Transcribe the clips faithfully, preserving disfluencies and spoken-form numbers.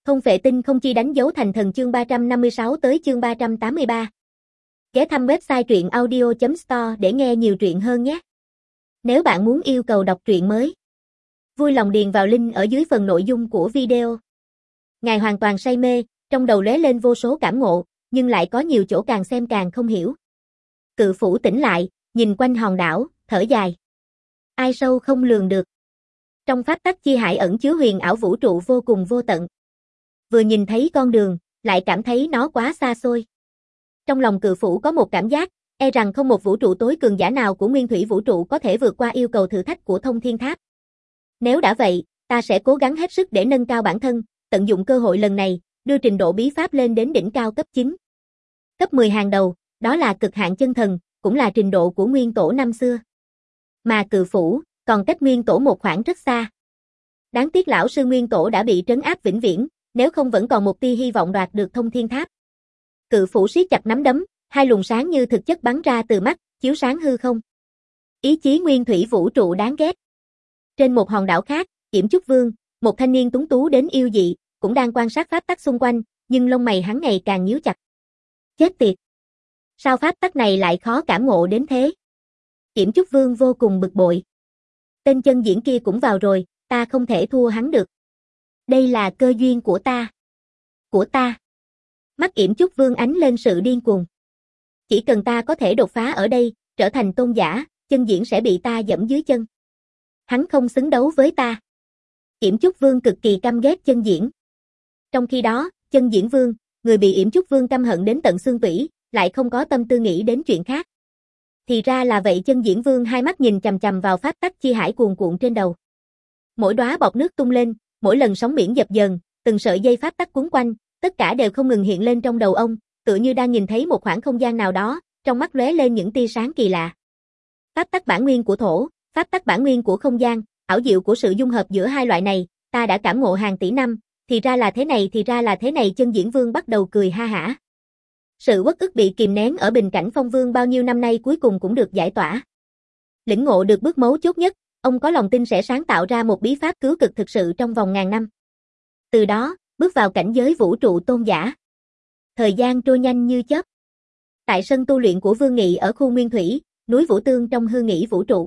Không phệ tinh không chi đánh dấu thành thần chương ba trăm năm mươi sáu tới chương ba trăm tám mươi ba. Ghé thăm website truyện audio chấm store để nghe nhiều truyện hơn nhé. Nếu bạn muốn yêu cầu đọc truyện mới, vui lòng điền vào link ở dưới phần nội dung của video. Ngài hoàn toàn say mê, trong đầu lóe lên vô số cảm ngộ, nhưng lại có nhiều chỗ càng xem càng không hiểu. Cự phủ tỉnh lại, nhìn quanh hòn đảo, thở dài. Ai sâu không lường được. Trong pháp tắc chi hải ẩn chứa huyền ảo vũ trụ vô cùng vô tận. Vừa nhìn thấy con đường, lại cảm thấy nó quá xa xôi. Trong lòng cự phủ có một cảm giác, e rằng không một vũ trụ tối cường giả nào của nguyên thủy vũ trụ có thể vượt qua yêu cầu thử thách của thông thiên tháp. Nếu đã vậy, ta sẽ cố gắng hết sức để nâng cao bản thân, tận dụng cơ hội lần này, đưa trình độ bí pháp lên đến đỉnh cao cấp chín. Cấp mười hàng đầu, đó là cực hạn chân thần, cũng là trình độ của nguyên tổ năm xưa. Mà cự phủ, còn cách nguyên tổ một khoảng rất xa. Đáng tiếc lão sư nguyên tổ đã bị trấn áp vĩnh viễn, nếu không vẫn còn một tia hy vọng đoạt được thông thiên tháp. Cự phủ siết chặt nắm đấm, hai luồng sáng như thực chất bắn ra từ mắt, chiếu sáng hư không. Ý chí nguyên thủy vũ trụ đáng ghét. Trên một hòn đảo khác, Yểm Chúc Vương, một thanh niên tuấn tú đến yêu dị, cũng đang quan sát pháp tắc xung quanh, nhưng lông mày hắn ngày càng nhíu chặt. Chết tiệt! Sao pháp tắc này lại khó cảm ngộ đến thế? Yểm Chúc Vương vô cùng bực bội. Tên chân diễn kia cũng vào rồi, ta không thể thua hắn được. Đây là cơ duyên của ta. Của ta. Mắt Yểm Chúc Vương ánh lên sự điên cuồng. Chỉ cần ta có thể đột phá ở đây, trở thành tôn giả, chân diễn sẽ bị ta dẫm dưới chân. Hắn không xứng đấu với ta. Yểm Chúc Vương cực kỳ căm ghét chân diễn. Trong khi đó, chân diễn vương, người bị Yểm Chúc Vương căm hận đến tận xương tủy, lại không có tâm tư nghĩ đến chuyện khác. Thì ra là vậy, chân diễn vương hai mắt nhìn chằm chằm vào pháp tắc chi hải cuồn cuộn trên đầu. Mỗi đóa bọt nước tung lên, mỗi lần sóng biển dập dờn, từng sợi dây pháp tắc cuốn quanh, tất cả đều không ngừng hiện lên trong đầu ông, tựa như đang nhìn thấy một khoảng không gian nào đó, trong mắt lóe lên những tia sáng kỳ lạ. Pháp tắc bản nguyên của thổ, pháp tắc bản nguyên của không gian, ảo diệu của sự dung hợp giữa hai loại này, ta đã cảm ngộ hàng tỷ năm, thì ra là thế này, thì ra là thế này, chân diễn vương bắt đầu cười ha hả. Sự uất ức bị kìm nén ở bình cảnh phong vương bao nhiêu năm nay cuối cùng cũng được giải tỏa. Lĩnh ngộ được bước mấu chốt nhất, ông có lòng tin sẽ sáng tạo ra một bí pháp cứu cực thực sự trong vòng ngàn năm. Từ đó, bước vào cảnh giới vũ trụ tôn giả. Thời gian trôi nhanh như chớp. Tại sân tu luyện của Vương Nghị ở khu Nguyên Thủy, núi Vũ Tương trong hư nghĩ vũ trụ.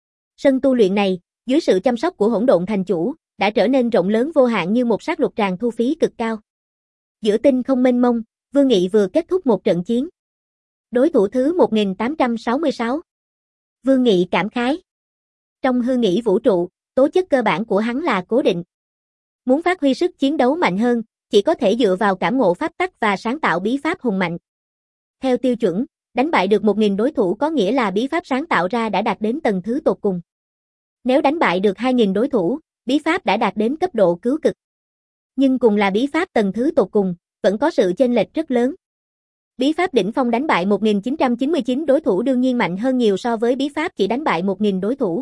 Sân tu luyện này, dưới sự chăm sóc của Hỗn Độn Thành Chủ, đã trở nên rộng lớn vô hạn như một sát lục tràng thu phí cực cao. Giữa tinh không mênh mông, Vương Nghị vừa kết thúc một trận chiến. Đối thủ thứ một nghìn tám trăm sáu mươi sáu. Vương Nghị cảm khái. Trong hư nghĩ vũ trụ, tố chất cơ bản của hắn là cố định. Muốn phát huy sức chiến đấu mạnh hơn, chỉ có thể dựa vào cảm ngộ pháp tắc và sáng tạo bí pháp hùng mạnh. Theo tiêu chuẩn, đánh bại được một nghìn đối thủ có nghĩa là bí pháp sáng tạo ra đã đạt đến tầng thứ tột cùng. Nếu đánh bại được hai nghìn đối thủ, bí pháp đã đạt đến cấp độ cứu cực. Nhưng cùng là bí pháp tầng thứ tột cùng, vẫn có sự chênh lệch rất lớn. Bí pháp đỉnh phong đánh bại một nghìn chín trăm chín mươi chín đối thủ đương nhiên mạnh hơn nhiều so với bí pháp chỉ đánh bại một nghìn đối thủ.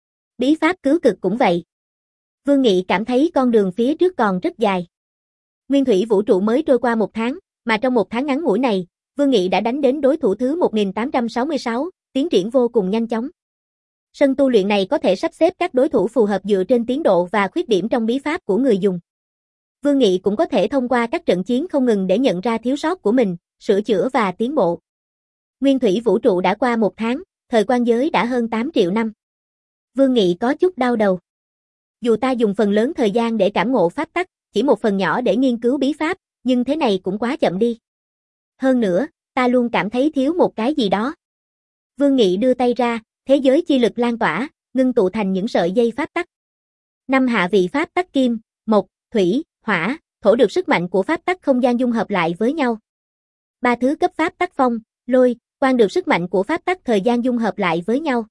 Bí pháp cứu cực cũng vậy. Vương Nghị cảm thấy con đường phía trước còn rất dài. Nguyên thủy vũ trụ mới trôi qua một tháng, mà trong một tháng ngắn ngủi này, Vương Nghị đã đánh đến đối thủ thứ một nghìn tám trăm sáu mươi sáu, tiến triển vô cùng nhanh chóng. Sân tu luyện này có thể sắp xếp các đối thủ phù hợp dựa trên tiến độ và khuyết điểm trong bí pháp của người dùng. Vương Nghị cũng có thể thông qua các trận chiến không ngừng để nhận ra thiếu sót của mình, sửa chữa và tiến bộ. Nguyên thủy vũ trụ đã qua một tháng, thời quan giới đã hơn tám triệu năm. Vương Nghị có chút đau đầu. Dù ta dùng phần lớn thời gian để cảm ngộ pháp tắc, chỉ một phần nhỏ để nghiên cứu bí pháp, nhưng thế này cũng quá chậm đi. Hơn nữa, ta luôn cảm thấy thiếu một cái gì đó. Vương Nghị đưa tay ra, thế giới chi lực lan tỏa, ngưng tụ thành những sợi dây pháp tắc. Năm hạ vị pháp tắc kim, mộc, thủy, hỏa, thổ được sức mạnh của pháp tắc không gian dung hợp lại với nhau. Ba thứ cấp pháp tắc phong, lôi, quang được sức mạnh của pháp tắc thời gian dung hợp lại với nhau.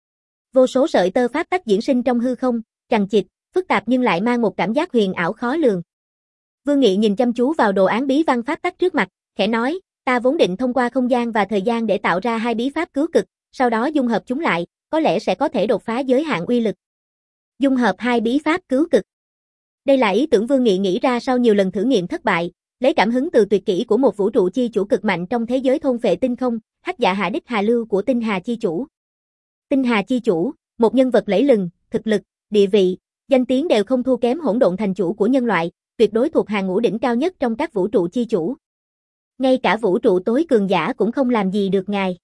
Vô số sợi tơ pháp tắc diễn sinh trong hư không, chằng chịt, phức tạp nhưng lại mang một cảm giác huyền ảo khó lường. Vương Nghị nhìn chăm chú vào đồ án bí văn pháp tắc trước mặt, khẽ nói, ta vốn định thông qua không gian và thời gian để tạo ra hai bí pháp cứu cực, sau đó dung hợp chúng lại, có lẽ sẽ có thể đột phá giới hạn uy lực. Dung hợp hai bí pháp cứu cực. Đây là ý tưởng Vương Nghị nghĩ ra sau nhiều lần thử nghiệm thất bại, lấy cảm hứng từ tuyệt kỹ của một vũ trụ chi chủ cực mạnh trong thế giới thôn phệ tinh không, Hắc Dạ Hạ Đích Hà Lưu của Tinh Hà chi chủ. Tinh Hà chi chủ, một nhân vật lẫy lừng, thực lực, địa vị, danh tiếng đều không thua kém Hỗn Độn Thành Chủ của nhân loại, tuyệt đối thuộc hàng ngũ đỉnh cao nhất trong các vũ trụ chi chủ. Ngay cả vũ trụ tối cường giả cũng không làm gì được ngài.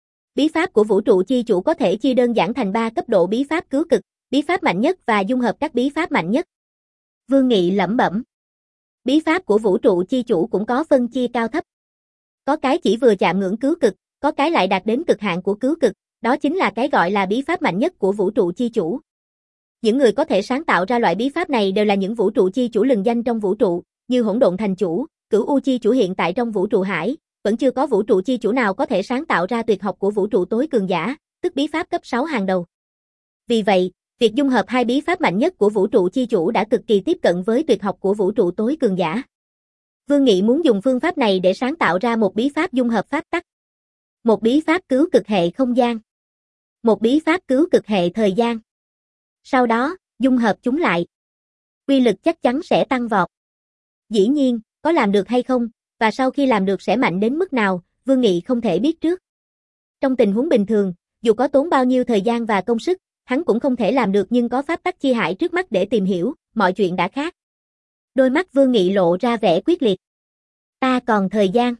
Bí pháp của vũ trụ chi chủ có thể chia đơn giản thành ba cấp độ bí pháp cứu cực, bí pháp mạnh nhất và dung hợp các bí pháp mạnh nhất. Vương Nghị lẩm bẩm. Bí pháp của vũ trụ chi chủ cũng có phân chia cao thấp. Có cái chỉ vừa chạm ngưỡng cứu cực, có cái lại đạt đến cực hạn của cứu cực, đó chính là cái gọi là bí pháp mạnh nhất của vũ trụ chi chủ. Những người có thể sáng tạo ra loại bí pháp này đều là những vũ trụ chi chủ lừng danh trong vũ trụ, như Hỗn Độn Thành Chủ, Cửu U chi chủ hiện tại trong vũ trụ hải, vẫn chưa có vũ trụ chi chủ nào có thể sáng tạo ra tuyệt học của vũ trụ tối cường giả, tức bí pháp cấp sáu hàng đầu. Vì vậy, việc dung hợp hai bí pháp mạnh nhất của vũ trụ chi chủ đã cực kỳ tiếp cận với tuyệt học của vũ trụ tối cường giả. Vương Nghị muốn dùng phương pháp này để sáng tạo ra một bí pháp dung hợp pháp tắc, một bí pháp cứu cực hệ không gian, một bí pháp cứu cực hệ thời gian. Sau đó, dung hợp chúng lại. Uy lực chắc chắn sẽ tăng vọt. Dĩ nhiên, có làm được hay không, và sau khi làm được sẽ mạnh đến mức nào, Vương Nghị không thể biết trước. Trong tình huống bình thường, dù có tốn bao nhiêu thời gian và công sức, hắn cũng không thể làm được, nhưng có pháp tắc chi hải trước mắt để tìm hiểu, mọi chuyện đã khác. Đôi mắt Vương Nghị lộ ra vẻ quyết liệt. Ta còn thời gian.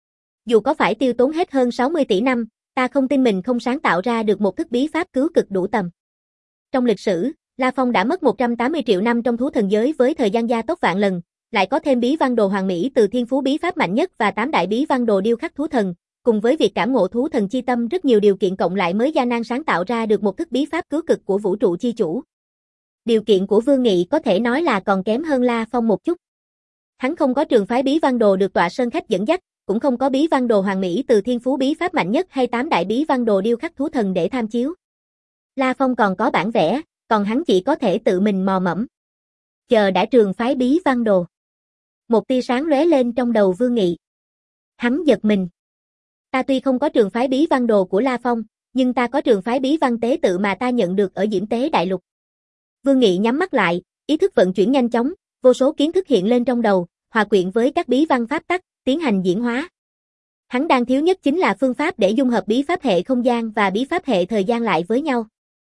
Dù có phải tiêu tốn hết hơn sáu mươi tỷ năm, ta không tin mình không sáng tạo ra được một thức bí pháp cứu cực đủ tầm. Trong lịch sử, La Phong đã mất một trăm tám mươi triệu năm trong thú thần giới với thời gian gia tốc vạn lần, lại có thêm bí văn đồ hoàn mỹ từ thiên phú bí pháp mạnh nhất và tám đại bí văn đồ điêu khắc thú thần, cùng với việc cảm ngộ thú thần chi tâm, rất nhiều điều kiện cộng lại mới gian nan sáng tạo ra được một thức bí pháp cứu cực của vũ trụ chi chủ. Điều kiện của Vương Nghị có thể nói là còn kém hơn La Phong một chút. Hắn không có trường phái bí văn đồ được tọa sơn khách dẫn dắt, cũng không có bí văn đồ hoàn mỹ từ thiên phú bí pháp mạnh nhất hay tám đại bí văn đồ điêu khắc thú thần để tham chiếu. La Phong còn có bản vẽ, còn hắn chỉ có thể tự mình mò mẫm. Chờ đã trường phái bí văn đồ. Một tia sáng lóe lên trong đầu Vương Nghị. Hắn giật mình. Ta tuy không có trường phái bí văn đồ của La Phong, nhưng ta có trường phái bí văn tế tự mà ta nhận được ở Diễm Tế Đại Lục. Vương Nghị nhắm mắt lại, ý thức vận chuyển nhanh chóng, vô số kiến thức hiện lên trong đầu, hòa quyện với các bí văn pháp tắc, tiến hành diễn hóa. Hắn đang thiếu nhất chính là phương pháp để dung hợp bí pháp hệ không gian và bí pháp hệ thời gian lại với nhau.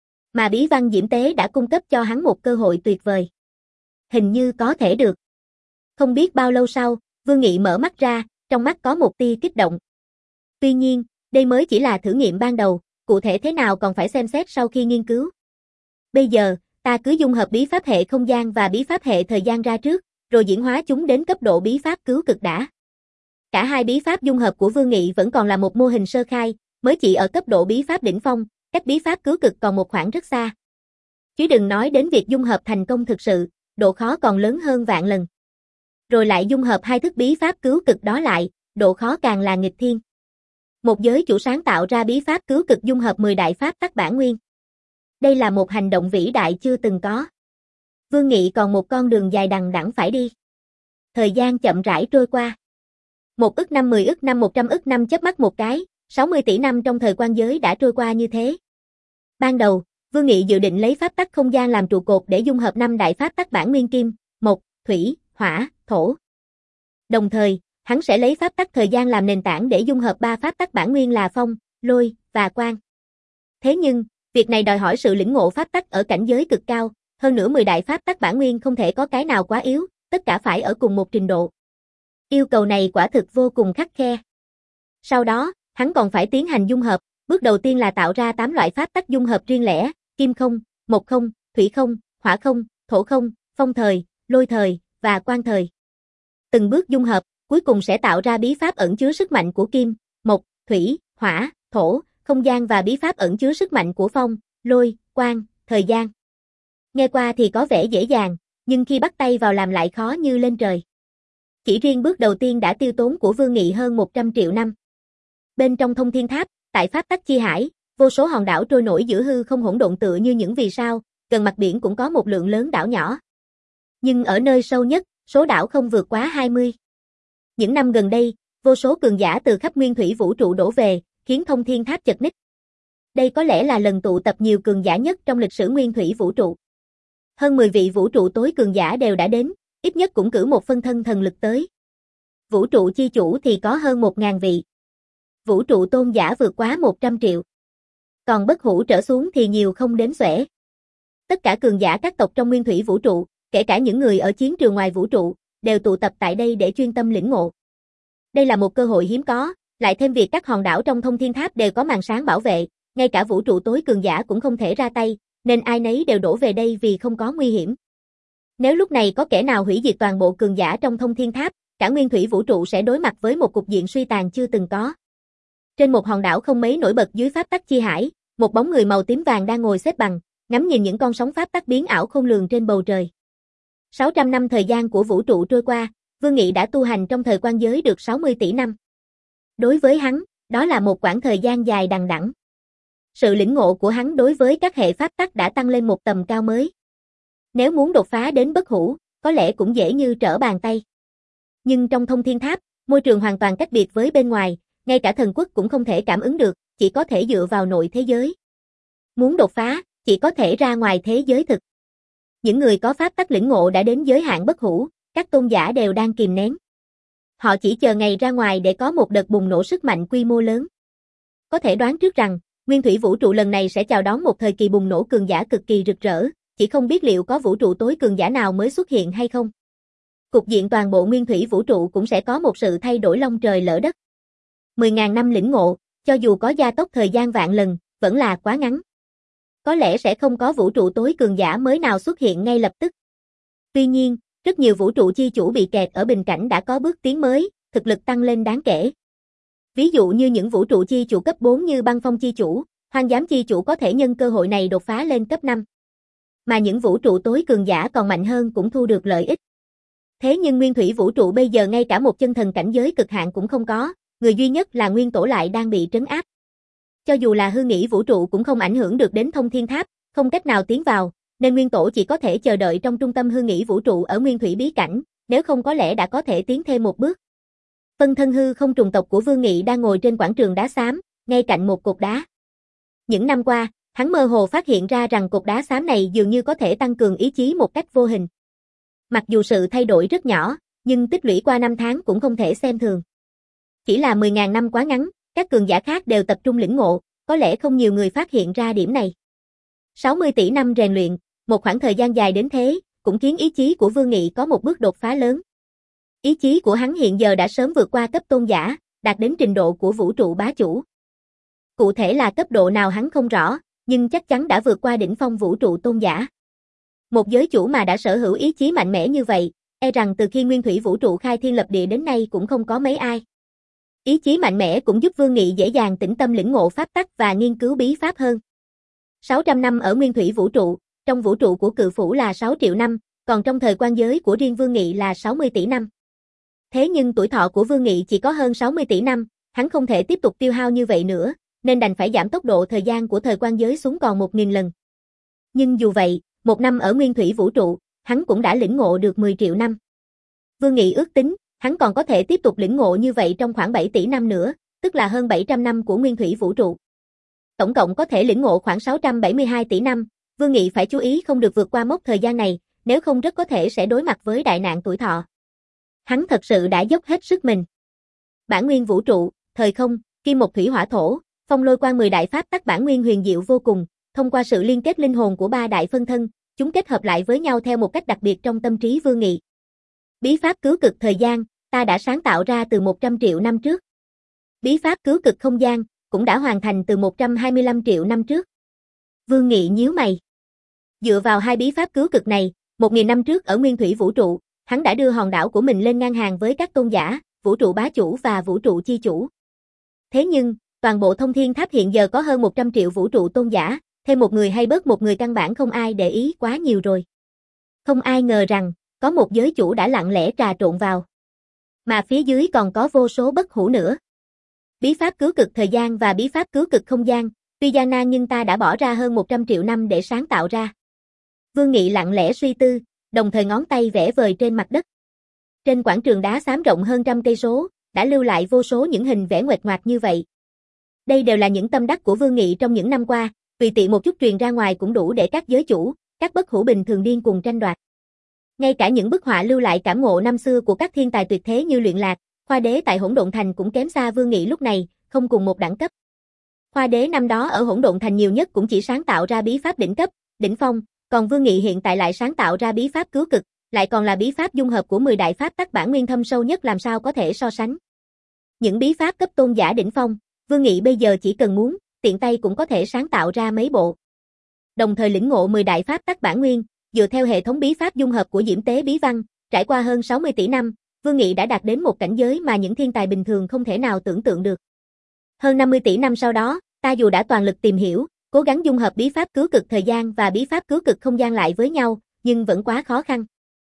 Mà bí văn Diễm Tế đã cung cấp cho hắn một cơ hội tuyệt vời. Hình như có thể được. Không biết bao lâu sau, Vương Nghị mở mắt ra, trong mắt có một tia kích động. Tuy nhiên, đây mới chỉ là thử nghiệm ban đầu, cụ thể thế nào còn phải xem xét sau khi nghiên cứu. Bây giờ, ta cứ dung hợp bí pháp hệ không gian và bí pháp hệ thời gian ra trước, rồi diễn hóa chúng đến cấp độ bí pháp cứu cực đã. Cả hai bí pháp dung hợp của Vương Nghị vẫn còn là một mô hình sơ khai, mới chỉ ở cấp độ bí pháp đỉnh phong, cách bí pháp cứu cực còn một khoảng rất xa. Chứ đừng nói đến việc dung hợp thành công thực sự, độ khó còn lớn hơn vạn lần. Rồi lại dung hợp hai thức bí pháp cứu cực đó lại, độ khó càng là nghịch thiên. Một giới chủ sáng tạo ra bí pháp cứu cực dung hợp mười đại pháp tắc bản nguyên. Đây là một hành động vĩ đại chưa từng có. Vương Nghị còn một con đường dài đằng đẵng phải đi. Thời gian chậm rãi trôi qua. Một ức năm, mười ức năm, một trăm ức năm chớp mắt một cái, sáu mươi tỷ năm trong thời quan giới đã trôi qua như thế. Ban đầu, Vương Nghị dự định lấy pháp tắc không gian làm trụ cột để dung hợp năm đại pháp tắc bản nguyên kim, mộc, thủy, hỏa, thổ. Đồng thời, hắn sẽ lấy pháp tắc thời gian làm nền tảng để dung hợp ba pháp tắc bản nguyên là phong, lôi và quang. Thế nhưng, việc này đòi hỏi sự lĩnh ngộ pháp tắc ở cảnh giới cực cao, hơn nữa mười đại pháp tắc bản nguyên không thể có cái nào quá yếu, tất cả phải ở cùng một trình độ. Yêu cầu này quả thực vô cùng khắt khe. Sau đó, hắn còn phải tiến hành dung hợp, bước đầu tiên là tạo ra tám loại pháp tắc dung hợp riêng lẻ, kim không, mộc không, thủy không, hỏa không, thổ không, phong thời, lôi thời và quang thời. Từng bước dung hợp, cuối cùng sẽ tạo ra bí pháp ẩn chứa sức mạnh của kim, mộc, thủy, hỏa, thổ, không gian và bí pháp ẩn chứa sức mạnh của phong, lôi, quang, thời gian. Nghe qua thì có vẻ dễ dàng, nhưng khi bắt tay vào làm lại khó như lên trời. Chỉ riêng bước đầu tiên đã tiêu tốn của Vương Nghị hơn một trăm triệu năm. Bên trong thông thiên tháp, tại pháp tắc chi hải, vô số hòn đảo trôi nổi giữa hư không hỗn độn tựa như những vì sao, gần mặt biển cũng có một lượng lớn đảo nhỏ. Nhưng ở nơi sâu nhất, số đảo không vượt quá hai mươi. Những năm gần đây, vô số cường giả từ khắp nguyên thủy vũ trụ đổ về, khiến thông thiên tháp chật ních. Đây có lẽ là lần tụ tập nhiều cường giả nhất trong lịch sử nguyên thủy vũ trụ. Hơn mười vị vũ trụ tối cường giả đều đã đến, ít nhất cũng cử một phân thân thần lực tới. Vũ trụ chi chủ thì có hơn một ngàn vị. Vũ trụ tôn giả vượt quá một trăm triệu. Còn bất hủ trở xuống thì nhiều không đếm xuể. Tất cả cường giả các tộc trong nguyên thủy vũ trụ, kể cả những người ở chiến trường ngoài vũ trụ, đều tụ tập tại đây để chuyên tâm lĩnh ngộ. Đây là một cơ hội hiếm có, lại thêm việc các hòn đảo trong Thông Thiên Tháp đều có màn sáng bảo vệ, ngay cả vũ trụ tối cường giả cũng không thể ra tay, nên ai nấy đều đổ về đây vì không có nguy hiểm. Nếu lúc này có kẻ nào hủy diệt toàn bộ cường giả trong Thông Thiên Tháp, cả nguyên thủy vũ trụ sẽ đối mặt với một cục diện suy tàn chưa từng có. Trên một hòn đảo không mấy nổi bật dưới pháp tắc chi hải, một bóng người màu tím vàng đang ngồi xếp bằng, ngắm nhìn những con sóng pháp tắc biến ảo khôn lường trên bầu trời. sáu trăm năm thời gian của vũ trụ trôi qua, Vương Nghị đã tu hành trong thời quan giới được sáu mươi tỷ năm. Đối với hắn, đó là một quãng thời gian dài đằng đẵng. Sự lĩnh ngộ của hắn đối với các hệ pháp tắc đã tăng lên một tầm cao mới. Nếu muốn đột phá đến bất hủ, có lẽ cũng dễ như trở bàn tay. Nhưng trong Thông Thiên Tháp, môi trường hoàn toàn cách biệt với bên ngoài, ngay cả thần quốc cũng không thể cảm ứng được, chỉ có thể dựa vào nội thế giới. Muốn đột phá, chỉ có thể ra ngoài thế giới thực. Những người có pháp tắc lĩnh ngộ đã đến giới hạn bất hủ, các tôn giả đều đang kìm nén. Họ chỉ chờ ngày ra ngoài để có một đợt bùng nổ sức mạnh quy mô lớn. Có thể đoán trước rằng, nguyên thủy vũ trụ lần này sẽ chào đón một thời kỳ bùng nổ cường giả cực kỳ rực rỡ, chỉ không biết liệu có vũ trụ tối cường giả nào mới xuất hiện hay không. Cục diện toàn bộ nguyên thủy vũ trụ cũng sẽ có một sự thay đổi long trời lỡ đất. mười nghìn năm lĩnh ngộ, cho dù có gia tốc thời gian vạn lần, vẫn là quá ngắn. Có lẽ sẽ không có vũ trụ tối cường giả mới nào xuất hiện ngay lập tức. Tuy nhiên, rất nhiều vũ trụ chi chủ bị kẹt ở bình cảnh đã có bước tiến mới, thực lực tăng lên đáng kể. Ví dụ như những vũ trụ chi chủ cấp bốn như Băng Phong chi chủ, Hoang Giám chi chủ có thể nhân cơ hội này đột phá lên cấp năm. Mà những vũ trụ tối cường giả còn mạnh hơn cũng thu được lợi ích. Thế nhưng nguyên thủy vũ trụ bây giờ ngay cả một chân thần cảnh giới cực hạn cũng không có, người duy nhất là Nguyên Tổ lại đang bị trấn áp. Cho dù là hư nghĩ vũ trụ cũng không ảnh hưởng được đến Thông Thiên Tháp, không cách nào tiến vào, nên Nguyên Tổ chỉ có thể chờ đợi trong trung tâm hư nghĩ vũ trụ ở nguyên thủy bí cảnh, nếu không có lẽ đã có thể tiến thêm một bước. Phân thân hư không trùng tộc của Vương Nghị đang ngồi trên quảng trường đá xám, ngay cạnh một cột đá. Những năm qua, hắn mơ hồ phát hiện ra rằng cột đá xám này dường như có thể tăng cường ý chí một cách vô hình. Mặc dù sự thay đổi rất nhỏ, nhưng tích lũy qua năm tháng cũng không thể xem thường. Chỉ là mười nghìn năm quá ngắn, các cường giả khác đều tập trung lĩnh ngộ, có lẽ không nhiều người phát hiện ra điểm này. sáu mươi tỷ năm rèn luyện, một khoảng thời gian dài đến thế, cũng khiến ý chí của Vương Nghị có một bước đột phá lớn. Ý chí của hắn hiện giờ đã sớm vượt qua cấp tôn giả, đạt đến trình độ của vũ trụ bá chủ. Cụ thể là cấp độ nào hắn không rõ, nhưng chắc chắn đã vượt qua đỉnh phong vũ trụ tôn giả. Một giới chủ mà đã sở hữu ý chí mạnh mẽ như vậy, e rằng từ khi nguyên thủy vũ trụ khai thiên lập địa đến nay cũng không có mấy ai. Ý chí mạnh mẽ cũng giúp Vương Nghị dễ dàng tĩnh tâm lĩnh ngộ pháp tắc và nghiên cứu bí pháp hơn. sáu trăm năm ở nguyên thủy vũ trụ, trong vũ trụ của cự phủ là sáu triệu năm, còn trong thời quan giới của riêng Vương Nghị là sáu mươi tỷ năm. Thế nhưng tuổi thọ của Vương Nghị chỉ có hơn sáu mươi tỷ năm, hắn không thể tiếp tục tiêu hao như vậy nữa, nên đành phải giảm tốc độ thời gian của thời quan giới xuống còn một nghìn lần. Nhưng dù vậy, một năm ở nguyên thủy vũ trụ, hắn cũng đã lĩnh ngộ được mười triệu năm. Vương Nghị ước tính, hắn còn có thể tiếp tục lĩnh ngộ như vậy trong khoảng bảy tỷ năm nữa, tức là hơn bảy trăm năm của nguyên thủy vũ trụ. Tổng cộng có thể lĩnh ngộ khoảng sáu trăm bảy mươi hai tỷ năm, Vương Nghị phải chú ý không được vượt qua mốc thời gian này, nếu không rất có thể sẽ đối mặt với đại nạn tuổi thọ. Hắn thật sự đã dốc hết sức mình. Bản nguyên vũ trụ, thời không, kim một thủy hỏa thổ, phong lôi quan mười đại pháp tắc bản nguyên huyền diệu vô cùng, thông qua sự liên kết linh hồn của ba đại phân thân, chúng kết hợp lại với nhau theo một cách đặc biệt trong tâm trí Vương Nghị. Bí pháp cứu cực thời gian, ta đã sáng tạo ra từ một trăm triệu năm trước. Bí pháp cứu cực không gian, cũng đã hoàn thành từ một trăm hai mươi lăm triệu năm trước. Vương Nghị nhíu mày. Dựa vào hai bí pháp cứu cực này, một nghìn năm trước ở nguyên thủy vũ trụ, hắn đã đưa hòn đảo của mình lên ngang hàng với các tôn giả, vũ trụ bá chủ và vũ trụ chi chủ. Thế nhưng, toàn bộ Thông Thiên Tháp hiện giờ có hơn một trăm triệu vũ trụ tôn giả, thêm một người hay bớt một người căn bản không ai để ý quá nhiều rồi. Không ai ngờ rằng, có một giới chủ đã lặng lẽ trà trộn vào. Mà phía dưới còn có vô số bất hủ nữa. Bí pháp cứu cực thời gian và bí pháp cứu cực không gian, tuy gian nan nhưng ta đã bỏ ra hơn một trăm triệu năm để sáng tạo ra. Vương Nghị lặng lẽ suy tư, đồng thời ngón tay vẽ vời trên mặt đất. Trên quảng trường đá xám rộng hơn trăm cây số, đã lưu lại vô số những hình vẽ nguệch ngoạc như vậy. Đây đều là những tâm đắc của Vương Nghị trong những năm qua, tùy tiện một chút truyền ra ngoài cũng đủ để các giới chủ, các bất hủ bình thường điên cuồng tranh đoạt. Ngay cả những bức họa lưu lại cảm ngộ năm xưa của các thiên tài tuyệt thế như Luyện Lạc, Khoa Đế tại Hỗn Độn Thành cũng kém xa Vương Nghị lúc này, không cùng một đẳng cấp. Khoa Đế năm đó ở Hỗn Độn Thành nhiều nhất cũng chỉ sáng tạo ra bí pháp đỉnh cấp, đỉnh phong, Còn Vương Nghị hiện tại lại sáng tạo ra bí pháp cứu cực, lại còn là bí pháp dung hợp của mười đại pháp tắc bản nguyên thâm sâu nhất làm sao có thể so sánh. Những bí pháp cấp tôn giả đỉnh phong, Vương Nghị bây giờ chỉ cần muốn, tiện tay cũng có thể sáng tạo ra mấy bộ. Đồng thời lĩnh ngộ mười đại pháp tắc bản nguyên, dựa theo hệ thống bí pháp dung hợp của Diễm Tế Bí Văn, trải qua hơn sáu mươi tỷ năm, Vương Nghị đã đạt đến một cảnh giới mà những thiên tài bình thường không thể nào tưởng tượng được. Hơn năm mươi tỷ năm sau đó, ta dù đã toàn lực tìm hiểu, cố gắng dung hợp bí pháp cứu cực thời gian và bí pháp cứu cực không gian lại với nhau, nhưng vẫn quá khó khăn.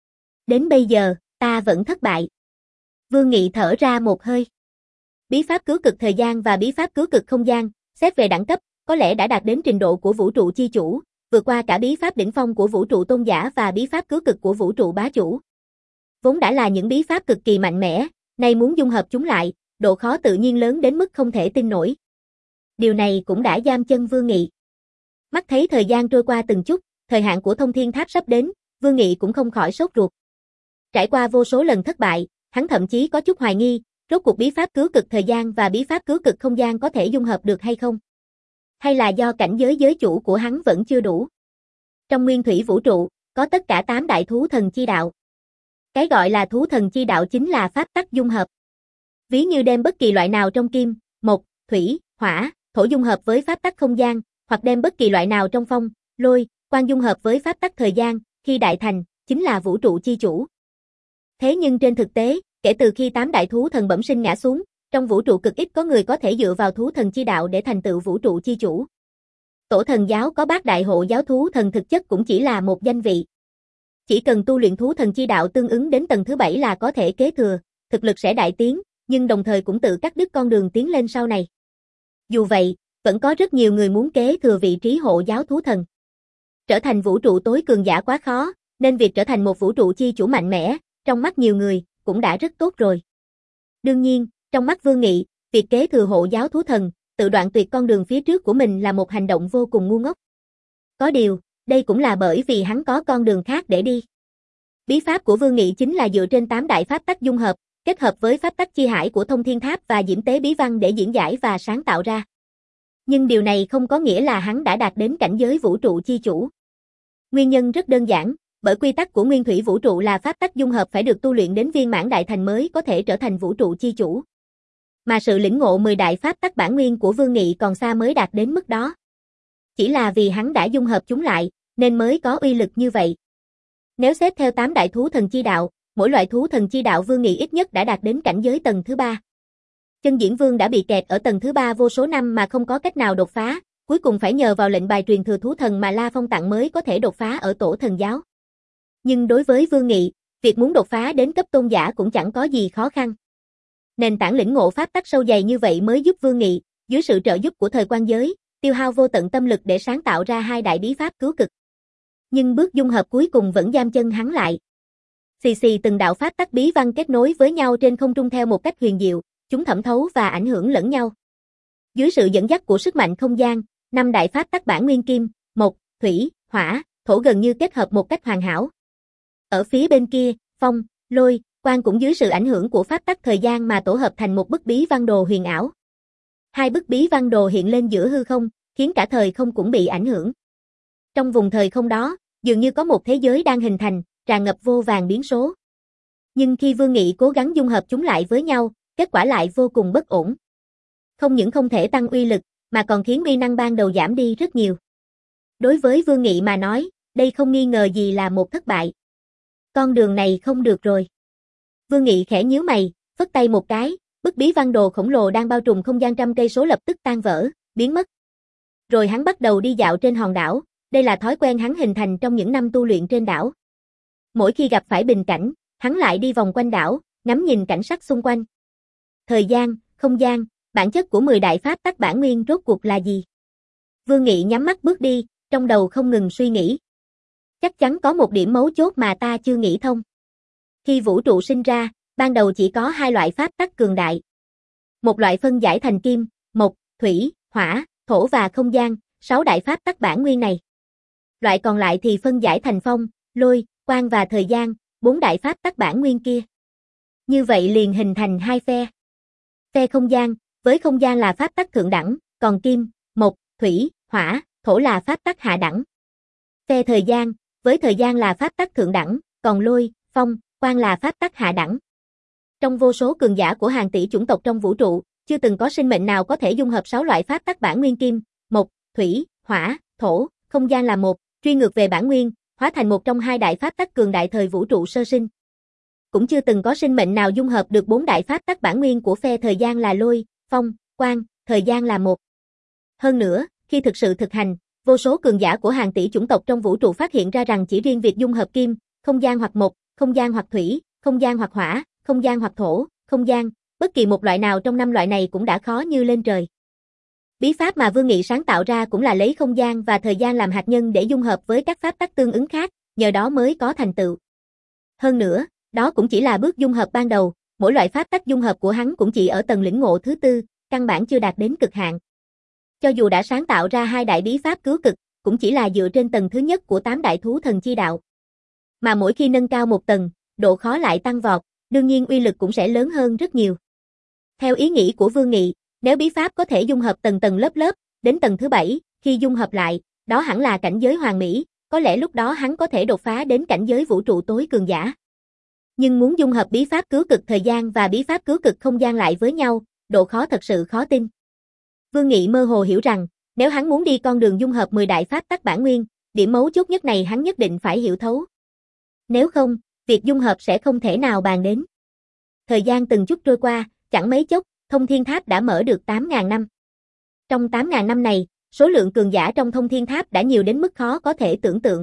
Đến bây giờ, ta vẫn thất bại. Vương Nghị thở ra một hơi. Bí pháp cứu cực thời gian và bí pháp cứu cực không gian, xét về đẳng cấp, có lẽ đã đạt đến trình độ của vũ trụ chi chủ, vượt qua cả bí pháp đỉnh phong của vũ trụ tôn giả và bí pháp cứu cực của vũ trụ bá chủ. Vốn đã là những bí pháp cực kỳ mạnh mẽ, nay muốn dung hợp chúng lại, độ khó tự nhiên lớn đến mức không thể tin nổi. Điều này cũng đã giam chân Vương Nghị. Mắt thấy thời gian trôi qua từng chút, thời hạn của Thông Thiên Tháp sắp đến, Vương Nghị cũng không khỏi sốt ruột. Trải qua vô số lần thất bại, hắn thậm chí có chút hoài nghi, rốt cuộc bí pháp cứu cực thời gian và bí pháp cứu cực không gian có thể dung hợp được hay không? Hay là do cảnh giới giới chủ của hắn vẫn chưa đủ? Trong nguyên thủy vũ trụ, có tất cả tám đại thú thần chi đạo. Cái gọi là thú thần chi đạo chính là pháp tắc dung hợp. Ví như đem bất kỳ loại nào trong kim, mộc, thủy, hỏa, thổ dung hợp với pháp tắc không gian, hoặc đem bất kỳ loại nào trong phong, lôi, quang dung hợp với pháp tắc thời gian, khi đại thành, chính là vũ trụ chi chủ. Thế nhưng trên thực tế, kể từ khi tám đại thú thần bẩm sinh ngã xuống, trong vũ trụ cực ít có người có thể dựa vào thú thần chi đạo để thành tựu vũ trụ chi chủ. Tổ thần giáo có bát đại hộ giáo thú thần thực chất cũng chỉ là một danh vị. Chỉ cần tu luyện thú thần chi đạo tương ứng đến tầng thứ bảy là có thể kế thừa, thực lực sẽ đại tiến, nhưng đồng thời cũng tự cắt đứt con đường tiến lên sau này. Dù vậy, vẫn có rất nhiều người muốn kế thừa vị trí hộ giáo thú thần. Trở thành vũ trụ tối cường giả quá khó, nên việc trở thành một vũ trụ chi chủ mạnh mẽ, trong mắt nhiều người, cũng đã rất tốt rồi. Đương nhiên, trong mắt Vương Nghị, việc kế thừa hộ giáo thú thần, tự đoạn tuyệt con đường phía trước của mình là một hành động vô cùng ngu ngốc. Có điều, đây cũng là bởi vì hắn có con đường khác để đi. Bí pháp của Vương Nghị chính là dựa trên tám đại pháp tắc dung hợp, kết hợp với pháp tắc chi hải của Thông Thiên Tháp và Diễm Tế Bí Văn để diễn giải và sáng tạo ra. Nhưng điều này không có nghĩa là hắn đã đạt đến cảnh giới vũ trụ chi chủ. Nguyên nhân rất đơn giản, bởi quy tắc của nguyên thủy vũ trụ là pháp tắc dung hợp phải được tu luyện đến viên mãn đại thành mới có thể trở thành vũ trụ chi chủ. Mà sự lĩnh ngộ mười đại pháp tắc bản nguyên của Vương Nghị còn xa mới đạt đến mức đó. Chỉ là vì hắn đã dung hợp chúng lại, nên mới có uy lực như vậy. Nếu xếp theo tám đại thú thần chi đạo, mỗi loại thú thần chi đạo Vương Nghị ít nhất đã đạt đến cảnh giới tầng thứ ba. Chân Diễn Vương đã bị kẹt ở tầng thứ ba vô số năm mà không có cách nào đột phá, cuối cùng phải nhờ vào lệnh bài truyền thừa thú thần mà La Phong tặng mới có thể đột phá ở tổ thần giáo. Nhưng đối với Vương Nghị, việc muốn đột phá đến cấp tôn giả cũng chẳng có gì khó khăn. Nền tảng lĩnh ngộ pháp tắc sâu dày như vậy mới giúp Vương Nghị, dưới sự trợ giúp của thời quan giới, tiêu hao vô tận tâm lực để sáng tạo ra hai đại bí pháp cứu cực. Nhưng bước dung hợp cuối cùng vẫn giam chân hắn lại. Xì xì từng đạo pháp tắc bí văn kết nối với nhau trên không trung theo một cách huyền diệu, chúng thẩm thấu và ảnh hưởng lẫn nhau. Dưới sự dẫn dắt của sức mạnh không gian, năm đại pháp tắc bản nguyên kim, mộc, thủy, hỏa, thổ gần như kết hợp một cách hoàn hảo. Ở phía bên kia, phong, lôi, quang cũng dưới sự ảnh hưởng của pháp tắc thời gian mà tổ hợp thành một bức bí văn đồ huyền ảo. Hai bức bí văn đồ hiện lên giữa hư không, khiến cả thời không cũng bị ảnh hưởng. Trong vùng thời không đó, dường như có một thế giới đang hình thành, tràn ngập vô vàn biến số. Nhưng khi Vương Nghị cố gắng dung hợp chúng lại với nhau, kết quả lại vô cùng bất ổn. Không những không thể tăng uy lực, mà còn khiến uy năng ban đầu giảm đi rất nhiều. Đối với Vương Nghị mà nói, đây không nghi ngờ gì là một thất bại. Con đường này không được rồi. Vương Nghị khẽ nhíu mày, phất tay một cái, bức bí văn đồ khổng lồ đang bao trùm không gian trăm cây số lập tức tan vỡ, biến mất. Rồi hắn bắt đầu đi dạo trên hòn đảo, đây là thói quen hắn hình thành trong những năm tu luyện trên đảo. Mỗi khi gặp phải bình cảnh, hắn lại đi vòng quanh đảo, ngắm nhìn cảnh sắc xung quanh. Thời gian, không gian, bản chất của mười đại pháp tắc bản nguyên rốt cuộc là gì? Vương Nghị nhắm mắt bước đi, trong đầu không ngừng suy nghĩ. Chắc chắn có một điểm mấu chốt mà ta chưa nghĩ thông. Khi vũ trụ sinh ra, ban đầu chỉ có hai loại pháp tắc cường đại. Một loại phân giải thành kim, mộc, thủy, hỏa, thổ và không gian, sáu đại pháp tắc bản nguyên này. Loại còn lại thì phân giải thành phong, lôi, quang và thời gian, bốn đại pháp tắc bản nguyên kia. Như vậy liền hình thành hai phe. Phe không gian, với không gian là pháp tắc thượng đẳng, còn kim, mộc, thủy, hỏa, thổ là pháp tắc hạ đẳng. Phe thời gian, với thời gian là pháp tắc thượng đẳng, còn lôi, phong, quang là pháp tắc hạ đẳng. Trong vô số cường giả của hàng tỷ chủng tộc trong vũ trụ, chưa từng có sinh mệnh nào có thể dung hợp sáu loại pháp tắc bản nguyên kim, mộc, thủy, hỏa, thổ, không gian là một, truy ngược về bản nguyên, hóa thành một trong hai đại pháp tắc cường đại thời vũ trụ sơ sinh. Cũng chưa từng có sinh mệnh nào dung hợp được bốn đại pháp tắc bản nguyên của phe thời gian là lôi, phong, quang, thời gian là một. Hơn nữa, khi thực sự thực hành, vô số cường giả của hàng tỷ chủng tộc trong vũ trụ phát hiện ra rằng chỉ riêng việc dung hợp kim, không gian hoặc mộc, không gian hoặc thủy, không gian hoặc hỏa, không gian hoặc thổ, không gian, bất kỳ một loại nào trong năm loại này cũng đã khó như lên trời. Bí pháp mà Vương Nghị sáng tạo ra cũng là lấy không gian và thời gian làm hạt nhân để dung hợp với các pháp tắc tương ứng khác, nhờ đó mới có thành tựu. Hơn nữa, đó cũng chỉ là bước dung hợp ban đầu, mỗi loại pháp tắc dung hợp của hắn cũng chỉ ở tầng lĩnh ngộ thứ tư, căn bản chưa đạt đến cực hạn. Cho dù đã sáng tạo ra hai đại bí pháp cứu cực, cũng chỉ là dựa trên tầng thứ nhất của tám đại thú thần chi đạo. Mà mỗi khi nâng cao một tầng, độ khó lại tăng vọt, đương nhiên uy lực cũng sẽ lớn hơn rất nhiều. Theo ý nghĩ của Vương Nghị, nếu bí pháp có thể dung hợp tầng tầng lớp lớp, đến tầng thứ bảy, khi dung hợp lại, đó hẳn là cảnh giới hoàn mỹ, có lẽ lúc đó hắn có thể đột phá đến cảnh giới vũ trụ tối cường giả. Nhưng muốn dung hợp bí pháp cứu cực thời gian và bí pháp cứu cực không gian lại với nhau, độ khó thật sự khó tin. Vương Nghị mơ hồ hiểu rằng, nếu hắn muốn đi con đường dung hợp mười đại pháp tắc bản nguyên, điểm mấu chốt nhất này hắn nhất định phải hiểu thấu. Nếu không, việc dung hợp sẽ không thể nào bàn đến. Thời gian từng chút trôi qua, chẳng mấy chốc, Thông Thiên Tháp đã mở được tám nghìn năm. Trong tám nghìn năm này, số lượng cường giả trong Thông Thiên Tháp đã nhiều đến mức khó có thể tưởng tượng.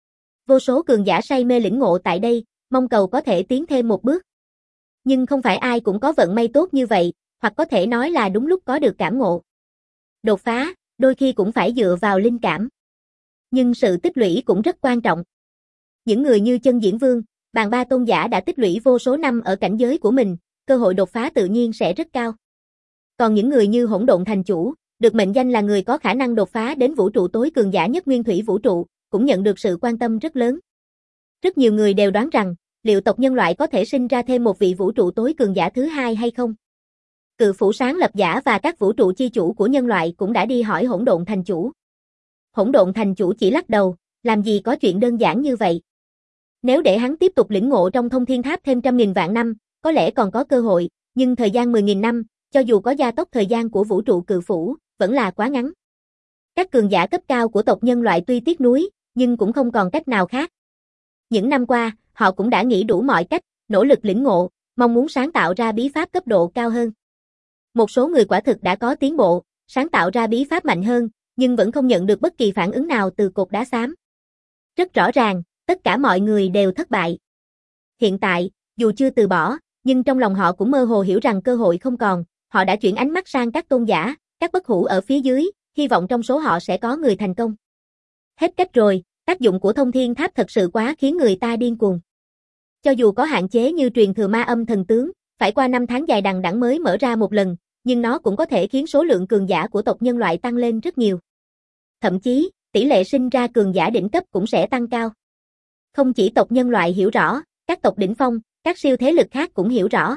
Vô số cường giả say mê lĩnh ngộ tại đây, mong cầu có thể tiến thêm một bước. Nhưng không phải ai cũng có vận may tốt như vậy, hoặc có thể nói là đúng lúc có được cảm ngộ. Đột phá, đôi khi cũng phải dựa vào linh cảm. Nhưng sự tích lũy cũng rất quan trọng. Những người như Chân Diễn Vương, Bàn Ba tôn giả đã tích lũy vô số năm ở cảnh giới của mình, cơ hội đột phá tự nhiên sẽ rất cao. Còn những người như Hỗn Độn Thành Chủ, được mệnh danh là người có khả năng đột phá đến vũ trụ tối cường giả nhất nguyên thủy vũ trụ, cũng nhận được sự quan tâm rất lớn. Rất nhiều người đều đoán rằng, liệu tộc nhân loại có thể sinh ra thêm một vị vũ trụ tối cường giả thứ hai hay không? Cự Phủ sáng lập giả và các vũ trụ chi chủ của nhân loại cũng đã đi hỏi Hỗn Độn Thành Chủ. Hỗn Độn Thành Chủ chỉ lắc đầu, làm gì có chuyện đơn giản như vậy. Nếu để hắn tiếp tục lĩnh ngộ trong Thông Thiên Tháp thêm trăm nghìn vạn năm, có lẽ còn có cơ hội, nhưng thời gian mười nghìn năm, cho dù có gia tốc thời gian của vũ trụ Cự Phủ, vẫn là quá ngắn. Các cường giả cấp cao của tộc nhân loại tuy tiếc nuối, nhưng cũng không còn cách nào khác. Những năm qua, họ cũng đã nghĩ đủ mọi cách, nỗ lực lĩnh ngộ, mong muốn sáng tạo ra bí pháp cấp độ cao hơn. Một số người quả thực đã có tiến bộ, sáng tạo ra bí pháp mạnh hơn, nhưng vẫn không nhận được bất kỳ phản ứng nào từ cột đá xám. Rất rõ ràng, tất cả mọi người đều thất bại. Hiện tại, dù chưa từ bỏ, nhưng trong lòng họ cũng mơ hồ hiểu rằng cơ hội không còn, họ đã chuyển ánh mắt sang các tôn giả, các bất hủ ở phía dưới, hy vọng trong số họ sẽ có người thành công. Hết cách rồi, tác dụng của Thông Thiên Tháp thật sự quá khiến người ta điên cuồng. Cho dù có hạn chế như truyền thừa ma âm thần tướng, phải qua năm tháng dài đằng đẵng mới mở ra một lần, nhưng nó cũng có thể khiến số lượng cường giả của tộc nhân loại tăng lên rất nhiều. Thậm chí, tỷ lệ sinh ra cường giả đỉnh cấp cũng sẽ tăng cao. Không chỉ tộc nhân loại hiểu rõ, các tộc đỉnh phong, các siêu thế lực khác cũng hiểu rõ.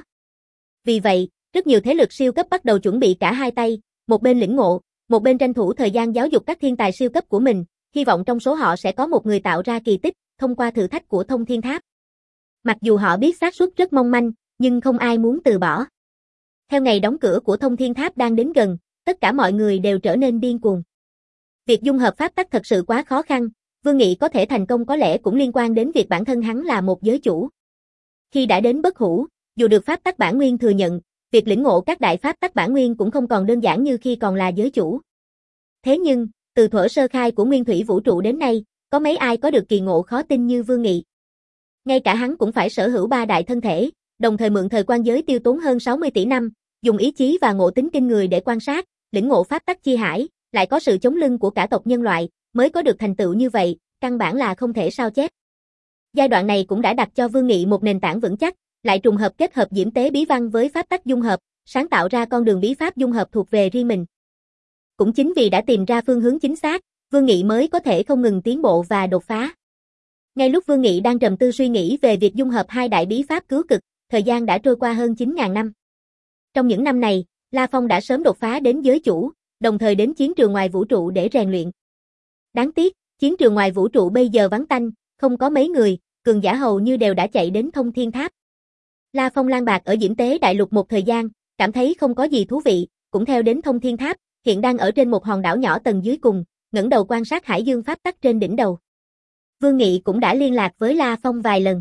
Vì vậy, rất nhiều thế lực siêu cấp bắt đầu chuẩn bị cả hai tay, một bên lĩnh ngộ, một bên tranh thủ thời gian giáo dục các thiên tài siêu cấp của mình, hy vọng trong số họ sẽ có một người tạo ra kỳ tích, thông qua thử thách của Thông Thiên Tháp. Mặc dù họ biết xác suất rất mong manh, nhưng không ai muốn từ bỏ. Theo ngày đóng cửa của Thông Thiên Tháp đang đến gần, tất cả mọi người đều trở nên điên cuồng. Việc dung hợp pháp tắc thật sự quá khó khăn, Vương Nghị có thể thành công có lẽ cũng liên quan đến việc bản thân hắn là một giới chủ. Khi đã đến bất hủ, dù được pháp tắc bản nguyên thừa nhận, việc lĩnh ngộ các đại pháp tắc bản nguyên cũng không còn đơn giản như khi còn là giới chủ. Thế nhưng, từ thuở sơ khai của nguyên thủy vũ trụ đến nay, có mấy ai có được kỳ ngộ khó tin như Vương Nghị. Ngay cả hắn cũng phải sở hữu ba đại thân thể, đồng thời mượn thời quan giới tiêu tốn hơn sáu mươi tỷ năm, dùng ý chí và ngộ tính kinh người để quan sát, lĩnh ngộ pháp tắc chi hải, lại có sự chống lưng của cả tộc nhân loại, mới có được thành tựu như vậy, căn bản là không thể sao chép. Giai đoạn này cũng đã đặt cho Vương Nghị một nền tảng vững chắc, lại trùng hợp kết hợp diễm tế bí văn với pháp tắc dung hợp, sáng tạo ra con đường bí pháp dung hợp thuộc về riêng mình. Cũng chính vì đã tìm ra phương hướng chính xác, Vương Nghị mới có thể không ngừng tiến bộ và đột phá. Ngay lúc Vương Nghị đang trầm tư suy nghĩ về việc dung hợp hai đại bí pháp cứu cực, thời gian đã trôi qua hơn chín nghìn năm. Trong những năm này, La Phong đã sớm đột phá đến giới chủ, đồng thời đến chiến trường ngoài vũ trụ để rèn luyện. Đáng tiếc, Chiến trường ngoài vũ trụ bây giờ vắng tanh, không có mấy người, cường giả hầu như đều đã chạy đến Thông Thiên Tháp. La Phong lang bạc ở Diễm Tế Đại Lục một thời gian, cảm thấy không có gì thú vị, cũng theo đến Thông Thiên Tháp, hiện đang ở trên một hòn đảo nhỏ tầng dưới cùng, ngẩng đầu quan sát hải dương pháp tắc trên đỉnh đầu. Vương Nghị cũng đã liên lạc với La Phong vài lần.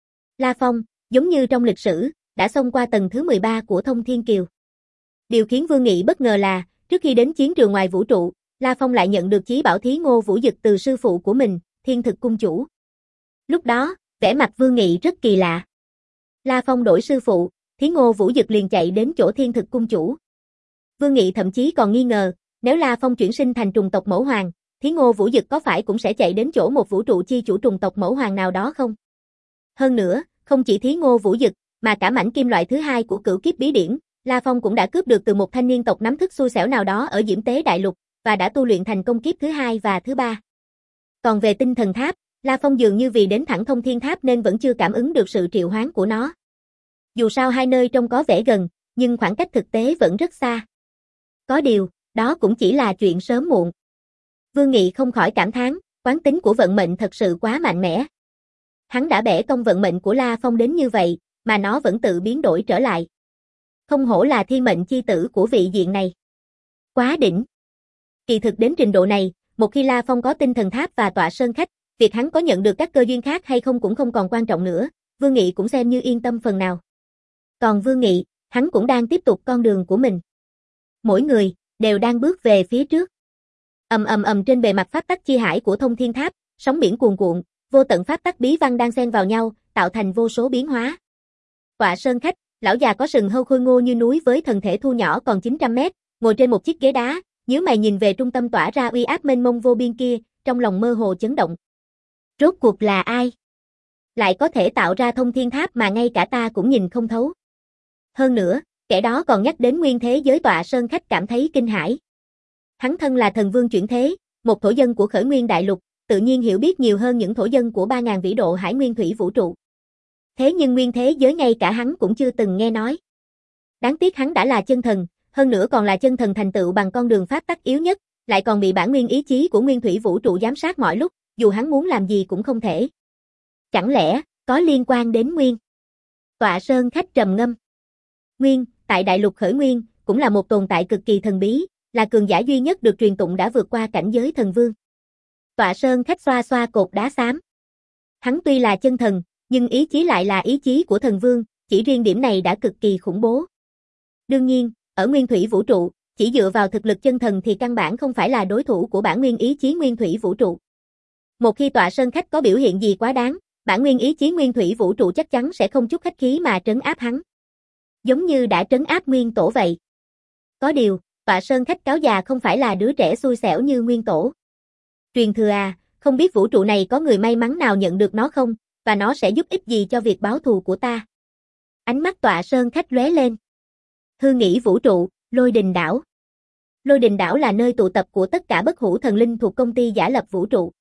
La Phong, giống như trong lịch sử, đã xông qua tầng thứ mười ba của Thông Thiên Kiều. Điều khiến Vương Nghị bất ngờ là, trước khi đến chiến trường ngoài vũ trụ, La Phong lại nhận được chí bảo thí Ngô Vũ Dực từ sư phụ của mình, Thiên Thực Cung Chủ. Lúc đó, vẻ mặt Vương Nghị rất kỳ lạ. La Phong đổi sư phụ, thí Ngô Vũ Dực liền chạy đến chỗ Thiên Thực Cung Chủ. Vương Nghị thậm chí còn nghi ngờ, nếu La Phong chuyển sinh thành trùng tộc mẫu hoàng, thí Ngô Vũ Dực có phải cũng sẽ chạy đến chỗ một vũ trụ chi chủ trùng tộc mẫu hoàng nào đó không? Hơn nữa, không chỉ thí Ngô Vũ Dực, mà cả mảnh kim loại thứ hai của cửu kiếp bí điển, La Phong cũng đã cướp được từ một thanh niên tộc nắm thức xui xẻo nào đó ở Diễm Tế Đại Lục, và đã tu luyện thành công kiếp thứ hai và thứ ba. Còn về tinh thần tháp, La Phong dường như vì đến thẳng Thông Thiên Tháp nên vẫn chưa cảm ứng được sự triệu hoán của nó. Dù sao hai nơi trông có vẻ gần, nhưng khoảng cách thực tế vẫn rất xa. Có điều, đó cũng chỉ là chuyện sớm muộn. Vương Nghị không khỏi cảm thán, quán tính của vận mệnh thật sự quá mạnh mẽ. Hắn đã bẻ cong vận mệnh của La Phong đến như vậy, mà nó vẫn tự biến đổi trở lại. Không hổ là thiên mệnh chi tử của vị diện này. Quá đỉnh. Kỳ thực đến trình độ này, một khi La Phong có tinh thần tháp và tọa sơn khách, việc hắn có nhận được các cơ duyên khác hay không cũng không còn quan trọng nữa, Vương Nghị cũng xem như yên tâm phần nào. Còn Vương Nghị, hắn cũng đang tiếp tục con đường của mình. Mỗi người, đều đang bước về phía trước. Ầm ầm ầm trên bề mặt pháp tắc chi hải của Thông Thiên Tháp, sóng biển cuồn cuộn, vô tận pháp tắc bí văn đang xen vào nhau, tạo thành vô số biến hóa. Tọa sơn khách, lão già có sừng hâu khôi ngô như núi với thân thể thu nhỏ còn chín trăm mét, ngồi trên một chiếc ghế đá, nhíu mày nhìn về trung tâm tỏa ra uy áp mênh mông vô biên kia, trong lòng mơ hồ chấn động. Rốt cuộc là ai? Lại có thể tạo ra Thông Thiên Tháp mà ngay cả ta cũng nhìn không thấu. Hơn nữa, kẻ đó còn nhắc đến nguyên thế giới tọa sơn khách cảm thấy kinh hãi. Hắn thân là thần vương chuyển thế, một thổ dân của khởi nguyên đại lục, tự nhiên hiểu biết nhiều hơn những thổ dân của ba ngàn vĩ độ hải nguyên thủy vũ trụ. Thế nhưng nguyên thế giới ngay cả hắn cũng chưa từng nghe nói. Đáng tiếc hắn đã là chân thần, hơn nữa còn là chân thần thành tựu bằng con đường pháp tắc yếu nhất, lại còn bị bản nguyên ý chí của nguyên thủy vũ trụ giám sát mọi lúc, dù hắn muốn làm gì cũng không thể. Chẳng lẽ, có liên quan đến Nguyên? Tọa sơn khách trầm ngâm. Nguyên, tại đại lục khởi nguyên, cũng là một tồn tại cực kỳ thần bí, là cường giả duy nhất được truyền tụng đã vượt qua cảnh giới thần vương. Tọa sơn khách xoa xoa cột đá xám. Hắn tuy là chân thần, nhưng ý chí lại là ý chí của thần vương, chỉ riêng điểm này đã cực kỳ khủng bố. Đương nhiên, ở nguyên thủy vũ trụ, chỉ dựa vào thực lực chân thần thì căn bản không phải là đối thủ của bản nguyên ý chí nguyên thủy vũ trụ. Một khi tọa sơn khách có biểu hiện gì quá đáng, bản nguyên ý chí nguyên thủy vũ trụ chắc chắn sẽ không chút khách khí mà trấn áp hắn. Giống như đã trấn áp nguyên tổ vậy. Có điều, tọa sơn khách cáo già không phải là đứa trẻ xui xẻo như nguyên tổ. Truyền thừa à, không biết vũ trụ này có người may mắn nào nhận được nó không, và nó sẽ giúp ích gì cho việc báo thù của ta. Ánh mắt tọa sơn khách lóe lên. Hư nghĩ vũ trụ, Lôi Đình Đảo. Lôi Đình Đảo là nơi tụ tập của tất cả bất hủ thần linh thuộc công ty giả lập vũ trụ.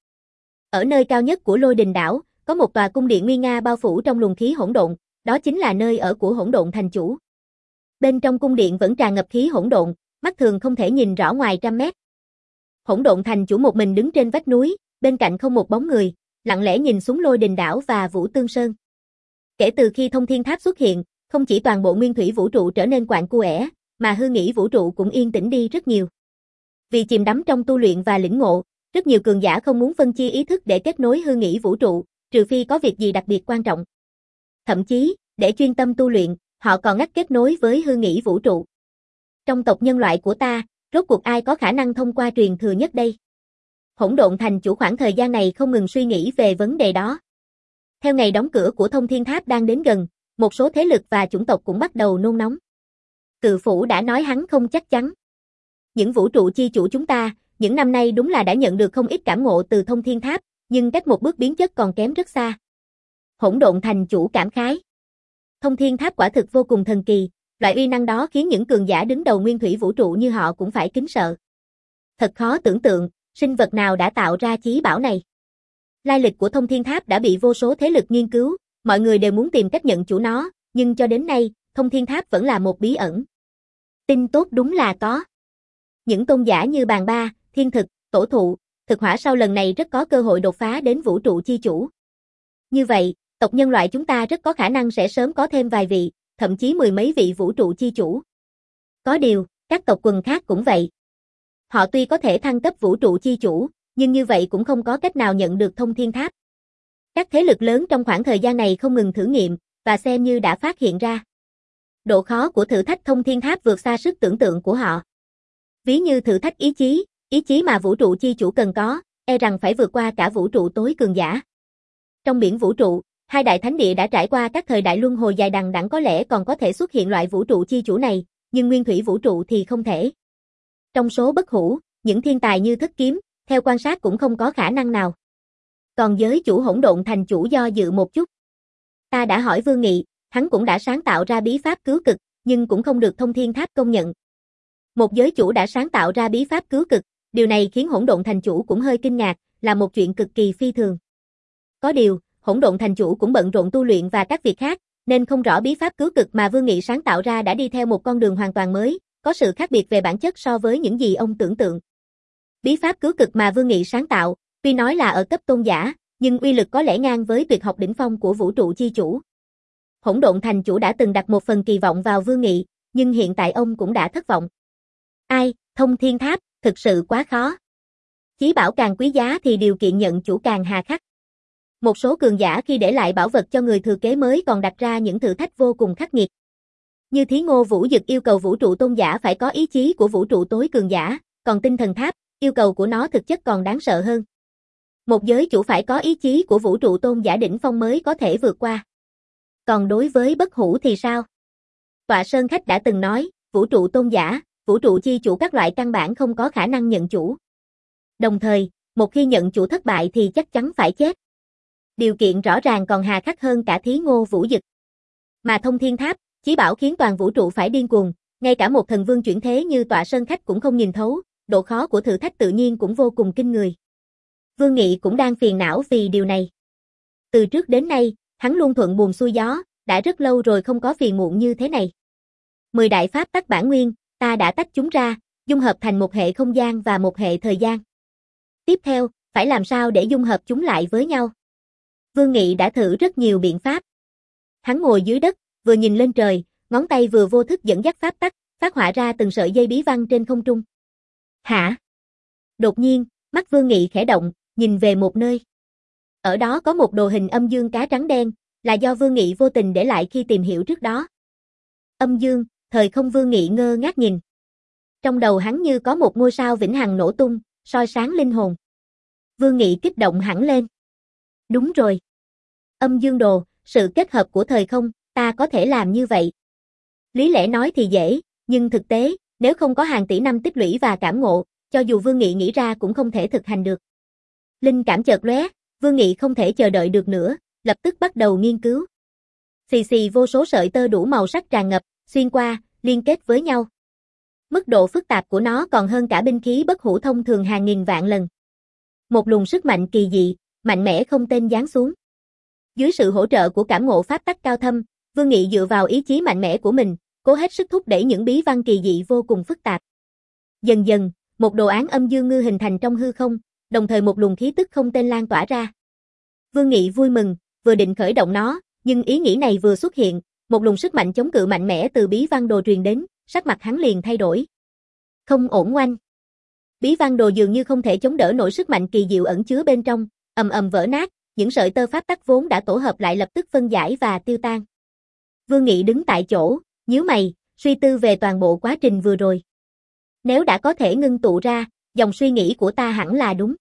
Ở nơi cao nhất của Lôi Đình Đảo, có một tòa cung điện nguy nga bao phủ trong luồng khí hỗn độn, đó chính là nơi ở của Hỗn Độn Thành Chủ. Bên trong cung điện vẫn tràn ngập khí hỗn độn, mắt thường không thể nhìn rõ ngoài trăm mét. Hỗn Độn Thành Chủ một mình đứng trên vách núi, bên cạnh không một bóng người, lặng lẽ nhìn xuống Lôi Đình Đảo và Vũ Tương Sơn. Kể từ khi Thông Thiên Tháp xuất hiện, không chỉ toàn bộ nguyên thủy vũ trụ trở nên quạnh quẽ, mà hư nghĩ vũ trụ cũng yên tĩnh đi rất nhiều. Vì chìm đắm trong tu luyện và lĩnh ngộ, rất nhiều cường giả không muốn phân chia ý thức để kết nối hư nghĩ vũ trụ, trừ phi có việc gì đặc biệt quan trọng. Thậm chí, để chuyên tâm tu luyện, họ còn ngắt kết nối với hư nghĩ vũ trụ. Trong tộc nhân loại của ta, rốt cuộc ai có khả năng thông qua truyền thừa nhất đây? Hỗn Độn Thành Chủ khoảng thời gian này không ngừng suy nghĩ về vấn đề đó. Theo ngày đóng cửa của Thông Thiên Tháp đang đến gần, một số thế lực và chủng tộc cũng bắt đầu nôn nóng. Cự Phủ đã nói hắn không chắc chắn. Những vũ trụ chi chủ chúng ta, những năm nay đúng là đã nhận được không ít cảm ngộ từ Thông Thiên Tháp, nhưng cách một bước biến chất còn kém rất xa. Hỗn Độn Thành Chủ cảm khái. Thông Thiên Tháp quả thực vô cùng thần kỳ, loại uy năng đó khiến những cường giả đứng đầu nguyên thủy vũ trụ như họ cũng phải kính sợ. Thật khó tưởng tượng, sinh vật nào đã tạo ra chí bảo này. Lai lịch của Thông Thiên Tháp đã bị vô số thế lực nghiên cứu, mọi người đều muốn tìm cách nhận chủ nó, nhưng cho đến nay, Thông Thiên Tháp vẫn là một bí ẩn. Tin tốt đúng là có. Những tôn giả như Bàn Ba, Thiên Thực, Tổ Thụ, thực hỏa sau lần này rất có cơ hội đột phá đến vũ trụ chi chủ. Như vậy, tộc nhân loại chúng ta rất có khả năng sẽ sớm có thêm vài vị, thậm chí mười mấy vị vũ trụ chi chủ. Có điều, các tộc quần khác cũng vậy. Họ tuy có thể thăng cấp vũ trụ chi chủ, nhưng như vậy cũng không có cách nào nhận được thông thiên tháp. Các thế lực lớn trong khoảng thời gian này không ngừng thử nghiệm, và xem như đã phát hiện ra. Độ khó của thử thách thông thiên tháp vượt xa sức tưởng tượng của họ. Ví như thử thách ý chí, ý chí mà vũ trụ chi chủ cần có, e rằng phải vượt qua cả vũ trụ tối cường giả. Trong biển vũ trụ, hai đại thánh địa đã trải qua các thời đại luân hồi dài đằng đẵng, có lẽ còn có thể xuất hiện loại vũ trụ chi chủ này, nhưng nguyên thủy vũ trụ thì không thể. Trong số bất hủ, những thiên tài như Thất Kiếm, theo quan sát cũng không có khả năng nào. Còn giới chủ Hỗn Độn Thành chủ do dự một chút. Ta đã hỏi Vương Nghị, hắn cũng đã sáng tạo ra bí pháp cứu cực, nhưng cũng không được thông thiên tháp công nhận. Một giới chủ đã sáng tạo ra bí pháp cứu cực, điều này khiến Hỗn Độn Thành chủ cũng hơi kinh ngạc, là một chuyện cực kỳ phi thường. Có điều, Hỗn Độn Thành chủ cũng bận rộn tu luyện và các việc khác, nên không rõ bí pháp cứu cực mà Vương Nghị sáng tạo ra đã đi theo một con đường hoàn toàn mới, có sự khác biệt về bản chất so với những gì ông tưởng tượng. Bí pháp cứu cực mà Vương Nghị sáng tạo, tuy nói là ở cấp tôn giả, nhưng uy lực có lẽ ngang với tuyệt học đỉnh phong của vũ trụ chi chủ. Hỗn Độn Thành chủ đã từng đặt một phần kỳ vọng vào Vương Nghị, nhưng hiện tại ông cũng đã thất vọng. Ai, thông thiên tháp, thực sự quá khó. Chí bảo càng quý giá thì điều kiện nhận chủ càng hà khắc. Một số cường giả khi để lại bảo vật cho người thừa kế mới còn đặt ra những thử thách vô cùng khắc nghiệt. Như Thí Ngô Vũ Dực yêu cầu vũ trụ tôn giả phải có ý chí của vũ trụ tối cường giả, còn tinh thần tháp, yêu cầu của nó thực chất còn đáng sợ hơn. Một giới chủ phải có ý chí của vũ trụ tôn giả đỉnh phong mới có thể vượt qua. Còn đối với bất hủ thì sao? Tọa Sơn Khách đã từng nói, vũ trụ tôn giả, vũ trụ chi chủ các loại căn bản không có khả năng nhận chủ. Đồng thời, một khi nhận chủ thất bại thì chắc chắn phải chết. Điều kiện rõ ràng còn hà khắc hơn cả Thí Ngô Vũ Dực. Mà thông thiên tháp, chí bảo khiến toàn vũ trụ phải điên cuồng, ngay cả một thần vương chuyển thế như Tọa Sơn Khách cũng không nhìn thấu, độ khó của thử thách tự nhiên cũng vô cùng kinh người. Vương Nghị cũng đang phiền não vì điều này. Từ trước đến nay, hắn luôn thuận buồm xuôi gió, đã rất lâu rồi không có phiền muộn như thế này. Mười đại pháp tắc bản nguyên, ta đã tách chúng ra, dung hợp thành một hệ không gian và một hệ thời gian. Tiếp theo, phải làm sao để dung hợp chúng lại với nhau? Vương Nghị đã thử rất nhiều biện pháp. Hắn ngồi dưới đất, vừa nhìn lên trời, ngón tay vừa vô thức dẫn dắt pháp tắc, phát họa ra từng sợi dây bí văn trên không trung. Hả? Đột nhiên, mắt Vương Nghị khẽ động, nhìn về một nơi. Ở đó có một đồ hình âm dương cá trắng đen, là do Vương Nghị vô tình để lại khi tìm hiểu trước đó. Âm dương, thời không. Vương Nghị ngơ ngác nhìn. Trong đầu hắn như có một ngôi sao vĩnh hằng nổ tung, soi sáng linh hồn. Vương Nghị kích động hẳn lên. Đúng rồi. Âm dương đồ, sự kết hợp của thời không, ta có thể làm như vậy. Lý lẽ nói thì dễ, nhưng thực tế, nếu không có hàng tỷ năm tích lũy và cảm ngộ, cho dù Vương Nghị nghĩ ra cũng không thể thực hành được. Linh cảm chợt lóe, Vương Nghị không thể chờ đợi được nữa, lập tức bắt đầu nghiên cứu. Xì xì vô số sợi tơ đủ màu sắc tràn ngập, xuyên qua, liên kết với nhau. Mức độ phức tạp của nó còn hơn cả binh khí bất hủ thông thường hàng nghìn vạn lần. Một luồng sức mạnh kỳ dị, mạnh mẽ không tên giáng xuống. Dưới sự hỗ trợ của cảm ngộ pháp tắc cao thâm, Vương Nghị dựa vào ý chí mạnh mẽ của mình, cố hết sức thúc đẩy những bí văn kỳ dị vô cùng phức tạp. Dần dần, một đồ án âm dương ngư hình thành trong hư không, đồng thời một luồng khí tức không tên lan tỏa ra. Vương Nghị vui mừng, vừa định khởi động nó, nhưng ý nghĩ này vừa xuất hiện, một luồng sức mạnh chống cự mạnh mẽ từ bí văn đồ truyền đến, sắc mặt hắn liền thay đổi. Không ổn oanh. Bí văn đồ dường như không thể chống đỡ nổi sức mạnh kỳ diệu ẩn chứa bên trong, ầm ầm vỡ nát, những sợi tơ pháp tắc vốn đã tổ hợp lại lập tức phân giải và tiêu tan. Vương Nghị đứng tại chỗ, nhíu mày, suy tư về toàn bộ quá trình vừa rồi. Nếu đã có thể ngưng tụ ra, dòng suy nghĩ của ta hẳn là đúng.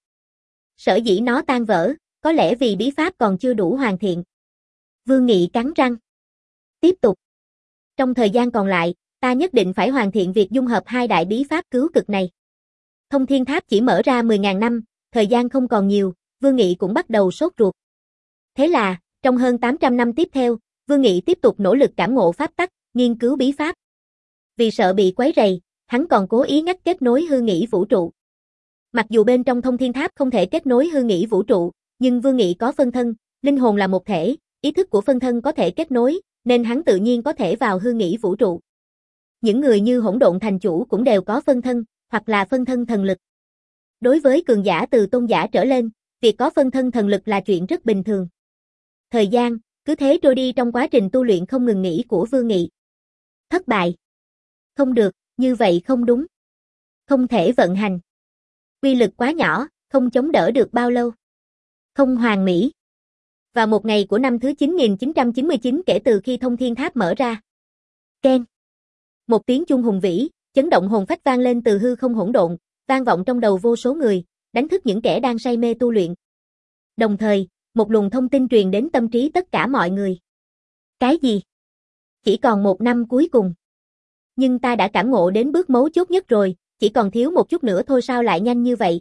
Sở dĩ nó tan vỡ, có lẽ vì bí pháp còn chưa đủ hoàn thiện. Vương Nghị cắn răng. Tiếp tục. Trong thời gian còn lại, ta nhất định phải hoàn thiện việc dung hợp hai đại bí pháp cứu cực này. Thông thiên tháp chỉ mở ra mười nghìn năm, thời gian không còn nhiều, Vương Nghị cũng bắt đầu sốt ruột. Thế là, trong hơn tám trăm năm tiếp theo, Vương Nghị tiếp tục nỗ lực cảm ngộ pháp tắc, nghiên cứu bí pháp. Vì sợ bị quấy rầy, hắn còn cố ý ngắt kết nối hư nghĩ vũ trụ. Mặc dù bên trong thông thiên tháp không thể kết nối hư nghĩ vũ trụ, nhưng Vương Nghị có phân thân, linh hồn là một thể, ý thức của phân thân có thể kết nối, nên hắn tự nhiên có thể vào hư nghĩ vũ trụ. Những người như Hỗn Độn Thành chủ cũng đều có phân thân, hoặc là phân thân thần lực. Đối với cường giả từ tôn giả trở lên, việc có phân thân thần lực là chuyện rất bình thường. Thời gian, cứ thế trôi đi trong quá trình tu luyện không ngừng nghỉ của Vương Nghị. Thất bại. Không được, như vậy không đúng. Không thể vận hành. Quy lực quá nhỏ, không chống đỡ được bao lâu. Không hoàn mỹ. Vào một ngày của năm thứ chín nghìn chín trăm chín mươi chín kể từ khi thông thiên tháp mở ra. Keng. Một tiếng chuông hùng vĩ, chấn động hồn phách vang lên từ hư không hỗn độn, vang vọng trong đầu vô số người, đánh thức những kẻ đang say mê tu luyện. Đồng thời, một luồng thông tin truyền đến tâm trí tất cả mọi người. Cái gì? Chỉ còn một năm cuối cùng. Nhưng ta đã cảm ngộ đến bước mấu chốt nhất rồi, chỉ còn thiếu một chút nữa thôi sao lại nhanh như vậy?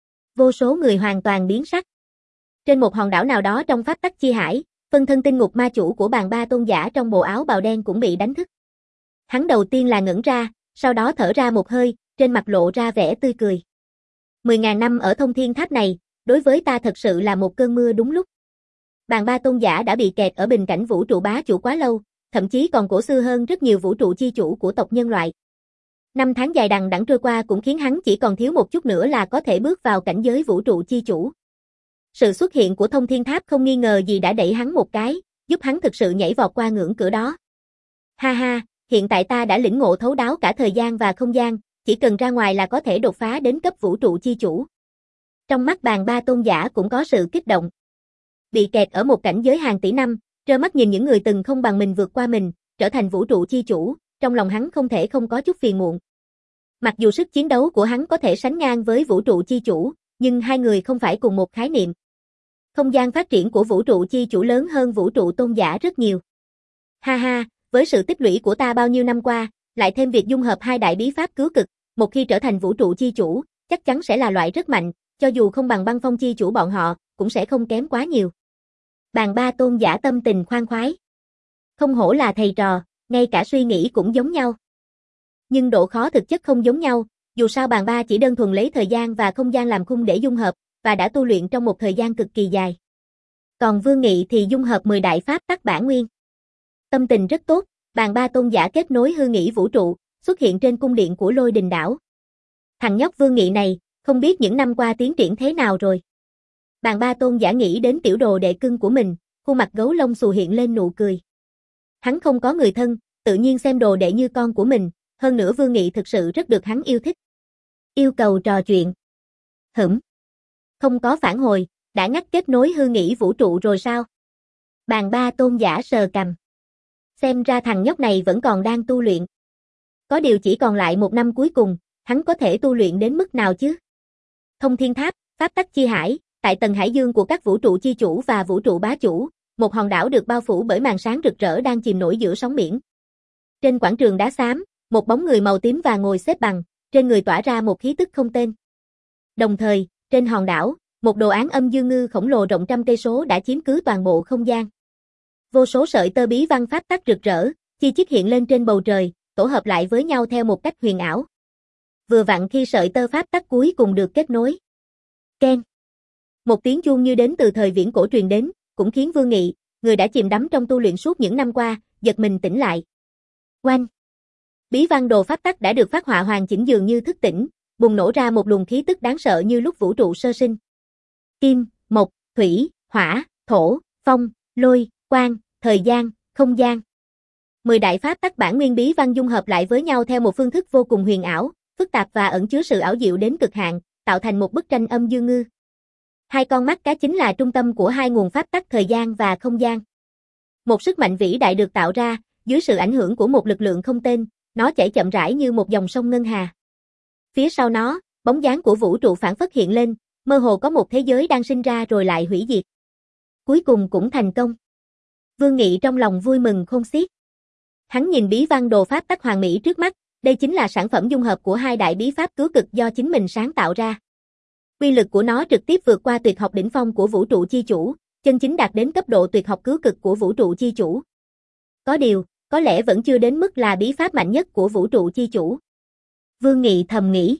Vô số người hoàn toàn biến sắc. Trên một hòn đảo nào đó trong pháp tắc chi hải, phân thân tinh ngục ma chủ của bàn ba tôn giả trong bộ áo bào đen cũng bị đánh thức. Hắn đầu tiên là ngẩn ra, sau đó thở ra một hơi, trên mặt lộ ra vẻ tươi cười. Mười ngàn năm ở thông thiên tháp này, đối với ta thật sự là một cơn mưa đúng lúc. Bàn ba tôn giả đã bị kẹt ở bình cảnh vũ trụ bá chủ quá lâu, thậm chí còn cổ xưa hơn rất nhiều vũ trụ chi chủ của tộc nhân loại. Năm tháng dài đằng đẵng trôi qua cũng khiến hắn chỉ còn thiếu một chút nữa là có thể bước vào cảnh giới vũ trụ chi chủ. Sự xuất hiện của thông thiên tháp không nghi ngờ gì đã đẩy hắn một cái, giúp hắn thực sự nhảy vọt qua ngưỡng cửa đó. Ha ha, hiện tại ta đã lĩnh ngộ thấu đáo cả thời gian và không gian, chỉ cần ra ngoài là có thể đột phá đến cấp vũ trụ chi chủ. Trong mắt bàn ba tôn giả cũng có sự kích động. Bị kẹt ở một cảnh giới hàng tỷ năm, trơ mắt nhìn những người từng không bằng mình vượt qua mình, trở thành vũ trụ chi chủ, trong lòng hắn không thể không có chút phiền muộn. Mặc dù sức chiến đấu của hắn có thể sánh ngang với vũ trụ chi chủ, nhưng hai người không phải cùng một khái niệm. Không gian phát triển của vũ trụ chi chủ lớn hơn vũ trụ tôn giả rất nhiều. Ha ha, với sự tích lũy của ta bao nhiêu năm qua, lại thêm việc dung hợp hai đại bí pháp cứu cực, một khi trở thành vũ trụ chi chủ, chắc chắn sẽ là loại rất mạnh, cho dù không bằng băng phong chi chủ bọn họ, cũng sẽ không kém quá nhiều. Bàn ba tôn giả tâm tình khoan khoái. Không hổ là thầy trò, ngay cả suy nghĩ cũng giống nhau. Nhưng độ khó thực chất không giống nhau, dù sao bàn ba chỉ đơn thuần lấy thời gian và không gian làm khung để dung hợp, và đã tu luyện trong một thời gian cực kỳ dài. Còn Vương Nghị thì dung hợp mười đại pháp tắc bản nguyên. Tâm tình rất tốt, bàn ba tôn giả kết nối hư nghĩ vũ trụ, xuất hiện trên cung điện của Lôi Đình đảo. Thằng nhóc Vương Nghị này, không biết những năm qua tiến triển thế nào rồi. Bàn ba tôn giả nghĩ đến tiểu đồ đệ cưng của mình, khuôn mặt gấu lông xù hiện lên nụ cười. Hắn không có người thân, tự nhiên xem đồ đệ như con của mình, hơn nữa Vương Nghị thực sự rất được hắn yêu thích. Yêu cầu trò chuyện. Hửm. Không có phản hồi, đã ngắt kết nối hư nghĩ vũ trụ rồi sao? Bàn ba tôn giả sờ cằm. Xem ra thằng nhóc này vẫn còn đang tu luyện. Có điều chỉ còn lại một năm cuối cùng, hắn có thể tu luyện đến mức nào chứ? Thông thiên tháp, pháp tắc chi hải, tại tầng hải dương của các vũ trụ chi chủ và vũ trụ bá chủ, một hòn đảo được bao phủ bởi màn sáng rực rỡ đang chìm nổi giữa sóng biển. Trên quảng trường đá xám, một bóng người màu tím và ngồi xếp bằng, trên người tỏa ra một khí tức không tên. Đồng thời, trên hòn đảo, một đồ án âm dương ngư khổng lồ rộng trăm cây số đã chiếm cứ toàn bộ không gian. Vô số sợi tơ bí văn pháp tắc rực rỡ, chi chít hiện lên trên bầu trời, tổ hợp lại với nhau theo một cách huyền ảo. Vừa vặn khi sợi tơ pháp tắc cuối cùng được kết nối. Keng. Một tiếng chuông như đến từ thời viễn cổ truyền đến, cũng khiến Vương Nghị, người đã chìm đắm trong tu luyện suốt những năm qua, giật mình tỉnh lại. Oanh. Bí văn đồ pháp tắc đã được phát họa hoàn chỉnh dường như thức tỉnh, bùng nổ ra một luồng khí tức đáng sợ như lúc vũ trụ sơ sinh. Kim, mộc, thủy, hỏa, thổ, phong, lôi, quang, thời gian, không gian. Mười đại pháp tắc bản nguyên bí văn dung hợp lại với nhau theo một phương thức vô cùng huyền ảo, phức tạp và ẩn chứa sự ảo diệu đến cực hạn, tạo thành một bức tranh âm dương ngư. Hai con mắt cá chính là trung tâm của hai nguồn pháp tắc thời gian và không gian. Một sức mạnh vĩ đại được tạo ra, dưới sự ảnh hưởng của một lực lượng không tên, nó chảy chậm rãi như một dòng sông ngân hà. Phía sau nó, bóng dáng của vũ trụ phản phất hiện lên, mơ hồ có một thế giới đang sinh ra rồi lại hủy diệt. Cuối cùng cũng thành công. Vương Nghị trong lòng vui mừng khôn xiết. Hắn nhìn bí văn đồ pháp tắc hoàn mỹ trước mắt, đây chính là sản phẩm dung hợp của hai đại bí pháp cứu cực do chính mình sáng tạo ra. Uy lực của nó trực tiếp vượt qua tuyệt học đỉnh phong của vũ trụ chi chủ, chân chính đạt đến cấp độ tuyệt học cứu cực của vũ trụ chi chủ. Có điều, có lẽ vẫn chưa đến mức là bí pháp mạnh nhất của vũ trụ chi chủ. Vương Nghị thầm nghĩ.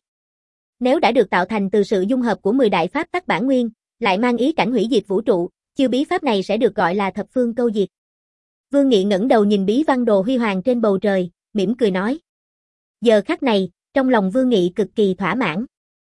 Nếu đã được tạo thành từ sự dung hợp của mười đại pháp tắc bản nguyên, lại mang ý cảnh hủy diệt vũ trụ, chiêu bí pháp này sẽ được gọi là thập phương câu diệt. Vương Nghị ngẩng đầu nhìn bí văn đồ huy hoàng trên bầu trời, mỉm cười nói. Giờ khắc này, trong lòng Vương Nghị cực kỳ thỏa mãn.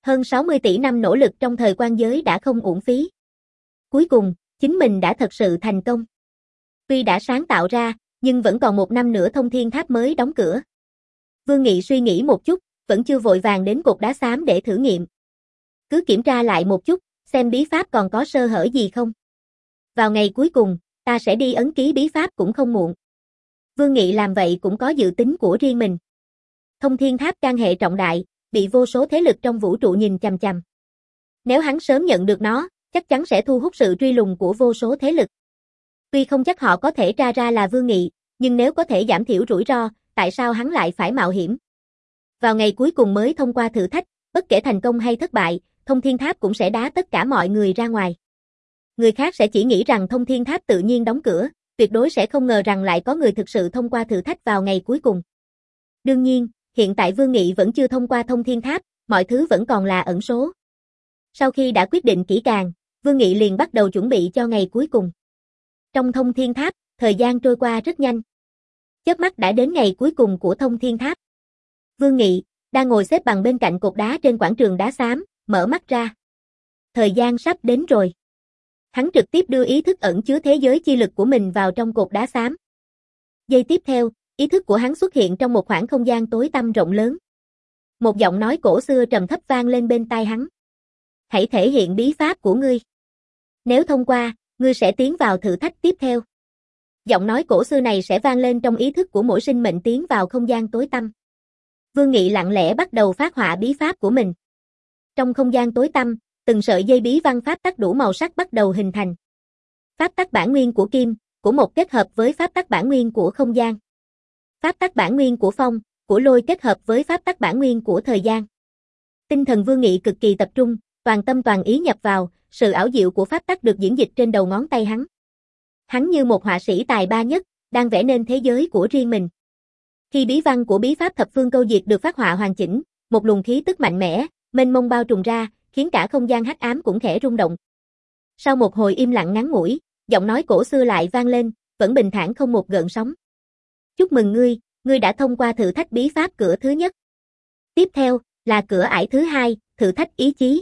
Hơn sáu mươi tỷ năm nỗ lực trong thời quan giới đã không uổng phí. Cuối cùng, chính mình đã thật sự thành công. Tuy đã sáng tạo ra, nhưng vẫn còn một năm nữa thông thiên tháp mới đóng cửa. Vương Nghị suy nghĩ một chút, vẫn chưa vội vàng đến cột đá xám để thử nghiệm. Cứ kiểm tra lại một chút, xem bí pháp còn có sơ hở gì không. Vào ngày cuối cùng, ta sẽ đi ấn ký bí pháp cũng không muộn. Vương Nghị làm vậy cũng có dự tính của riêng mình. Thông thiên tháp can hệ trọng đại, bị vô số thế lực trong vũ trụ nhìn chằm chằm. Nếu hắn sớm nhận được nó, chắc chắn sẽ thu hút sự truy lùng của vô số thế lực. Tuy không chắc họ có thể tra ra là Vương Nghị, nhưng nếu có thể giảm thiểu rủi ro, tại sao hắn lại phải mạo hiểm? Vào ngày cuối cùng mới thông qua thử thách, bất kể thành công hay thất bại, thông thiên tháp cũng sẽ đá tất cả mọi người ra ngoài. Người khác sẽ chỉ nghĩ rằng thông thiên tháp tự nhiên đóng cửa, tuyệt đối sẽ không ngờ rằng lại có người thực sự thông qua thử thách vào ngày cuối cùng. Đương nhiên, hiện tại Vương Nghị vẫn chưa thông qua thông thiên tháp, mọi thứ vẫn còn là ẩn số. Sau khi đã quyết định kỹ càng, Vương Nghị liền bắt đầu chuẩn bị cho ngày cuối cùng. Trong thông thiên tháp, thời gian trôi qua rất nhanh. Chớp mắt đã đến ngày cuối cùng của thông thiên tháp. Vương Nghị, đang ngồi xếp bằng bên cạnh cột đá trên quảng trường đá xám, mở mắt ra. Thời gian sắp đến rồi. Hắn trực tiếp đưa ý thức ẩn chứa thế giới chi lực của mình vào trong cột đá xám. Giây tiếp theo, ý thức của hắn xuất hiện trong một khoảng không gian tối tăm rộng lớn. Một giọng nói cổ xưa trầm thấp vang lên bên tai hắn. Hãy thể hiện bí pháp của ngươi. Nếu thông qua, ngươi sẽ tiến vào thử thách tiếp theo. Giọng nói cổ xưa này sẽ vang lên trong ý thức của mỗi sinh mệnh tiến vào không gian tối tăm. Vương Nghị lặng lẽ bắt đầu phát họa bí pháp của mình. Trong không gian tối tăm, từng sợi dây bí văn pháp tắc đủ màu sắc bắt đầu hình thành. Pháp tắc bản nguyên của kim, của một kết hợp với pháp tắc bản nguyên của không gian. Pháp tắc bản nguyên của phong, của lôi kết hợp với pháp tắc bản nguyên của thời gian. Tinh thần Vương Nghị cực kỳ tập trung, toàn tâm toàn ý nhập vào, sự ảo diệu của pháp tắc được diễn dịch trên đầu ngón tay hắn. Hắn như một họa sĩ tài ba nhất, đang vẽ nên thế giới của riêng mình. Khi bí văn của bí pháp thập phương câu diệt được phát họa hoàn chỉnh, một luồng khí tức mạnh mẽ, mênh mông bao trùm ra, khiến cả không gian hắc ám cũng khẽ rung động. Sau một hồi im lặng ngắn ngủi, giọng nói cổ xưa lại vang lên, vẫn bình thản không một gợn sóng. Chúc mừng ngươi, ngươi đã thông qua thử thách bí pháp cửa thứ nhất. Tiếp theo, là cửa ải thứ hai, thử thách ý chí.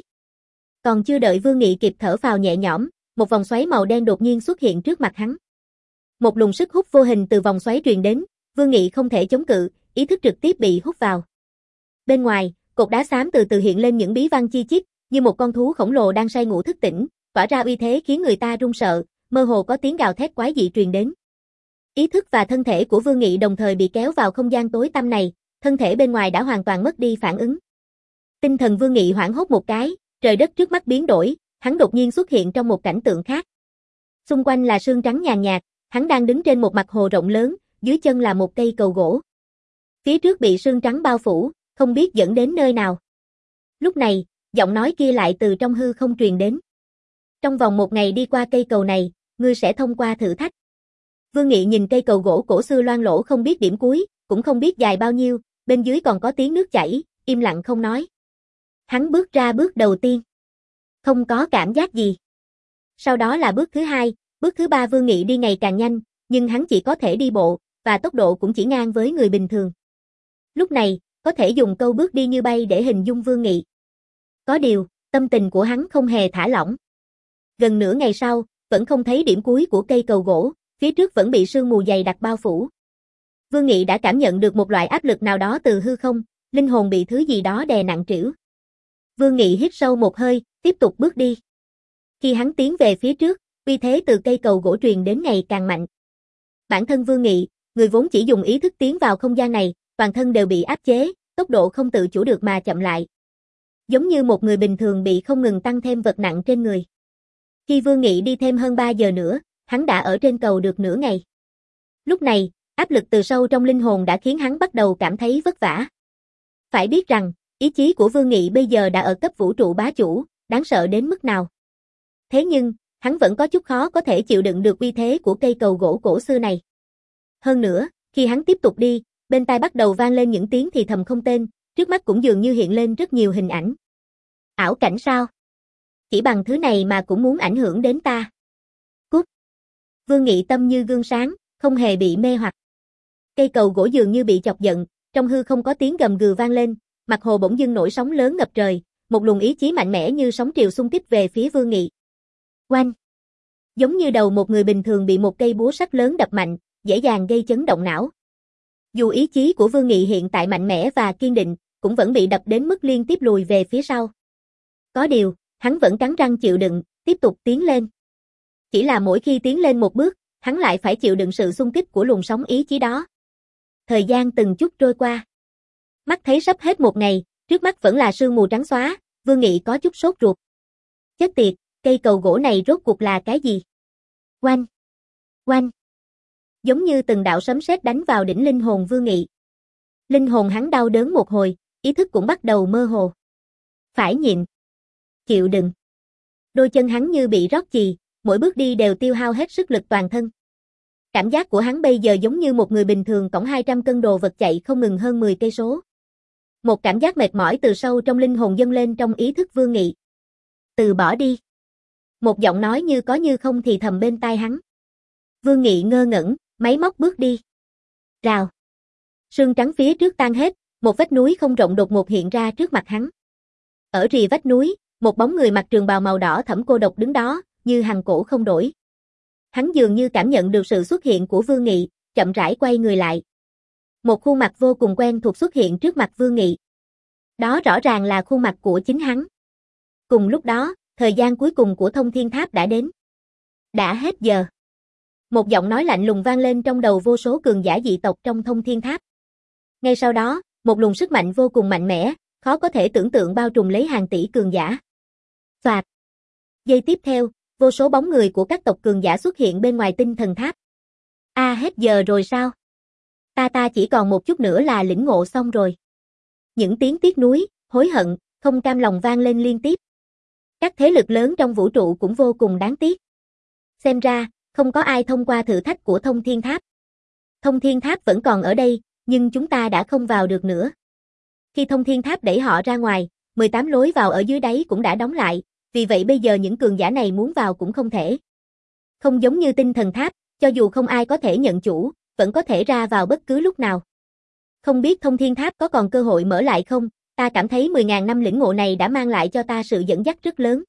Còn chưa đợi Vương Nghị kịp thở phào nhẹ nhõm, một vòng xoáy màu đen đột nhiên xuất hiện trước mặt hắn. Một luồng sức hút vô hình từ vòng xoáy truyền đến, Vương Nghị không thể chống cự, ý thức trực tiếp bị hút vào. Bên ngoài, cột đá xám từ từ hiện lên những bí văn chi chít, như một con thú khổng lồ đang say ngủ thức tỉnh, tỏa ra uy thế khiến người ta run sợ, mơ hồ có tiếng gào thét quái dị truyền đến. Ý thức và thân thể của Vương Nghị đồng thời bị kéo vào không gian tối tăm này, thân thể bên ngoài đã hoàn toàn mất đi phản ứng. Tinh thần Vương Nghị hoảng hốt một cái, trời đất trước mắt biến đổi, hắn đột nhiên xuất hiện trong một cảnh tượng khác. Xung quanh là sương trắng nhàn nhạt, hắn đang đứng trên một mặt hồ rộng lớn, dưới chân là một cây cầu gỗ. Phía trước bị sương trắng bao phủ, không biết dẫn đến nơi nào. Lúc này, giọng nói kia lại từ trong hư không truyền đến. Trong vòng một ngày đi qua cây cầu này, ngươi sẽ thông qua thử thách. Vương Nghị nhìn cây cầu gỗ cổ xưa loang lổ không biết điểm cuối, cũng không biết dài bao nhiêu, bên dưới còn có tiếng nước chảy, im lặng không nói. Hắn bước ra bước đầu tiên. Không có cảm giác gì. Sau đó là bước thứ hai, bước thứ ba Vương Nghị đi ngày càng nhanh, nhưng hắn chỉ có thể đi bộ, và tốc độ cũng chỉ ngang với người bình thường. Lúc này, có thể dùng câu bước đi như bay để hình dung Vương Nghị. Có điều, tâm tình của hắn không hề thả lỏng. Gần nửa ngày sau, vẫn không thấy điểm cuối của cây cầu gỗ, phía trước vẫn bị sương mù dày đặc bao phủ. Vương Nghị đã cảm nhận được một loại áp lực nào đó từ hư không, linh hồn bị thứ gì đó đè nặng trĩu. Vương Nghị hít sâu một hơi, tiếp tục bước đi. Khi hắn tiến về phía trước, uy thế từ cây cầu gỗ truyền đến ngày càng mạnh. Bản thân Vương Nghị, người vốn chỉ dùng ý thức tiến vào không gian này, toàn thân đều bị áp chế, tốc độ không tự chủ được mà chậm lại. Giống như một người bình thường bị không ngừng tăng thêm vật nặng trên người. Khi Vương Nghị đi thêm hơn ba giờ nữa, hắn đã ở trên cầu được nửa ngày. Lúc này, áp lực từ sâu trong linh hồn đã khiến hắn bắt đầu cảm thấy vất vả. Phải biết rằng, ý chí của Vương Nghị bây giờ đã ở cấp vũ trụ bá chủ, đáng sợ đến mức nào. Thế nhưng, hắn vẫn có chút khó có thể chịu đựng được uy thế của cây cầu gỗ cổ xưa này. Hơn nữa, khi hắn tiếp tục đi, bên tai bắt đầu vang lên những tiếng thì thầm không tên, trước mắt cũng dường như hiện lên rất nhiều hình ảnh. Ảo cảnh sao? Chỉ bằng thứ này mà cũng muốn ảnh hưởng đến ta. Cút. Vương Nghị tâm như gương sáng, không hề bị mê hoặc. Cây cầu gỗ dường như bị chọc giận, trong hư không có tiếng gầm gừ vang lên, mặt hồ bỗng dưng nổi sóng lớn ngập trời, một luồng ý chí mạnh mẽ như sóng triều xung kích về phía Vương Nghị. Oanh! Giống như đầu một người bình thường bị một cây búa sắt lớn đập mạnh, dễ dàng gây chấn động não. Dù ý chí của Vương Nghị hiện tại mạnh mẽ và kiên định, cũng vẫn bị đập đến mức liên tiếp lùi về phía sau. Có điều, hắn vẫn cắn răng chịu đựng, tiếp tục tiến lên. Chỉ là mỗi khi tiến lên một bước, hắn lại phải chịu đựng sự xung kích của luồng sóng ý chí đó. Thời gian từng chút trôi qua. Mắt thấy sắp hết một ngày, trước mắt vẫn là sương mù trắng xóa, Vương Nghị có chút sốt ruột. Chết tiệt, cây cầu gỗ này rốt cuộc là cái gì? Oanh! Oanh! Giống như từng đạo sấm sét đánh vào đỉnh linh hồn Vương Nghị. Linh hồn hắn đau đớn một hồi, ý thức cũng bắt đầu mơ hồ. Phải nhịn. Chịu đựng. Đôi chân hắn như bị rót chì, mỗi bước đi đều tiêu hao hết sức lực toàn thân. Cảm giác của hắn bây giờ giống như một người bình thường cõng hai trăm cân đồ vật chạy không ngừng hơn mười cây số. Một cảm giác mệt mỏi từ sâu trong linh hồn dâng lên trong ý thức Vương Nghị. Từ bỏ đi. Một giọng nói như có như không thì thầm bên tai hắn. Vương Nghị ngơ ngẩn, máy móc bước đi. Rào. Sương trắng phía trước tan hết, một vách núi không rộng đột ngột hiện ra trước mặt hắn. Ở rìa vách núi, một bóng người mặc trường bào màu đỏ thẫm cô độc đứng đó, như hằng cổ không đổi. Hắn dường như cảm nhận được sự xuất hiện của Vương Nghị, chậm rãi quay người lại. Một khuôn mặt vô cùng quen thuộc xuất hiện trước mặt Vương Nghị. Đó rõ ràng là khuôn mặt của chính hắn. Cùng lúc đó, thời gian cuối cùng của Thông Thiên Tháp đã đến. Đã hết giờ. Một giọng nói lạnh lùng vang lên trong đầu vô số cường giả dị tộc trong Thông Thiên Tháp. Ngay sau đó, một luồng sức mạnh vô cùng mạnh mẽ, khó có thể tưởng tượng bao trùm lấy hàng tỷ cường giả. Soạt. Giây tiếp theo, vô số bóng người của các tộc cường giả xuất hiện bên ngoài tinh thần tháp. A à, hết giờ rồi sao? Ta ta chỉ còn một chút nữa là lĩnh ngộ xong rồi. Những tiếng tiếc nuối, hối hận, không cam lòng vang lên liên tiếp. Các thế lực lớn trong vũ trụ cũng vô cùng đáng tiếc. Xem ra, không có ai thông qua thử thách của Thông Thiên Tháp. Thông Thiên Tháp vẫn còn ở đây, nhưng chúng ta đã không vào được nữa. Khi Thông Thiên Tháp đẩy họ ra ngoài, mười tám lối vào ở dưới đáy cũng đã đóng lại, vì vậy bây giờ những cường giả này muốn vào cũng không thể. Không giống như tinh thần tháp, cho dù không ai có thể nhận chủ, vẫn có thể ra vào bất cứ lúc nào. Không biết Thông Thiên Tháp có còn cơ hội mở lại không, ta cảm thấy mười nghìn năm lĩnh ngộ này đã mang lại cho ta sự dẫn dắt rất lớn.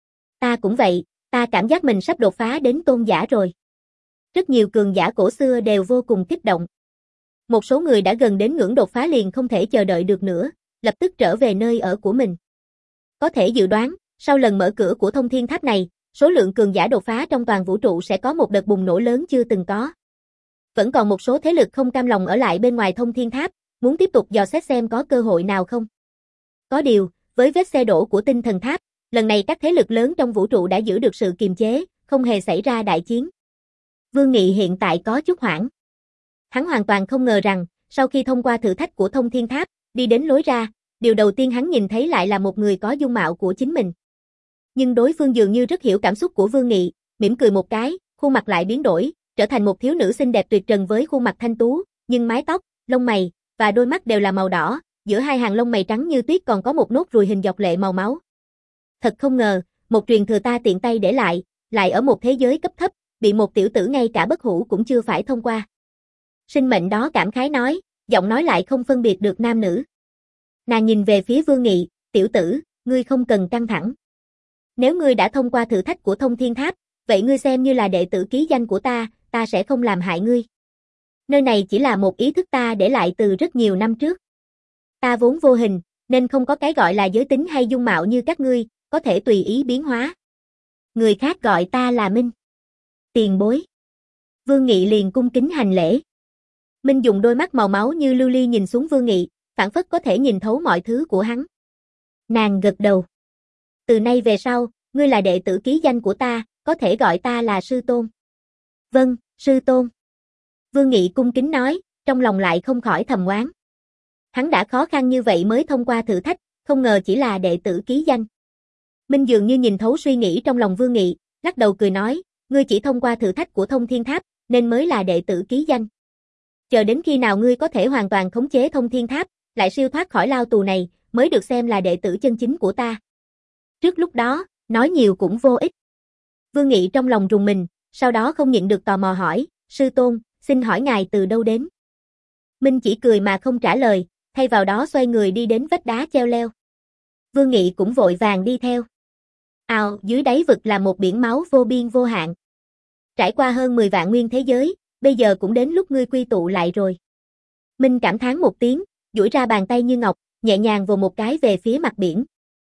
Ta cũng vậy, ta cảm giác mình sắp đột phá đến tôn giả rồi. Rất nhiều cường giả cổ xưa đều vô cùng kích động. Một số người đã gần đến ngưỡng đột phá liền không thể chờ đợi được nữa, lập tức trở về nơi ở của mình. Có thể dự đoán, sau lần mở cửa của Thông Thiên Tháp này, số lượng cường giả đột phá trong toàn vũ trụ sẽ có một đợt bùng nổ lớn chưa từng có. Vẫn còn một số thế lực không cam lòng ở lại bên ngoài Thông Thiên Tháp, muốn tiếp tục dò xét xem có cơ hội nào không. Có điều, với vết xe đổ của tinh thần tháp, lần này các thế lực lớn trong vũ trụ đã giữ được sự kiềm chế, không hề xảy ra đại chiến. Vương Nghị hiện tại có chút hoảng. Hắn hoàn toàn không ngờ rằng, sau khi thông qua thử thách của Thông Thiên Tháp, đi đến lối ra, điều đầu tiên hắn nhìn thấy lại là một người có dung mạo của chính mình. Nhưng đối phương dường như rất hiểu cảm xúc của Vương Nghị, mỉm cười một cái, khuôn mặt lại biến đổi, trở thành một thiếu nữ xinh đẹp tuyệt trần với khuôn mặt thanh tú, nhưng mái tóc, lông mày và đôi mắt đều là màu đỏ, giữa hai hàng lông mày trắng như tuyết còn có một nốt ruồi hình giọt lệ màu máu. Thật không ngờ, một truyền thừa ta tiện tay để lại, lại ở một thế giới cấp thấp, bị một tiểu tử ngay cả bất hủ cũng chưa phải thông qua. Sinh mệnh đó cảm khái nói, giọng nói lại không phân biệt được nam nữ. Nàng nhìn về phía Vương Nghị, tiểu tử, ngươi không cần căng thẳng. Nếu ngươi đã thông qua thử thách của Thông Thiên Tháp, vậy ngươi xem như là đệ tử ký danh của ta, ta sẽ không làm hại ngươi. Nơi này chỉ là một ý thức ta để lại từ rất nhiều năm trước. Ta vốn vô hình, nên không có cái gọi là giới tính hay dung mạo như các ngươi, có thể tùy ý biến hóa. Người khác gọi ta là Minh. Tiền bối. Vương Nghị liền cung kính hành lễ. Minh dùng đôi mắt màu máu như lưu ly nhìn xuống Vương Nghị, phảng phất có thể nhìn thấu mọi thứ của hắn. Nàng gật đầu. Từ nay về sau, ngươi là đệ tử ký danh của ta, có thể gọi ta là sư tôn. Vâng, sư tôn. Vương Nghị cung kính nói, trong lòng lại không khỏi thầm oán. Hắn đã khó khăn như vậy mới thông qua thử thách, không ngờ chỉ là đệ tử ký danh. Minh dường như nhìn thấu suy nghĩ trong lòng Vương Nghị, lắc đầu cười nói, ngươi chỉ thông qua thử thách của Thông Thiên Tháp, nên mới là đệ tử ký danh. Chờ đến khi nào ngươi có thể hoàn toàn khống chế Thông Thiên Tháp, lại siêu thoát khỏi lao tù này, mới được xem là đệ tử chân chính của ta. Trước lúc đó, nói nhiều cũng vô ích. Vương Nghị trong lòng rùng mình, sau đó không nhịn được tò mò hỏi, sư tôn, xin hỏi ngài từ đâu đến? Minh chỉ cười mà không trả lời, thay vào đó xoay người đi đến vách đá treo leo. Vương Nghị cũng vội vàng đi theo. Ào, dưới đáy vực là một biển máu vô biên vô hạn. Trải qua hơn mười vạn nguyên thế giới, bây giờ cũng đến lúc ngươi quy tụ lại rồi. Minh cảm thán một tiếng, duỗi ra bàn tay như ngọc, nhẹ nhàng vồ một cái về phía mặt biển.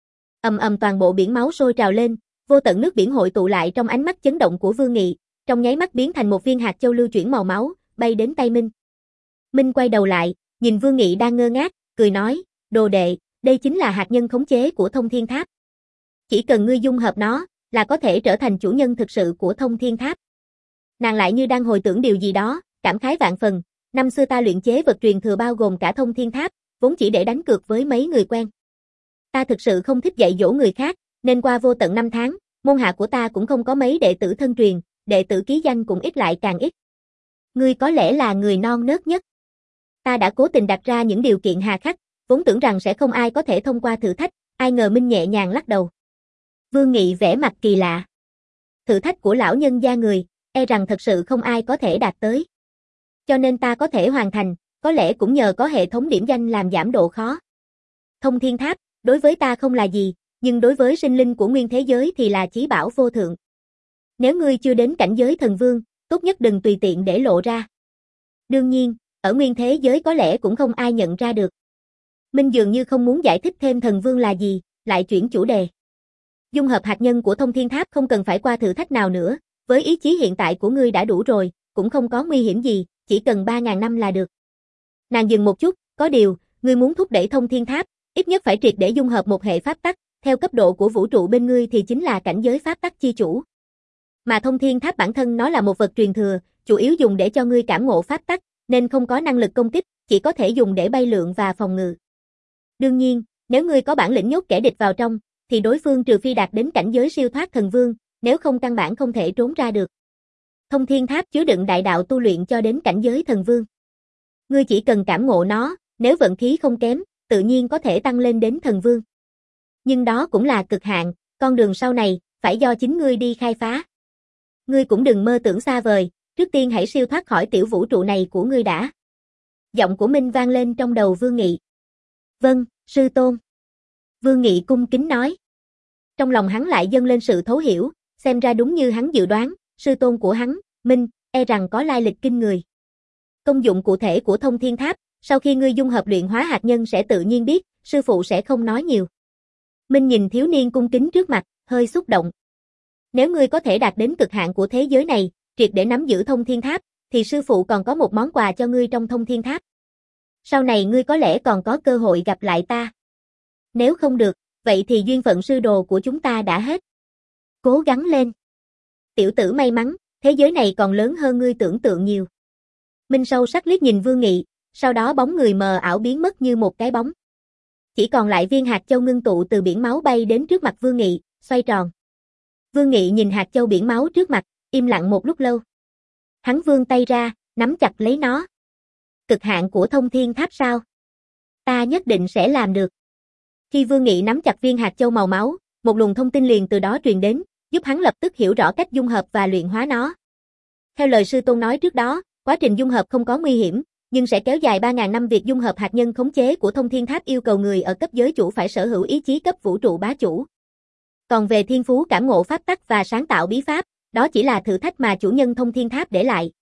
Ầm ầm, toàn bộ biển máu sôi trào lên, vô tận nước biển hội tụ lại trong ánh mắt chấn động của Vương Nghị, trong nháy mắt biến thành một viên hạt châu lưu chuyển màu máu, bay đến tay Minh. Minh quay đầu lại, nhìn Vương Nghị đang ngơ ngác, cười nói, đồ đệ, đây chính là hạt nhân khống chế của Thông Thiên Tháp. Chỉ cần ngươi dung hợp nó, là có thể trở thành chủ nhân thực sự của Thông Thiên Tháp. Nàng lại như đang hồi tưởng điều gì đó, cảm khái vạn phần, năm xưa ta luyện chế vật truyền thừa bao gồm cả Thông Thiên Tháp, vốn chỉ để đánh cược với mấy người quen. Ta thực sự không thích dạy dỗ người khác, nên qua vô tận năm tháng, môn hạ của ta cũng không có mấy đệ tử thân truyền, đệ tử ký danh cũng ít lại càng ít. Ngươi có lẽ là người non nớt nhất. Ta đã cố tình đặt ra những điều kiện hà khắc, vốn tưởng rằng sẽ không ai có thể thông qua thử thách, ai ngờ Minh nhẹ nhàng lắc đầu. Vương Nghị vẻ mặt kỳ lạ. Thử thách của lão nhân gia người, e rằng thật sự không ai có thể đạt tới. Cho nên ta có thể hoàn thành, có lẽ cũng nhờ có hệ thống điểm danh làm giảm độ khó. Thông Thiên Tháp, đối với ta không là gì, nhưng đối với sinh linh của nguyên thế giới thì là chí bảo vô thượng. Nếu ngươi chưa đến cảnh giới thần vương, tốt nhất đừng tùy tiện để lộ ra. Đương nhiên, ở nguyên thế giới có lẽ cũng không ai nhận ra được. Minh dường như không muốn giải thích thêm thần vương là gì, lại chuyển chủ đề. Dung hợp hạt nhân của Thông Thiên Tháp không cần phải qua thử thách nào nữa, với ý chí hiện tại của ngươi đã đủ rồi, cũng không có nguy hiểm gì, chỉ cần ba ngàn năm là được. Nàng dừng một chút, có điều, ngươi muốn thúc đẩy Thông Thiên Tháp, ít nhất phải triệt để dung hợp một hệ pháp tắc, theo cấp độ của vũ trụ bên ngươi thì chính là cảnh giới pháp tắc chi chủ. Mà Thông Thiên Tháp bản thân nó là một vật truyền thừa, chủ yếu dùng để cho ngươi cảm ngộ pháp tắc, nên không có năng lực công kích, chỉ có thể dùng để bay lượn và phòng ngự. Đương nhiên, nếu ngươi có bản lĩnh nhốt kẻ địch vào trong, thì đối phương trừ phi đạt đến cảnh giới siêu thoát thần vương, nếu không căn bản không thể trốn ra được. Thông Thiên Tháp chứa đựng đại đạo tu luyện cho đến cảnh giới thần vương. Ngươi chỉ cần cảm ngộ nó, nếu vận khí không kém, tự nhiên có thể tăng lên đến thần vương. Nhưng đó cũng là cực hạn, con đường sau này, phải do chính ngươi đi khai phá. Ngươi cũng đừng mơ tưởng xa vời, trước tiên hãy siêu thoát khỏi tiểu vũ trụ này của ngươi đã. Giọng của Minh vang lên trong đầu Vương Nghị. Vâng, sư tôn. Vương Nghị cung kính nói. Trong lòng hắn lại dâng lên sự thấu hiểu, xem ra đúng như hắn dự đoán, sư tôn của hắn, Minh, e rằng có lai lịch kinh người. Công dụng cụ thể của Thông Thiên Tháp, sau khi ngươi dung hợp luyện hóa hạt nhân sẽ tự nhiên biết, sư phụ sẽ không nói nhiều. Minh nhìn thiếu niên cung kính trước mặt, hơi xúc động. Nếu ngươi có thể đạt đến cực hạn của thế giới này, triệt để nắm giữ Thông Thiên Tháp, thì sư phụ còn có một món quà cho ngươi trong Thông Thiên Tháp. Sau này ngươi có lẽ còn có cơ hội gặp lại ta. Nếu không được, vậy thì duyên phận sư đồ của chúng ta đã hết. Cố gắng lên. Tiểu tử may mắn, thế giới này còn lớn hơn ngươi tưởng tượng nhiều. Minh sâu sắc liếc nhìn Vương Nghị, sau đó bóng người mờ ảo biến mất như một cái bóng. Chỉ còn lại viên hạt châu ngưng tụ từ biển máu bay đến trước mặt Vương Nghị, xoay tròn. Vương Nghị nhìn hạt châu biển máu trước mặt, im lặng một lúc lâu. Hắn vươn tay ra, nắm chặt lấy nó. Cực hạn của Thông Thiên Tháp sao? Ta nhất định sẽ làm được. Khi Vương Nghị nắm chặt viên hạt châu màu máu, một luồng thông tin liền từ đó truyền đến, giúp hắn lập tức hiểu rõ cách dung hợp và luyện hóa nó. Theo lời sư tôn nói trước đó, quá trình dung hợp không có nguy hiểm, nhưng sẽ kéo dài ba ngàn năm. Việc dung hợp hạt nhân khống chế của Thông Thiên Tháp yêu cầu người ở cấp giới chủ phải sở hữu ý chí cấp vũ trụ bá chủ. Còn về thiên phú cảm ngộ pháp tắc và sáng tạo bí pháp, đó chỉ là thử thách mà chủ nhân Thông Thiên Tháp để lại.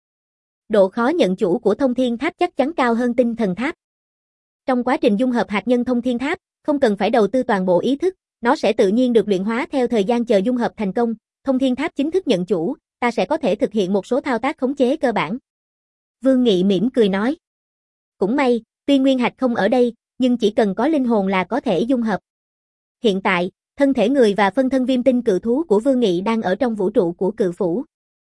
Độ khó nhận chủ của Thông Thiên Tháp chắc chắn cao hơn Tinh Thần Tháp. Trong quá trình dung hợp hạt nhân Thông Thiên Tháp, không cần phải đầu tư toàn bộ ý thức, nó sẽ tự nhiên được luyện hóa theo thời gian. Chờ dung hợp thành công, Thông Thiên Tháp chính thức nhận chủ, ta sẽ có thể thực hiện một số thao tác khống chế cơ bản. Vương Nghị mỉm cười nói. Cũng may, tuy nguyên hạch không ở đây, nhưng chỉ cần có linh hồn là có thể dung hợp. Hiện tại, thân thể người và phân thân viêm tinh cự thú của Vương Nghị đang ở trong vũ trụ của cự phủ.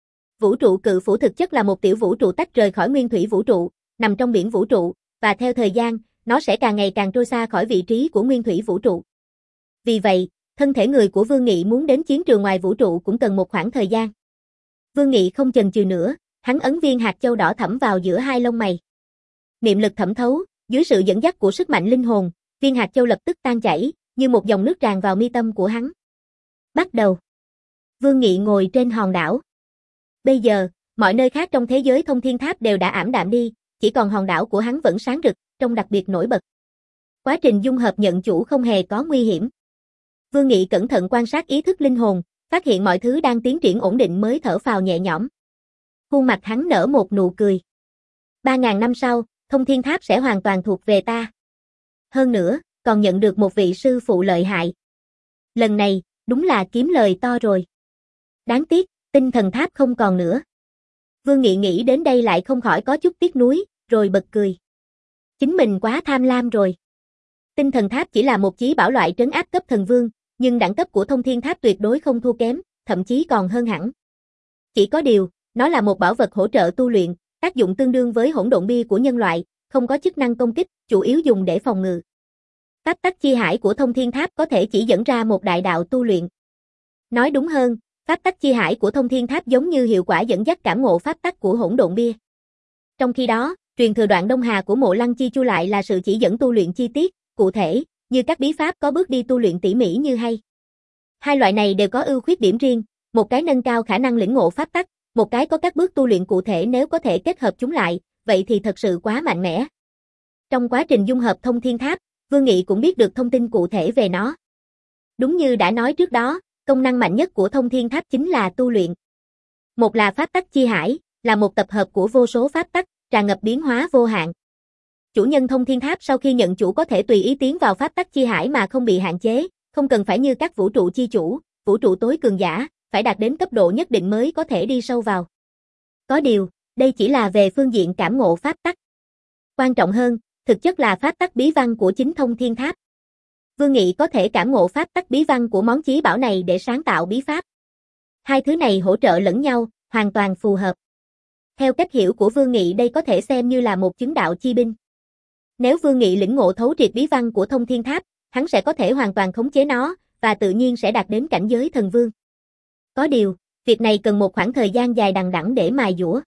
Vũ trụ cự phủ thực chất là một tiểu vũ trụ tách rời khỏi nguyên thủy vũ trụ, nằm trong biển vũ trụ, và theo thời gian, nó sẽ càng ngày càng trôi xa khỏi vị trí của nguyên thủy vũ trụ. Vì vậy, thân thể người của Vương Nghị muốn đến chiến trường ngoài vũ trụ cũng cần một khoảng thời gian. Vương Nghị không chần chừ nữa, hắn ấn viên hạt châu đỏ thẫm vào giữa hai lông mày. Niệm lực thẩm thấu, dưới sự dẫn dắt của sức mạnh linh hồn, viên hạt châu lập tức tan chảy, như một dòng nước tràn vào mi tâm của hắn. Bắt đầu. Vương Nghị ngồi trên hòn đảo. Bây giờ, mọi nơi khác trong thế giới Thông Thiên Tháp đều đã ảm đạm đi, chỉ còn hòn đảo của hắn vẫn sáng rực, trông đặc biệt nổi bật. Quá trình dung hợp nhận chủ không hề có nguy hiểm. Vương Nghị cẩn thận quan sát ý thức linh hồn, phát hiện mọi thứ đang tiến triển ổn định mới thở phào nhẹ nhõm. Khuôn mặt hắn nở một nụ cười. Ba ngàn năm sau, Thông Thiên Tháp sẽ hoàn toàn thuộc về ta. Hơn nữa, còn nhận được một vị sư phụ lợi hại. Lần này, đúng là kiếm lời to rồi. Đáng tiếc, tinh thần tháp không còn nữa. Vương Nghị nghĩ đến đây lại không khỏi có chút tiếc nuối, rồi bật cười. Chính mình quá tham lam rồi. Tinh thần tháp chỉ là một chí bảo loại trấn áp cấp thần vương, nhưng đẳng cấp của Thông Thiên Tháp tuyệt đối không thua kém, thậm chí còn hơn hẳn. Chỉ có điều, nó là một bảo vật hỗ trợ tu luyện, tác dụng tương đương với hỗn độn bia của nhân loại, không có chức năng công kích, chủ yếu dùng để phòng ngự. Pháp tắc chi hải của Thông Thiên Tháp có thể chỉ dẫn ra một đại đạo tu luyện. Nói đúng hơn, pháp tắc chi hải của Thông Thiên Tháp giống như hiệu quả dẫn dắt cảm ngộ pháp tắc của hỗn độn bia. Trong khi đó, truyền thừa đoạn Đông Hà của Mộ Lăng Chi Chu lại là sự chỉ dẫn tu luyện chi tiết, cụ thể, như các bí pháp có bước đi tu luyện tỉ mỉ như hay. Hai loại này đều có ưu khuyết điểm riêng, một cái nâng cao khả năng lĩnh ngộ pháp tắc, một cái có các bước tu luyện cụ thể, nếu có thể kết hợp chúng lại, vậy thì thật sự quá mạnh mẽ. Trong quá trình dung hợp Thông Thiên Tháp, Vương Nghị cũng biết được thông tin cụ thể về nó. Đúng như đã nói trước đó, công năng mạnh nhất của Thông Thiên Tháp chính là tu luyện. Một là pháp tắc chi hải, là một tập hợp của vô số pháp tắc, tràn ngập biến hóa vô hạn. Chủ nhân Thông Thiên Tháp sau khi nhận chủ có thể tùy ý tiến vào pháp tắc chi hải mà không bị hạn chế, không cần phải như các vũ trụ chi chủ, vũ trụ tối cường giả, phải đạt đến cấp độ nhất định mới có thể đi sâu vào. Có điều, đây chỉ là về phương diện cảm ngộ pháp tắc. Quan trọng hơn, thực chất là pháp tắc bí văn của chính Thông Thiên Tháp. Vương Nghị có thể cảm ngộ pháp tắc bí văn của món chí bảo này để sáng tạo bí pháp. Hai thứ này hỗ trợ lẫn nhau, hoàn toàn phù hợp. Theo cách hiểu của Vương Nghị, đây có thể xem như là một chứng đạo chi binh. Nếu Vương Nghị lĩnh ngộ thấu triệt bí văn của Thông Thiên Tháp, hắn sẽ có thể hoàn toàn khống chế nó, và tự nhiên sẽ đạt đến cảnh giới thần vương. Có điều, việc này cần một khoảng thời gian dài đằng đẵng để mài dũa.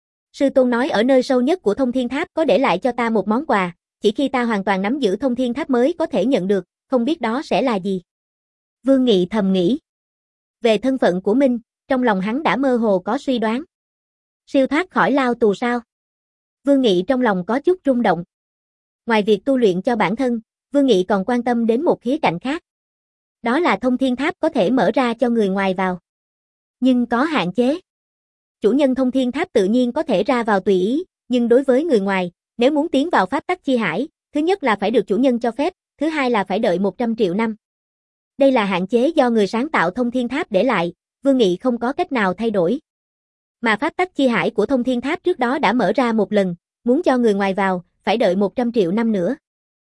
Sư Tôn nói ở nơi sâu nhất của Thông Thiên Tháp có để lại cho ta một món quà, chỉ khi ta hoàn toàn nắm giữ Thông Thiên Tháp mới có thể nhận được, không biết đó sẽ là gì. Vương Nghị thầm nghĩ. Về thân phận của Minh, trong lòng hắn đã mơ hồ có suy đoán. Siêu thoát khỏi lao tù sao? Vương Nghị trong lòng có chút rung động. Ngoài việc tu luyện cho bản thân, Vương Nghị còn quan tâm đến một khía cạnh khác. Đó là Thông Thiên Tháp có thể mở ra cho người ngoài vào. Nhưng có hạn chế. Chủ nhân Thông Thiên Tháp tự nhiên có thể ra vào tùy ý, nhưng đối với người ngoài, nếu muốn tiến vào pháp tắc chi hải, thứ nhất là phải được chủ nhân cho phép, thứ hai là phải đợi một trăm triệu năm. Đây là hạn chế do người sáng tạo Thông Thiên Tháp để lại, Vương Nghị không có cách nào thay đổi. Mà pháp tắc chi hải của Thông Thiên Tháp trước đó đã mở ra một lần, muốn cho người ngoài vào, phải đợi một trăm triệu năm nữa.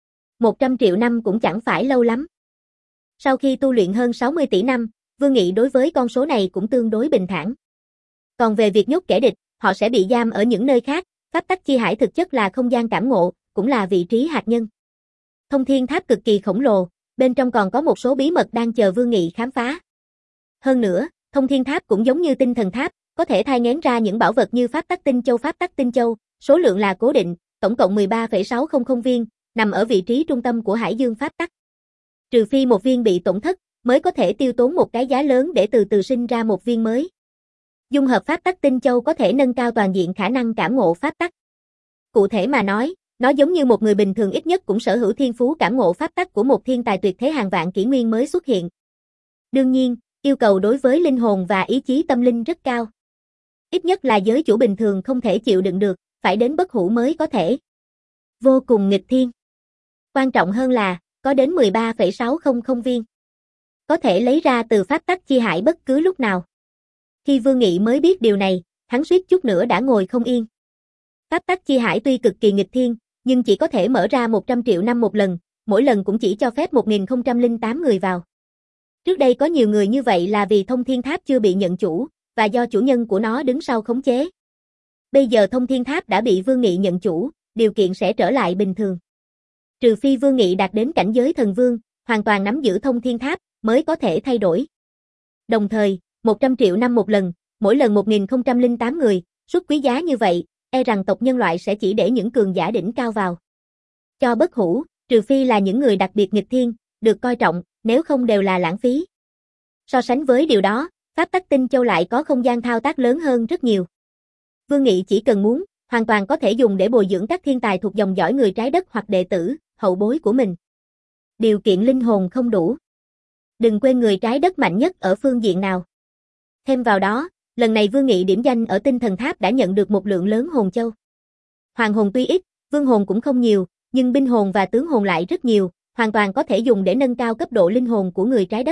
một trăm triệu năm cũng chẳng phải lâu lắm. Sau khi tu luyện hơn sáu mươi tỷ năm, Vương Nghị đối với con số này cũng tương đối bình thản. Còn về việc nhốt kẻ địch, họ sẽ bị giam ở những nơi khác, pháp tắc chi hải thực chất là không gian cảm ngộ, cũng là vị trí hạt nhân. Thông Thiên Tháp cực kỳ khổng lồ, bên trong còn có một số bí mật đang chờ Vương Nghị khám phá. Hơn nữa, Thông Thiên Tháp cũng giống như Tinh Thần Tháp, có thể thai nghén ra những bảo vật như pháp tắc tinh châu pháp tắc tinh châu, số lượng là cố định, tổng cộng mười ba phẩy sáu không không viên, nằm ở vị trí trung tâm của hải dương pháp tắc. Trừ phi một viên bị tổn thất, mới có thể tiêu tốn một cái giá lớn để từ từ sinh ra một viên mới. Dung hợp pháp tắc tinh châu có thể nâng cao toàn diện khả năng cảm ngộ pháp tắc. Cụ thể mà nói, nó giống như một người bình thường ít nhất cũng sở hữu thiên phú cảm ngộ pháp tắc của một thiên tài tuyệt thế hàng vạn kỷ nguyên mới xuất hiện. Đương nhiên, yêu cầu đối với linh hồn và ý chí tâm linh rất cao. Ít nhất là giới chủ bình thường không thể chịu đựng được, phải đến bất hủ mới có thể. Vô cùng nghịch thiên. Quan trọng hơn là, có đến mười ba phẩy sáu không không viên. Có thể lấy ra từ pháp tắc chi hải bất cứ lúc nào. Khi Vương Nghị mới biết điều này, hắn suýt chút nữa đã ngồi không yên. Pháp tắc chi hải tuy cực kỳ nghịch thiên, nhưng chỉ có thể mở ra một trăm triệu năm một lần, mỗi lần cũng chỉ cho phép một nghìn không trăm lẻ tám người vào. Trước đây có nhiều người như vậy là vì Thông Thiên Tháp chưa bị nhận chủ, và do chủ nhân của nó đứng sau khống chế. Bây giờ Thông Thiên Tháp đã bị Vương Nghị nhận chủ, điều kiện sẽ trở lại bình thường. Trừ phi Vương Nghị đạt đến cảnh giới thần vương, hoàn toàn nắm giữ Thông Thiên Tháp, mới có thể thay đổi. Đồng thời, một trăm triệu năm một lần, mỗi lần một nghìn không trăm lẻ tám người, suất quý giá như vậy, e rằng tộc nhân loại sẽ chỉ để những cường giả đỉnh cao vào. Cho bất hủ, trừ phi là những người đặc biệt nghịch thiên, được coi trọng, nếu không đều là lãng phí. So sánh với điều đó, pháp tắc tinh châu lại có không gian thao tác lớn hơn rất nhiều. Vương Nghị chỉ cần muốn, hoàn toàn có thể dùng để bồi dưỡng các thiên tài thuộc dòng dõi người trái đất hoặc đệ tử, hậu bối của mình. Điều kiện linh hồn không đủ. Đừng quên người trái đất mạnh nhất ở phương diện nào. Thêm vào đó, lần này Vương Nghị điểm danh ở tinh thần tháp đã nhận được một lượng lớn hồn châu. Hoàng hồn tuy ít, vương hồn cũng không nhiều, nhưng binh hồn và tướng hồn lại rất nhiều, hoàn toàn có thể dùng để nâng cao cấp độ linh hồn của người trái đất.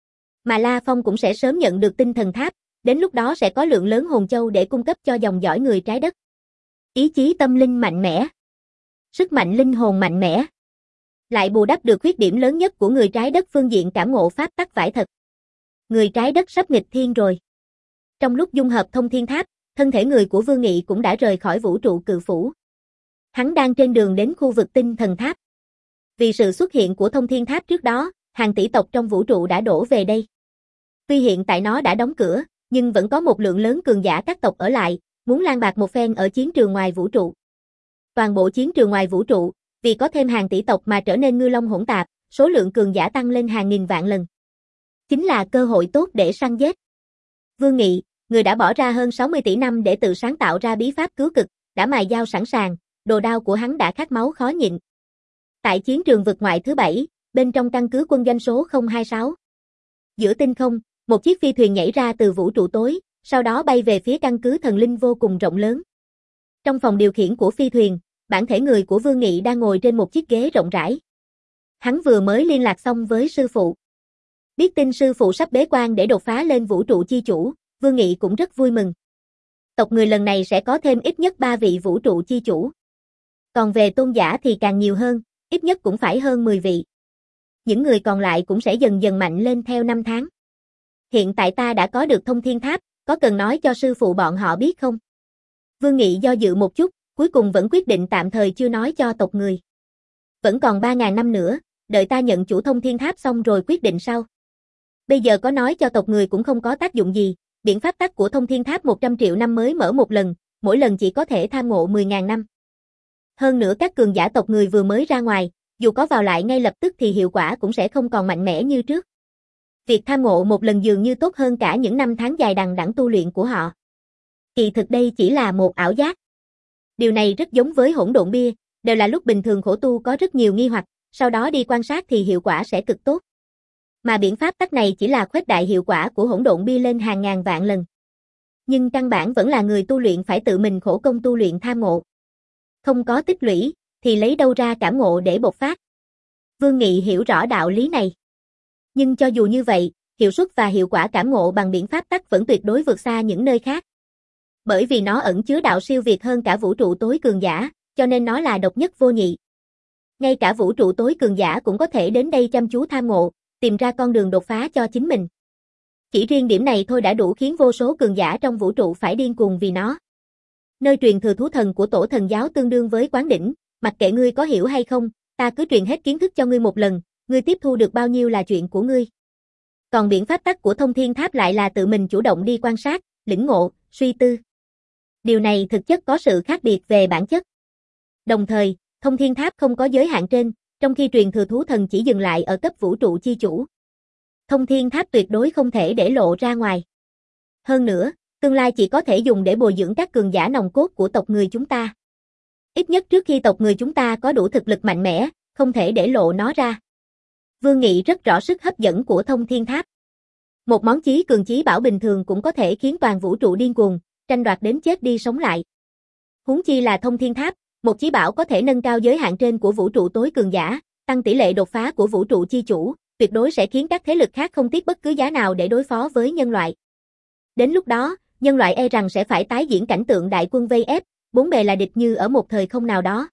Mà La Phong cũng sẽ sớm nhận được tinh thần tháp, đến lúc đó sẽ có lượng lớn hồn châu để cung cấp cho dòng dõi người trái đất. Ý chí tâm linh mạnh mẽ. Sức mạnh linh hồn mạnh mẽ. Lại bù đắp được khuyết điểm lớn nhất của người trái đất phương diện cảm ngộ pháp tắc vải thật. Người trái đất sắp nghịch thiên rồi. Trong lúc dung hợp thông thiên tháp, thân thể người của Vương Nghị cũng đã rời khỏi vũ trụ cự phủ. Hắn đang trên đường đến khu vực tinh thần tháp. Vì sự xuất hiện của thông thiên tháp trước đó, hàng tỷ tộc trong vũ trụ đã đổ về đây. Tuy hiện tại nó đã đóng cửa, nhưng vẫn có một lượng lớn cường giả các tộc ở lại, muốn lang bạc một phen ở chiến trường ngoài vũ trụ. Toàn bộ chiến trường ngoài vũ trụ, vì có thêm hàng tỷ tộc mà trở nên ngư long hỗn tạp, số lượng cường giả tăng lên hàng nghìn vạn lần. Chính là cơ hội tốt để săn giết. Vương Nghị, người đã bỏ ra hơn sáu mươi tỷ năm để tự sáng tạo ra bí pháp cứu cực, đã mài dao sẵn sàng, đồ đao của hắn đã khát máu khó nhịn. Tại chiến trường vực ngoại thứ bảy, bên trong căn cứ quân doanh số không hai sáu. Giữa tinh không, một chiếc phi thuyền nhảy ra từ vũ trụ tối, sau đó bay về phía căn cứ thần linh vô cùng rộng lớn. Trong phòng điều khiển của phi thuyền, bản thể người của Vương Nghị đang ngồi trên một chiếc ghế rộng rãi. Hắn vừa mới liên lạc xong với sư phụ. Biết tin sư phụ sắp bế quan để đột phá lên vũ trụ chi chủ, Vương Nghị cũng rất vui mừng. Tộc người lần này sẽ có thêm ít nhất ba vị vũ trụ chi chủ. Còn về tôn giả thì càng nhiều hơn, ít nhất cũng phải hơn mười vị. Những người còn lại cũng sẽ dần dần mạnh lên theo năm tháng. Hiện tại ta đã có được thông thiên tháp, có cần nói cho sư phụ bọn họ biết không? Vương Nghị do dự một chút, cuối cùng vẫn quyết định tạm thời chưa nói cho tộc người. Vẫn còn ba ngàn năm nữa, đợi ta nhận chủ thông thiên tháp xong rồi quyết định sau. Bây giờ có nói cho tộc người cũng không có tác dụng gì, biện pháp tắc của thông thiên tháp một trăm triệu năm mới mở một lần, mỗi lần chỉ có thể tham ngộ mười ngàn năm. Hơn nữa các cường giả tộc người vừa mới ra ngoài, dù có vào lại ngay lập tức thì hiệu quả cũng sẽ không còn mạnh mẽ như trước. Việc tham ngộ một lần dường như tốt hơn cả những năm tháng dài đằng đẵng tu luyện của họ. Kỳ thực đây chỉ là một ảo giác. Điều này rất giống với hỗn độn bia, đều là lúc bình thường khổ tu có rất nhiều nghi hoặc, sau đó đi quan sát thì hiệu quả sẽ cực tốt. Mà biện pháp tắc này chỉ là khuếch đại hiệu quả của hỗn độn bia lên hàng ngàn vạn lần. Nhưng căn bản vẫn là người tu luyện phải tự mình khổ công tu luyện tham ngộ. Không có tích lũy, thì lấy đâu ra cảm ngộ để bộc phát. Vương Nghị hiểu rõ đạo lý này. Nhưng cho dù như vậy, hiệu suất và hiệu quả cảm ngộ bằng biện pháp tắc vẫn tuyệt đối vượt xa những nơi khác. Bởi vì nó ẩn chứa đạo siêu việt hơn cả vũ trụ tối cường giả, cho nên nó là độc nhất vô nhị. Ngay cả vũ trụ tối cường giả cũng có thể đến đây chăm chú tham ngộ, tìm ra con đường đột phá cho chính mình. Chỉ riêng điểm này thôi đã đủ khiến vô số cường giả trong vũ trụ phải điên cuồng vì nó. Nơi truyền thừa thú thần của tổ thần giáo tương đương với quán đỉnh, mặc kệ ngươi có hiểu hay không, ta cứ truyền hết kiến thức cho ngươi một lần, ngươi tiếp thu được bao nhiêu là chuyện của ngươi. Còn biện pháp tắc của thông thiên tháp lại là tự mình chủ động đi quan sát, lĩnh ngộ, suy tư. Điều này thực chất có sự khác biệt về bản chất. Đồng thời, thông thiên tháp không có giới hạn trên, trong khi truyền thừa thú thần chỉ dừng lại ở cấp vũ trụ chi chủ. Thông thiên tháp tuyệt đối không thể để lộ ra ngoài. Hơn nữa, tương lai chỉ có thể dùng để bồi dưỡng các cường giả nòng cốt của tộc người chúng ta. Ít nhất trước khi tộc người chúng ta có đủ thực lực mạnh mẽ, không thể để lộ nó ra. Vương Nghị rất rõ sức hấp dẫn của thông thiên tháp. Một món chí cường chí bảo bình thường cũng có thể khiến toàn vũ trụ điên cuồng, tranh đoạt đến chết đi sống lại. Huống chi là thông thiên tháp, một chí bảo có thể nâng cao giới hạn trên của vũ trụ tối cường giả, tăng tỷ lệ đột phá của vũ trụ chi chủ, tuyệt đối sẽ khiến các thế lực khác không tiếc bất cứ giá nào để đối phó với nhân loại. Đến lúc đó, nhân loại e rằng sẽ phải tái diễn cảnh tượng đại quân vây ép, bốn bề là địch như ở một thời không nào đó.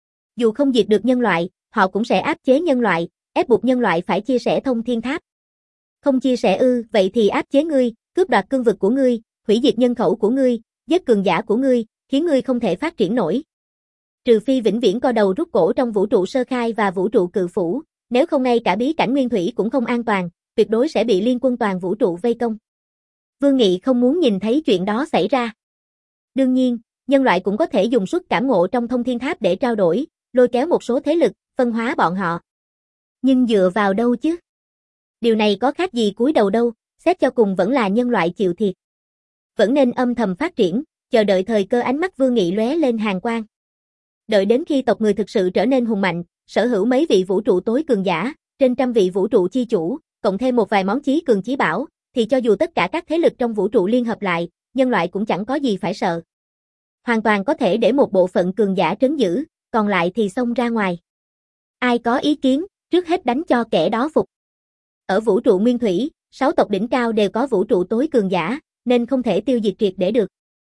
Dù không diệt được nhân loại, họ cũng sẽ áp chế nhân loại, ép buộc nhân loại phải chia sẻ thông thiên tháp. Không chia sẻ ư, vậy thì áp chế ngươi, cướp đoạt cương vực của ngươi, hủy diệt nhân khẩu của ngươi, giết cường giả của ngươi, khiến ngươi không thể phát triển nổi. Trừ phi vĩnh viễn co đầu rút cổ trong vũ trụ sơ khai và vũ trụ cự phủ, nếu không ngay cả bí cảnh nguyên thủy cũng không an toàn, tuyệt đối sẽ bị liên quân toàn vũ trụ vây công. Vương Nghị không muốn nhìn thấy chuyện đó xảy ra. Đương nhiên, nhân loại cũng có thể dùng suất cảm ngộ trong thông thiên tháp để trao đổi, lôi kéo một số thế lực, phân hóa bọn họ. Nhưng dựa vào đâu chứ? Điều này có khác gì cúi đầu đâu, xét cho cùng vẫn là nhân loại chịu thiệt. Vẫn nên âm thầm phát triển, chờ đợi thời cơ. Ánh mắt Vương Nghị lóe lên hàn quang. Đợi đến khi tộc người thực sự trở nên hùng mạnh, sở hữu mấy vị vũ trụ tối cường giả, trên trăm vị vũ trụ chi chủ, cộng thêm một vài món chí cường chí bảo, thì cho dù tất cả các thế lực trong vũ trụ liên hợp lại, nhân loại cũng chẳng có gì phải sợ. Hoàn toàn có thể để một bộ phận cường giả trấn giữ, còn lại thì xông ra ngoài. Ai có ý kiến, trước hết đánh cho kẻ đó phục. Ở vũ trụ nguyên thủy, sáu tộc đỉnh cao đều có vũ trụ tối cường giả, nên không thể tiêu diệt triệt để được.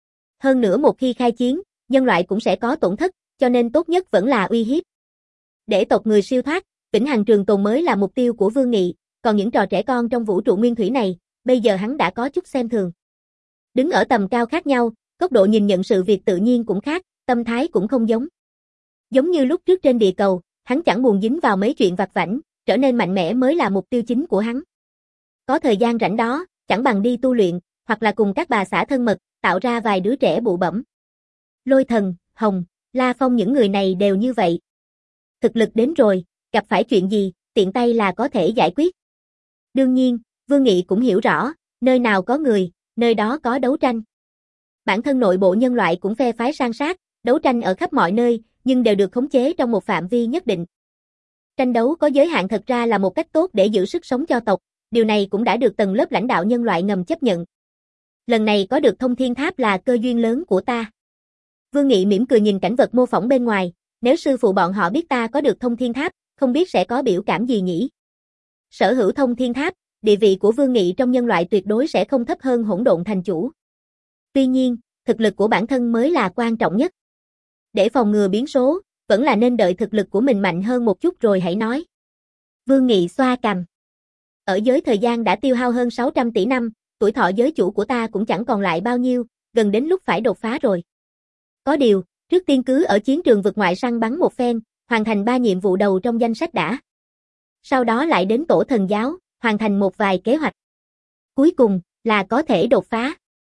Hơn nữa một khi khai chiến, nhân loại cũng sẽ có tổn thất, cho nên tốt nhất vẫn là uy hiếp. Để tộc người siêu thoát, vĩnh hằng trường tồn mới là mục tiêu của Vương Nghị, còn những trò trẻ con trong vũ trụ nguyên thủy này, bây giờ hắn đã có chút xem thường. Đứng ở tầm cao khác nhau, góc độ nhìn nhận sự việc tự nhiên cũng khác, tâm thái cũng không giống. Giống như lúc trước trên địa cầu, hắn chẳng buồn dính vào mấy chuyện vặt vãnh, trở nên mạnh mẽ mới là mục tiêu chính của hắn. Có thời gian rảnh đó, chẳng bằng đi tu luyện, hoặc là cùng các bà xã thân mật, tạo ra vài đứa trẻ bụ bẫm. Lôi Thần, Hồng, La Phong những người này đều như vậy. Thực lực đến rồi, gặp phải chuyện gì, tiện tay là có thể giải quyết. Đương nhiên, Vương Nghị cũng hiểu rõ, nơi nào có người, nơi đó có đấu tranh. Bản thân nội bộ nhân loại cũng phe phái san sát, đấu tranh ở khắp mọi nơi, nhưng đều được khống chế trong một phạm vi nhất định. Tranh đấu có giới hạn thật ra là một cách tốt để giữ sức sống cho tộc, điều này cũng đã được tầng lớp lãnh đạo nhân loại ngầm chấp nhận. Lần này có được thông thiên tháp là cơ duyên lớn của ta. Vương Nghị mỉm cười nhìn cảnh vật mô phỏng bên ngoài, nếu sư phụ bọn họ biết ta có được thông thiên tháp, không biết sẽ có biểu cảm gì nhỉ? Sở hữu thông thiên tháp, địa vị của Vương Nghị trong nhân loại tuyệt đối sẽ không thấp hơn hỗn độn thành chủ. Tuy nhiên, thực lực của bản thân mới là quan trọng nhất. Để phòng ngừa biến số, vẫn là nên đợi thực lực của mình mạnh hơn một chút rồi hãy nói. Vương Nghị xoa cằm. Ở giới thời gian đã tiêu hao hơn sáu trăm tỷ năm, tuổi thọ giới chủ của ta cũng chẳng còn lại bao nhiêu, gần đến lúc phải đột phá rồi. Có điều, trước tiên cứ ở chiến trường vực ngoại săn bắn một phen, hoàn thành ba nhiệm vụ đầu trong danh sách đã. Sau đó lại đến tổ thần giáo, hoàn thành một vài kế hoạch. Cuối cùng, là có thể đột phá.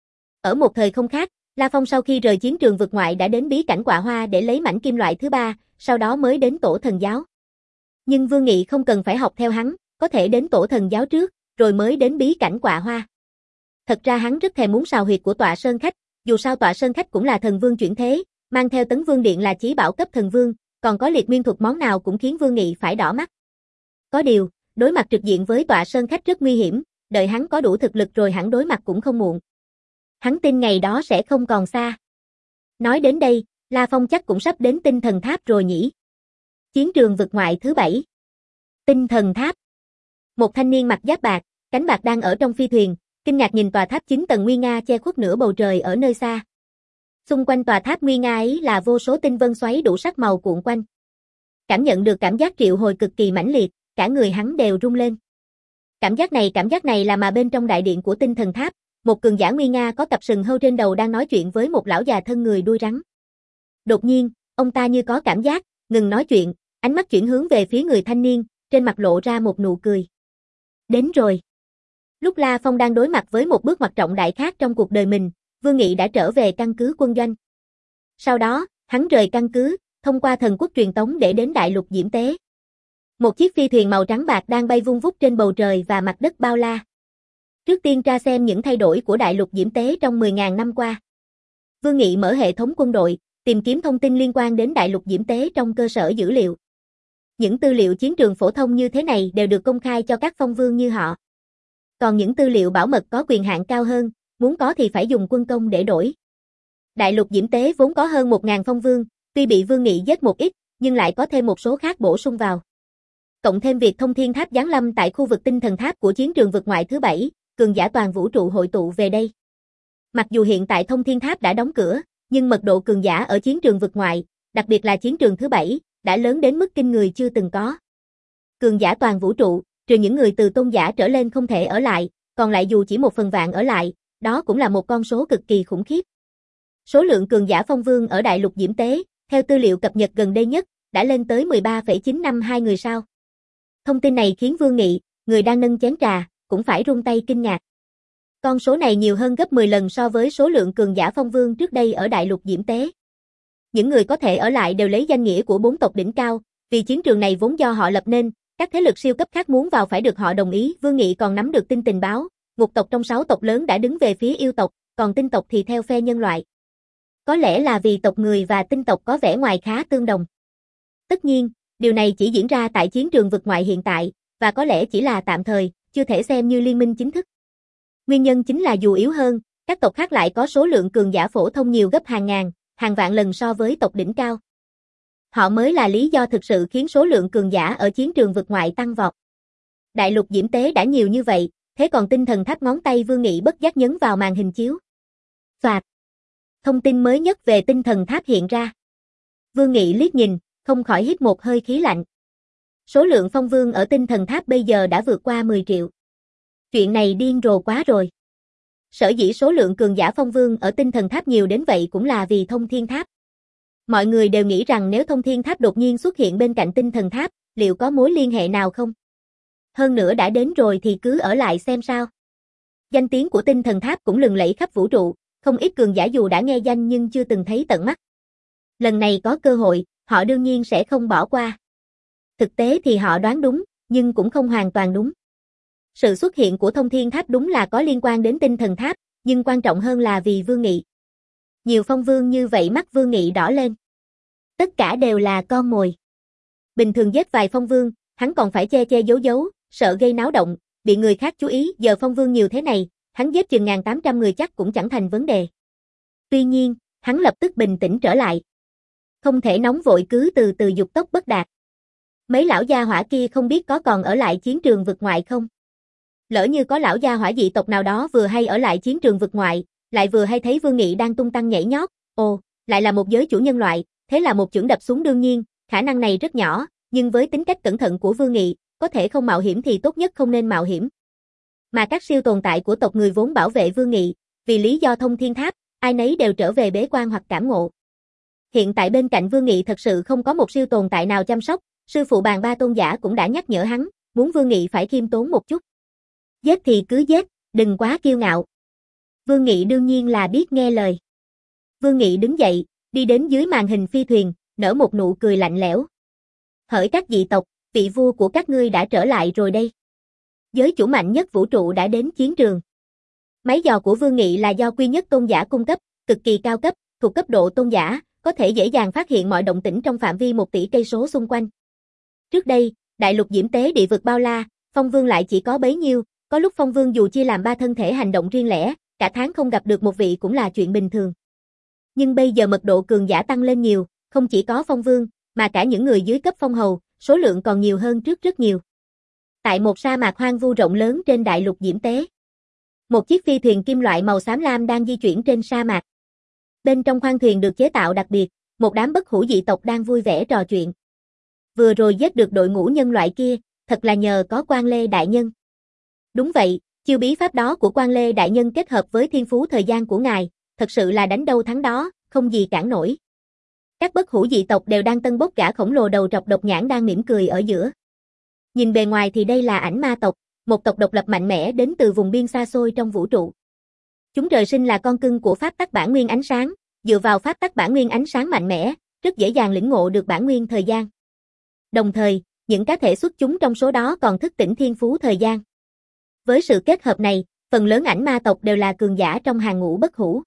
Ở một thời không khác, La Phong sau khi rời chiến trường vực ngoại đã đến bí cảnh Quạ Hoa để lấy mảnh kim loại thứ ba, sau đó mới đến tổ thần giáo. Nhưng Vương Nghị không cần phải học theo hắn, có thể đến tổ thần giáo trước, rồi mới đến bí cảnh Quạ Hoa. Thật ra hắn rất thèm muốn sào huyệt của Tọa Sơn Khách, dù sao Tọa Sơn Khách cũng là thần vương chuyển thế, mang theo Tấn Vương Điện là chí bảo cấp thần vương, còn có liệt nguyên thuật món nào cũng khiến Vương Nghị phải đỏ mắt. Có điều, đối mặt trực diện với Tọa Sơn Khách rất nguy hiểm, đợi hắn có đủ thực lực rồi hẳn đối mặt cũng không muộn. Hắn tin ngày đó sẽ không còn xa. Nói đến đây, La Phong chắc cũng sắp đến tinh thần tháp rồi nhỉ. Chiến trường vực ngoại thứ bảy. Tinh thần tháp. Một thanh niên mặc giáp bạc, cánh bạc đang ở trong phi thuyền, kinh ngạc nhìn tòa tháp chín tầng nguy nga che khuất nửa bầu trời ở nơi xa. Xung quanh tòa tháp nguy nga ấy là vô số tinh vân xoáy đủ sắc màu cuộn quanh. Cảm nhận được cảm giác triệu hồi cực kỳ mãnh liệt, cả người hắn đều rung lên. Cảm giác này cảm giác này là mà bên trong đại điện của tinh thần tháp, một cường giả nguy nga có cặp sừng hâu trên đầu đang nói chuyện với một lão già thân người đuôi rắn. Đột nhiên, ông ta như có cảm giác, ngừng nói chuyện, ánh mắt chuyển hướng về phía người thanh niên, trên mặt lộ ra một nụ cười. Đến rồi. Lúc La Phong đang đối mặt với một bước ngoặt trọng đại khác trong cuộc đời mình, Vương Nghị đã trở về căn cứ quân doanh. Sau đó, hắn rời căn cứ, thông qua thần quốc truyền tống để đến đại lục Diễm Tế. Một chiếc phi thuyền màu trắng bạc đang bay vung vút trên bầu trời và mặt đất bao la. Trước tiên tra xem những thay đổi của đại lục Diễm Tế trong mười nghìn năm qua. Vương Nghị mở hệ thống quân đội, tìm kiếm thông tin liên quan đến đại lục Diễm Tế trong cơ sở dữ liệu. Những tư liệu chiến trường phổ thông như thế này đều được công khai cho các phong vương như họ. Còn những tư liệu bảo mật có quyền hạn cao hơn, muốn có thì phải dùng quân công để đổi. Đại lục Diễm Tế vốn có hơn một nghìn phong vương, tuy bị Vương Nghị giết một ít, nhưng lại có thêm một số khác bổ sung vào. Cộng thêm việc thông thiên tháp giáng lâm tại khu vực tinh thần tháp của chiến trường vực ngoại thứ bảy, cường giả toàn vũ trụ hội tụ về đây. Mặc dù hiện tại thông thiên tháp đã đóng cửa, nhưng mật độ cường giả ở chiến trường vực ngoại, đặc biệt là chiến trường thứ bảy, đã lớn đến mức kinh người chưa từng có. Cường giả toàn vũ trụ, trừ những người từ tôn giả trở lên không thể ở lại, còn lại dù chỉ một phần vạn ở lại, đó cũng là một con số cực kỳ khủng khiếp. Số lượng cường giả phong vương ở đại lục Diễm Tế, theo tư liệu cập nhật gần đây nhất, đã lên tới mười ba phẩy chín năm hai người sao. Thông tin này khiến Vương Nghị, người đang nâng chén trà, cũng phải rung tay kinh ngạc. Con số này nhiều hơn gấp mười lần so với số lượng cường giả phong vương trước đây ở đại lục Diễm Tế. Những người có thể ở lại đều lấy danh nghĩa của bốn tộc đỉnh cao, vì chiến trường này vốn do họ lập nên, các thế lực siêu cấp khác muốn vào phải được họ đồng ý. Vương Nghị còn nắm được tin tình báo, ngục tộc trong sáu tộc lớn đã đứng về phía yêu tộc, còn tinh tộc thì theo phe nhân loại. Có lẽ là vì tộc người và tinh tộc có vẻ ngoài khá tương đồng. Tất nhiên, điều này chỉ diễn ra tại chiến trường vực ngoại hiện tại, và có lẽ chỉ là tạm thời, chưa thể xem như liên minh chính thức. Nguyên nhân chính là dù yếu hơn, các tộc khác lại có số lượng cường giả phổ thông nhiều gấp hàng ngàn, hàng vạn lần so với tộc đỉnh cao. Họ mới là lý do thực sự khiến số lượng cường giả ở chiến trường vực ngoại tăng vọt. Đại lục diễm tế đã nhiều như vậy, thế còn tinh thần tháp ngón tay Vương Nghị bất giác nhấn vào màn hình chiếu. Phạt. Thông tin mới nhất về tinh thần tháp hiện ra. Vương Nghị liếc nhìn, không khỏi hít một hơi khí lạnh. Số lượng phong vương ở tinh thần tháp bây giờ đã vượt qua mười triệu. Chuyện này điên rồ quá rồi. Sở dĩ số lượng cường giả phong vương ở tinh thần tháp nhiều đến vậy cũng là vì thông thiên tháp. Mọi người đều nghĩ rằng nếu thông thiên tháp đột nhiên xuất hiện bên cạnh tinh thần tháp, liệu có mối liên hệ nào không? Hơn nữa đã đến rồi thì cứ ở lại xem sao. Danh tiếng của tinh thần tháp cũng lừng lẫy khắp vũ trụ, không ít cường giả dù đã nghe danh nhưng chưa từng thấy tận mắt. Lần này có cơ hội, họ đương nhiên sẽ không bỏ qua. Thực tế thì họ đoán đúng, nhưng cũng không hoàn toàn đúng. Sự xuất hiện của thông thiên tháp đúng là có liên quan đến tinh thần tháp, nhưng quan trọng hơn là vì Vương Nghị. Nhiều phong vương như vậy mắt Vương Nghị đỏ lên. Tất cả đều là con mồi. Bình thường giết vài phong vương, hắn còn phải che che giấu giấu, sợ gây náo động, bị người khác chú ý, giờ phong vương nhiều thế này, hắn giết chừng một nghìn tám trăm người chắc cũng chẳng thành vấn đề. Tuy nhiên, hắn lập tức bình tĩnh trở lại. Không thể nóng vội cứ từ từ dục tốc bất đạt. Mấy lão gia hỏa kia không biết có còn ở lại chiến trường vực ngoại không? Lỡ như có lão gia hỏa dị tộc nào đó vừa hay ở lại chiến trường vực ngoại, lại vừa hay thấy Vương Nghị đang tung tăng nhảy nhót, ồ, lại là một giới chủ nhân loại, thế là một chưởng đập xuống đương nhiên, khả năng này rất nhỏ, nhưng với tính cách cẩn thận của Vương Nghị, có thể không mạo hiểm thì tốt nhất không nên mạo hiểm. Mà các siêu tồn tại của tộc người vốn bảo vệ Vương Nghị, vì lý do thông thiên tháp, ai nấy đều trở về bế quan hoặc cảm ngộ. Hiện tại bên cạnh Vương Nghị thật sự không có một siêu tồn tại nào chăm sóc, sư phụ Bàn Ba tôn giả cũng đã nhắc nhở hắn, muốn Vương Nghị phải khiêm tốn một chút. Giết thì cứ giết, đừng quá kiêu ngạo. Vương Nghị đương nhiên là biết nghe lời. Vương Nghị đứng dậy, đi đến dưới màn hình phi thuyền, nở một nụ cười lạnh lẽo. Hỡi các dị tộc, vị vua của các ngươi đã trở lại rồi đây. Giới chủ mạnh nhất vũ trụ đã đến chiến trường. Máy dò của Vương Nghị là do Quy Nhất tôn giả cung cấp, cực kỳ cao cấp, thuộc cấp độ tôn giả, có thể dễ dàng phát hiện mọi động tĩnh trong phạm vi một tỷ cây số xung quanh. Trước đây, đại lục diễm tế địa vực bao la, phong vương lại chỉ có bấy nhiêu, có lúc phong vương dù chia làm ba thân thể hành động riêng lẻ, cả tháng không gặp được một vị cũng là chuyện bình thường. Nhưng bây giờ mật độ cường giả tăng lên nhiều, không chỉ có phong vương, mà cả những người dưới cấp phong hầu, số lượng còn nhiều hơn trước rất nhiều. Tại một sa mạc hoang vu rộng lớn trên đại lục diễm tế, một chiếc phi thuyền kim loại màu xám lam đang di chuyển trên sa mạc. Bên trong khoang thuyền được chế tạo đặc biệt, một đám bất hủ dị tộc đang vui vẻ trò chuyện. Vừa rồi giết được đội ngũ nhân loại kia, thật là nhờ có Quan Lê đại nhân. Đúng vậy, chiêu bí pháp đó của Quan Lê đại nhân kết hợp với thiên phú thời gian của ngài, thật sự là đánh đâu thắng đó, không gì cản nổi. Các bất hủ dị tộc đều đang tân bốc gã khổng lồ đầu trọc độc nhãn đang mỉm cười ở giữa. Nhìn bề ngoài thì đây là Ảnh Ma tộc, một tộc độc lập mạnh mẽ đến từ vùng biên xa xôi trong vũ trụ. Chúng trời sinh là con cưng của pháp tắc bản nguyên ánh sáng, dựa vào pháp tắc bản nguyên ánh sáng mạnh mẽ, rất dễ dàng lĩnh ngộ được bản nguyên thời gian. Đồng thời, những cá thể xuất chúng trong số đó còn thức tỉnh thiên phú thời gian. Với sự kết hợp này, phần lớn Ảnh Ma tộc đều là cường giả trong hàng ngũ bất hủ.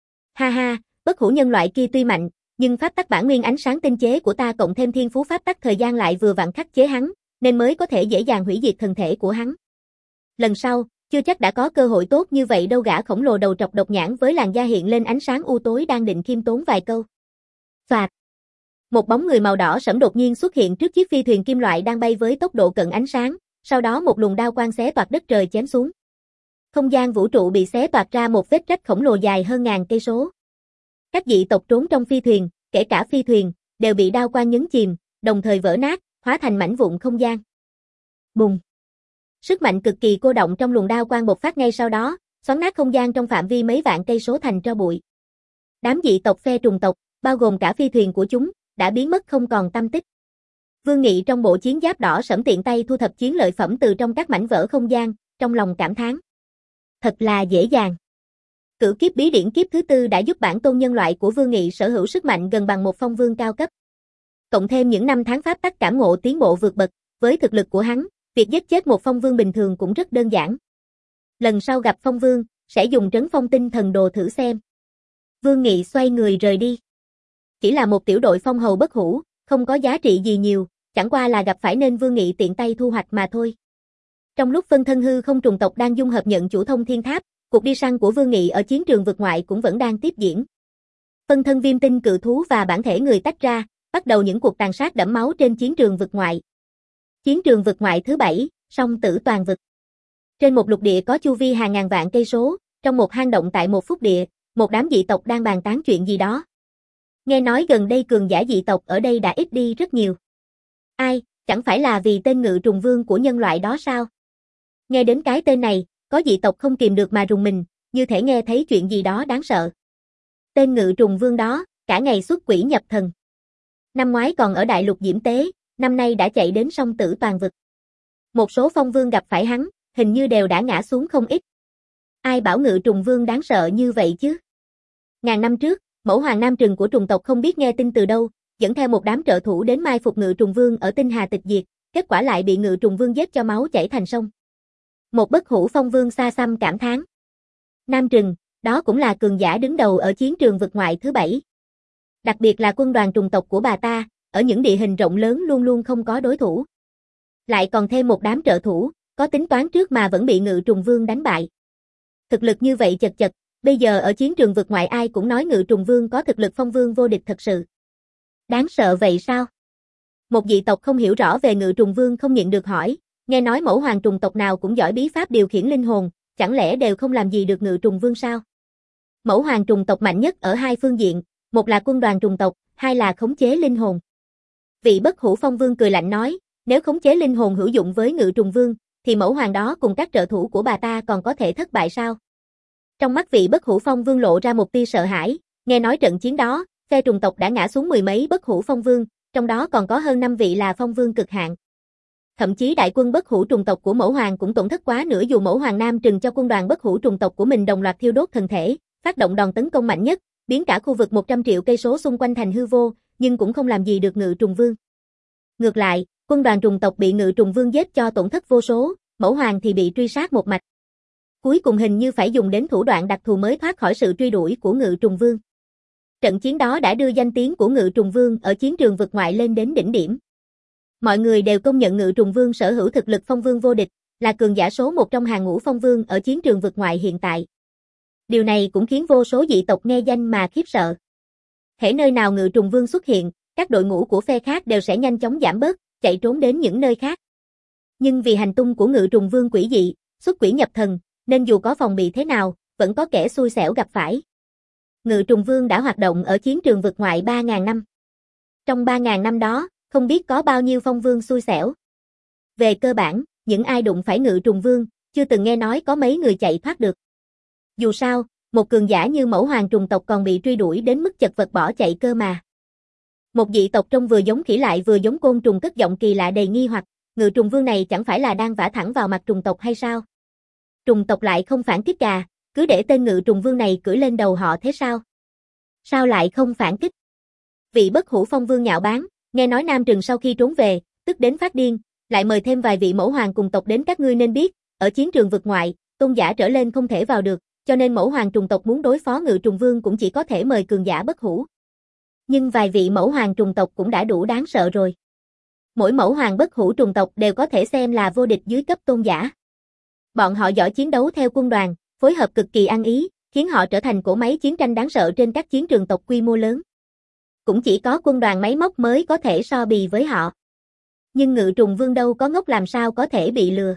Ha ha, bất hủ nhân loại kia tuy mạnh, nhưng pháp tắc bản nguyên ánh sáng tinh chế của ta cộng thêm thiên phú pháp tắc thời gian lại vừa vặn khắc chế hắn, nên mới có thể dễ dàng hủy diệt thân thể của hắn. Lần sau, chưa chắc đã có cơ hội tốt như vậy đâu. Gã khổng lồ đầu trọc độc nhãn với làn da hiện lên ánh sáng u tối đang định khiêm tốn vài câu. Phạt. Một bóng người màu đỏ sẫm đột nhiên xuất hiện trước chiếc phi thuyền kim loại đang bay với tốc độ cận ánh sáng, sau đó một luồng đao quang xé toạc đất trời chém xuống. Không gian vũ trụ bị xé toạc ra một vết rách khổng lồ dài hơn ngàn cây số. Các dị tộc trốn trong phi thuyền, kể cả phi thuyền, đều bị đao quang nhấn chìm, đồng thời vỡ nát, hóa thành mảnh vụn không gian. Bùng. Sức mạnh cực kỳ cô động trong luồng đao quang bộc phát ngay sau đó, xoắn nát không gian trong phạm vi mấy vạn cây số thành tro bụi. Đám dị tộc phe trùng tộc, bao gồm cả phi thuyền của chúng, đã biến mất không còn tăm tích. Vương Nghị trong bộ chiến giáp đỏ sẫm tiện tay thu thập chiến lợi phẩm từ trong các mảnh vỡ không gian, trong lòng cảm thán. Thật là dễ dàng. Cửu kiếp bí điển kiếp thứ tư đã giúp bản tôn nhân loại của Vương Nghị sở hữu sức mạnh gần bằng một phong vương cao cấp. Cộng thêm những năm tháng pháp tắc cảm ngộ tiến bộ vượt bậc, với thực lực của hắn, việc giết chết một phong vương bình thường cũng rất đơn giản. Lần sau gặp phong vương, sẽ dùng trấn phong tinh thần đồ thử xem. Vương Nghị xoay người rời đi. Chỉ là một tiểu đội phong hầu bất hủ, không có giá trị gì nhiều, chẳng qua là gặp phải nên Vương Nghị tiện tay thu hoạch mà thôi. Trong lúc phân thân hư không trùng tộc đang dung hợp nhận chủ thông thiên tháp, cuộc đi săn của Vương Nghị ở chiến trường vực ngoại cũng vẫn đang tiếp diễn. Phân thân viêm tinh cự thú và bản thể người tách ra, bắt đầu những cuộc tàn sát đẫm máu trên chiến trường vực ngoại. Chiến trường vực ngoại thứ bảy, song tử toàn vực. Trên một lục địa có chu vi hàng ngàn vạn cây số, trong một hang động tại một phúc địa, một đám dị tộc đang bàn tán chuyện gì đó. Nghe nói gần đây cường giả dị tộc ở đây đã ít đi rất nhiều. Ai, chẳng phải là vì tên ngự trùng vương của nhân loại đó sao? Nghe đến cái tên này, có dị tộc không kìm được mà rùng mình, như thể nghe thấy chuyện gì đó đáng sợ. Tên ngự trùng vương đó, cả ngày xuất quỷ nhập thần. Năm ngoái còn ở đại lục Diễm Tế, năm nay đã chạy đến song tử toàn vực. Một số phong vương gặp phải hắn, hình như đều đã ngã xuống không ít. Ai bảo ngự trùng vương đáng sợ như vậy chứ? Ngàn năm trước, mẫu hoàng nam trừng của trùng tộc không biết nghe tin từ đâu, dẫn theo một đám trợ thủ đến mai phục ngự trùng vương ở Tinh Hà tịch diệt, kết quả lại bị ngự trùng vương giết cho máu chảy thành sông. Một bất hủ phong vương xa xăm cảm thán. Nam trừng, đó cũng là cường giả đứng đầu ở chiến trường vực ngoại thứ bảy. Đặc biệt là quân đoàn trùng tộc của bà ta, ở những địa hình rộng lớn luôn luôn không có đối thủ. Lại còn thêm một đám trợ thủ, có tính toán trước mà vẫn bị ngự trùng vương đánh bại. Thực lực như vậy chật chật, bây giờ ở chiến trường vực ngoại ai cũng nói ngự trùng vương có thực lực phong vương vô địch thật sự. Đáng sợ vậy sao? Một dị tộc không hiểu rõ về ngự trùng vương không nhịn được hỏi, nghe nói mẫu hoàng trùng tộc nào cũng giỏi bí pháp điều khiển linh hồn, chẳng lẽ đều không làm gì được ngự trùng vương sao? Mẫu hoàng trùng tộc mạnh nhất ở hai phương diện, một là quân đoàn trùng tộc, hai là khống chế linh hồn. Vị bất hủ phong vương cười lạnh nói, nếu khống chế linh hồn hữu dụng với ngự trùng vương, thì mẫu hoàng đó cùng các trợ thủ của bà ta còn có thể thất bại sao? Trong mắt vị bất hủ phong vương lộ ra một tia sợ hãi, nghe nói trận chiến đó, phe trùng tộc đã ngã xuống mười mấy bất hủ phong vương, trong đó còn có hơn năm vị là phong vương cực hạn. Thậm chí đại quân bất hủ trùng tộc của mẫu hoàng cũng tổn thất quá nửa dù mẫu hoàng nam trừng cho quân đoàn bất hủ trùng tộc của mình đồng loạt thiêu đốt thần thể, phát động đòn tấn công mạnh nhất, biến cả khu vực một trăm triệu cây số xung quanh thành hư vô, nhưng cũng không làm gì được ngự trùng vương. Ngược lại, quân đoàn trùng tộc bị ngự trùng vương giết cho tổn thất vô số, mẫu hoàng thì bị truy sát một mạch. Cuối cùng hình như phải dùng đến thủ đoạn đặc thù mới thoát khỏi sự truy đuổi của ngự trùng vương. Trận chiến đó đã đưa danh tiếng của ngự trùng vương ở chiến trường vực ngoại lên đến đỉnh điểm. Mọi người đều công nhận ngự trùng vương sở hữu thực lực phong vương vô địch, là cường giả số một trong hàng ngũ phong vương ở chiến trường vực ngoại hiện tại. Điều này cũng khiến vô số dị tộc nghe danh mà khiếp sợ. Hễ nơi nào ngự trùng vương xuất hiện, các đội ngũ của phe khác đều sẽ nhanh chóng giảm bớt, chạy trốn đến những nơi khác. Nhưng vì hành tung của ngự trùng vương quỷ dị, xuất quỷ nhập thần, nên dù có phòng bị thế nào, vẫn có kẻ xui xẻo gặp phải. Ngự trùng vương đã hoạt động ở chiến trường vực ngoại ba nghìn năm. Trong ba nghìn năm đó, không biết có bao nhiêu phong vương xui xẻo. Về cơ bản, những ai đụng phải ngự trùng vương, chưa từng nghe nói có mấy người chạy thoát được. Dù sao, một cường giả như mẫu hoàng trùng tộc còn bị truy đuổi đến mức chật vật bỏ chạy cơ mà. Một dị tộc trông vừa giống khỉ lại vừa giống côn trùng cất giọng kỳ lạ đầy nghi hoặc, ngự trùng vương này chẳng phải là đang vả thẳng vào mặt trùng tộc hay sao? Trùng tộc lại không phản kích à, cứ để tên ngự trùng vương này cưỡi lên đầu họ thế sao? Sao lại không phản kích? Vị bất hủ phong vương nhạo báng, nghe nói nam trừng sau khi trốn về, tức đến phát điên, lại mời thêm vài vị mẫu hoàng cùng tộc đến các ngươi nên biết, ở chiến trường vực ngoại, tôn giả trở lên không thể vào được, cho nên mẫu hoàng trùng tộc muốn đối phó ngự trùng vương cũng chỉ có thể mời cường giả bất hủ. Nhưng vài vị mẫu hoàng trùng tộc cũng đã đủ đáng sợ rồi. Mỗi mẫu hoàng bất hủ trùng tộc đều có thể xem là vô địch dưới cấp tôn giả. Bọn họ giỏi chiến đấu theo quân đoàn, phối hợp cực kỳ ăn ý, khiến họ trở thành cỗ máy chiến tranh đáng sợ trên các chiến trường tộc quy mô lớn. Cũng chỉ có quân đoàn máy móc mới có thể so bì với họ. Nhưng ngự trùng vương đâu có ngốc làm sao có thể bị lừa.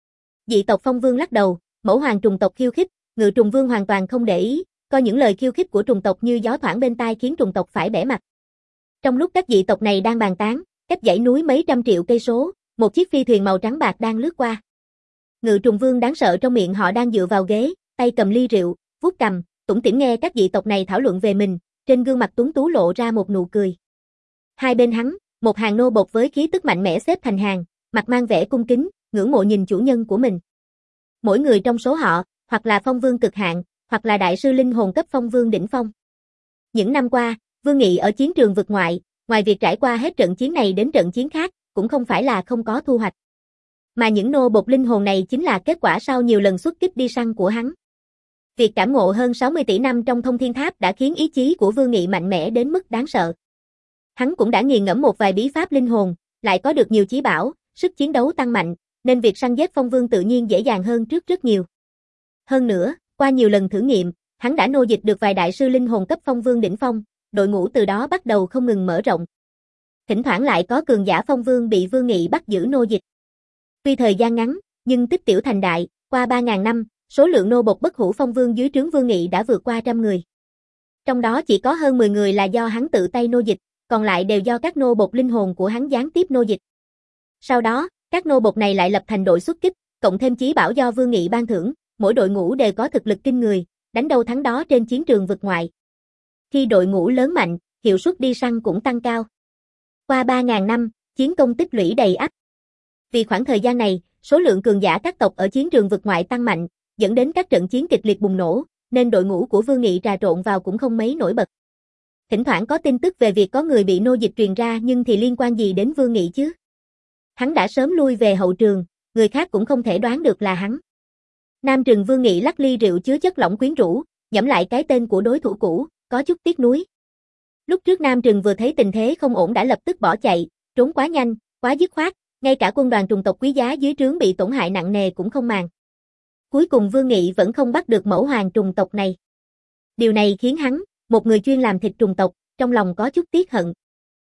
Dị tộc phong vương lắc đầu, mẫu hoàng trùng tộc khiêu khích, ngự trùng vương hoàn toàn không để ý, coi những lời khiêu khích của trùng tộc như gió thoảng bên tai khiến trùng tộc phải bẽ mặt. Trong lúc các dị tộc này đang bàn tán, cách dãy núi mấy trăm triệu cây số, một chiếc phi thuyền màu trắng bạc đang lướt qua. Ngự trùng vương đáng sợ trong miệng họ đang dựa vào ghế, tay cầm ly rượu, vuốt cằm, tủm tỉm nghe các dị tộc này thảo luận về mình, trên gương mặt tuấn tú lộ ra một nụ cười. Hai bên hắn, một hàng nô bộc với khí tức mạnh mẽ xếp thành hàng, mặt mang vẻ cung kính, ngưỡng mộ nhìn chủ nhân của mình. Mỗi người trong số họ, hoặc là phong vương cực hạn, hoặc là đại sư linh hồn cấp phong vương đỉnh phong. Những năm qua, Vương Nghị ở chiến trường vực ngoại, ngoài việc trải qua hết trận chiến này đến trận chiến khác, cũng không phải là không có thu hoạch. Mà những nô bộc linh hồn này chính là kết quả sau nhiều lần xuất kích đi săn của hắn. Việc cảm ngộ hơn sáu mươi tỷ năm trong thông thiên tháp đã khiến ý chí của Vương Nghị mạnh mẽ đến mức đáng sợ. Hắn cũng đã nghiền ngẫm một vài bí pháp linh hồn, lại có được nhiều chí bảo, sức chiến đấu tăng mạnh, nên việc săn giết phong vương tự nhiên dễ dàng hơn trước rất nhiều. Hơn nữa, qua nhiều lần thử nghiệm, hắn đã nô dịch được vài đại sư linh hồn cấp phong vương đỉnh phong, đội ngũ từ đó bắt đầu không ngừng mở rộng. Thỉnh thoảng lại có cường giả phong vương bị Vương Nghị bắt giữ nô dịch. Tuy thời gian ngắn, nhưng tích tiểu thành đại, qua ba ngàn năm, số lượng nô bộc bất hủ phong vương dưới trướng Vương Nghị đã vượt qua trăm người. Trong đó chỉ có hơn mười người là do hắn tự tay nô dịch, còn lại đều do các nô bộc linh hồn của hắn gián tiếp nô dịch. Sau đó, các nô bộc này lại lập thành đội xuất kích, cộng thêm chí bảo do Vương Nghị ban thưởng, mỗi đội ngũ đều có thực lực kinh người, đánh đâu thắng đó trên chiến trường vực ngoại. Khi đội ngũ lớn mạnh, hiệu suất đi săn cũng tăng cao. Qua ba ngàn năm, chiến công tích lũy đầy ắp. Vì khoảng thời gian này, số lượng cường giả các tộc ở chiến trường vực ngoại tăng mạnh, dẫn đến các trận chiến kịch liệt bùng nổ, nên đội ngũ của Vương Nghị trà trộn vào cũng không mấy nổi bật. Thỉnh thoảng có tin tức về việc có người bị nô dịch truyền ra nhưng thì liên quan gì đến Vương Nghị chứ? Hắn đã sớm lui về hậu trường, người khác cũng không thể đoán được là hắn. Nam Trừng Vương Nghị lắc ly rượu chứa chất lỏng quyến rũ, nhẩm lại cái tên của đối thủ cũ, có chút tiếc nuối. Lúc trước Nam Trừng vừa thấy tình thế không ổn đã lập tức bỏ chạy, trốn quá nhanh, quá dứt khoát, ngay cả quân đoàn trùng tộc quý giá dưới trướng bị tổn hại nặng nề cũng không màng. Cuối cùng Vương Nghị vẫn không bắt được mẫu hoàng trùng tộc này. Điều này khiến hắn, một người chuyên làm thịt trùng tộc, trong lòng có chút tiếc hận.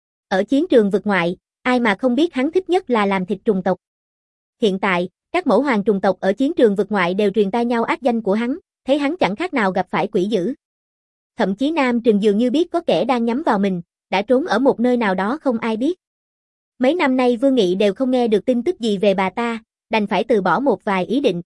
Ở chiến trường vực ngoại, ai mà không biết hắn thích nhất là làm thịt trùng tộc. Hiện tại, các mẫu hoàng trùng tộc ở chiến trường vực ngoại đều truyền tai nhau ác danh của hắn, thấy hắn chẳng khác nào gặp phải quỷ dữ. Thậm chí Nam Trừng dường như biết có kẻ đang nhắm vào mình, đã trốn ở một nơi nào đó không ai biết. Mấy năm nay Vương Nghị đều không nghe được tin tức gì về bà ta, đành phải từ bỏ một vài ý định.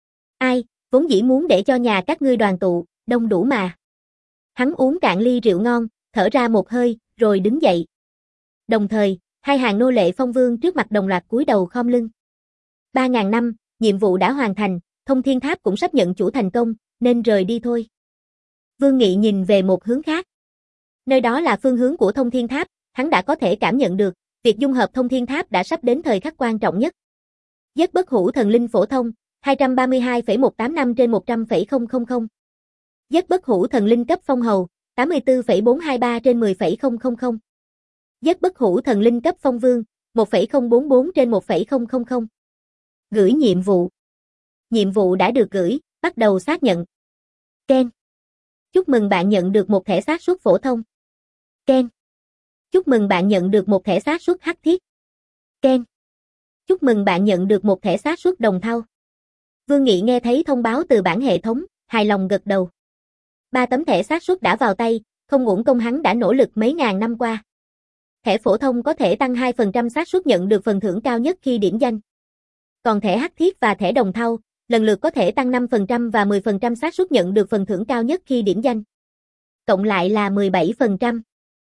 Ai, vốn dĩ muốn để cho nhà các ngươi đoàn tụ, đông đủ mà. Hắn uống cạn ly rượu ngon, thở ra một hơi, rồi đứng dậy. Đồng thời, hai hàng nô lệ phong vương trước mặt đồng loạt cúi đầu khom lưng. Ba ngàn năm, nhiệm vụ đã hoàn thành, Thông Thiên Tháp cũng sắp nhận chủ thành công, nên rời đi thôi. Vương Nghị nhìn về một hướng khác. Nơi đó là phương hướng của Thông Thiên Tháp, hắn đã có thể cảm nhận được, việc dung hợp Thông Thiên Tháp đã sắp đến thời khắc quan trọng nhất. Giết bất hủ thần linh phổ thông, hai trăm ba mươi hai phẩy một tám năm trên một trăm phẩy không không không. Giết bất hủ thần linh cấp phong hầu, tám mươi tư phẩy bốn hai ba trên mười phẩy không không không. Giết bất hủ thần linh cấp phong vương, một phẩy không bốn bốn trên một phẩy không không không. Gửi nhiệm vụ. Nhiệm vụ đã được gửi, bắt đầu xác nhận. Ken. Chúc mừng bạn nhận được một thẻ xác suất phổ thông. Ken. Chúc mừng bạn nhận được một thẻ xác suất hắc thiết. Ken. Chúc mừng bạn nhận được một thẻ xác suất đồng thau. Vương Nghị nghe thấy thông báo từ bản hệ thống, hài lòng gật đầu. Ba tấm thẻ xác suất đã vào tay, không uổng công hắn đã nỗ lực mấy ngàn năm qua. Thẻ phổ thông có thể tăng hai phần trăm xác suất nhận được phần thưởng cao nhất khi điểm danh. Còn thẻ hắc thiết và thẻ đồng thau, lần lượt có thể tăng năm phần trăm và mười phần trăm xác suất nhận được phần thưởng cao nhất khi điểm danh. Cộng lại là mười bảy phần trăm.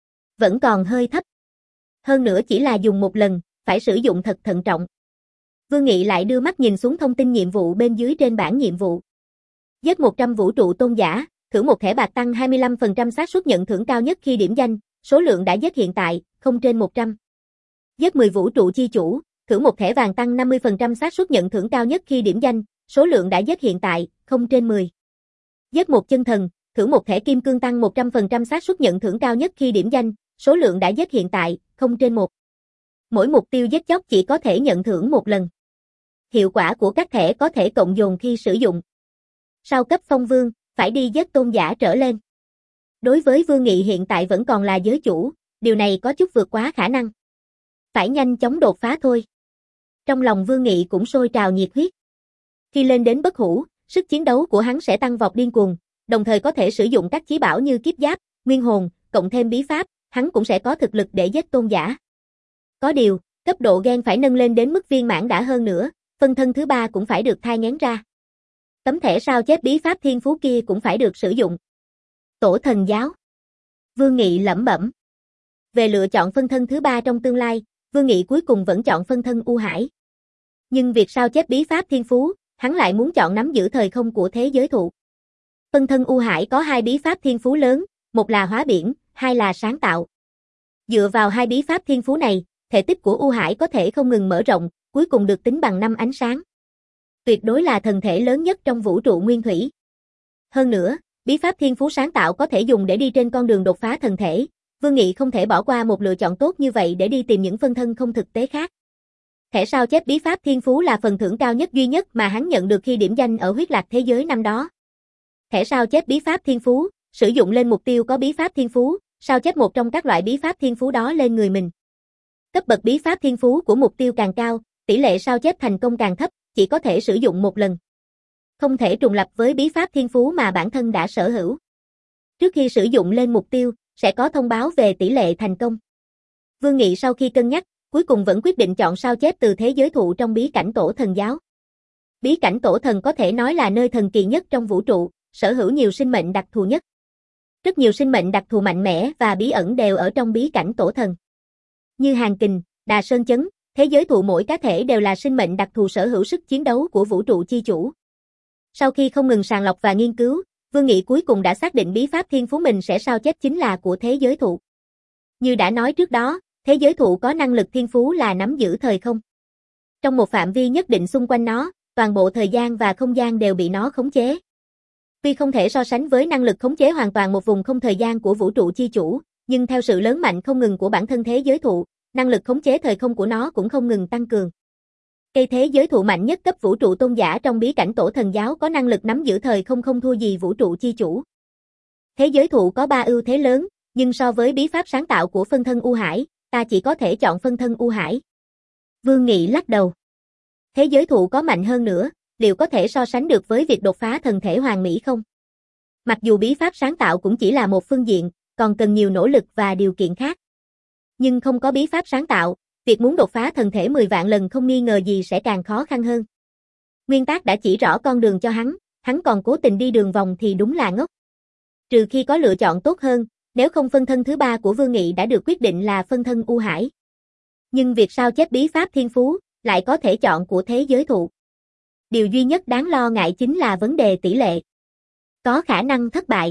Vẫn còn hơi thấp. Hơn nữa chỉ là dùng một lần, phải sử dụng thật thận trọng. Vương Nghị lại đưa mắt nhìn xuống thông tin nhiệm vụ bên dưới trên bảng nhiệm vụ. Giết một trăm vũ trụ tôn giả, thưởng một thẻ bạc tăng hai mươi lăm phần trăm xác suất nhận thưởng cao nhất khi điểm danh, số lượng đã giết hiện tại, không trên một trăm. Giết mười vũ trụ chi chủ, thưởng một thẻ vàng tăng năm mươi phần trăm xác suất nhận thưởng cao nhất khi điểm danh, số lượng đã giết hiện tại, không trên mười. Giết một chân thần, thưởng một thẻ kim cương tăng một trăm phần trăm xác suất nhận thưởng cao nhất khi điểm danh, số lượng đã giết hiện tại, không trên một. Mỗi mục tiêu giết chóc chỉ có thể nhận thưởng một lần. Hiệu quả của các thẻ có thể cộng dồn khi sử dụng. Sau cấp phong vương, phải đi giết tôn giả trở lên. Đối với Vương Nghị hiện tại vẫn còn là giới chủ, điều này có chút vượt quá khả năng. Phải nhanh chóng đột phá thôi. Trong lòng Vương Nghị cũng sôi trào nhiệt huyết. Khi lên đến bất hủ, sức chiến đấu của hắn sẽ tăng vọt điên cuồng, đồng thời có thể sử dụng các chí bảo như kiếp giáp, nguyên hồn, cộng thêm bí pháp, hắn cũng sẽ có thực lực để giết tôn giả. Có điều, cấp độ gen phải nâng lên đến mức viên mãn đã hơn nữa, phân thân thứ ba cũng phải được thai nghén ra. Tấm thẻ sao chép bí pháp thiên phú kia cũng phải được sử dụng. Tổ thần giáo. Vương Nghị lẩm bẩm. Về lựa chọn phân thân thứ ba trong tương lai, Vương Nghị cuối cùng vẫn chọn phân thân U Hải. Nhưng việc sao chép bí pháp thiên phú, hắn lại muốn chọn nắm giữ thời không của thế giới thụ. Phân thân U Hải có hai bí pháp thiên phú lớn, một là hóa biển, hai là sáng tạo. Dựa vào hai bí pháp thiên phú này, thể tích của U Hải có thể không ngừng mở rộng, cuối cùng được tính bằng năm ánh sáng. Tuyệt đối là thần thể lớn nhất trong vũ trụ nguyên thủy. Hơn nữa, bí pháp thiên phú sáng tạo có thể dùng để đi trên con đường đột phá thần thể, Vương Nghị không thể bỏ qua một lựa chọn tốt như vậy để đi tìm những phân thân không thực tế khác. Thẻ sao chép bí pháp thiên phú là phần thưởng cao nhất duy nhất mà hắn nhận được khi điểm danh ở huyết lạc thế giới năm đó. Thẻ sao chép bí pháp thiên phú, sử dụng lên mục tiêu có bí pháp thiên phú, sao chép một trong các loại bí pháp thiên phú đó lên người mình. Cấp bậc bí pháp thiên phú của mục tiêu càng cao, tỷ lệ sao chép thành công càng thấp, chỉ có thể sử dụng một lần. Không thể trùng lập với bí pháp thiên phú mà bản thân đã sở hữu. Trước khi sử dụng lên mục tiêu, sẽ có thông báo về tỷ lệ thành công. Vương Nghị sau khi cân nhắc, cuối cùng vẫn quyết định chọn sao chép từ thế giới thụ trong bí cảnh tổ thần giáo. Bí cảnh tổ thần có thể nói là nơi thần kỳ nhất trong vũ trụ, sở hữu nhiều sinh mệnh đặc thù nhất. Rất nhiều sinh mệnh đặc thù mạnh mẽ và bí ẩn đều ở trong bí cảnh tổ thần. Như Hàng Kình, Đà Sơn Chấn, thế giới thụ mỗi cá thể đều là sinh mệnh đặc thù sở hữu sức chiến đấu của vũ trụ chi chủ. Sau khi không ngừng sàng lọc và nghiên cứu, Vương Nghị cuối cùng đã xác định bí pháp thiên phú mình sẽ sao chép chính là của thế giới thụ. Như đã nói trước đó, thế giới thụ có năng lực thiên phú là nắm giữ thời không. Trong một phạm vi nhất định xung quanh nó, toàn bộ thời gian và không gian đều bị nó khống chế. Tuy không thể so sánh với năng lực khống chế hoàn toàn một vùng không thời gian của vũ trụ chi chủ, nhưng theo sự lớn mạnh không ngừng của bản thân thế giới thụ, năng lực khống chế thời không của nó cũng không ngừng tăng cường. Cây thế giới thụ mạnh nhất cấp vũ trụ tôn giả trong bí cảnh tổ thần giáo có năng lực nắm giữ thời không không thua gì vũ trụ chi chủ. Thế giới thụ có ba ưu thế lớn, nhưng so với bí pháp sáng tạo của phân thân U Hải, ta chỉ có thể chọn phân thân U Hải. Vương Nghị lắc đầu. Thế giới thụ có mạnh hơn nữa, liệu có thể so sánh được với việc đột phá thần thể hoàn mỹ không? Mặc dù bí pháp sáng tạo cũng chỉ là một phương diện, còn cần nhiều nỗ lực và điều kiện khác. Nhưng không có bí pháp sáng tạo, việc muốn đột phá thần thể mười vạn lần không nghi ngờ gì sẽ càng khó khăn hơn. Nguyên tác đã chỉ rõ con đường cho hắn, hắn còn cố tình đi đường vòng thì đúng là ngốc. Trừ khi có lựa chọn tốt hơn, nếu không phân thân thứ ba của Vương Nghị đã được quyết định là phân thân U Hải. Nhưng việc sao chép bí pháp thiên phú, lại có thể chọn của thế giới thụ. Điều duy nhất đáng lo ngại chính là vấn đề tỷ lệ. Có khả năng thất bại.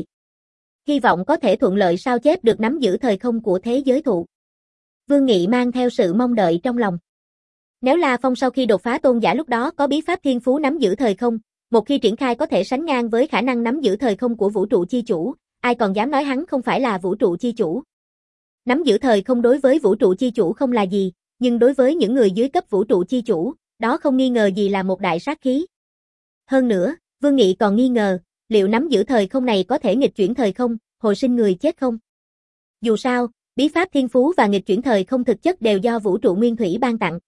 Hy vọng có thể thuận lợi sao chép được nắm giữ thời không của thế giới thụ. Vương Nghị mang theo sự mong đợi trong lòng. Nếu La Phong sau khi đột phá tôn giả lúc đó có bí pháp thiên phú nắm giữ thời không, một khi triển khai có thể sánh ngang với khả năng nắm giữ thời không của vũ trụ chi chủ, ai còn dám nói hắn không phải là vũ trụ chi chủ. Nắm giữ thời không đối với vũ trụ chi chủ không là gì, nhưng đối với những người dưới cấp vũ trụ chi chủ, đó không nghi ngờ gì là một đại sát khí. Hơn nữa, Vương Nghị còn nghi ngờ, liệu nắm giữ thời không này có thể nghịch chuyển thời không, hồi sinh người chết không? Dù sao, bí pháp thiên phú và nghịch chuyển thời không thực chất đều do vũ trụ nguyên thủy ban tặng.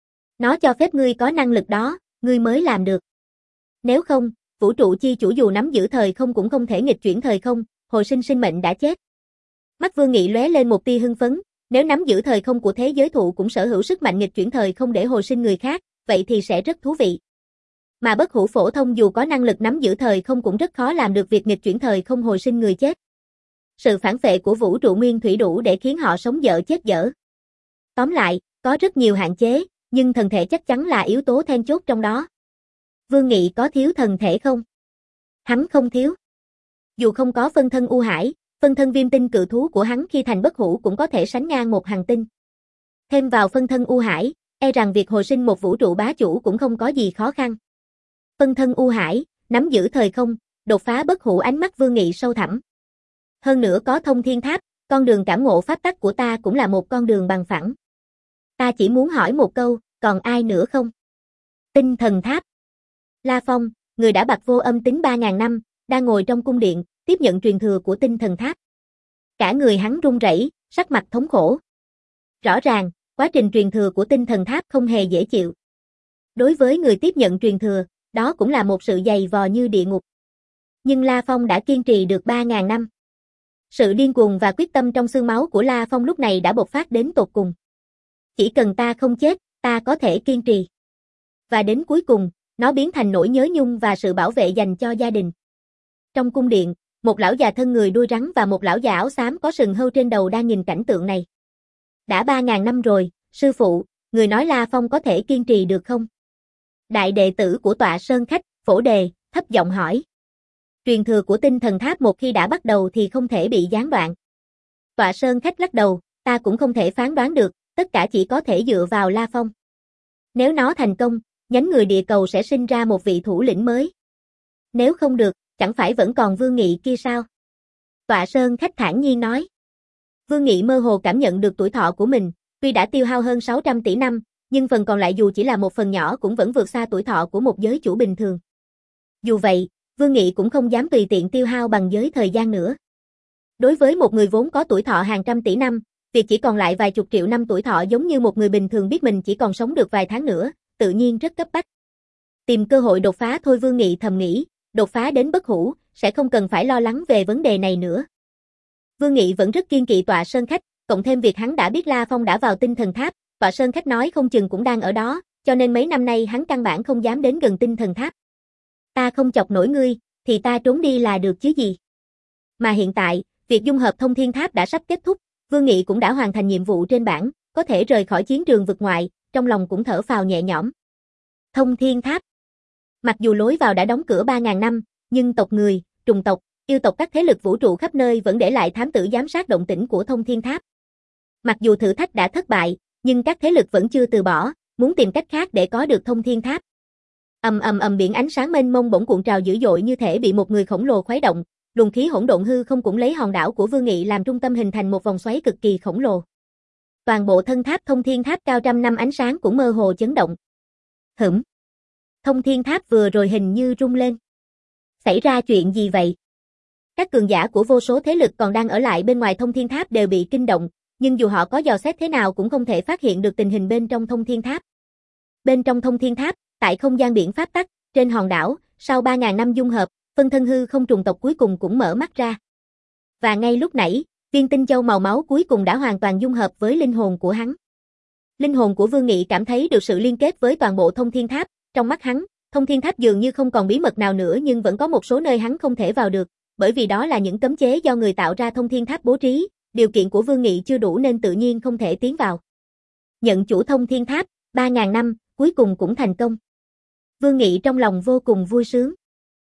Nó cho phép ngươi có năng lực đó, ngươi mới làm được. Nếu không, vũ trụ chi chủ dù nắm giữ thời không cũng không thể nghịch chuyển thời không, hồi sinh sinh mệnh đã chết. Mắt Vương Nghị lóe lên một tia hưng phấn, nếu nắm giữ thời không của thế giới thụ cũng sở hữu sức mạnh nghịch chuyển thời không để hồi sinh người khác, vậy thì sẽ rất thú vị. Mà bất hủ phổ thông dù có năng lực nắm giữ thời không cũng rất khó làm được việc nghịch chuyển thời không hồi sinh người chết. Sự phản phệ của vũ trụ nguyên thủy đủ để khiến họ sống dở chết dở. Tóm lại, có rất nhiều hạn chế, nhưng thần thể chắc chắn là yếu tố then chốt trong đó. Vương Nghị có thiếu thần thể không? Hắn không thiếu. Dù không có phân thân U Hải, phân thân viêm tinh cự thú của hắn khi thành bất hủ cũng có thể sánh ngang một hành tinh. Thêm vào phân thân U Hải, e rằng việc hồi sinh một vũ trụ bá chủ cũng không có gì khó khăn. Phân thân U Hải, nắm giữ thời không, đột phá bất hủ ánh mắt Vương Nghị sâu thẳm. Hơn nữa có thông thiên tháp, con đường cảm ngộ pháp tắc của ta cũng là một con đường bằng phẳng. Ta chỉ muốn hỏi một câu, còn ai nữa không? Tinh thần tháp. La Phong, người đã bặt vô âm tính ba ngàn năm, đang ngồi trong cung điện, tiếp nhận truyền thừa của tinh thần tháp. Cả người hắn run rẩy, sắc mặt thống khổ. Rõ ràng, quá trình truyền thừa của tinh thần tháp không hề dễ chịu. Đối với người tiếp nhận truyền thừa, đó cũng là một sự dày vò như địa ngục. Nhưng La Phong đã kiên trì được ba ngàn năm. Sự điên cuồng và quyết tâm trong xương máu của La Phong lúc này đã bộc phát đến tột cùng. Chỉ cần ta không chết, ta có thể kiên trì. Và đến cuối cùng, nó biến thành nỗi nhớ nhung và sự bảo vệ dành cho gia đình. Trong cung điện, một lão già thân người đuôi rắn và một lão già áo xám có sừng hươu trên đầu đang nhìn cảnh tượng này. Đã ba ngàn năm rồi, sư phụ, người nói La Phong có thể kiên trì được không? Đại đệ tử của tọa sơn khách, Phổ Đề, thấp giọng hỏi. Truyền thừa của tinh thần tháp một khi đã bắt đầu thì không thể bị gián đoạn. Tọa sơn khách lắc đầu, ta cũng không thể phán đoán được, tất cả chỉ có thể dựa vào La Phong. Nếu nó thành công, nhánh người địa cầu sẽ sinh ra một vị thủ lĩnh mới. Nếu không được, chẳng phải vẫn còn Vương Nghị kia sao? Tọa sơn khách thản nhiên nói. Vương Nghị mơ hồ cảm nhận được tuổi thọ của mình, tuy đã tiêu hao hơn sáu trăm tỷ năm, nhưng phần còn lại dù chỉ là một phần nhỏ cũng vẫn vượt xa tuổi thọ của một giới chủ bình thường. Dù vậy, Vương Nghị cũng không dám tùy tiện tiêu hao bằng giới thời gian nữa. Đối với một người vốn có tuổi thọ hàng trăm tỷ năm, việc chỉ còn lại vài chục triệu năm tuổi thọ giống như một người bình thường biết mình chỉ còn sống được vài tháng nữa, tự nhiên rất cấp bách. Tìm cơ hội đột phá thôi, Vương Nghị thầm nghĩ, đột phá đến bất hủ, sẽ không cần phải lo lắng về vấn đề này nữa. Vương Nghị vẫn rất kiên kỵ Tọa Sơn Khách, cộng thêm việc hắn đã biết La Phong đã vào tinh thần tháp, Tọa Sơn Khách nói không chừng cũng đang ở đó, cho nên mấy năm nay hắn căn bản không dám đến gần tinh thần tháp. Ta không chọc nổi ngươi, thì ta trốn đi là được chứ gì. Mà hiện tại, việc dung hợp thông thiên tháp đã sắp kết thúc, Vương Nghị cũng đã hoàn thành nhiệm vụ trên bảng, có thể rời khỏi chiến trường vực ngoại, trong lòng cũng thở phào nhẹ nhõm. Thông thiên tháp. Mặc dù lối vào đã đóng cửa ba ngàn năm, nhưng tộc người, trùng tộc, yêu tộc các thế lực vũ trụ khắp nơi vẫn để lại thám tử giám sát động tĩnh của thông thiên tháp. Mặc dù thử thách đã thất bại, nhưng các thế lực vẫn chưa từ bỏ, muốn tìm cách khác để có được thông thiên tháp. Ầm ầm ầm, biển ánh sáng mênh mông bỗng cuộn trào dữ dội như thể bị một người khổng lồ khuấy động, luồng khí hỗn độn hư không cũng lấy hòn đảo của Vương Nghị làm trung tâm hình thành một vòng xoáy cực kỳ khổng lồ. Toàn bộ thân tháp thông thiên tháp cao trăm năm ánh sáng cũng mơ hồ chấn động. Hửm. Thông thiên tháp vừa rồi hình như rung lên. Xảy ra chuyện gì vậy? Các cường giả của vô số thế lực còn đang ở lại bên ngoài thông thiên tháp đều bị kinh động, nhưng dù họ có dò xét thế nào cũng không thể phát hiện được tình hình bên trong thông thiên tháp. Bên trong thông thiên tháp, tại không gian biển pháp tắc, trên hòn đảo, sau ba ngàn năm dung hợp, phân thân hư không trùng tộc cuối cùng cũng mở mắt ra. Và ngay lúc nãy, viên tinh châu màu máu cuối cùng đã hoàn toàn dung hợp với linh hồn của hắn. Linh hồn của Vương Nghị cảm thấy được sự liên kết với toàn bộ thông thiên tháp, trong mắt hắn, thông thiên tháp dường như không còn bí mật nào nữa nhưng vẫn có một số nơi hắn không thể vào được, bởi vì đó là những cấm chế do người tạo ra thông thiên tháp bố trí, điều kiện của Vương Nghị chưa đủ nên tự nhiên không thể tiến vào. Nhận chủ thông thiên tháp, ba ngàn năm, cuối cùng cũng thành công. Vương Nghị trong lòng vô cùng vui sướng.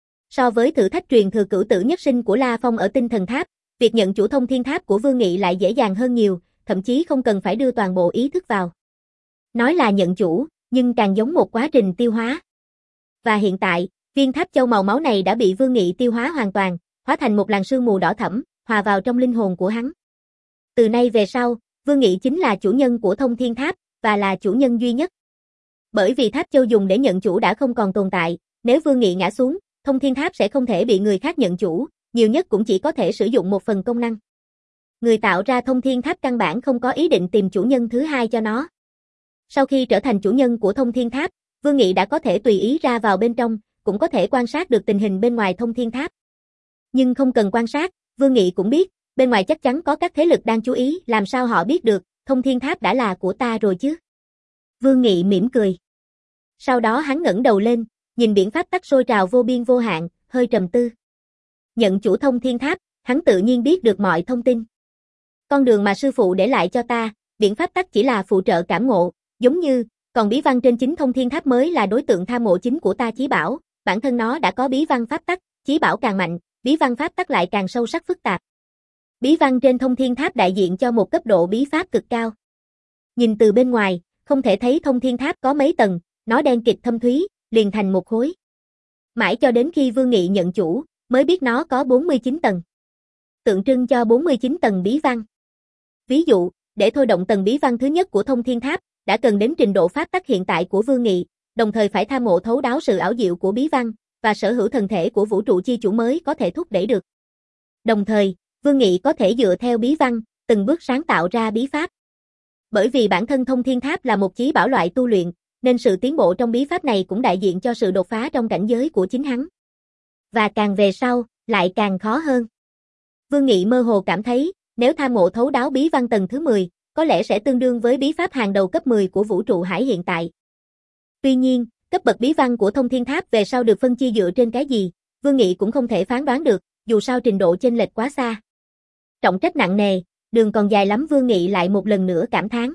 So với thử thách truyền thừa cửu tử nhất sinh của La Phong ở tinh thần tháp, việc nhận chủ thông thiên tháp của Vương Nghị lại dễ dàng hơn nhiều, thậm chí không cần phải đưa toàn bộ ý thức vào. Nói là nhận chủ, nhưng càng giống một quá trình tiêu hóa. Và hiện tại, viên tháp châu màu máu này đã bị Vương Nghị tiêu hóa hoàn toàn, hóa thành một làn sương mù đỏ thẫm, hòa vào trong linh hồn của hắn. Từ nay về sau, Vương Nghị chính là chủ nhân của thông thiên tháp, và là chủ nhân duy nhất. Bởi vì tháp châu dùng để nhận chủ đã không còn tồn tại, nếu Vương Nghị ngã xuống, thông thiên tháp sẽ không thể bị người khác nhận chủ, nhiều nhất cũng chỉ có thể sử dụng một phần công năng. Người tạo ra thông thiên tháp căn bản không có ý định tìm chủ nhân thứ hai cho nó. Sau khi trở thành chủ nhân của thông thiên tháp, Vương Nghị đã có thể tùy ý ra vào bên trong, cũng có thể quan sát được tình hình bên ngoài thông thiên tháp. Nhưng không cần quan sát, Vương Nghị cũng biết, bên ngoài chắc chắn có các thế lực đang chú ý, làm sao họ biết được, thông thiên tháp đã là của ta rồi chứ. Vương Nghị mỉm cười. Sau đó hắn ngẩng đầu lên, nhìn biển pháp tắc sôi trào vô biên vô hạn, hơi trầm tư. Nhận chủ thông thiên tháp, hắn tự nhiên biết được mọi thông tin. Con đường mà sư phụ để lại cho ta, biển pháp tắc chỉ là phụ trợ cảm ngộ, giống như, còn bí văn trên chính thông thiên tháp mới là đối tượng tham mộ chính của ta chí bảo, bản thân nó đã có bí văn pháp tắc, chí bảo càng mạnh, bí văn pháp tắc lại càng sâu sắc phức tạp. Bí văn trên thông thiên tháp đại diện cho một cấp độ bí pháp cực cao. Nhìn từ bên ngoài, không thể thấy thông thiên tháp có mấy tầng, nó đen kịt thâm thúy, liền thành một khối. Mãi cho đến khi Vương Nghị nhận chủ, mới biết nó có bốn mươi chín tầng. Tượng trưng cho bốn mươi chín tầng bí văn. Ví dụ, để thôi động tầng bí văn thứ nhất của thông thiên tháp, đã cần đến trình độ pháp tắc hiện tại của Vương Nghị, đồng thời phải tham ngộ thấu đáo sự ảo diệu của bí văn, và sở hữu thần thể của vũ trụ chi chủ mới có thể thúc đẩy được. Đồng thời, Vương Nghị có thể dựa theo bí văn, từng bước sáng tạo ra bí pháp. Bởi vì bản thân thông thiên tháp là một chí bảo loại tu luyện, nên sự tiến bộ trong bí pháp này cũng đại diện cho sự đột phá trong cảnh giới của chính hắn. Và càng về sau, lại càng khó hơn. Vương Nghị mơ hồ cảm thấy, nếu tham ngộ thấu đáo bí văn tầng thứ mười, có lẽ sẽ tương đương với bí pháp hàng đầu cấp mười của vũ trụ hải hiện tại. Tuy nhiên, cấp bậc bí văn của thông thiên tháp về sau được phân chia dựa trên cái gì, Vương Nghị cũng không thể phán đoán được, dù sao trình độ chênh lệch quá xa. Trọng trách nặng nề, đường còn dài lắm. Vương Nghị lại một lần nữa cảm thán.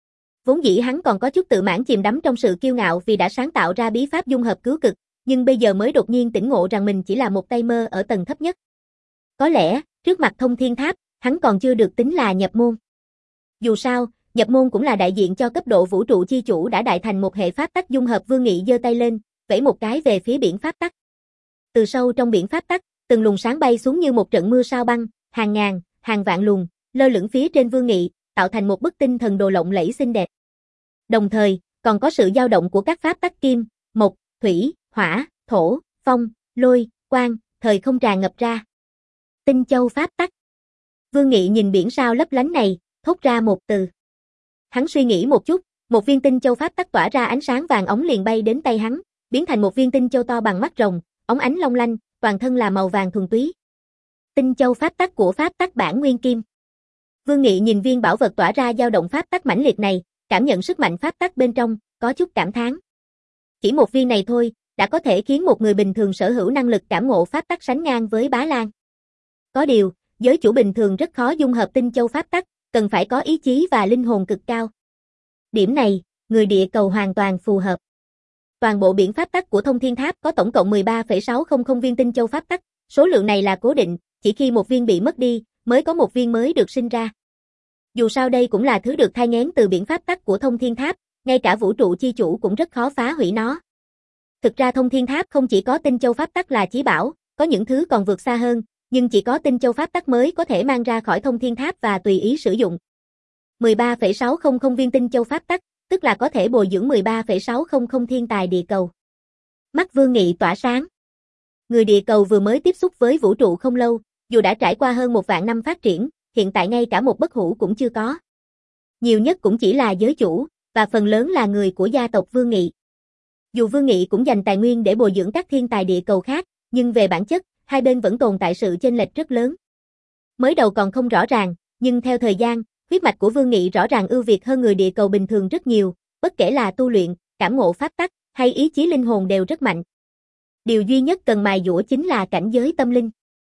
Vốn dĩ hắn còn có chút tự mãn chìm đắm trong sự kiêu ngạo vì đã sáng tạo ra bí pháp dung hợp cứu cực, nhưng bây giờ mới đột nhiên tỉnh ngộ rằng mình chỉ là một tay mơ ở tầng thấp nhất. Có lẽ, trước mặt thông thiên tháp, hắn còn chưa được tính là nhập môn. Dù sao, nhập môn cũng là đại diện cho cấp độ vũ trụ chi chủ đã đại thành một hệ pháp tắc dung hợp. Vương Nghị giơ tay lên, vẫy một cái về phía biển pháp tắc. Từ sâu trong biển pháp tắc, từng luồng sáng bay xuống như một trận mưa sao băng, hàng ngàn, hàng vạn luồng, lơ lửng phía trên Vương Nghị, tạo thành một bức tinh thần đồ lộng lẫy xinh đẹp. Đồng thời, còn có sự dao động của các pháp tắc kim, mộc, thủy, hỏa, thổ, phong, lôi, quang, thời không tràn ngập ra. Tinh châu pháp tắc. Vương Nghị nhìn biển sao lấp lánh này, thốt ra một từ. Hắn suy nghĩ một chút, một viên tinh châu pháp tắc tỏa ra ánh sáng vàng óng liền bay đến tay hắn, biến thành một viên tinh châu to bằng mắt rồng, óng ánh long lanh, toàn thân là màu vàng thuần túy. Tinh châu pháp tắc của pháp tắc bản nguyên kim. Vương Nghị nhìn viên bảo vật tỏa ra dao động pháp tắc mãnh liệt này, cảm nhận sức mạnh pháp tắc bên trong, có chút cảm thán. Chỉ một viên này thôi, đã có thể khiến một người bình thường sở hữu năng lực cảm ngộ pháp tắc sánh ngang với Bá Lan. Có điều, giới chủ bình thường rất khó dung hợp tinh châu pháp tắc, cần phải có ý chí và linh hồn cực cao. Điểm này, người địa cầu hoàn toàn phù hợp. Toàn bộ biển pháp tắc của Thông Thiên Tháp có tổng cộng mười ba phẩy sáu không không viên tinh châu pháp tắc, số lượng này là cố định, chỉ khi một viên bị mất đi, mới có một viên mới được sinh ra. Dù sao đây cũng là thứ được thai nghén từ biển pháp tắc của Thông Thiên Tháp, ngay cả vũ trụ chi chủ cũng rất khó phá hủy nó. Thực ra Thông Thiên Tháp không chỉ có tinh châu pháp tắc là chí bảo, có những thứ còn vượt xa hơn, nhưng chỉ có tinh châu pháp tắc mới có thể mang ra khỏi Thông Thiên Tháp và tùy ý sử dụng. mười ba phẩy sáu không không viên tinh châu pháp tắc, tức là có thể bồi dưỡng mười ba phẩy sáu không không thiên tài địa cầu. Mắt Vương Nghị tỏa sáng. Người địa cầu vừa mới tiếp xúc với vũ trụ không lâu, dù đã trải qua hơn một vạn năm phát triển, hiện tại ngay cả một bất hủ cũng chưa có. Nhiều nhất cũng chỉ là giới chủ, và phần lớn là người của gia tộc Vương Nghị. Dù Vương Nghị cũng dành tài nguyên để bồi dưỡng các thiên tài địa cầu khác, nhưng về bản chất, hai bên vẫn tồn tại sự chênh lệch rất lớn. Mới đầu còn không rõ ràng, nhưng theo thời gian, huyết mạch của Vương Nghị rõ ràng ưu việt hơn người địa cầu bình thường rất nhiều, bất kể là tu luyện, cảm ngộ pháp tắc, hay ý chí linh hồn đều rất mạnh. Điều duy nhất cần mài dũa chính là cảnh giới tâm linh.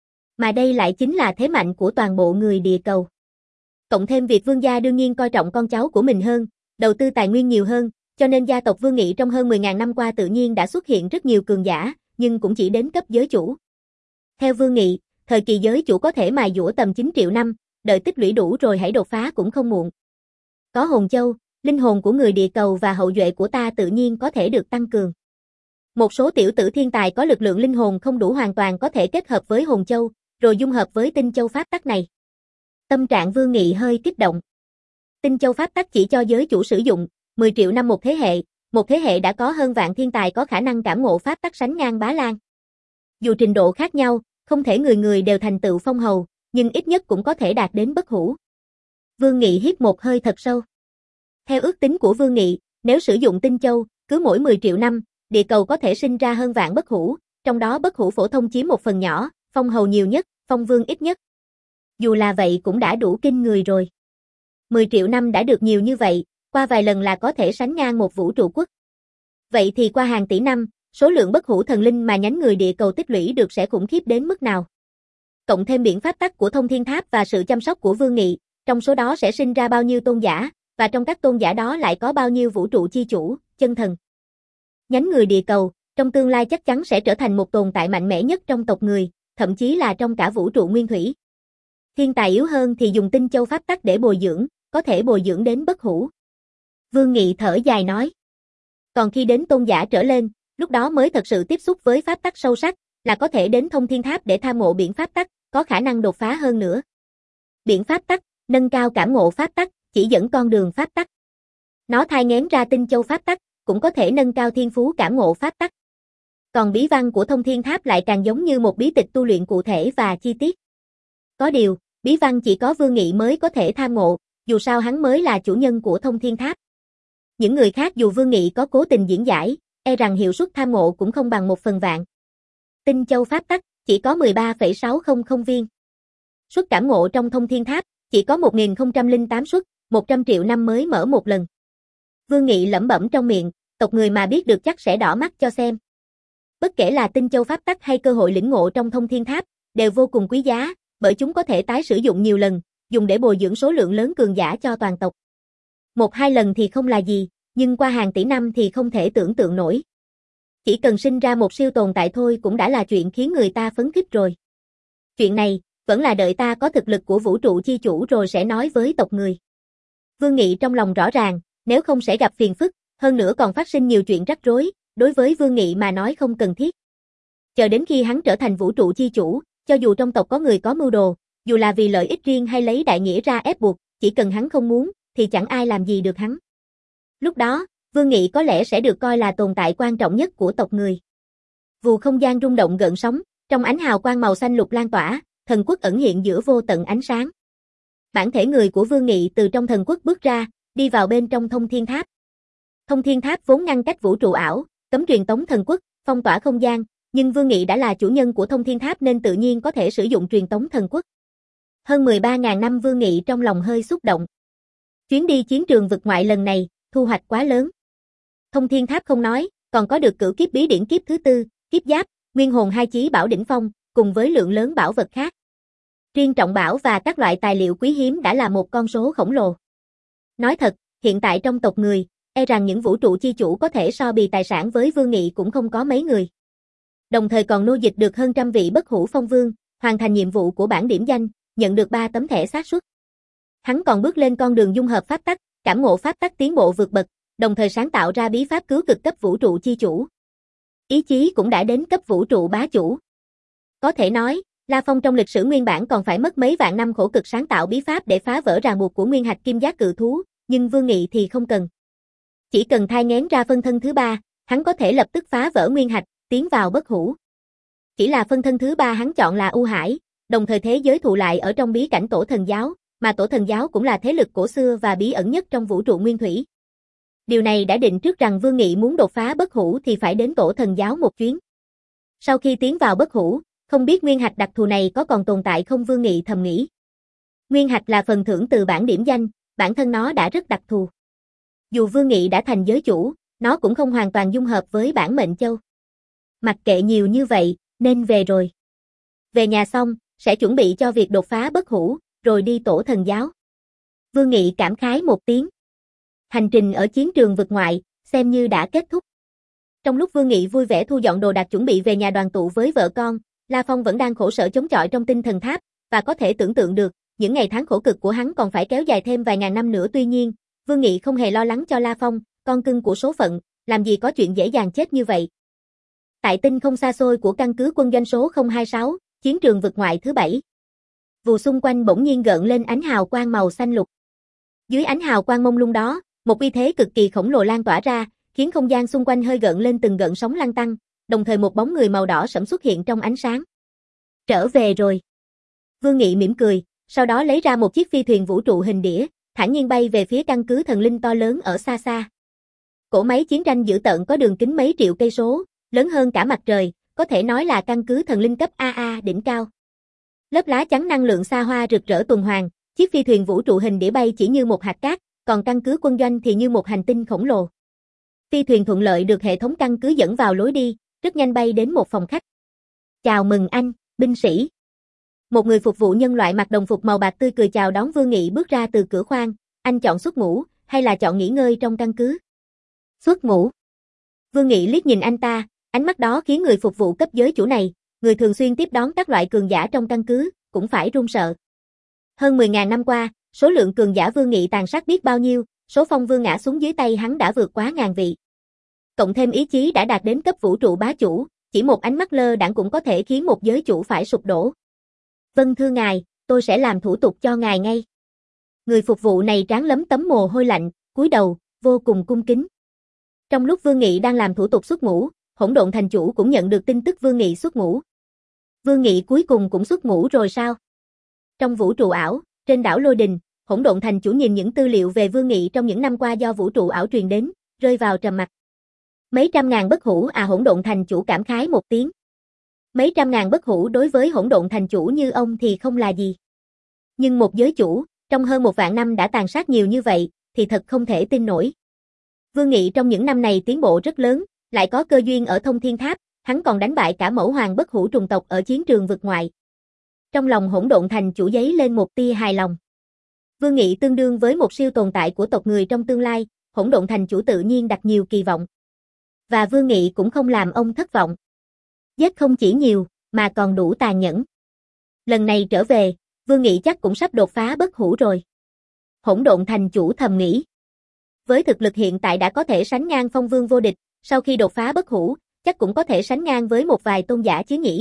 Mà đây lại chính là thế mạnh của toàn bộ người địa cầu. Cộng thêm việc Vương gia đương nhiên coi trọng con cháu của mình hơn, đầu tư tài nguyên nhiều hơn, cho nên gia tộc Vương Nghị trong hơn mười nghìn năm qua tự nhiên đã xuất hiện rất nhiều cường giả, nhưng cũng chỉ đến cấp giới chủ. Theo Vương Nghị, thời kỳ giới chủ có thể mài dũa tầm chín triệu năm, đợi tích lũy đủ rồi hãy đột phá cũng không muộn. Có hồn châu, linh hồn của người địa cầu và hậu duệ của ta tự nhiên có thể được tăng cường. Một số tiểu tử thiên tài có lực lượng linh hồn không đủ hoàn toàn có thể kết hợp với hồn châu, rồi dung hợp với tinh châu pháp tắc này. Tâm trạng Vương Nghị hơi kích động. Tinh châu pháp tắc chỉ cho giới chủ sử dụng, mười triệu năm một thế hệ, một thế hệ đã có hơn vạn thiên tài có khả năng cảm ngộ pháp tắc sánh ngang Bá Lan. Dù trình độ khác nhau, không thể người người đều thành tựu phong hầu, nhưng ít nhất cũng có thể đạt đến bất hủ. Vương Nghị hít một hơi thật sâu. Theo ước tính của Vương Nghị, nếu sử dụng tinh châu, cứ mỗi mười triệu năm, địa cầu có thể sinh ra hơn vạn bất hủ, trong đó bất hủ phổ thông chiếm một phần nhỏ, phong hầu nhiều nhất, phong vương ít nhất. Dù là vậy cũng đã đủ kinh người rồi. mười triệu năm đã được nhiều như vậy, qua vài lần là có thể sánh ngang một vũ trụ quốc. Vậy thì qua hàng tỷ năm, số lượng bất hủ thần linh mà nhánh người địa cầu tích lũy được sẽ khủng khiếp đến mức nào? Cộng thêm biển pháp tắc của Thông Thiên Tháp và sự chăm sóc của Vương Nghị, trong số đó sẽ sinh ra bao nhiêu tôn giả, và trong các tôn giả đó lại có bao nhiêu vũ trụ chi chủ, chân thần. Nhánh người địa cầu, trong tương lai chắc chắn sẽ trở thành một tồn tại mạnh mẽ nhất trong tộc người, thậm chí là trong cả vũ trụ nguyên thủy. Thiên tài yếu hơn thì dùng tinh châu pháp tắc để bồi dưỡng, có thể bồi dưỡng đến bất hủ. Vương Nghị thở dài nói. Còn khi đến tôn giả trở lên, lúc đó mới thật sự tiếp xúc với pháp tắc sâu sắc, là có thể đến Thông Thiên Tháp để tham ngộ biển pháp tắc, có khả năng đột phá hơn nữa. Biển pháp tắc, nâng cao cảm ngộ pháp tắc, chỉ dẫn con đường pháp tắc. Nó thai nghén ra tinh châu pháp tắc, cũng có thể nâng cao thiên phú cảm ngộ pháp tắc. Còn bí văn của Thông Thiên Tháp lại càng giống như một bí tịch tu luyện cụ thể và chi tiết. Có điều, bí văn chỉ có Vương Nghị mới có thể tham ngộ, dù sao hắn mới là chủ nhân của Thông Thiên Tháp. Những người khác dù Vương Nghị có cố tình diễn giải, e rằng hiệu suất tham ngộ cũng không bằng một phần vạn. Tinh châu pháp tắc, chỉ có mười ba phẩy sáu không không viên. Suất cảm ngộ trong Thông Thiên Tháp, chỉ có một nghìn không trăm lẻ tám suất, một trăm triệu năm mới mở một lần. Vương Nghị lẩm bẩm trong miệng, tộc người mà biết được chắc sẽ đỏ mắt cho xem. Bất kể là tinh châu pháp tắc hay cơ hội lĩnh ngộ trong Thông Thiên Tháp, đều vô cùng quý giá, bởi chúng có thể tái sử dụng nhiều lần, dùng để bồi dưỡng số lượng lớn cường giả cho toàn tộc. Một hai lần thì không là gì, nhưng qua hàng tỷ năm thì không thể tưởng tượng nổi. Chỉ cần sinh ra một siêu tồn tại thôi cũng đã là chuyện khiến người ta phấn khích rồi. Chuyện này, vẫn là đợi ta có thực lực của vũ trụ chi chủ rồi sẽ nói với tộc người. Vương Nghị trong lòng rõ ràng, nếu không sẽ gặp phiền phức, hơn nữa còn phát sinh nhiều chuyện rắc rối, đối với Vương Nghị mà nói không cần thiết. Chờ đến khi hắn trở thành vũ trụ chi chủ, cho dù trong tộc có người có mưu đồ, dù là vì lợi ích riêng hay lấy đại nghĩa ra ép buộc, chỉ cần hắn không muốn, thì chẳng ai làm gì được hắn. Lúc đó, Vương Nghị có lẽ sẽ được coi là tồn tại quan trọng nhất của tộc người. Vù không gian rung động gợn sóng, trong ánh hào quang màu xanh lục lan tỏa, thần quốc ẩn hiện giữa vô tận ánh sáng. Bản thể người của Vương Nghị từ trong thần quốc bước ra, đi vào bên trong thông thiên tháp. Thông thiên tháp vốn ngăn cách vũ trụ ảo, cấm truyền tống thần quốc, phong tỏa không gian, nhưng Vương Nghị đã là chủ nhân của thông thiên tháp nên tự nhiên có thể sử dụng truyền tống thần quốc. Hơn mười ba nghìn năm Vương Nghị trong lòng hơi xúc động. Chuyến đi chiến trường vực ngoại lần này, thu hoạch quá lớn. Thông thiên tháp không nói, còn có được cửu kiếp bí điển kiếp thứ tư, kiếp giáp, nguyên hồn hai chí bảo đỉnh phong, cùng với lượng lớn bảo vật khác. Riêng trọng bảo và các loại tài liệu quý hiếm đã là một con số khổng lồ. Nói thật, hiện tại trong tộc người, e rằng những vũ trụ chi chủ có thể so bì tài sản với Vương Nghị cũng không có mấy người. Đồng thời còn nô dịch được hơn trăm vị bất hủ phong vương, hoàn thành nhiệm vụ của bảng điểm danh, nhận được ba tấm thẻ xác suất. Hắn còn bước lên con đường dung hợp pháp tắc, cảm ngộ pháp tắc tiến bộ vượt bậc, đồng thời sáng tạo ra bí pháp cứu cực cấp vũ trụ chi chủ. Ý chí cũng đã đến cấp vũ trụ bá chủ. Có thể nói, La Phong trong lịch sử nguyên bản còn phải mất mấy vạn năm khổ cực sáng tạo bí pháp để phá vỡ ràng buộc của nguyên hạch kim giác cự thú, nhưng Vương Nghị thì không cần. Chỉ cần thai nghén ra phân thân thứ ba, hắn có thể lập tức phá vỡ nguyên hạch, tiến vào bất hủ. Chỉ là phân thân thứ ba hắn chọn là U Hải, đồng thời thế giới thụ lại ở trong bí cảnh Tổ Thần Giáo, mà Tổ Thần Giáo cũng là thế lực cổ xưa và bí ẩn nhất trong vũ trụ nguyên thủy. Điều này đã định trước rằng Vương Nghị muốn đột phá bất hủ thì phải đến Tổ Thần Giáo một chuyến. Sau khi tiến vào bất hủ, không biết nguyên hạch đặc thù này có còn tồn tại không, Vương Nghị thầm nghĩ. Nguyên hạch là phần thưởng từ bảng điểm danh, bản thân nó đã rất đặc thù. Dù Vương Nghị đã thành giới chủ, nó cũng không hoàn toàn dung hợp với bản mệnh châu. Mặc kệ nhiều như vậy, nên về rồi. Về nhà xong, sẽ chuẩn bị cho việc đột phá bất hủ, rồi đi Tổ Thần Giáo. Vương Nghị cảm khái một tiếng. Hành trình ở chiến trường vực ngoại, xem như đã kết thúc. Trong lúc Vương Nghị vui vẻ thu dọn đồ đạc chuẩn bị về nhà đoàn tụ với vợ con, La Phong vẫn đang khổ sở chống chọi trong tinh thần tháp, và có thể tưởng tượng được, những ngày tháng khổ cực của hắn còn phải kéo dài thêm vài ngàn năm nữa. Tuy nhiên, Vương Nghị không hề lo lắng cho La Phong, con cưng của số phận, làm gì có chuyện dễ dàng chết như vậy. Tại tinh không xa xôi của căn cứ quân doanh số không hai sáu, chiến trường vực ngoại thứ bảy. Vù xung quanh bỗng nhiên gợn lên ánh hào quang màu xanh lục. Dưới ánh hào quang mông lung đó, một uy thế cực kỳ khổng lồ lan tỏa ra, khiến không gian xung quanh hơi gợn lên từng gợn sóng lăn tăn, đồng thời một bóng người màu đỏ sẫm xuất hiện trong ánh sáng. Trở về rồi. Vương Nghị mỉm cười, sau đó lấy ra một chiếc phi thuyền vũ trụ hình đĩa, thản nhiên bay về phía căn cứ thần linh to lớn ở xa xa. Cỗ máy chiến tranh dữ tợn có đường kính mấy triệu cây số, lớn hơn cả mặt trời, có thể nói là căn cứ thần linh cấp a a đỉnh cao. Lớp lá chắn năng lượng xa hoa rực rỡ tuần hoàn, chiếc phi thuyền vũ trụ hình đĩa bay chỉ như một hạt cát, còn căn cứ quân doanh thì như một hành tinh khổng lồ. Phi thuyền thuận lợi được hệ thống căn cứ dẫn vào lối đi, rất nhanh bay đến một phòng khách. Chào mừng anh, binh sĩ. Một người phục vụ nhân loại mặc đồng phục màu bạc tươi cười chào đón Vương Nghị bước ra từ cửa khoang. Anh chọn xuất ngũ, hay là chọn nghỉ ngơi trong căn cứ? Xuất ngũ. Vương Nghị liếc nhìn anh ta, ánh mắt đó khiến người phục vụ cấp giới chủ này, người thường xuyên tiếp đón các loại cường giả trong căn cứ, cũng phải run sợ. Hơn mười nghìn năm qua, số lượng cường giả Vương Nghị tàn sát biết bao nhiêu, số phong vương ngã xuống dưới tay hắn đã vượt quá ngàn vị. Cộng thêm ý chí đã đạt đến cấp vũ trụ bá chủ, chỉ một ánh mắt lơ đãng cũng có thể khiến một giới chủ phải sụp đổ. Vâng thưa ngài, tôi sẽ làm thủ tục cho ngài ngay. Người phục vụ này trán lấm tấm mồ hôi lạnh, cúi đầu, vô cùng cung kính. Trong lúc Vương Nghị đang làm thủ tục xuất ngũ, Hỗn Độn thành chủ cũng nhận được tin tức Vương Nghị xuất ngũ. Vương Nghị cuối cùng cũng xuất ngũ rồi sao? Trong vũ trụ ảo, trên đảo Lôi Đình, Hỗn Độn thành chủ nhìn những tư liệu về Vương Nghị trong những năm qua do vũ trụ ảo truyền đến, rơi vào trầm mặc. Mấy trăm ngàn bất hủ à, Hỗn Độn thành chủ cảm khái một tiếng. Mấy trăm ngàn bất hủ đối với Hỗn Độn thành chủ như ông thì không là gì. Nhưng một giới chủ, trong hơn một vạn năm đã tàn sát nhiều như vậy, thì thật không thể tin nổi. Vương Nghị trong những năm này tiến bộ rất lớn, lại có cơ duyên ở Thông Thiên Tháp, hắn còn đánh bại cả mẫu hoàng bất hủ trùng tộc ở chiến trường vực ngoại. Trong lòng Hỗn Độn thành chủ giấy lên một tia hài lòng. Vương Nghị tương đương với một siêu tồn tại của tộc người trong tương lai, Hỗn Độn thành chủ tự nhiên đặt nhiều kỳ vọng. Và Vương Nghị cũng không làm ông thất vọng. Giết không chỉ nhiều, mà còn đủ tàn nhẫn. Lần này trở về, Vương Nghị chắc cũng sắp đột phá bất hủ rồi. Hỗn Độn thành chủ thầm nghĩ. Với thực lực hiện tại đã có thể sánh ngang phong vương vô địch, sau khi đột phá bất hủ, chắc cũng có thể sánh ngang với một vài tôn giả chứ nhỉ.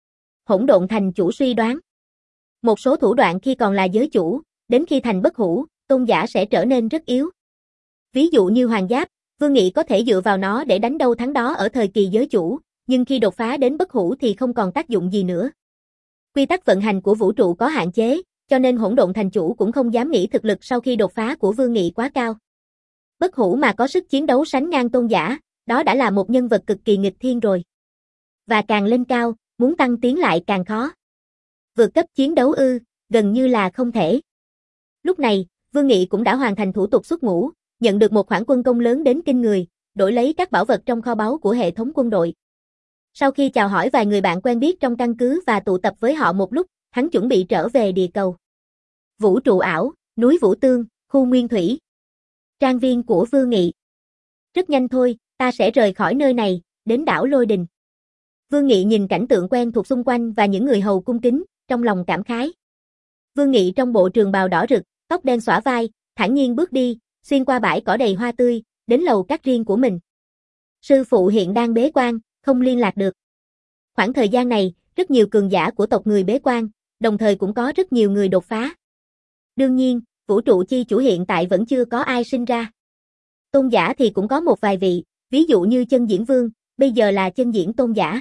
Hỗn Độn thành chủ suy đoán. Một số thủ đoạn khi còn là giới chủ, đến khi thành bất hủ, tôn giả sẽ trở nên rất yếu. Ví dụ như hoàng giáp, Vương Nghị có thể dựa vào nó để đánh đâu thắng đó ở thời kỳ giới chủ, nhưng khi đột phá đến bất hủ thì không còn tác dụng gì nữa. Quy tắc vận hành của vũ trụ có hạn chế, cho nên Hỗn Độn Thành Chủ cũng không dám nghĩ thực lực sau khi đột phá của Vương Nghị quá cao. Bất hủ mà có sức chiến đấu sánh ngang tôn giả, đó đã là một nhân vật cực kỳ nghịch thiên rồi. Và càng lên cao, muốn tăng tiến lại càng khó. Vượt cấp chiến đấu ư, gần như là không thể. Lúc này, Vương Nghị cũng đã hoàn thành thủ tục xuất ngũ, nhận được một khoản quân công lớn đến kinh người, đổi lấy các bảo vật trong kho báu của hệ thống quân đội. Sau khi chào hỏi vài người bạn quen biết trong căn cứ và tụ tập với họ một lúc, hắn chuẩn bị trở về địa cầu. Vũ trụ ảo, núi Vũ Tương, khu Nguyên Thủy. Trang viên của Vương Nghị. Rất nhanh thôi, ta sẽ rời khỏi nơi này, đến đảo Lôi Đình. Vương Nghị nhìn cảnh tượng quen thuộc xung quanh và những người hầu cung kính, trong lòng cảm khái. Vương Nghị trong bộ trường bào đỏ rực, tóc đen xõa vai, thản nhiên bước đi, xuyên qua bãi cỏ đầy hoa tươi, đến lầu các riêng của mình. Sư phụ hiện đang bế quan, không liên lạc được. Khoảng thời gian này, rất nhiều cường giả của tộc người bế quan, đồng thời cũng có rất nhiều người đột phá. Đương nhiên, vũ trụ chi chủ hiện tại vẫn chưa có ai sinh ra. Tôn giả thì cũng có một vài vị, ví dụ như Chân Diễn Vương, bây giờ là Chân Diễn Tôn giả.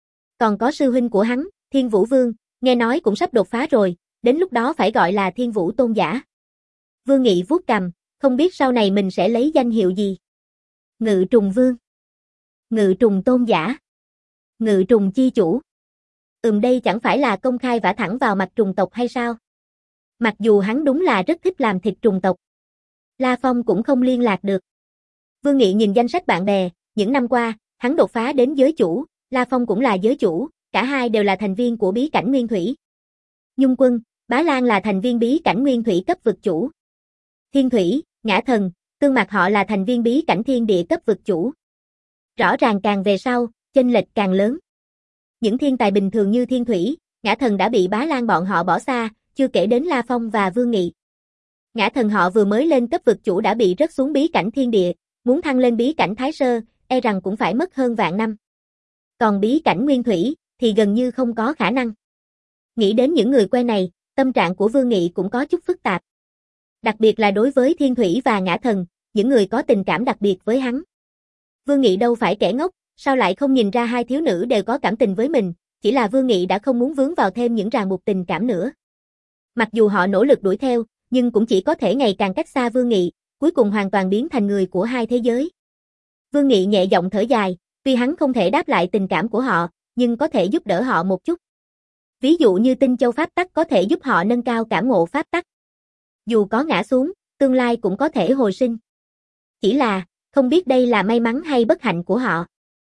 Còn có sư huynh của hắn, Thiên Vũ Vương, nghe nói cũng sắp đột phá rồi, đến lúc đó phải gọi là Thiên Vũ Tôn giả. Vương Nghị vuốt cằm, không biết sau này mình sẽ lấy danh hiệu gì. Ngự Trùng Vương, Ngự Trùng Tôn giả, Ngự Trùng Chi Chủ. Ừm, đây chẳng phải là công khai vả thẳng vào mặt trùng tộc hay sao? Mặc dù hắn đúng là rất thích làm thịt trùng tộc. La Phong cũng không liên lạc được. Vương Nghị nhìn danh sách bạn bè, những năm qua, hắn đột phá đến giới chủ, La Phong cũng là giới chủ, cả hai đều là thành viên của bí cảnh Nguyên Thủy. Nhung Quân, Bá Lan là thành viên bí cảnh Nguyên Thủy cấp vực chủ. Thiên Thủy, Ngã Thần, Tương Mạc họ là thành viên bí cảnh Thiên Địa cấp vực chủ. Rõ ràng càng về sau, chênh lệch càng lớn. Những thiên tài bình thường như Thiên Thủy, Ngã Thần đã bị Bá Lan bọn họ bỏ xa, chưa kể đến La Phong và Vương Nghị. Ngã Thần họ vừa mới lên cấp vực chủ đã bị rớt xuống bí cảnh Thiên Địa, muốn thăng lên bí cảnh Thái Sơ, e rằng cũng phải mất hơn vạn năm. Còn bí cảnh Nguyên Thủy, thì gần như không có khả năng. Nghĩ đến những người quen này, tâm trạng của Vương Nghị cũng có chút phức tạp. Đặc biệt là đối với Thiên Thủy và Ngã Thần, những người có tình cảm đặc biệt với hắn. Vương Nghị đâu phải kẻ ngốc, sao lại không nhìn ra hai thiếu nữ đều có cảm tình với mình, chỉ là Vương Nghị đã không muốn vướng vào thêm những ràng buộc tình cảm nữa. Mặc dù họ nỗ lực đuổi theo, nhưng cũng chỉ có thể ngày càng cách xa Vương Nghị, cuối cùng hoàn toàn biến thành người của hai thế giới. Vương Nghị nhẹ giọng thở dài, tuy hắn không thể đáp lại tình cảm của họ, nhưng có thể giúp đỡ họ một chút. Ví dụ như Tinh Châu Pháp Tắc có thể giúp họ nâng cao cảm ngộ Pháp Tắc. Dù có ngã xuống, tương lai cũng có thể hồi sinh. Chỉ là, không biết đây là may mắn hay bất hạnh của họ.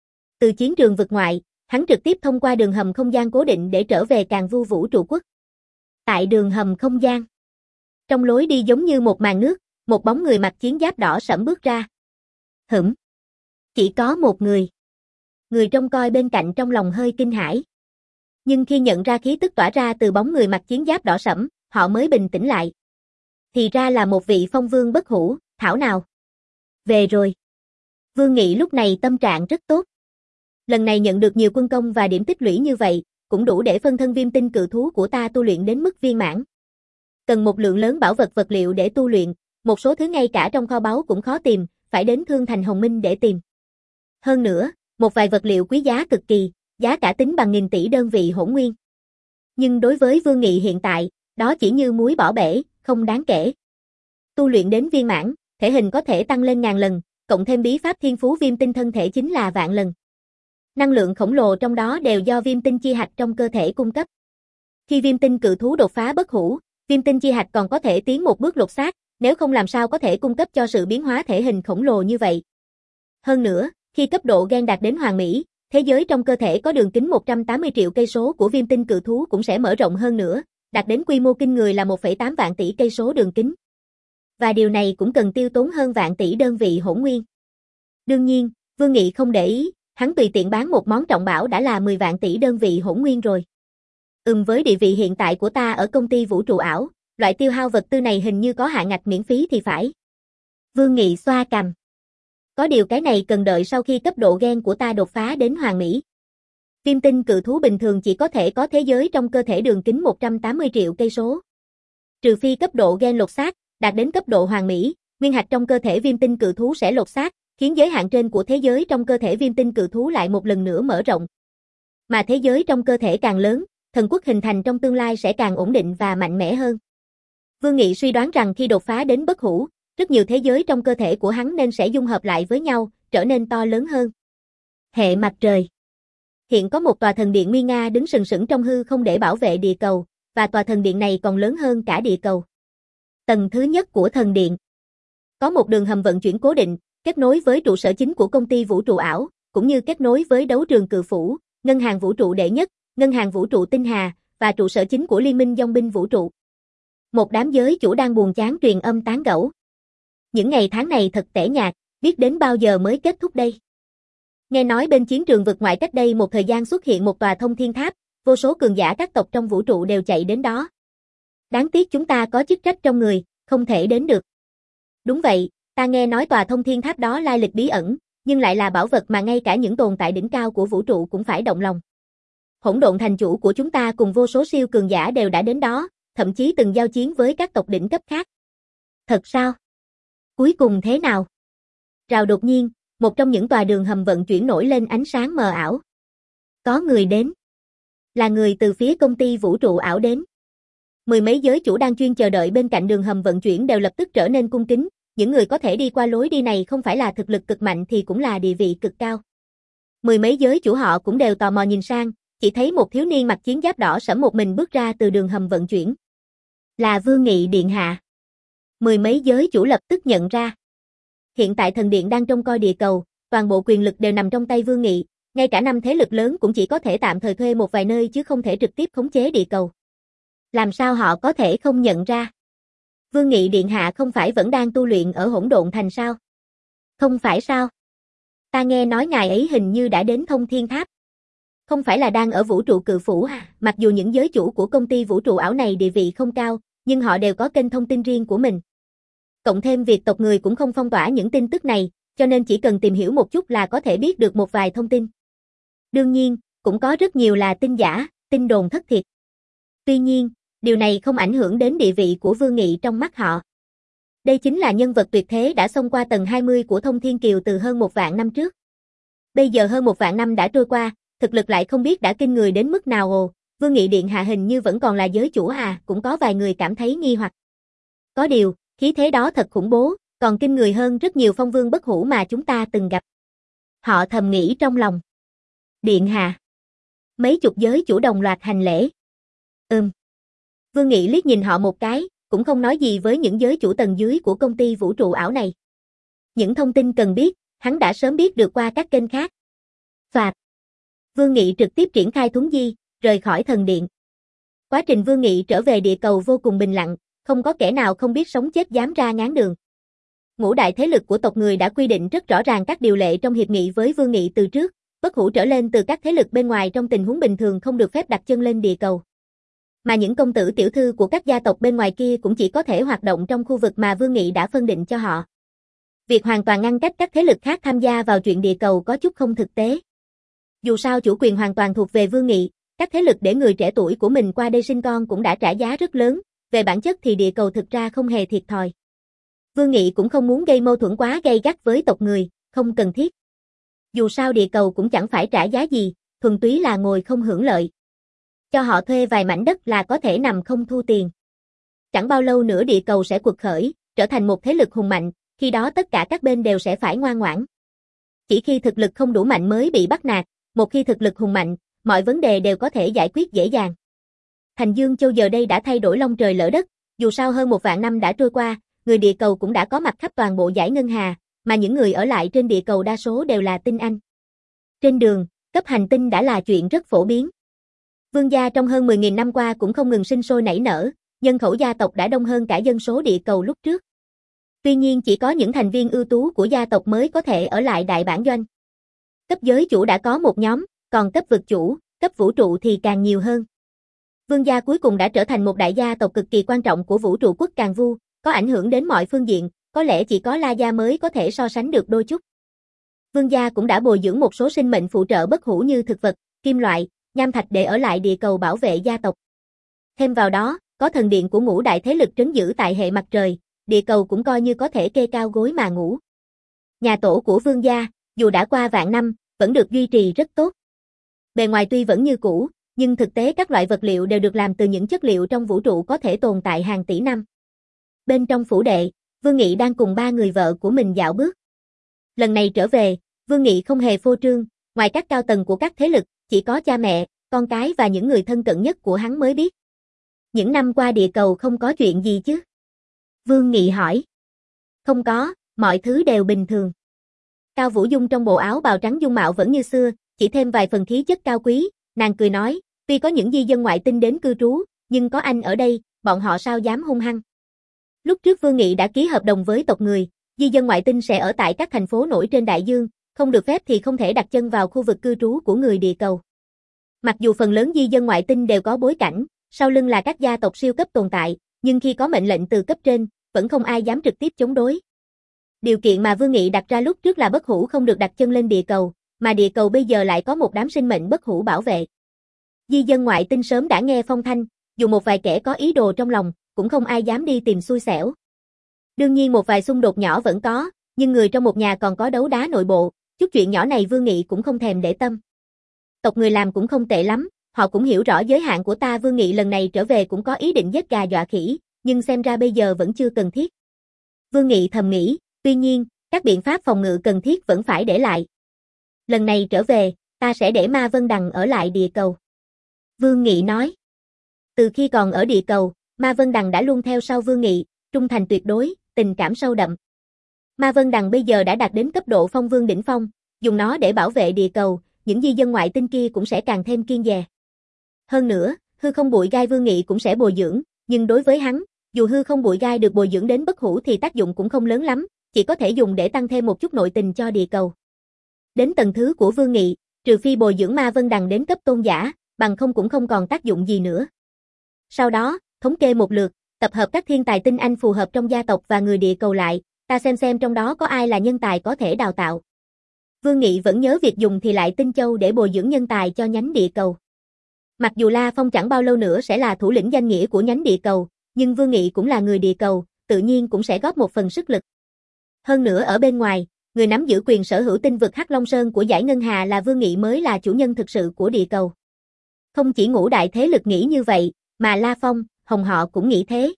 Từ chiến trường vực ngoại, hắn trực tiếp thông qua đường hầm không gian cố định để trở về Càn Vu Vũ trụ quốc. Tại đường hầm không gian, trong lối đi giống như một màn nước, một bóng người mặc chiến giáp đỏ sẫm bước ra. Hửm, chỉ có một người. Người trông coi bên cạnh trong lòng hơi kinh hãi. Nhưng khi nhận ra khí tức tỏa ra từ bóng người mặc chiến giáp đỏ sẫm, họ mới bình tĩnh lại. Thì ra là một vị phong vương bất hủ, thảo nào. Về rồi. Vương Nghị lúc này tâm trạng rất tốt. Lần này nhận được nhiều quân công và điểm tích lũy như vậy, cũng đủ để phân thân viêm tinh cự thú của ta tu luyện đến mức viên mãn. Cần một lượng lớn bảo vật vật liệu để tu luyện, một số thứ ngay cả trong kho báu cũng khó tìm, phải đến Thương Thành Hồng Minh để tìm. Hơn nữa, một vài vật liệu quý giá cực kỳ, giá cả tính bằng nghìn tỷ đơn vị hỗn nguyên. Nhưng đối với Vương Nghị hiện tại, đó chỉ như muối bỏ bể, không đáng kể. Tu luyện đến viên mãn, thể hình có thể tăng lên ngàn lần, cộng thêm bí pháp thiên phú viêm tinh thân thể chính là vạn lần. Năng lượng khổng lồ trong đó đều do viêm tinh chi hạch trong cơ thể cung cấp. Khi viêm tinh cự thú đột phá bất hủ, viêm tinh chi hạch còn có thể tiến một bước lột xác, nếu không làm sao có thể cung cấp cho sự biến hóa thể hình khổng lồ như vậy. Hơn nữa, khi cấp độ gen đạt đến hoàn mỹ, thế giới trong cơ thể có đường kính một trăm tám mươi triệu cây số của viêm tinh cự thú cũng sẽ mở rộng hơn nữa, đạt đến quy mô kinh người là một phẩy tám vạn tỷ cây số đường kính. Và điều này cũng cần tiêu tốn hơn vạn tỷ đơn vị hỗn nguyên. Đương nhiên, Vương Nghị không để ý, hắn tùy tiện bán một món trọng bảo đã là mười vạn tỷ đơn vị hỗn nguyên rồi. Ừm, với địa vị hiện tại của ta ở công ty vũ trụ ảo, loại tiêu hao vật tư này hình như có hạn ngạch miễn phí thì phải. Vương Nghị xoa cằm. Có điều cái này cần đợi sau khi cấp độ gen của ta đột phá đến hoàn mỹ. Viêm tinh cự thú bình thường chỉ có thể có thế giới trong cơ thể đường kính một trăm tám mươi triệu cây số. Trừ phi cấp độ gen lột xác, đạt đến cấp độ hoàn mỹ, nguyên hạch trong cơ thể viêm tinh cự thú sẽ lột xác, khiến giới hạn trên của thế giới trong cơ thể viêm tinh cự thú lại một lần nữa mở rộng. Mà thế giới trong cơ thể càng lớn, thần quốc hình thành trong tương lai sẽ càng ổn định và mạnh mẽ hơn. Vương Nghị suy đoán rằng khi đột phá đến bất hủ, rất nhiều thế giới trong cơ thể của hắn nên sẽ dung hợp lại với nhau, trở nên to lớn hơn. Hệ mặt trời. Hiện có một tòa thần điện nguy nga đứng sừng sững trong hư không để bảo vệ địa cầu, và tòa thần điện này còn lớn hơn cả địa cầu. Tầng thứ nhất của thần điện có một đường hầm vận chuyển cố định, kết nối với trụ sở chính của công ty vũ trụ ảo, cũng như kết nối với đấu trường cự phủ, ngân hàng vũ trụ đệ nhất, ngân hàng vũ trụ tinh hà, và trụ sở chính của liên minh dòng binh vũ trụ. Một đám giới chủ đang buồn chán truyền âm tán gẫu. Những ngày tháng này thật tẻ nhạt, biết đến bao giờ mới kết thúc đây. Nghe nói bên chiến trường vực ngoại cách đây một thời gian xuất hiện một tòa thông thiên tháp, vô số cường giả các tộc trong vũ trụ đều chạy đến đó. Đáng tiếc chúng ta có chức trách trong người, không thể đến được. Đúng vậy, ta nghe nói tòa thông thiên tháp đó lai lịch bí ẩn, nhưng lại là bảo vật mà ngay cả những tồn tại đỉnh cao của vũ trụ cũng phải động lòng. Hỗn độn thành chủ của chúng ta cùng vô số siêu cường giả đều đã đến đó, thậm chí từng giao chiến với các tộc đỉnh cấp khác. Thật sao? Cuối cùng thế nào? Rào đột nhiên, một trong những tòa đường hầm vận chuyển nổi lên ánh sáng mờ ảo. Có người đến. Là người từ phía công ty vũ trụ ảo đến. Mười mấy giới chủ đang chuyên chờ đợi bên cạnh đường hầm vận chuyển đều lập tức trở nên cung kính, những người có thể đi qua lối đi này không phải là thực lực cực mạnh thì cũng là địa vị cực cao. Mười mấy giới chủ họ cũng đều tò mò nhìn sang, chỉ thấy một thiếu niên mặc chiến giáp đỏ sẫm một mình bước ra từ đường hầm vận chuyển. Là Vương Nghị điện hạ. Mười mấy giới chủ lập tức nhận ra. Hiện tại thần điện đang trông coi địa cầu, toàn bộ quyền lực đều nằm trong tay Vương Nghị, ngay cả năm thế lực lớn cũng chỉ có thể tạm thời thuê một vài nơi chứ không thể trực tiếp khống chế địa cầu. Làm sao họ có thể không nhận ra? Vương Nghị điện hạ không phải vẫn đang tu luyện ở Hỗn Độn Thành sao? Không phải sao? Ta nghe nói ngài ấy hình như đã đến Thông Thiên Tháp. Không phải là đang ở vũ trụ cự phủ à? Mặc dù những giới chủ của công ty vũ trụ ảo này địa vị không cao, nhưng họ đều có kênh thông tin riêng của mình. Cộng thêm việc tộc người cũng không phong tỏa những tin tức này, cho nên chỉ cần tìm hiểu một chút là có thể biết được một vài thông tin. Đương nhiên, cũng có rất nhiều là tin giả, tin đồn thất thiệt. Tuy nhiên, điều này không ảnh hưởng đến địa vị của Vương Nghị trong mắt họ. Đây chính là nhân vật tuyệt thế đã xông qua tầng hai mươi của Thông Thiên Kiều từ hơn một vạn năm trước. Bây giờ hơn một vạn năm đã trôi qua, thực lực lại không biết đã kinh người đến mức nào ồ, Vương Nghị điện hạ hình như vẫn còn là giới chủ à, cũng có vài người cảm thấy nghi hoặc. Có điều, khí thế đó thật khủng bố, còn kinh người hơn rất nhiều phong vương bất hủ mà chúng ta từng gặp. Họ thầm nghĩ trong lòng. Điện hạ. Mấy chục giới chủ đồng loạt hành lễ. Ừm. Vương Nghị liếc nhìn họ một cái, cũng không nói gì với những giới chủ tầng dưới của công ty vũ trụ ảo này. Những thông tin cần biết, hắn đã sớm biết được qua các kênh khác. Phạt. Vương Nghị trực tiếp triển khai thuấn di, rời khỏi thần điện. Quá trình Vương Nghị trở về địa cầu vô cùng bình lặng, không có kẻ nào không biết sống chết dám ra ngáng đường. Ngũ đại thế lực của tộc người đã quy định rất rõ ràng các điều lệ trong hiệp nghị với Vương Nghị từ trước, bất hủ trở lên từ các thế lực bên ngoài trong tình huống bình thường không được phép đặt chân lên địa cầu. Mà những công tử tiểu thư của các gia tộc bên ngoài kia cũng chỉ có thể hoạt động trong khu vực mà Vương Nghị đã phân định cho họ. Việc hoàn toàn ngăn cách các thế lực khác tham gia vào chuyện địa cầu có chút không thực tế. Dù sao chủ quyền hoàn toàn thuộc về Vương Nghị, các thế lực để người trẻ tuổi của mình qua đây sinh con cũng đã trả giá rất lớn, về bản chất thì địa cầu thực ra không hề thiệt thòi. Vương Nghị cũng không muốn gây mâu thuẫn quá gay gắt với tộc người, không cần thiết. Dù sao địa cầu cũng chẳng phải trả giá gì, thuần túy là ngồi không hưởng lợi. Cho họ thuê vài mảnh đất là có thể nằm không thu tiền. Chẳng bao lâu nữa địa cầu sẽ quật khởi, trở thành một thế lực hùng mạnh, khi đó tất cả các bên đều sẽ phải ngoan ngoãn. Chỉ khi thực lực không đủ mạnh mới bị bắt nạt, một khi thực lực hùng mạnh, mọi vấn đề đều có thể giải quyết dễ dàng. Thành Dương Châu giờ đây đã thay đổi long trời lỡ đất, dù sao hơn một vạn năm đã trôi qua, người địa cầu cũng đã có mặt khắp toàn bộ dải ngân hà, mà những người ở lại trên địa cầu đa số đều là tinh anh. Trên đường, cấp hành tinh đã là chuyện rất phổ biến. Vương gia trong hơn mười nghìn năm qua cũng không ngừng sinh sôi nảy nở, nhân khẩu gia tộc đã đông hơn cả dân số địa cầu lúc trước. Tuy nhiên chỉ có những thành viên ưu tú của gia tộc mới có thể ở lại đại bản doanh. Cấp giới chủ đã có một nhóm, còn cấp vực chủ, cấp vũ trụ thì càng nhiều hơn. Vương gia cuối cùng đã trở thành một đại gia tộc cực kỳ quan trọng của vũ trụ quốc Càn Vu, có ảnh hưởng đến mọi phương diện, có lẽ chỉ có La gia mới có thể so sánh được đôi chút. Vương gia cũng đã bồi dưỡng một số sinh mệnh phụ trợ bất hủ như thực vật, kim loại, nham thạch để ở lại địa cầu bảo vệ gia tộc. Thêm vào đó, có thần điện của ngũ đại thế lực trấn giữ tại hệ mặt trời, địa cầu cũng coi như có thể kê cao gối mà ngủ. Nhà tổ của Vương gia, dù đã qua vạn năm, vẫn được duy trì rất tốt. Bề ngoài tuy vẫn như cũ, nhưng thực tế các loại vật liệu đều được làm từ những chất liệu trong vũ trụ có thể tồn tại hàng tỷ năm. Bên trong phủ đệ, Vương Nghị đang cùng ba người vợ của mình dạo bước. Lần này trở về, Vương Nghị không hề phô trương, ngoài các cao tầng của các thế lực, chỉ có cha mẹ, con cái và những người thân cận nhất của hắn mới biết. Những năm qua địa cầu không có chuyện gì chứ? Vương Nghị hỏi. Không có, mọi thứ đều bình thường. Cao Vũ Dung trong bộ áo bào trắng dung mạo vẫn như xưa, chỉ thêm vài phần khí chất cao quý, nàng cười nói, tuy có những di dân ngoại tinh đến cư trú, nhưng có anh ở đây, bọn họ sao dám hung hăng. Lúc trước Vương Nghị đã ký hợp đồng với tộc người, di dân ngoại tinh sẽ ở tại các thành phố nổi trên đại dương, không được phép thì không thể đặt chân vào khu vực cư trú của người địa cầu. Mặc dù phần lớn di dân ngoại tinh đều có bối cảnh, sau lưng là các gia tộc siêu cấp tồn tại, nhưng khi có mệnh lệnh từ cấp trên, vẫn không ai dám trực tiếp chống đối. Điều kiện mà Vương Nghị đặt ra lúc trước là bất hủ không được đặt chân lên địa cầu, mà địa cầu bây giờ lại có một đám sinh mệnh bất hủ bảo vệ. Di dân ngoại tinh sớm đã nghe phong thanh, dù một vài kẻ có ý đồ trong lòng, cũng không ai dám đi tìm xui xẻo. Đương nhiên một vài xung đột nhỏ vẫn có, nhưng người trong một nhà còn có đấu đá nội bộ, chút chuyện nhỏ này Vương Nghị cũng không thèm để tâm. Tộc người làm cũng không tệ lắm, họ cũng hiểu rõ giới hạn của ta. Vương Nghị lần này trở về cũng có ý định giết gà dọa khỉ, nhưng xem ra bây giờ vẫn chưa cần thiết. Vương Nghị thầm nghĩ, tuy nhiên, các biện pháp phòng ngự cần thiết vẫn phải để lại. Lần này trở về, ta sẽ để Ma Vân Đằng ở lại địa cầu. Vương Nghị nói. Từ khi còn ở địa cầu, Ma Vân Đằng đã luôn theo sau Vương Nghị, trung thành tuyệt đối, tình cảm sâu đậm. Ma Vân Đằng bây giờ đã đạt đến cấp độ phong vương đỉnh phong, dùng nó để bảo vệ địa cầu, những di dân ngoại tinh kia cũng sẽ càng thêm kiêng dè. Hơn nữa, hư không bụi gai Vương Nghị cũng sẽ bồi dưỡng, nhưng đối với hắn, dù hư không bụi gai được bồi dưỡng đến bất hủ thì tác dụng cũng không lớn lắm, chỉ có thể dùng để tăng thêm một chút nội tình cho địa cầu. Đến tầng thứ của Vương Nghị, trừ phi bồi dưỡng Ma Vân Đằng đến cấp tôn giả, bằng không cũng không còn tác dụng gì nữa. Sau đó, thống kê một lượt, tập hợp các thiên tài tinh anh phù hợp trong gia tộc và người địa cầu lại, ta xem xem trong đó có ai là nhân tài có thể đào tạo. Vương Nghị vẫn nhớ việc dùng thì lại tinh châu để bồi dưỡng nhân tài cho nhánh địa cầu. Mặc dù La Phong chẳng bao lâu nữa sẽ là thủ lĩnh danh nghĩa của nhánh địa cầu, nhưng Vương Nghị cũng là người địa cầu, tự nhiên cũng sẽ góp một phần sức lực. Hơn nữa ở bên ngoài, người nắm giữ quyền sở hữu tinh vực Hắc Long Sơn của Giải Ngân Hà là Vương Nghị mới là chủ nhân thực sự của địa cầu. Không chỉ ngũ đại thế lực nghĩ như vậy, mà La Phong, Hồng họ cũng nghĩ thế.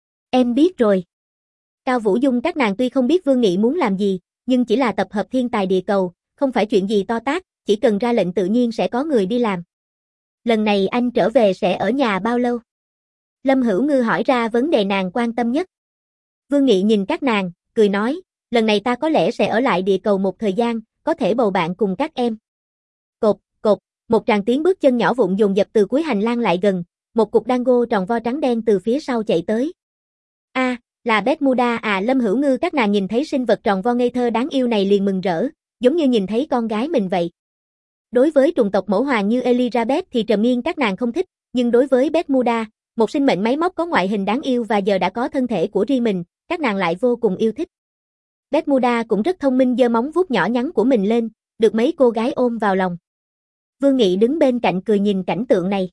Em biết rồi. Cao Vũ Dung các nàng tuy không biết Vương Nghị muốn làm gì, nhưng chỉ là tập hợp thiên tài địa cầu, không phải chuyện gì to tát, chỉ cần ra lệnh tự nhiên sẽ có người đi làm. Lần này anh trở về sẽ ở nhà bao lâu? Lâm Hữu Ngư hỏi ra vấn đề nàng quan tâm nhất. Vương Nghị nhìn các nàng, cười nói, lần này ta có lẽ sẽ ở lại địa cầu một thời gian, có thể bầu bạn cùng các em. Cột, cột, một tràng tiếng bước chân nhỏ vụn dồn dập từ cuối hành lang lại gần, một cục dango tròn vo trắng đen từ phía sau chạy tới. A, à, là Bermuda à. Lâm Hữu Ngư các nàng nhìn thấy sinh vật tròn vo ngây thơ đáng yêu này liền mừng rỡ, giống như nhìn thấy con gái mình vậy. Đối với trùng tộc mẫu hoàng như Elizabeth thì trầm nghiêng các nàng không thích, nhưng đối với Bermuda, một sinh mệnh máy móc có ngoại hình đáng yêu và giờ đã có thân thể của riêng mình, các nàng lại vô cùng yêu thích. Bermuda cũng rất thông minh, giơ móng vuốt nhỏ nhắn của mình lên, được mấy cô gái ôm vào lòng. Vương Nghị đứng bên cạnh cười nhìn cảnh tượng này.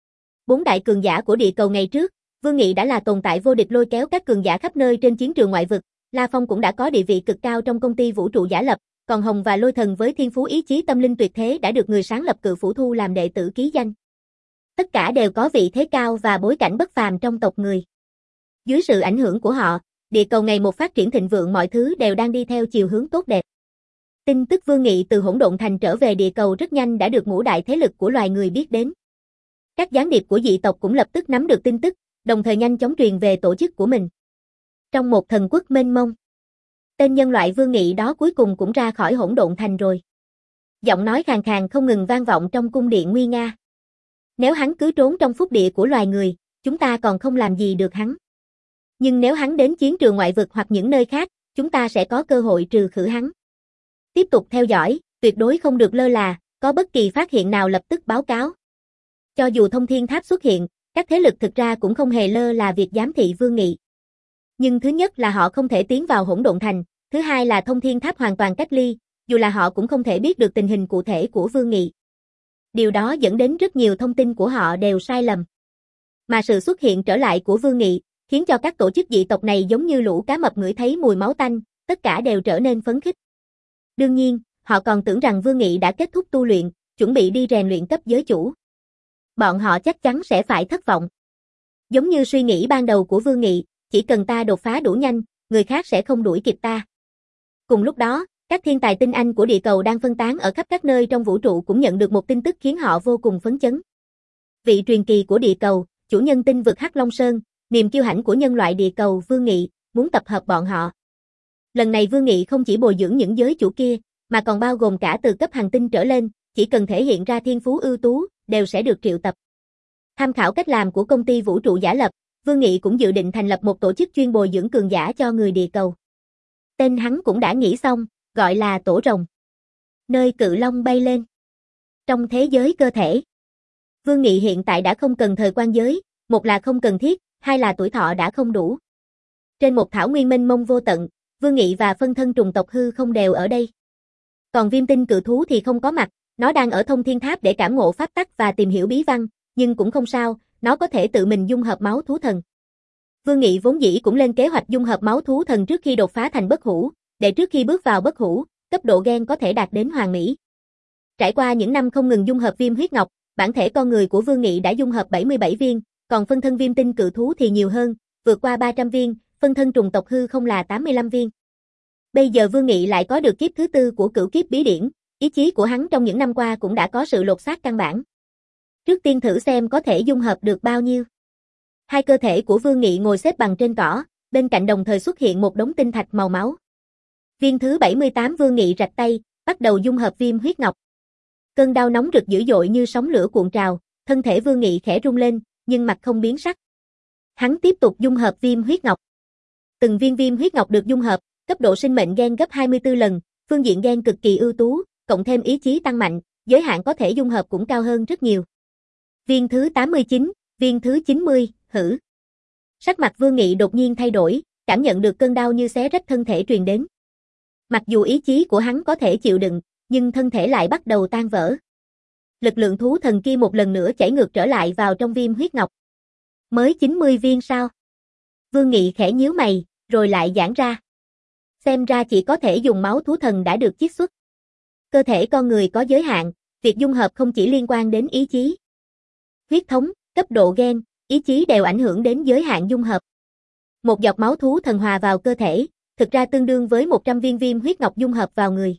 Bốn đại cường giả của địa cầu ngày trước, Vương Nghị đã là tồn tại vô địch lôi kéo các cường giả khắp nơi trên chiến trường ngoại vực, La Phong cũng đã có địa vị cực cao trong công ty vũ trụ giả lập, còn Hồng và Lôi Thần với thiên phú ý chí tâm linh tuyệt thế đã được người sáng lập Cự Phủ thu làm đệ tử ký danh. Tất cả đều có vị thế cao và bối cảnh bất phàm trong tộc người. Dưới sự ảnh hưởng của họ, địa cầu ngày một phát triển thịnh vượng, mọi thứ đều đang đi theo chiều hướng tốt đẹp. Tin tức Vương Nghị từ Hỗn Độn Thành trở về địa cầu rất nhanh đã được ngũ đại thế lực của loài người biết đến. Các gián điệp của dị tộc cũng lập tức nắm được tin tức, đồng thời nhanh chóng truyền về tổ chức của mình. Trong một thần quốc mênh mông, tên nhân loại Vương Nghị đó cuối cùng cũng ra khỏi Hỗn Độn Thành rồi. Giọng nói khàn khàn không ngừng vang vọng trong cung điện nguy nga. Nếu hắn cứ trốn trong phúc địa của loài người, chúng ta còn không làm gì được hắn. Nhưng nếu hắn đến chiến trường ngoại vực hoặc những nơi khác, chúng ta sẽ có cơ hội trừ khử hắn. Tiếp tục theo dõi, tuyệt đối không được lơ là, có bất kỳ phát hiện nào lập tức báo cáo. Cho dù thông thiên tháp xuất hiện, các thế lực thực ra cũng không hề lơ là việc giám thị Vương Nghị. Nhưng thứ nhất là họ không thể tiến vào Hỗn Độn Thành, thứ hai là thông thiên tháp hoàn toàn cách ly, dù là họ cũng không thể biết được tình hình cụ thể của Vương Nghị. Điều đó dẫn đến rất nhiều thông tin của họ đều sai lầm. Mà sự xuất hiện trở lại của Vương Nghị, khiến cho các tổ chức dị tộc này giống như lũ cá mập ngửi thấy mùi máu tanh, tất cả đều trở nên phấn khích. Đương nhiên, họ còn tưởng rằng Vương Nghị đã kết thúc tu luyện, chuẩn bị đi rèn luyện cấp giới chủ. Bọn họ chắc chắn sẽ phải thất vọng. Giống như suy nghĩ ban đầu của Vương Nghị, chỉ cần ta đột phá đủ nhanh, người khác sẽ không đuổi kịp ta. Cùng lúc đó, các thiên tài tinh anh của địa cầu đang phân tán ở khắp các nơi trong vũ trụ cũng nhận được một tin tức khiến họ vô cùng phấn chấn. Vị truyền kỳ của địa cầu, chủ nhân tinh vực Hắc Long Sơn, niềm kiêu hãnh của nhân loại địa cầu Vương Nghị, muốn tập hợp bọn họ. Lần này Vương Nghị không chỉ bồi dưỡng những giới chủ kia, mà còn bao gồm cả từ cấp hành tinh trở lên, chỉ cần thể hiện ra thiên phú ưu tú, đều sẽ được triệu tập. Tham khảo cách làm của công ty vũ trụ giả lập, Vương Nghị cũng dự định thành lập một tổ chức chuyên bồi dưỡng cường giả cho người địa cầu. Tên hắn cũng đã nghĩ xong, gọi là Tổ Rồng. Nơi cự long bay lên. Trong thế giới cơ thể, Vương Nghị hiện tại đã không cần thời quan giới, một là không cần thiết, hai là tuổi thọ đã không đủ. Trên một thảo nguyên mênh mông vô tận, Vương Nghị và phân thân trùng tộc hư không đều ở đây. Còn viêm tinh cự thú thì không có mặt, nó đang ở thông thiên tháp để cảm ngộ pháp tắc và tìm hiểu bí văn, nhưng cũng không sao, nó có thể tự mình dung hợp máu thú thần. Vương Nghị vốn dĩ cũng lên kế hoạch dung hợp máu thú thần trước khi đột phá thành bất hủ, để trước khi bước vào bất hủ, cấp độ gen có thể đạt đến hoàn mỹ. Trải qua những năm không ngừng dung hợp viêm huyết ngọc, bản thể con người của Vương Nghị đã dung hợp bảy mươi bảy viên, còn phân thân viêm tinh cự thú thì nhiều hơn, vượt qua ba trăm viên, phân thân trùng tộc hư không là tám mươi lăm viên. Bây giờ Vương Nghị lại có được kiếp thứ tư của cửu kiếp bí điển, ý chí của hắn trong những năm qua cũng đã có sự lột xác căn bản. Trước tiên thử xem có thể dung hợp được bao nhiêu. Hai cơ thể của Vương Nghị ngồi xếp bằng trên cỏ, bên cạnh đồng thời xuất hiện một đống tinh thạch màu máu. Viên thứ bảy mươi tám Vương Nghị rạch tay, bắt đầu dung hợp viêm huyết ngọc. Cơn đau nóng rực dữ dội như sóng lửa cuộn trào, thân thể Vương Nghị khẽ rung lên, nhưng mặt không biến sắc. Hắn tiếp tục dung hợp viêm huyết ngọc. Từng viên viêm huyết ngọc được dung hợp, cấp độ sinh mệnh gen gấp hai mươi tư lần, phương diện gen cực kỳ ưu tú, cộng thêm ý chí tăng mạnh, giới hạn có thể dung hợp cũng cao hơn rất nhiều. Viên thứ tám mươi chín, viên thứ chín mươi, hử. Sắc mặt Vương Nghị đột nhiên thay đổi, cảm nhận được cơn đau như xé rách thân thể truyền đến. Mặc dù ý chí của hắn có thể chịu đựng, nhưng thân thể lại bắt đầu tan vỡ. Lực lượng thú thần kia một lần nữa chảy ngược trở lại vào trong viêm huyết ngọc. Mới chín mươi viên sao? Vương Nghị khẽ nhíu mày, rồi lại giãn ra. Xem ra chỉ có thể dùng máu thú thần đã được chiết xuất. Cơ thể con người có giới hạn, việc dung hợp không chỉ liên quan đến ý chí. Huyết thống, cấp độ gen, ý chí đều ảnh hưởng đến giới hạn dung hợp. Một giọt máu thú thần hòa vào cơ thể, thực ra tương đương với một trăm viên viêm huyết ngọc dung hợp vào người.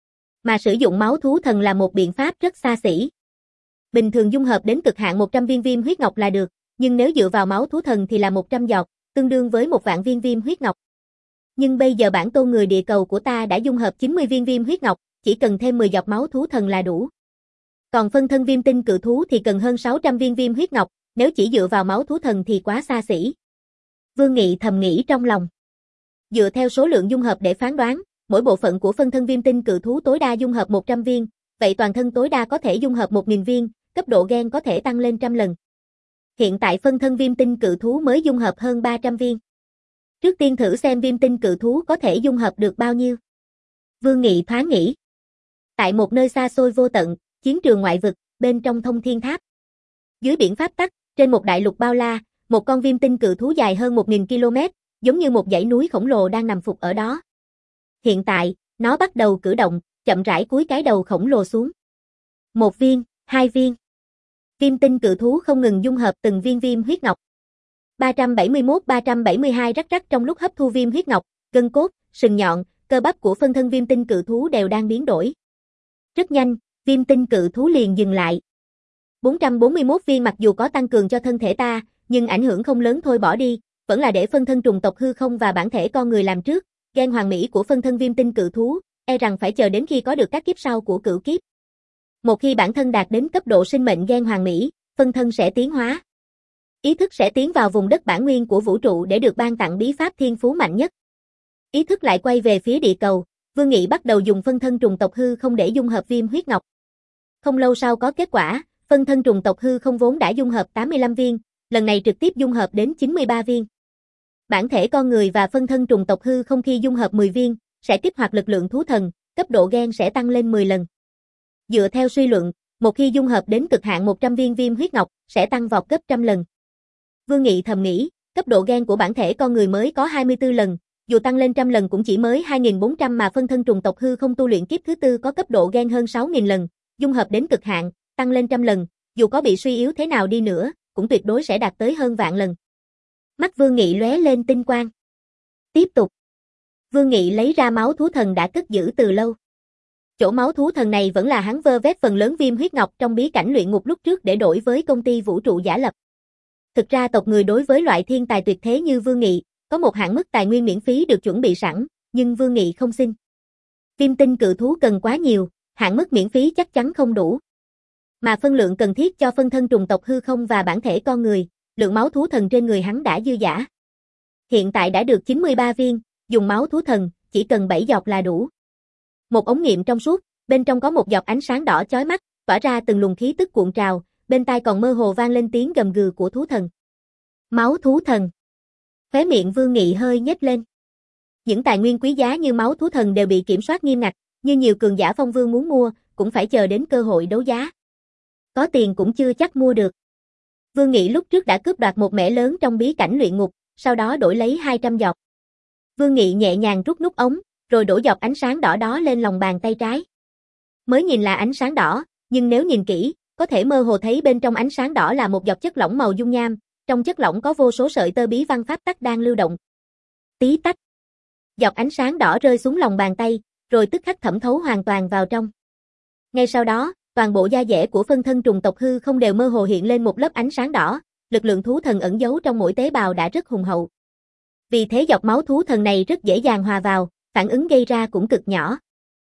Mà sử dụng máu thú thần là một biện pháp rất xa xỉ. Bình thường dung hợp đến cực hạn một trăm viên viêm huyết ngọc là được, nhưng nếu dựa vào máu thú thần thì là một trăm giọt, tương đương với một vạn viên viêm huyết ngọc. Nhưng bây giờ bản tôn người địa cầu của ta đã dung hợp chín mươi viên viêm huyết ngọc, chỉ cần thêm mười giọt máu thú thần là đủ. Còn phân thân viêm tinh cự thú thì cần hơn sáu trăm viên viêm huyết ngọc, nếu chỉ dựa vào máu thú thần thì quá xa xỉ. Vương Nghị thầm nghĩ trong lòng. Dựa theo số lượng dung hợp để phán đoán, mỗi bộ phận của phân thân viêm tinh cự thú tối đa dung hợp một trăm viên, vậy toàn thân tối đa có thể dung hợp một nghìn viên, cấp độ gen có thể tăng lên trăm lần. Hiện tại phân thân viêm tinh cự thú mới dung hợp hơn ba trăm viên. Trước tiên thử xem viêm tinh cự thú có thể dung hợp được bao nhiêu. Vương Nghị thoáng nghĩ. Tại một nơi xa xôi vô tận, chiến trường ngoại vực, bên trong thông thiên tháp. Dưới biển pháp tắc, trên một đại lục bao la, một con viêm tinh cự thú dài hơn một nghìn ki lô mét, giống như một dãy núi khổng lồ đang nằm phục ở đó. Hiện tại, nó bắt đầu cử động, chậm rãi cúi cái đầu khổng lồ xuống. Một viên, hai viên. Viêm tinh cự thú không ngừng dung hợp từng viên viêm huyết ngọc. ba trăm bảy mươi mốt ba trăm bảy mươi hai rắc rắc trong lúc hấp thu viêm huyết ngọc, gân cốt, sừng nhọn, cơ bắp của phân thân viêm tinh cự thú đều đang biến đổi. Rất nhanh, viêm tinh cự thú liền dừng lại. bốn trăm bốn mươi mốt viên mặc dù có tăng cường cho thân thể ta, nhưng ảnh hưởng không lớn thôi bỏ đi, vẫn là để phân thân trùng tộc hư không và bản thể con người làm trước, gen hoàn mỹ của phân thân viêm tinh cự thú, e rằng phải chờ đến khi có được các kiếp sau của cửu kiếp. Một khi bản thân đạt đến cấp độ sinh mệnh gen hoàn mỹ, phân thân sẽ tiến hóa. Ý thức sẽ tiến vào vùng đất bản nguyên của vũ trụ để được ban tặng bí pháp thiên phú mạnh nhất. Ý thức lại quay về phía địa cầu, Vương Nghị bắt đầu dùng phân thân trùng tộc hư không để dung hợp viêm huyết ngọc. Không lâu sau có kết quả, phân thân trùng tộc hư không vốn đã dung hợp tám mươi lăm viên, lần này trực tiếp dung hợp đến chín mươi ba viên. Bản thể con người và phân thân trùng tộc hư không khi dung hợp mười viên, sẽ kích hoạt lực lượng thú thần, cấp độ gen sẽ tăng lên mười lần. Dựa theo suy luận, một khi dung hợp đến cực hạn một trăm viên viêm huyết ngọc, sẽ tăng vọt gấp trăm lần. Vương Nghị thầm nghĩ, cấp độ gen của bản thể con người mới có hai mươi tư lần, dù tăng lên trăm lần cũng chỉ mới hai nghìn bốn trăm mà phân thân trùng tộc hư không tu luyện kiếp thứ tư có cấp độ gen hơn sáu nghìn lần, dung hợp đến cực hạn, tăng lên trăm lần, dù có bị suy yếu thế nào đi nữa, cũng tuyệt đối sẽ đạt tới hơn vạn lần. Mắt Vương Nghị lóe lên tinh quang. Tiếp tục. Vương Nghị lấy ra máu thú thần đã cất giữ từ lâu. Chỗ máu thú thần này vẫn là hắn vơ vét phần lớn viêm huyết ngọc trong bí cảnh luyện ngục lúc trước để đổi với công ty vũ trụ giả lập. Thực ra tộc người đối với loại thiên tài tuyệt thế như Vương Nghị, có một hạn mức tài nguyên miễn phí được chuẩn bị sẵn, nhưng Vương Nghị không xin. Viêm tinh cự thú cần quá nhiều, hạn mức miễn phí chắc chắn không đủ. Mà phân lượng cần thiết cho phân thân trùng tộc hư không và bản thể con người, lượng máu thú thần trên người hắn đã dư dả. Hiện tại đã được chín mươi ba viên, dùng máu thú thần, chỉ cần bảy giọt là đủ. Một ống nghiệm trong suốt, bên trong có một giọt ánh sáng đỏ chói mắt, tỏa ra từng luồng khí tức cuộn trào, bên tai còn mơ hồ vang lên tiếng gầm gừ của thú thần. Máu thú thần. Khóe miệng Vương Nghị hơi nhếch lên. Những tài nguyên quý giá như máu thú thần đều bị kiểm soát nghiêm ngặt, như nhiều cường giả phong vương muốn mua, cũng phải chờ đến cơ hội đấu giá. Có tiền cũng chưa chắc mua được. Vương Nghị lúc trước đã cướp đoạt một mẻ lớn trong bí cảnh luyện ngục, sau đó đổi lấy hai trăm giọt. Vương Nghị nhẹ nhàng rút nút ống, rồi đổ giọt ánh sáng đỏ đó lên lòng bàn tay trái. Mới nhìn là ánh sáng đỏ, nhưng nếu nhìn kỹ, có thể mơ hồ thấy bên trong ánh sáng đỏ là một giọt chất lỏng màu dung nham, trong chất lỏng có vô số sợi tơ bí văn pháp tắc đang lưu động. Tí tách. Giọt ánh sáng đỏ rơi xuống lòng bàn tay, rồi tức khắc thẩm thấu hoàn toàn vào trong. Ngay sau đó, toàn bộ da dẻ của phân thân trùng tộc hư không đều mơ hồ hiện lên một lớp ánh sáng đỏ, lực lượng thú thần ẩn giấu trong mỗi tế bào đã rất hùng hậu. Vì thế giọt máu thú thần này rất dễ dàng hòa vào, phản ứng gây ra cũng cực nhỏ.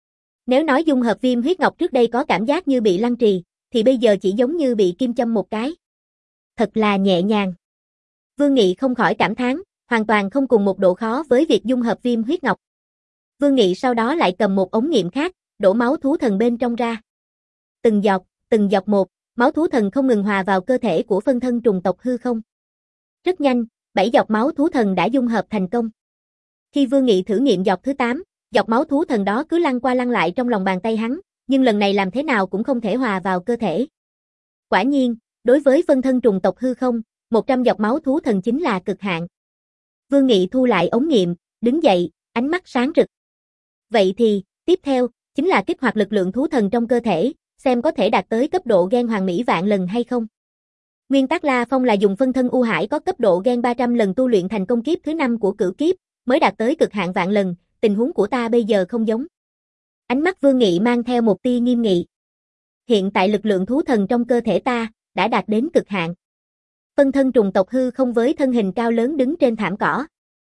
Nếu nói dung hợp viêm huyết ngọc trước đây có cảm giác như bị lăng trì, thì bây giờ chỉ giống như bị kim châm một cái. Thật là nhẹ nhàng. Vương Nghị không khỏi cảm thán, hoàn toàn không cùng một độ khó với việc dung hợp viêm huyết ngọc. Vương Nghị sau đó lại cầm một ống nghiệm khác, đổ máu thú thần bên trong ra. Từng giọt, từng giọt một, máu thú thần không ngừng hòa vào cơ thể của phân thân trùng tộc hư không. Rất nhanh, bảy giọt máu thú thần đã dung hợp thành công. Khi Vương Nghị thử nghiệm giọt thứ tám, giọt máu thú thần đó cứ lăn qua lăn lại trong lòng bàn tay hắn, nhưng lần này làm thế nào cũng không thể hòa vào cơ thể. Quả nhiên, đối với phân thân trùng tộc hư không, một trăm giọt máu thú thần chính là cực hạn. Vương Nghị thu lại ống nghiệm, đứng dậy, ánh mắt sáng rực. Vậy thì, tiếp theo, chính là kích hoạt lực lượng thú thần trong cơ thể, xem có thể đạt tới cấp độ gen hoàn mỹ vạn lần hay không. Nguyên tắc La Phong là dùng phân thân U Hải có cấp độ gen ba trăm lần tu luyện thành công kiếp thứ năm của cửu kiếp, mới đạt tới cực hạn vạn lần, tình huống của ta bây giờ không giống. Ánh mắt Vương Nghị mang theo một tia nghiêm nghị. Hiện tại lực lượng thú thần trong cơ thể ta đã đạt đến cực hạn. Phân thân trùng tộc hư không với thân hình cao lớn đứng trên thảm cỏ.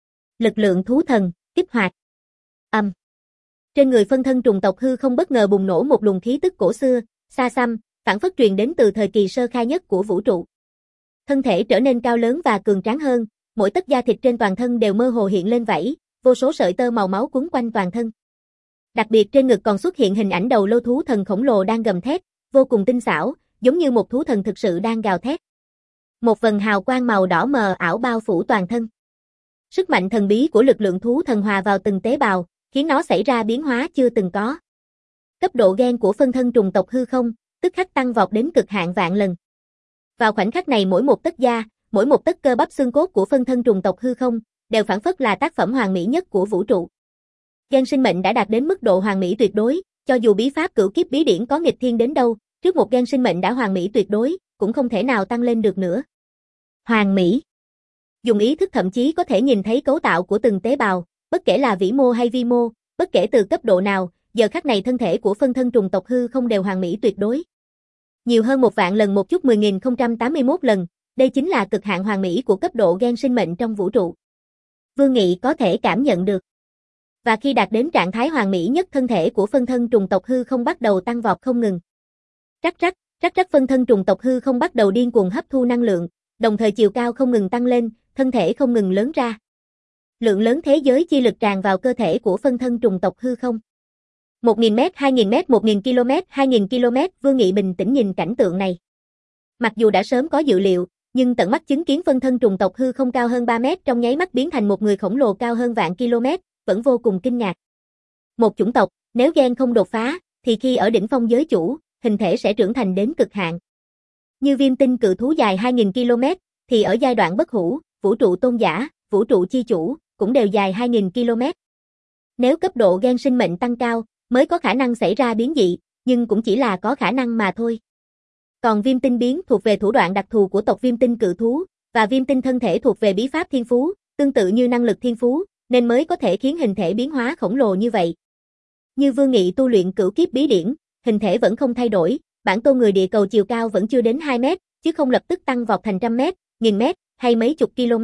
Lực lượng thú thần, kích hoạt. Âm. Um. Trên người phân thân trùng tộc hư không bất ngờ bùng nổ một luồng khí tức cổ xưa, xa xăm, phảng phất truyền đến từ thời kỳ sơ khai nhất của vũ trụ. Thân thể trở nên cao lớn và cường tráng hơn, mỗi tấc da thịt trên toàn thân đều mơ hồ hiện lên vảy, vô số sợi tơ màu máu quấn quanh toàn thân. Đặc biệt trên ngực còn xuất hiện hình ảnh đầu lâu thú thần khổng lồ đang gầm thét, vô cùng tinh xảo, giống như một thú thần thực sự đang gào thét. Một vầng hào quang màu đỏ mờ ảo bao phủ toàn thân. Sức mạnh thần bí của lực lượng thú thần hòa vào từng tế bào, khiến nó xảy ra biến hóa chưa từng có. Cấp độ gen của phân thân trùng tộc hư không, tức khắc tăng vọt đến cực hạn vạn lần. Vào khoảnh khắc này mỗi một tấc da, mỗi một tấc cơ bắp xương cốt của phân thân trùng tộc hư không, đều phảng phất là tác phẩm hoàn mỹ nhất của vũ trụ. Gen sinh mệnh đã đạt đến mức độ hoàn mỹ tuyệt đối, cho dù bí pháp cửu kiếp bí điển có nghịch thiên đến đâu, trước một gen sinh mệnh đã hoàn mỹ tuyệt đối, cũng không thể nào tăng lên được nữa. Hoàn mỹ. Dùng ý thức thậm chí có thể nhìn thấy cấu tạo của từng tế bào, bất kể là vĩ mô hay vi mô, bất kể từ cấp độ nào, giờ khắc này thân thể của phân thân trùng tộc hư không đều hoàn mỹ tuyệt đối. Nhiều hơn một vạn lần một chút mười nghìn không trăm tám mươi mốt lần, đây chính là cực hạn hoàn mỹ của cấp độ gen sinh mệnh trong vũ trụ. Vương Nghị có thể cảm nhận được. Và khi đạt đến trạng thái hoàn mỹ nhất, thân thể của phân thân trùng tộc hư không bắt đầu tăng vọt không ngừng. Rắc rắc, rắc rắc phân thân trùng tộc hư không bắt đầu điên cuồng hấp thu năng lượng, đồng thời chiều cao không ngừng tăng lên, thân thể không ngừng lớn ra. Lượng lớn thế giới chi lực tràn vào cơ thể của phân thân trùng tộc hư không. một nghìn mét, hai nghìn mét, một nghìn ki lô mét, hai nghìn ki lô mét, Vương Nghị bình tĩnh nhìn cảnh tượng này. Mặc dù đã sớm có dự liệu, nhưng tận mắt chứng kiến phân thân trùng tộc hư không cao hơn ba mét trong nháy mắt biến thành một người khổng lồ cao hơn vạn km, vẫn vô cùng kinh ngạc. Một chủng tộc, nếu gen không đột phá, thì khi ở đỉnh phong giới chủ, hình thể sẽ trưởng thành đến cực hạn. Như viêm tinh cự thú dài hai nghìn ki lô mét, thì ở giai đoạn bất hủ, vũ trụ tôn giả, vũ trụ chi chủ, cũng đều dài hai nghìn ki lô mét. Nếu cấp độ gen sinh mệnh tăng cao, mới có khả năng xảy ra biến dị, nhưng cũng chỉ là có khả năng mà thôi. Còn viêm tinh biến thuộc về thủ đoạn đặc thù của tộc viêm tinh cự thú, và viêm tinh thân thể thuộc về bí pháp thiên phú, tương tự như năng lực thiên phú, nên mới có thể khiến hình thể biến hóa khổng lồ như vậy. Như Vương Nghị tu luyện cửu kiếp bí điển, hình thể vẫn không thay đổi, bản tôn người địa cầu chiều cao vẫn chưa đến hai mét, chứ không lập tức tăng vọt thành trăm mét, nghìn mét, hay mấy chục km.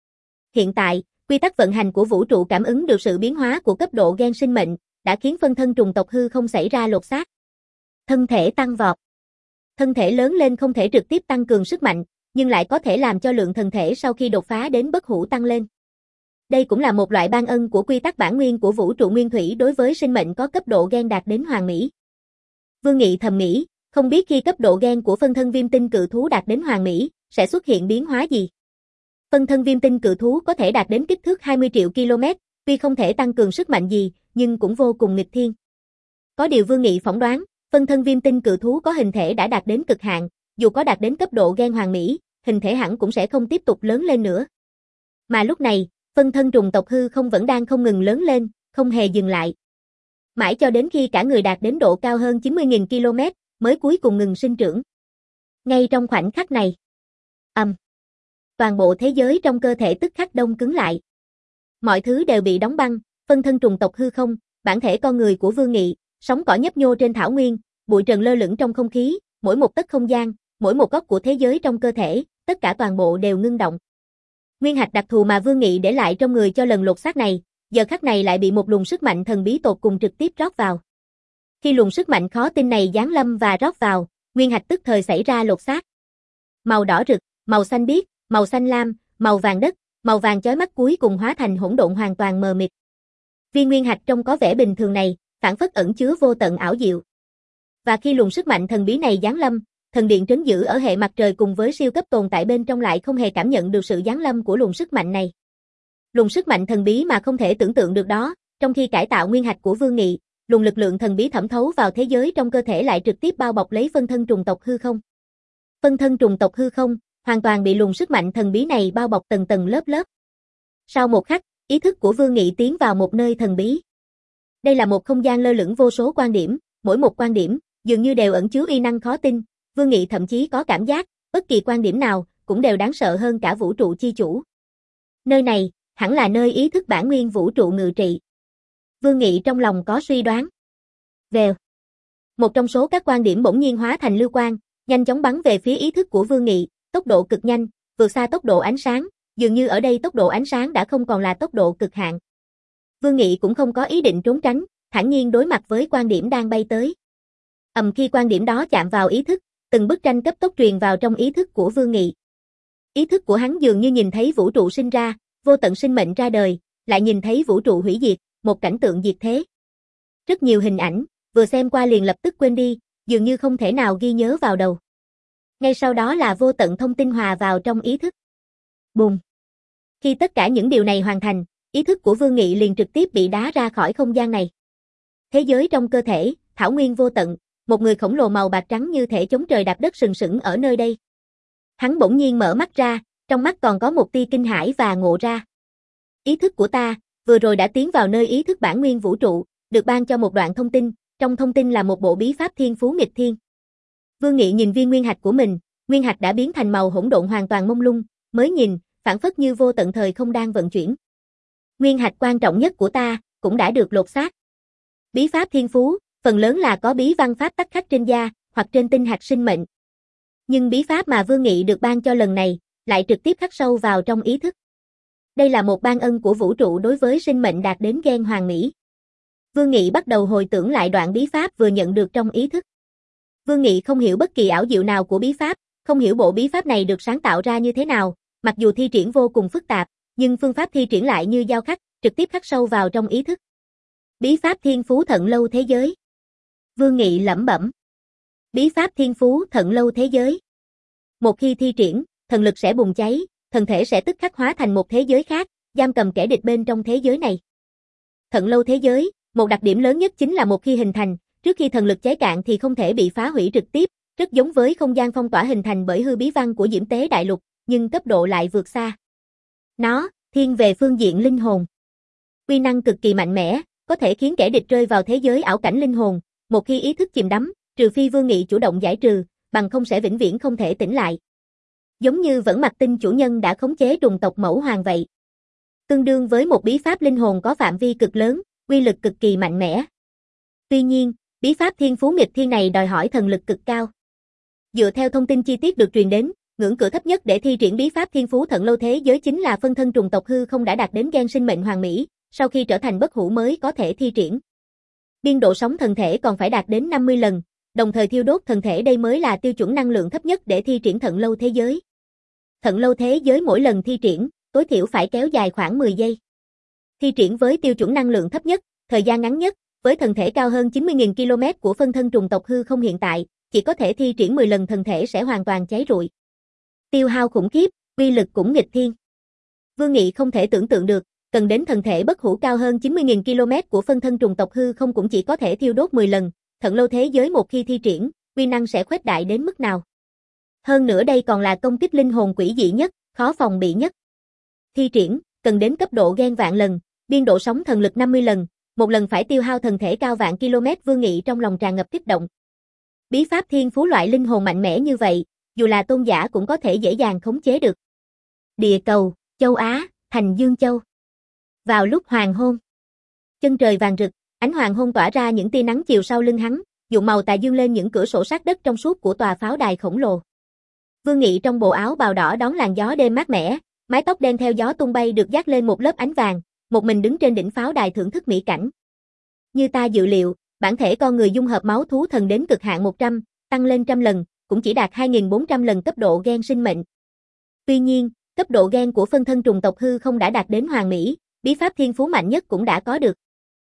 Hiện tại, quy tắc vận hành của vũ trụ cảm ứng được sự biến hóa của cấp độ gen sinh mệnh, đã khiến phân thân trùng tộc hư không xảy ra lột xác. Thân thể tăng vọt. Thân thể lớn lên không thể trực tiếp tăng cường sức mạnh, nhưng lại có thể làm cho lượng thần thể sau khi đột phá đến bất hủ tăng lên. Đây cũng là một loại ban ân của quy tắc bản nguyên của vũ trụ nguyên thủy đối với sinh mệnh có cấp độ gen đạt đến hoàn mỹ. Vương Nghị thầm nghĩ, không biết khi cấp độ gen của phân thân viêm tinh cự thú đạt đến hoàn mỹ, sẽ xuất hiện biến hóa gì. Phân thân viêm tinh cự thú có thể đạt đến kích thước hai mươi triệu ki lô mét, tuy không thể tăng cường sức mạnh gì, nhưng cũng vô cùng nghịch thiên. Có điều Vương Nghị phỏng đoán, phân thân viêm tinh cự thú có hình thể đã đạt đến cực hạn, dù có đạt đến cấp độ gen hoàn mỹ, hình thể hẳn cũng sẽ không tiếp tục lớn lên nữa. Mà lúc này, phân thân trùng tộc hư không vẫn đang không ngừng lớn lên, không hề dừng lại. Mãi cho đến khi cả người đạt đến độ cao hơn chín mươi nghìn ki lô mét, mới cuối cùng ngừng sinh trưởng. Ngay trong khoảnh khắc này, ầm, um, toàn bộ thế giới trong cơ thể tức khắc đông cứng lại. Mọi thứ đều bị đóng băng, phân thân trùng tộc hư không, bản thể con người của Vương Nghị, sóng cỏ nhấp nhô trên thảo nguyên, bụi trần lơ lửng trong không khí, mỗi một tấc không gian, mỗi một góc của thế giới trong cơ thể, tất cả toàn bộ đều ngưng động. Nguyên hạch đặc thù mà Vương Nghị để lại trong người cho lần lột xác này, giờ khắc này lại bị một luồng sức mạnh thần bí tột cùng trực tiếp rót vào. Khi luồng sức mạnh khó tin này giáng lâm và rót vào, nguyên hạch tức thời xảy ra lột xác. Màu đỏ rực, màu xanh biếc, màu xanh lam, màu vàng đất, màu vàng chói mắt cuối cùng hóa thành hỗn độn hoàn toàn mờ mịt. Viên nguyên hạch trông có vẻ bình thường này, phảng phất ẩn chứa vô tận ảo diệu. Và khi luồng sức mạnh thần bí này giáng lâm, thần điện trấn giữ ở hệ mặt trời cùng với siêu cấp tồn tại bên trong lại không hề cảm nhận được sự giáng lâm của luồng sức mạnh này. Luồng sức mạnh thần bí mà không thể tưởng tượng được đó, trong khi cải tạo nguyên hạch của Vương Nghị, luồng lực lượng thần bí thẩm thấu vào thế giới trong cơ thể lại trực tiếp bao bọc lấy phân thân trùng tộc hư không. Phân thân trùng tộc hư không, hoàn toàn bị luồng sức mạnh thần bí này bao bọc tầng tầng lớp lớp. Sau một khắc, ý thức của Vương Nghị tiến vào một nơi thần bí. Đây là một không gian lơ lửng vô số quan điểm, mỗi một quan điểm dường như đều ẩn chứa uy năng khó tin. Vương Nghị thậm chí có cảm giác, bất kỳ quan điểm nào cũng đều đáng sợ hơn cả vũ trụ chi chủ. Nơi này, hẳn là nơi ý thức bản nguyên vũ trụ ngự trị. Vương Nghị trong lòng có suy đoán. Vèo. Một trong số các quan điểm bỗng nhiên hóa thành lưu quang, nhanh chóng bắn về phía ý thức của Vương Nghị, tốc độ cực nhanh, vượt xa tốc độ ánh sáng, dường như ở đây tốc độ ánh sáng đã không còn là tốc độ cực hạn. Vương Nghị cũng không có ý định trốn tránh, thản nhiên đối mặt với quan điểm đang bay tới. Ầm khi quan điểm đó chạm vào ý thức, từng bức tranh cấp tốc truyền vào trong ý thức của Vương Nghị. Ý thức của hắn dường như nhìn thấy vũ trụ sinh ra, vô tận sinh mệnh ra đời, lại nhìn thấy vũ trụ hủy diệt, một cảnh tượng diệt thế. Rất nhiều hình ảnh, vừa xem qua liền lập tức quên đi, dường như không thể nào ghi nhớ vào đầu. Ngay sau đó là vô tận thông tin hòa vào trong ý thức. Bùm! Khi tất cả những điều này hoàn thành, ý thức của Vương Nghị liền trực tiếp bị đá ra khỏi không gian này. Thế giới trong cơ thể, thảo nguyên vô tận, một người khổng lồ màu bạc trắng như thể chống trời đạp đất sừng sững ở nơi đây. Hắn bỗng nhiên mở mắt ra, trong mắt còn có một tia kinh hãi và ngộ ra. Ý thức của ta, vừa rồi đã tiến vào nơi ý thức bản nguyên vũ trụ, được ban cho một đoạn thông tin, trong thông tin là một bộ bí pháp thiên phú nghịch thiên. Vương Nghị nhìn viên nguyên hạch của mình, nguyên hạch đã biến thành màu hỗn độn hoàn toàn mông lung, mới nhìn, phảng phất như vô tận thời không đang vận chuyển. Nguyên hạch quan trọng nhất của ta, cũng đã được lột xác. Bí pháp thiên phú, phần lớn là có bí văn pháp tắc khắc trên da, hoặc trên tinh hạch sinh mệnh. Nhưng bí pháp mà Vương Nghị được ban cho lần này, lại trực tiếp khắc sâu vào trong ý thức. Đây là một ban ân của vũ trụ đối với sinh mệnh đạt đến gen hoàn mỹ. Vương Nghị bắt đầu hồi tưởng lại đoạn bí pháp vừa nhận được trong ý thức. Vương Nghị không hiểu bất kỳ ảo diệu nào của bí pháp, không hiểu bộ bí pháp này được sáng tạo ra như thế nào, mặc dù thi triển vô cùng phức tạp, nhưng phương pháp thi triển lại như dao khắc, trực tiếp khắc sâu vào trong ý thức. Bí pháp thiên phú thận lâu thế giới. Vương Nghị lẩm bẩm. Bí pháp thiên phú thận lâu thế giới. Một khi thi triển, thần lực sẽ bùng cháy, thần thể sẽ tức khắc hóa thành một thế giới khác, giam cầm kẻ địch bên trong thế giới này. Thận lâu thế giới, một đặc điểm lớn nhất chính là một khi hình thành, trước khi thần lực cháy cạn thì không thể bị phá hủy trực tiếp, rất giống với không gian phong tỏa hình thành bởi hư bí văn của Diễm Tế Đại Lục, nhưng cấp độ lại vượt xa. Nó, Thiên về phương diện linh hồn. Uy năng cực kỳ mạnh mẽ, có thể khiến kẻ địch rơi vào thế giới ảo cảnh linh hồn, một khi ý thức chìm đắm, trừ phi Vương Nghị chủ động giải trừ, bằng không sẽ vĩnh viễn không thể tỉnh lại. Giống như vẫn mặc tinh chủ nhân đã khống chế trùng tộc mẫu hoàng vậy. Tương đương với một bí pháp linh hồn có phạm vi cực lớn, uy lực cực kỳ mạnh mẽ. Tuy nhiên, bí pháp thiên phú nghịch thiên này đòi hỏi thần lực cực cao. Dựa theo thông tin chi tiết được truyền đến, ngưỡng cửa thấp nhất để thi triển bí pháp thiên phú thận lâu thế giới chính là phân thân trùng tộc hư không đã đạt đến gen sinh mệnh hoàn mỹ, sau khi trở thành bất hủ mới có thể thi triển. Biên độ sống thần thể còn phải đạt đến năm mươi lần, đồng thời thiêu đốt thần thể đây mới là tiêu chuẩn năng lượng thấp nhất để thi triển thận lâu thế giới. Thận lâu thế giới mỗi lần thi triển, tối thiểu phải kéo dài khoảng mười giây. Thi triển với tiêu chuẩn năng lượng thấp nhất, thời gian ngắn nhất, với thần thể cao hơn chín mươi nghìn ki lô mét của phân thân trùng tộc hư không hiện tại, chỉ có thể thi triển mười lần thần thể sẽ hoàn toàn cháy rụi. Tiêu hao khủng khiếp, uy lực cũng nghịch thiên. Vương Nghị không thể tưởng tượng được, cần đến thần thể bất hủ cao hơn chín mươi nghìn ki lô mét của phân thân trùng tộc hư không cũng chỉ có thể thiêu đốt mười lần, thận lâu thế giới một khi thi triển, uy năng sẽ khuếch đại đến mức nào. Hơn nữa đây còn là công kích linh hồn quỷ dị nhất, khó phòng bị nhất. Thi triển, cần đến cấp độ gen vạn lần, biên độ sóng thần lực năm mươi lần, một lần phải tiêu hao thần thể cao vạn km. Vương Nghị trong lòng tràn ngập kích động. Bí pháp thiên phú loại linh hồn mạnh mẽ như vậy, dù là tôn giả cũng có thể dễ dàng khống chế được. Địa cầu, châu Á, thành Dương Châu. Vào lúc hoàng hôn, chân trời vàng rực, ánh hoàng hôn tỏa ra những tia nắng chiều sau lưng hắn, nhuộm màu tà dương lên những cửa sổ sát đất trong suốt của tòa pháo đài khổng lồ. Vương Nghị trong bộ áo bào đỏ đón làn gió đêm mát mẻ, mái tóc đen theo gió tung bay được dát lên một lớp ánh vàng, một mình đứng trên đỉnh pháo đài thưởng thức mỹ cảnh. Như ta dự liệu, bản thể con người dung hợp máu thú thần đến cực hạn một trăm, tăng lên trăm lần, cũng chỉ đạt hai nghìn bốn trăm lần cấp độ gen sinh mệnh. Tuy nhiên, cấp độ gen của phân thân trùng tộc hư không đã đạt đến hoàn mỹ, bí pháp thiên phú mạnh nhất cũng đã có được.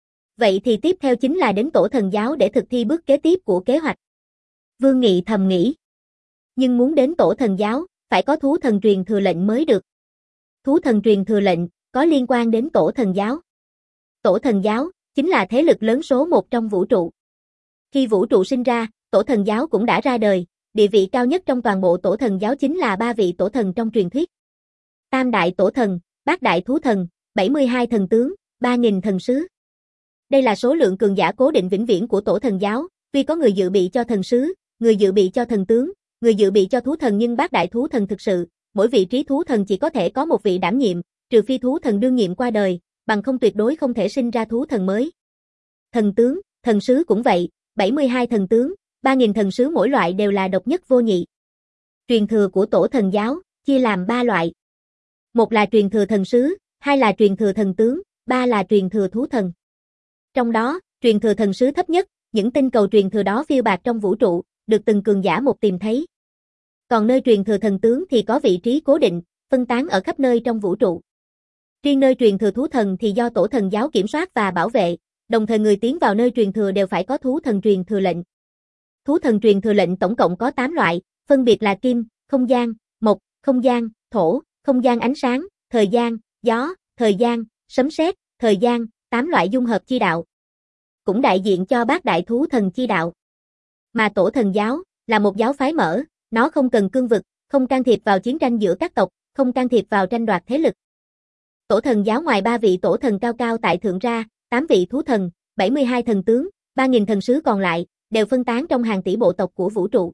Vậy thì tiếp theo chính là đến tổ thần giáo để thực thi bước kế tiếp của kế hoạch. Vương Nghị thầm nghĩ. Nhưng muốn đến tổ thần giáo, phải có thú thần truyền thừa lệnh mới được. Thú thần truyền thừa lệnh, có liên quan đến tổ thần giáo. Tổ thần giáo, chính là thế lực lớn số một trong vũ trụ. Khi vũ trụ sinh ra, tổ thần giáo cũng đã ra đời, địa vị cao nhất trong toàn bộ tổ thần giáo chính là ba vị tổ thần trong truyền thuyết. Tam đại tổ thần, bát đại thú thần, bảy mươi hai thần tướng, ba nghìn thần sứ. Đây là số lượng cường giả cố định vĩnh viễn của tổ thần giáo, tuy có người dự bị cho thần sứ, người dự bị cho thần tướng, người dự bị cho thú thần nhưng bát đại thú thần thực sự, mỗi vị trí thú thần chỉ có thể có một vị đảm nhiệm, trừ phi thú thần đương nhiệm qua đời, bằng không tuyệt đối không thể sinh ra thú thần mới. Thần tướng, thần sứ cũng vậy, bảy mươi hai thần tướng, ba nghìn thần sứ mỗi loại đều là độc nhất vô nhị. Truyền thừa của tổ thần giáo, chia làm ba loại. Một là truyền thừa thần sứ, hai là truyền thừa thần tướng, ba là truyền thừa thú thần. Trong đó, truyền thừa thần sứ thấp nhất, những tinh cầu truyền thừa đó phiêu bạt trong vũ trụ, được từng cường giả một tìm thấy. Còn nơi truyền thừa thần tướng thì có vị trí cố định, phân tán ở khắp nơi trong vũ trụ. Riêng nơi truyền thừa thú thần thì do tổ thần giáo kiểm soát và bảo vệ, đồng thời người tiến vào nơi truyền thừa đều phải có thú thần truyền thừa lệnh. Thú thần truyền thừa lệnh tổng cộng có tám loại, phân biệt là kim, không gian, mộc, không gian, thổ, không gian ánh sáng, thời gian, gió, thời gian, sấm sét, thời gian, tám loại dung hợp chi đạo. Cũng đại diện cho bát đại thú thần chi đạo. Mà tổ thần giáo, là một giáo phái mở, nó không cần cương vực, không can thiệp vào chiến tranh giữa các tộc, không can thiệp vào tranh đoạt thế lực. Tổ thần giáo ngoài ba vị tổ thần cao cao tại thượng ra, tám vị thú thần, bảy mươi hai thần tướng, ba nghìn thần sứ còn lại, đều phân tán trong hàng tỷ bộ tộc của vũ trụ.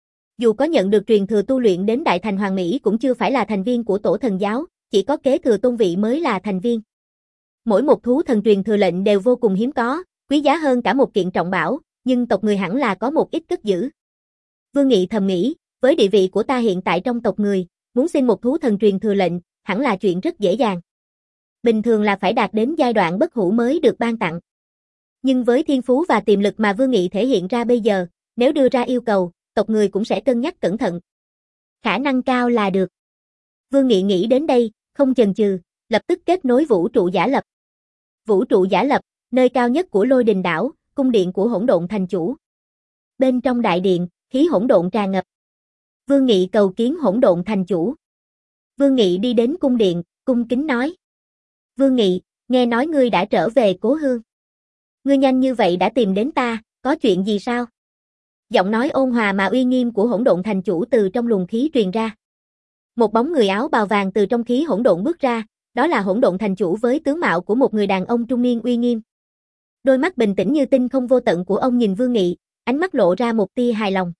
Dù có nhận được truyền thừa tu luyện đến đại thành hoàng mỹ cũng chưa phải là thành viên của tổ thần giáo, chỉ có kế thừa tôn vị mới là thành viên. Mỗi một thú thần truyền thừa lệnh đều vô cùng hiếm có, quý giá hơn cả một kiện trọng bảo, nhưng tộc người hẳn là có một ít cất giữ. Vương Nghị thầm nghĩ, với địa vị của ta hiện tại trong tộc người, muốn xin một thú thần truyền thừa lệnh, hẳn là chuyện rất dễ dàng. Bình thường là phải đạt đến giai đoạn bất hủ mới được ban tặng. Nhưng với thiên phú và tiềm lực mà Vương Nghị thể hiện ra bây giờ, nếu đưa ra yêu cầu, tộc người cũng sẽ cân nhắc cẩn thận. Khả năng cao là được. Vương Nghị nghĩ đến đây, không chần chừ, lập tức kết nối vũ trụ giả lập. Vũ trụ giả lập, nơi cao nhất của Lôi Đình đảo, cung điện của Hỗn Độn thành chủ. Bên trong đại điện, khí hỗn độn tràn ngập. Vương Nghị cầu kiến Hỗn Độn thành chủ. Vương Nghị đi đến cung điện, cung kính nói. Vương Nghị, nghe nói ngươi đã trở về cố hương. Ngươi nhanh như vậy đã tìm đến ta, có chuyện gì sao? Giọng nói ôn hòa mà uy nghiêm của Hỗn Độn thành chủ từ trong luồng khí truyền ra. Một bóng người áo bào vàng từ trong khí hỗn độn bước ra, đó là Hỗn Độn Thành Chủ với tướng mạo của một người đàn ông trung niên uy nghiêm. Đôi mắt bình tĩnh như tinh không vô tận của ông nhìn Vương Nghị, ánh mắt lộ ra một tia hài lòng.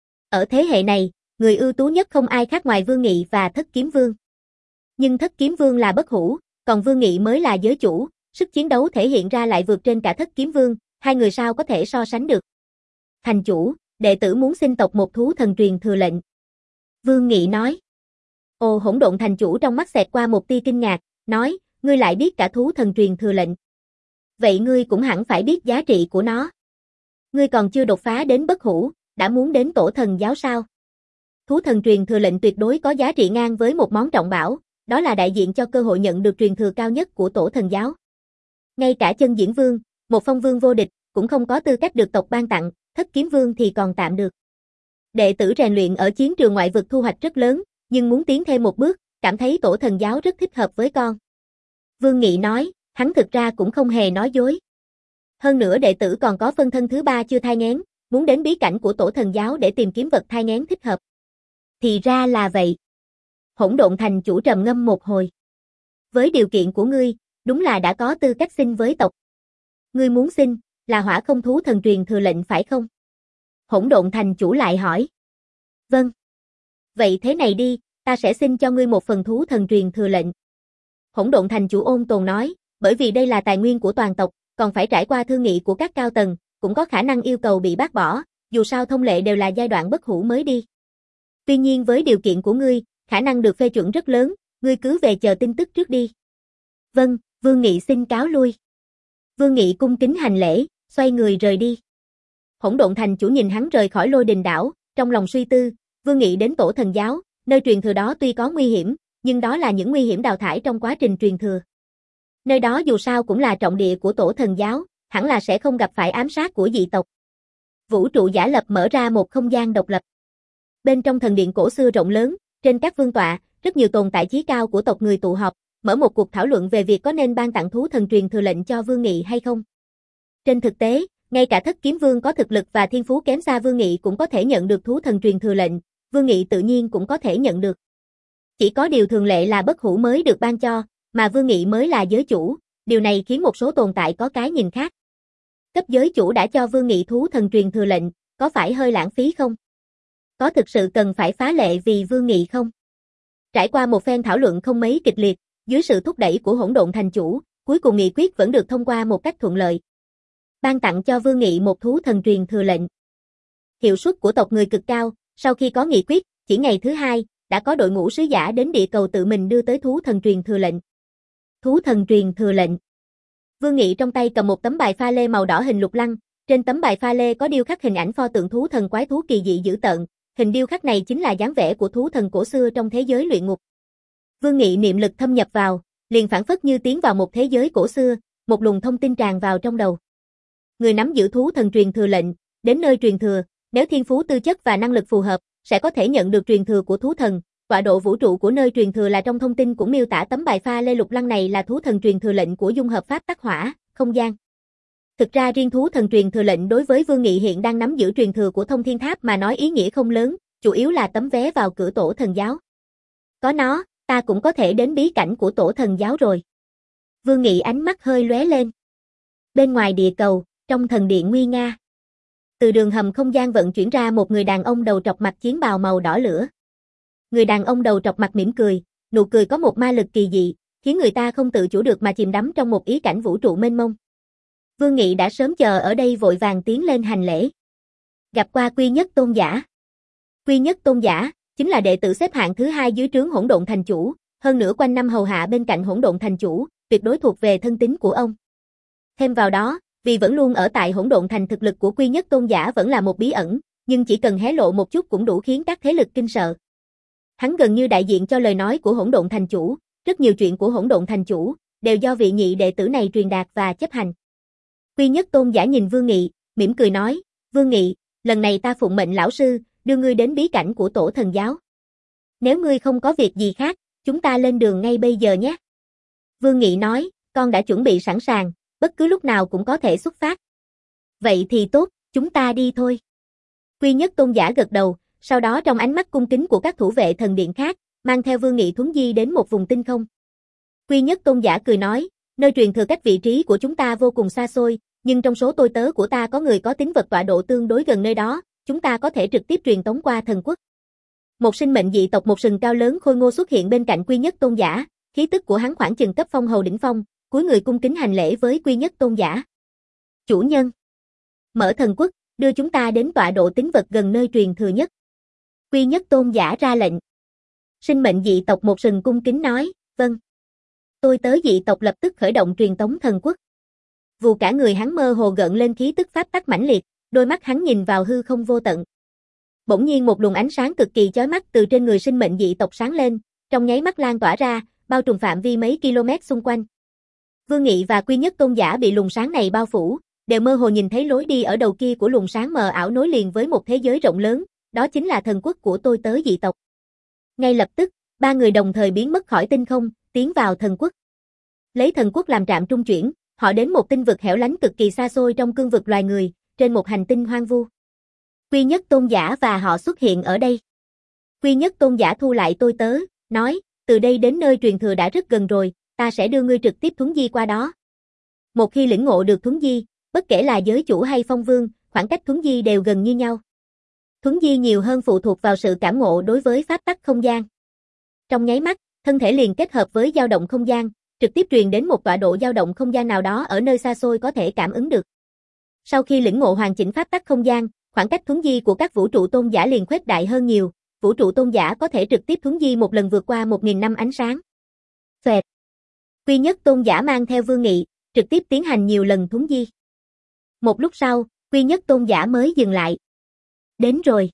Ở thế hệ này, người ưu tú nhất không ai khác ngoài Vương Nghị và Thất Kiếm Vương. Nhưng Thất Kiếm Vương là bất hủ, còn Vương Nghị mới là giới chủ, sức chiến đấu thể hiện ra lại vượt trên cả Thất Kiếm Vương, hai người sao có thể so sánh được. Thành chủ, đệ tử muốn xin tộc một thú thần truyền thừa lệnh. Vương Nghị nói. Ồ, Hỗn Độn Thành Chủ trong mắt xẹt qua một tia kinh ngạc, nói, ngươi lại biết cả thú thần truyền thừa lệnh. Vậy ngươi cũng hẳn phải biết giá trị của nó. Ngươi còn chưa đột phá đến bất hủ, đã muốn đến tổ thần giáo sao? Thú thần truyền thừa lệnh tuyệt đối có giá trị ngang với một món trọng bảo, đó là đại diện cho cơ hội nhận được truyền thừa cao nhất của tổ thần giáo. Ngay cả chân diễn vương, một phong vương vô địch, cũng không có tư cách được tộc ban tặng, Thất Kiếm Vương thì còn tạm được. Đệ tử rèn luyện ở chiến trường ngoại vực thu hoạch rất lớn, nhưng muốn tiến thêm một bước, cảm thấy tổ thần giáo rất thích hợp với con. Vương Nghị nói, hắn thực ra cũng không hề nói dối. Hơn nữa đệ tử còn có phân thân thứ ba chưa thai nghén, muốn đến bí cảnh của tổ thần giáo để tìm kiếm vật thai nghén thích hợp. Thì ra là vậy. Hỗn Độn Thành Chủ trầm ngâm một hồi. Với điều kiện của ngươi, đúng là đã có tư cách xin với tộc. Ngươi muốn xin, là Hỏa Không thú thần truyền thừa lệnh phải không? Hỗn Độn Thành Chủ lại hỏi. Vâng. Vậy thế này đi, ta sẽ xin cho ngươi một phần thú thần truyền thừa lệnh. Hỗn Độn Thành Chủ ôn tồn nói, bởi vì đây là tài nguyên của toàn tộc, còn phải trải qua thương nghị của các cao tầng, cũng có khả năng yêu cầu bị bác bỏ, dù sao thông lệ đều là giai đoạn bất hủ mới đi. Tuy nhiên với điều kiện của ngươi, khả năng được phê chuẩn rất lớn, ngươi cứ về chờ tin tức trước đi. Vâng, Vương Nghị xin cáo lui. Vương Nghị cung kính hành lễ, xoay người rời đi. Hỗn Độn Thành Chủ nhìn hắn rời khỏi Lôi Đình đảo, trong lòng suy tư, Vương Nghị đến tổ thần giáo, nơi truyền thừa đó tuy có nguy hiểm, nhưng đó là những nguy hiểm đào thải trong quá trình truyền thừa. Nơi đó dù sao cũng là trọng địa của tổ thần giáo, hẳn là sẽ không gặp phải ám sát của dị tộc. Vũ trụ giả lập mở ra một không gian độc lập. Bên trong thần điện cổ xưa rộng lớn, trên các vương tọa, rất nhiều tồn tại chí cao của tộc người tụ họp, mở một cuộc thảo luận về việc có nên ban tặng thú thần truyền thừa lệnh cho Vương Nghị hay không. Trên thực tế, ngay cả Thất Kiếm Vương có thực lực và thiên phú kém xa Vương Nghị cũng có thể nhận được thú thần truyền thừa lệnh, Vương Nghị tự nhiên cũng có thể nhận được. Chỉ có điều thường lệ là bất hủ mới được ban cho, mà Vương Nghị mới là giới chủ, điều này khiến một số tồn tại có cái nhìn khác. Cấp giới chủ đã cho Vương Nghị thú thần truyền thừa lệnh, có phải hơi lãng phí không? Có thực sự cần phải phá lệ vì Vương Nghị không? Trải qua một phen thảo luận không mấy kịch liệt, dưới sự thúc đẩy của Hỗn Độn Thành Chủ, cuối cùng nghị quyết vẫn được thông qua một cách thuận lợi. Ban tặng cho Vương Nghị một thú thần truyền thừa lệnh. Hiệu suất của tộc người cực cao, sau khi có nghị quyết, chỉ ngày thứ hai, đã có đội ngũ sứ giả đến địa cầu tự mình đưa tới thú thần truyền thừa lệnh. Thú thần truyền thừa lệnh. Vương Nghị trong tay cầm một tấm bài pha lê màu đỏ hình lục lăng, trên tấm bài pha lê có điêu khắc hình ảnh pho tượng thú thần quái thú kỳ dị dữ tợn, hình điêu khắc này chính là dáng vẻ của thú thần cổ xưa trong thế giới luyện ngục. Vương Nghị niệm lực thâm nhập vào, liền phảng phất như tiến vào một thế giới cổ xưa, một luồng thông tin tràn vào trong đầu. Người nắm giữ thú thần truyền thừa lệnh, đến nơi truyền thừa, nếu thiên phú tư chất và năng lực phù hợp, sẽ có thể nhận được truyền thừa của thú thần. Tọa độ vũ trụ của nơi truyền thừa là trong thông tin cũng miêu tả tấm bài pha lê lục lăng này là thú thần truyền thừa lệnh của dung hợp pháp tắc hỏa, không gian. Thực ra riêng thú thần truyền thừa lệnh đối với Vương Nghị hiện đang nắm giữ truyền thừa của Thông Thiên Tháp mà nói ý nghĩa không lớn, chủ yếu là tấm vé vào cửa tổ thần giáo. Có nó, ta cũng có thể đến bí cảnh của tổ thần giáo rồi. Vương Nghị ánh mắt hơi lóe lên. Bên ngoài địa cầu, trong thần điện nguy nga. Từ đường hầm không gian vận chuyển ra một người đàn ông đầu trọc mặc chiến bào màu đỏ lửa. Người đàn ông đầu trọc mặt mỉm cười, nụ cười có một ma lực kỳ dị, khiến người ta không tự chủ được mà chìm đắm trong một ý cảnh vũ trụ mênh mông. Vương Nghị đã sớm chờ ở đây vội vàng tiến lên hành lễ. Gặp qua Quy Nhất Tôn giả. Quy Nhất Tôn giả chính là đệ tử xếp hạng thứ hai dưới trướng Hỗn Độn Thành Chủ, hơn nữa quanh năm hầu hạ bên cạnh Hỗn Độn Thành Chủ, tuyệt đối thuộc về thân tín của ông. Thêm vào đó, vì vẫn luôn ở tại Hỗn Độn Thành, thực lực của Quy Nhất Tôn giả vẫn là một bí ẩn, nhưng chỉ cần hé lộ một chút cũng đủ khiến các thế lực kinh sợ. Hắn gần như đại diện cho lời nói của Hỗn Độn Thành Chủ, rất nhiều chuyện của Hỗn Độn Thành Chủ đều do vị nhị đệ tử này truyền đạt và chấp hành. Quy Nhất Tôn giả nhìn Vương Nghị, mỉm cười nói, Vương Nghị, lần này ta phụng mệnh lão sư, đưa ngươi đến bí cảnh của tổ thần giáo. Nếu ngươi không có việc gì khác, chúng ta lên đường ngay bây giờ nhé. Vương Nghị nói, con đã chuẩn bị sẵn sàng, bất cứ lúc nào cũng có thể xuất phát. Vậy thì tốt, chúng ta đi thôi. Quy Nhất Tôn giả gật đầu, sau đó trong ánh mắt cung kính của các thủ vệ thần điện khác, mang theo Vương Nghị thuấn di đến một vùng tinh không. Quy Nhất Tôn giả cười nói, nơi truyền thừa cách vị trí của chúng ta vô cùng xa xôi, nhưng trong số tôi tớ của ta có người có tính vật tọa độ tương đối gần nơi đó, chúng ta có thể trực tiếp truyền tống qua thần quốc. Một sinh mệnh dị tộc một sừng cao lớn khôi ngô xuất hiện bên cạnh Quy Nhất Tôn giả, khí tức của hắn khoảng chừng cấp phong hầu đỉnh phong, cúi người cung kính hành lễ với Quy Nhất Tôn giả. Chủ nhân, mở thần quốc, đưa chúng ta đến tọa độ tính vật gần nơi truyền thừa nhất. Quy Nhất Tôn giả ra lệnh. Sinh mệnh dị tộc một sừng cung kính nói, vâng. Tôi tớ dị tộc lập tức khởi động truyền tống thần quốc. Vù cả người hắn mơ hồ gợn lên khí tức pháp tắc mãnh liệt, đôi mắt hắn nhìn vào hư không vô tận. Bỗng nhiên một luồng ánh sáng cực kỳ chói mắt từ trên người sinh mệnh dị tộc sáng lên, trong nháy mắt lan tỏa ra, bao trùm phạm vi mấy km xung quanh. Vương Nghị và Quy Nhất Tôn giả bị luồng sáng này bao phủ, đều mơ hồ nhìn thấy lối đi ở đầu kia của luồng sáng mờ ảo nối liền với một thế giới rộng lớn, đó chính là thần quốc của tôi tớ dị tộc. Ngay lập tức, ba người đồng thời biến mất khỏi tinh không, tiến vào thần quốc. Lấy thần quốc làm trạm trung chuyển, họ đến một tinh vực hẻo lánh cực kỳ xa xôi trong cương vực loài người, trên một hành tinh hoang vu. Quy Nhất Tôn giả và họ xuất hiện ở đây. Quy Nhất Tôn giả thu lại tôi tớ, nói, từ đây đến nơi truyền thừa đã rất gần rồi, ta sẽ đưa ngươi trực tiếp thuấn di qua đó. Một khi lĩnh ngộ được thuấn di, bất kể là giới chủ hay phong vương, khoảng cách thuấn di đều gần như nhau. Thuấn di nhiều hơn phụ thuộc vào sự cảm ngộ đối với pháp tắc không gian. Trong nháy mắt, thân thể liền kết hợp với dao động không gian, trực tiếp truyền đến một tọa độ dao động không gian nào đó ở nơi xa xôi có thể cảm ứng được. Sau khi lĩnh ngộ hoàn chỉnh pháp tắc không gian, khoảng cách thuấn di của các vũ trụ tôn giả liền khuếch đại hơn nhiều, vũ trụ tôn giả có thể trực tiếp thuấn di một lần vượt qua một nghìn năm ánh sáng. Xoẹt. Quy Nhất Tôn giả mang theo Vương Nghị, trực tiếp tiến hành nhiều lần thuấn di. Một lúc sau, Quy Nhất Tôn giả mới dừng lại. Đến rồi.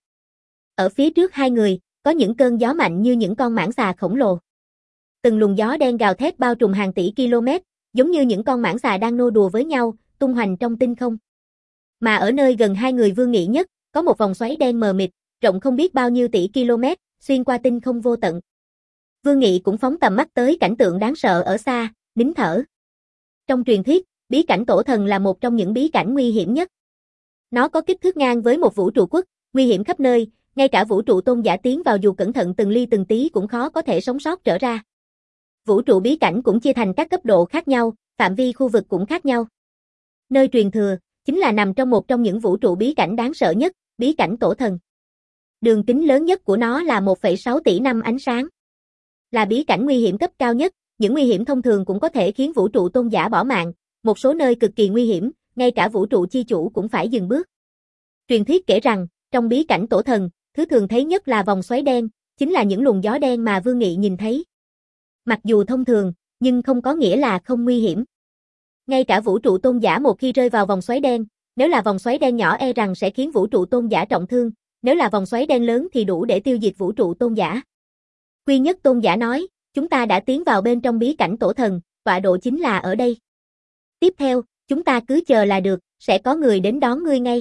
Ở phía trước hai người, có những cơn gió mạnh như những con mãng xà khổng lồ. Từng luồng gió đen gào thét bao trùm hàng tỷ km, giống như những con mãng xà đang nô đùa với nhau, tung hoành trong tinh không. Mà ở nơi gần hai người Vương Nghị nhất, có một vòng xoáy đen mờ mịt, rộng không biết bao nhiêu tỷ km, xuyên qua tinh không vô tận. Vương Nghị cũng phóng tầm mắt tới cảnh tượng đáng sợ ở xa, nín thở. Trong truyền thuyết, bí cảnh Tổ Thần là một trong những bí cảnh nguy hiểm nhất. Nó có kích thước ngang với một vũ trụ quốc, nguy hiểm khắp nơi, ngay cả vũ trụ tôn giả tiến vào dù cẩn thận từng ly từng tí cũng khó có thể sống sót trở ra. Vũ trụ bí cảnh cũng chia thành các cấp độ khác nhau, phạm vi khu vực cũng khác nhau. Nơi truyền thừa, chính là nằm trong một trong những vũ trụ bí cảnh đáng sợ nhất, bí cảnh Tổ Thần. Đường kính lớn nhất của nó là một phẩy sáu tỷ năm ánh sáng. Là bí cảnh nguy hiểm cấp cao nhất, những nguy hiểm thông thường cũng có thể khiến vũ trụ tôn giả bỏ mạng, một số nơi cực kỳ nguy hiểm, ngay cả vũ trụ chi chủ cũng phải dừng bước. Truyền thuyết kể rằng, trong bí cảnh Tổ Thần, thứ thường thấy nhất là vòng xoáy đen, chính là những luồng gió đen mà Vương Nghị nhìn thấy. Mặc dù thông thường, nhưng không có nghĩa là không nguy hiểm. Ngay cả vũ trụ tôn giả một khi rơi vào vòng xoáy đen, nếu là vòng xoáy đen nhỏ e rằng sẽ khiến vũ trụ tôn giả trọng thương, nếu là vòng xoáy đen lớn thì đủ để tiêu diệt vũ trụ tôn giả. Quy Nhất Tôn giả nói, chúng ta đã tiến vào bên trong bí cảnh Tổ Thần, tọa độ chính là ở đây. Tiếp theo, chúng ta cứ chờ là được, sẽ có người đến đón ngươi ngay.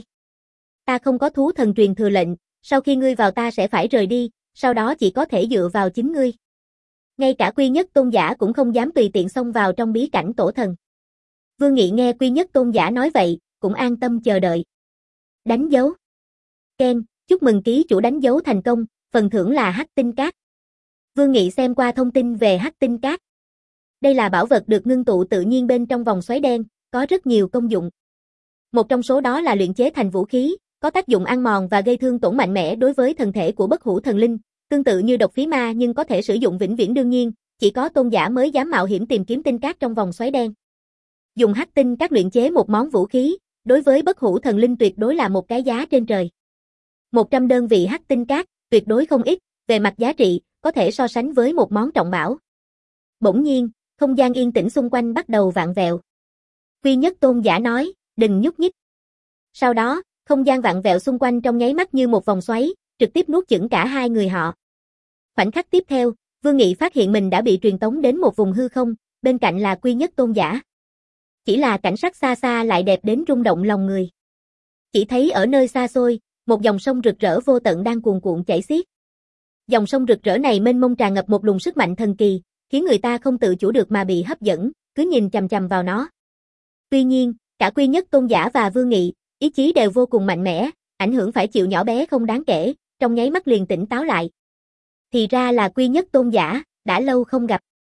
Ta không có thú thần truyền thừa lệnh, sau khi ngươi vào ta sẽ phải rời đi, sau đó chỉ có thể dựa vào chính ngươi. Ngay cả Quy Nhất Tôn giả cũng không dám tùy tiện xông vào trong bí cảnh Tổ Thần. Vương Nghị nghe Quy Nhất Tôn giả nói vậy, cũng an tâm chờ đợi. Đánh dấu. Ken, chúc mừng ký chủ đánh dấu thành công, phần thưởng là hắc tinh cát. Vương Nghị xem qua thông tin về hắc tinh cát. Đây là bảo vật được ngưng tụ tự nhiên bên trong vòng xoáy đen, có rất nhiều công dụng. Một trong số đó là luyện chế thành vũ khí, có tác dụng ăn mòn và gây thương tổn mạnh mẽ đối với thân thể của bất hủ thần linh, tương tự như độc phí ma nhưng có thể sử dụng vĩnh viễn đương nhiên, chỉ có tôn giả mới dám mạo hiểm tìm kiếm tinh cát trong vòng xoáy đen. Dùng hắc tinh cát luyện chế một món vũ khí, đối với bất hủ thần linh tuyệt đối là một cái giá trên trời. một trăm đơn vị hắc tinh cát, tuyệt đối không ít, về mặt giá trị, có thể so sánh với một món trọng bảo. Bỗng nhiên, không gian yên tĩnh xung quanh bắt đầu vặn vẹo. Quy Nhất Tôn giả nói, đừng nhúc nhích. Sau đó, không gian vặn vẹo xung quanh trong nháy mắt như một vòng xoáy, trực tiếp nuốt chửng cả hai người họ. Khoảnh khắc tiếp theo, Vương Nghị phát hiện mình đã bị truyền tống đến một vùng hư không, bên cạnh là Quy Nhất Tôn giả. Chỉ là cảnh sắc xa xa lại đẹp đến rung động lòng người. Chỉ thấy ở nơi xa xôi, một dòng sông rực rỡ vô tận đang cuồn cuộn chảy xiết. Dòng sông rực rỡ này mênh mông tràn ngập một luồng sức mạnh thần kỳ, khiến người ta không tự chủ được mà bị hấp dẫn, cứ nhìn chằm chằm vào nó. Tuy nhiên, cả Quy Nhất Tôn giả và Vương Nghị, ý chí đều vô cùng mạnh mẽ, ảnh hưởng phải chịu nhỏ bé không đáng kể, trong nháy mắt liền tỉnh táo lại. Thì ra là Quy Nhất Tôn giả, đã lâu không gặp.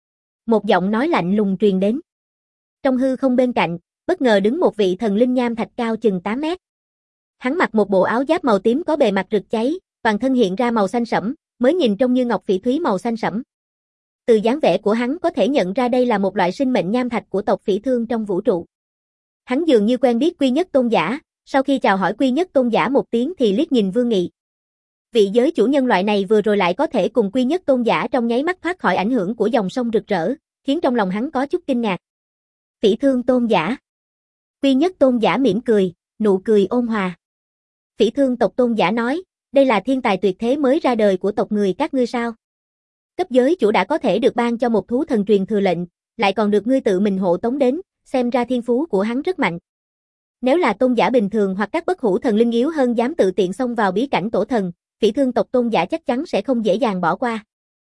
Một giọng nói lạnh lùng truyền đến. Trong hư không bên cạnh, bất ngờ đứng một vị thần linh nham thạch cao chừng tám mét. Hắn mặc một bộ áo giáp màu tím có bề mặt rực cháy, toàn thân hiện ra màu xanh sẫm, mới nhìn trông như ngọc phỉ thúy màu xanh sẫm. Từ dáng vẻ của hắn có thể nhận ra đây là một loại sinh mệnh nham thạch của tộc Phỉ Thương trong vũ trụ. Hắn dường như quen biết Quy Nhất Tôn giả, sau khi chào hỏi Quy Nhất Tôn giả một tiếng thì liếc nhìn Vương Nghị. Vị giới chủ nhân loại này vừa rồi lại có thể cùng Quy Nhất Tôn giả trong nháy mắt thoát khỏi ảnh hưởng của dòng sông rực rỡ, khiến trong lòng hắn có chút kinh ngạc. Phỉ Thương Tôn giả. Quy Nhất Tôn giả mỉm cười, nụ cười ôn hòa. Phỉ Thương tộc Tôn giả nói, đây là thiên tài tuyệt thế mới ra đời của tộc người các ngươi sao? Cấp giới chủ đã có thể được ban cho một thú thần truyền thừa lệnh, lại còn được ngươi tự mình hộ tống đến, xem ra thiên phú của hắn rất mạnh. Nếu là tôn giả bình thường hoặc các bất hủ thần linh yếu hơn dám tự tiện xông vào bí cảnh tổ thần, Phỉ Thương tộc Tôn giả chắc chắn sẽ không dễ dàng bỏ qua.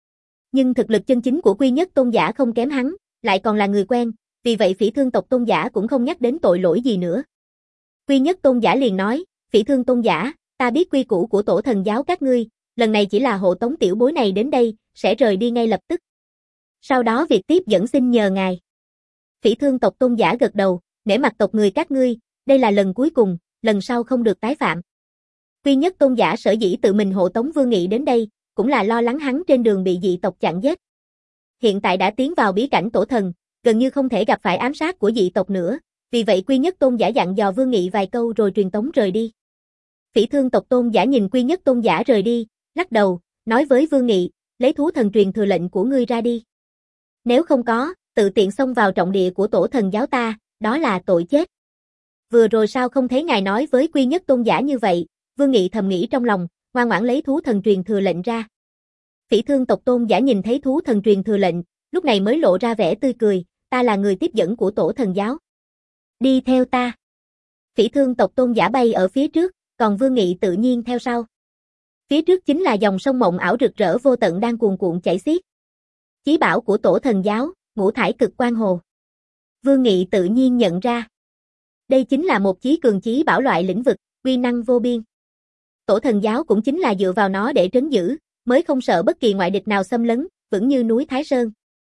Nhưng thực lực chân chính của Quy Nhất Tôn giả không kém hắn, lại còn là người quen, vì vậy Phỉ Thương tộc Tôn giả cũng không nhắc đến tội lỗi gì nữa. Quy Nhất Tôn giả liền nói, Phỉ Thương Tôn giả, ta biết quy củ của tổ thần giáo các ngươi, lần này chỉ là hộ tống tiểu bối này đến đây, sẽ rời đi ngay lập tức. Sau đó việc tiếp dẫn xin nhờ ngài. Phỉ Thương tộc Tôn giả gật đầu, nể mặt tộc người các ngươi, đây là lần cuối cùng, lần sau không được tái phạm. Quy Nhất Tôn giả sở dĩ tự mình hộ tống Vương Nghị đến đây, cũng là lo lắng hắn trên đường bị dị tộc chặn giết. Hiện tại đã tiến vào bí cảnh tổ thần, gần như không thể gặp phải ám sát của dị tộc nữa, vì vậy Quy Nhất Tôn giả dặn dò Vương Nghị vài câu rồi truyền tống rời đi. Phỉ Thương tộc Tôn giả nhìn Quy Nhất Tôn giả rời đi, lắc đầu, nói với Vương Nghị, lấy thú thần truyền thừa lệnh của ngươi ra đi. Nếu không có, tự tiện xông vào trọng địa của tổ thần giáo ta, đó là tội chết. Vừa rồi sao không thấy ngài nói với Quy Nhất Tôn giả như vậy? Vương Nghị thầm nghĩ trong lòng, ngoan ngoãn lấy thú thần truyền thừa lệnh ra. Phỉ Thương tộc Tôn giả nhìn thấy thú thần truyền thừa lệnh, lúc này mới lộ ra vẻ tươi cười, ta là người tiếp dẫn của tổ thần giáo. Đi theo ta. Phỉ Thương tộc Tôn giả bay ở phía trước, còn Vương Nghị tự nhiên theo sau. Phía trước chính là dòng sông mộng ảo rực rỡ vô tận đang cuồn cuộn chảy xiết. Chí bảo của tổ thần giáo, ngũ thải cực quang hồ. Vương Nghị tự nhiên nhận ra. Đây chính là một chí cường chí bảo loại lĩnh vực, uy năng vô biên. Tổ thần giáo cũng chính là dựa vào nó để trấn giữ, mới không sợ bất kỳ ngoại địch nào xâm lấn, vững như núi Thái Sơn.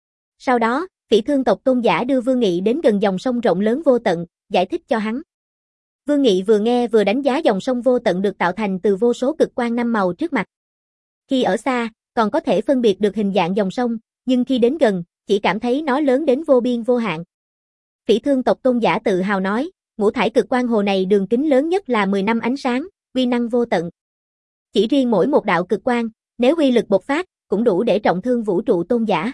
Sau đó, Phỉ Thương tộc Tôn giả đưa Vương Nghị đến gần dòng sông rộng lớn vô tận, giải thích cho hắn. Vương Nghị vừa nghe vừa đánh giá dòng sông vô tận được tạo thành từ vô số cực quang năm màu trước mặt. Khi ở xa, còn có thể phân biệt được hình dạng dòng sông, nhưng khi đến gần, chỉ cảm thấy nó lớn đến vô biên vô hạn. Phỉ Thương tộc Tôn giả tự hào nói, ngũ thải cực quang hồ này đường kính lớn nhất là mười năm ánh sáng, uy năng vô tận. Chỉ riêng mỗi một đạo cực quang, nếu uy lực bộc phát, cũng đủ để trọng thương vũ trụ tôn giả.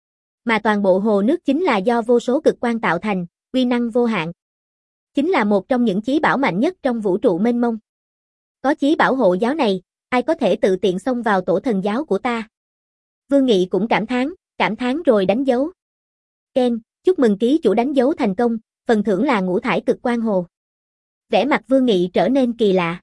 Mà toàn bộ hồ nước chính là do vô số cực quang tạo thành, uy năng vô hạn. Chính là một trong những chí bảo mạnh nhất trong vũ trụ mênh mông. Có chí bảo hộ giáo này, ai có thể tự tiện xông vào tổ thần giáo của ta? Vương Nghị cũng cảm thán, cảm thán rồi đánh dấu. Ken, chúc mừng ký chủ đánh dấu thành công, phần thưởng là ngũ thải cực quang hồ. Vẻ mặt Vương Nghị trở nên kỳ lạ.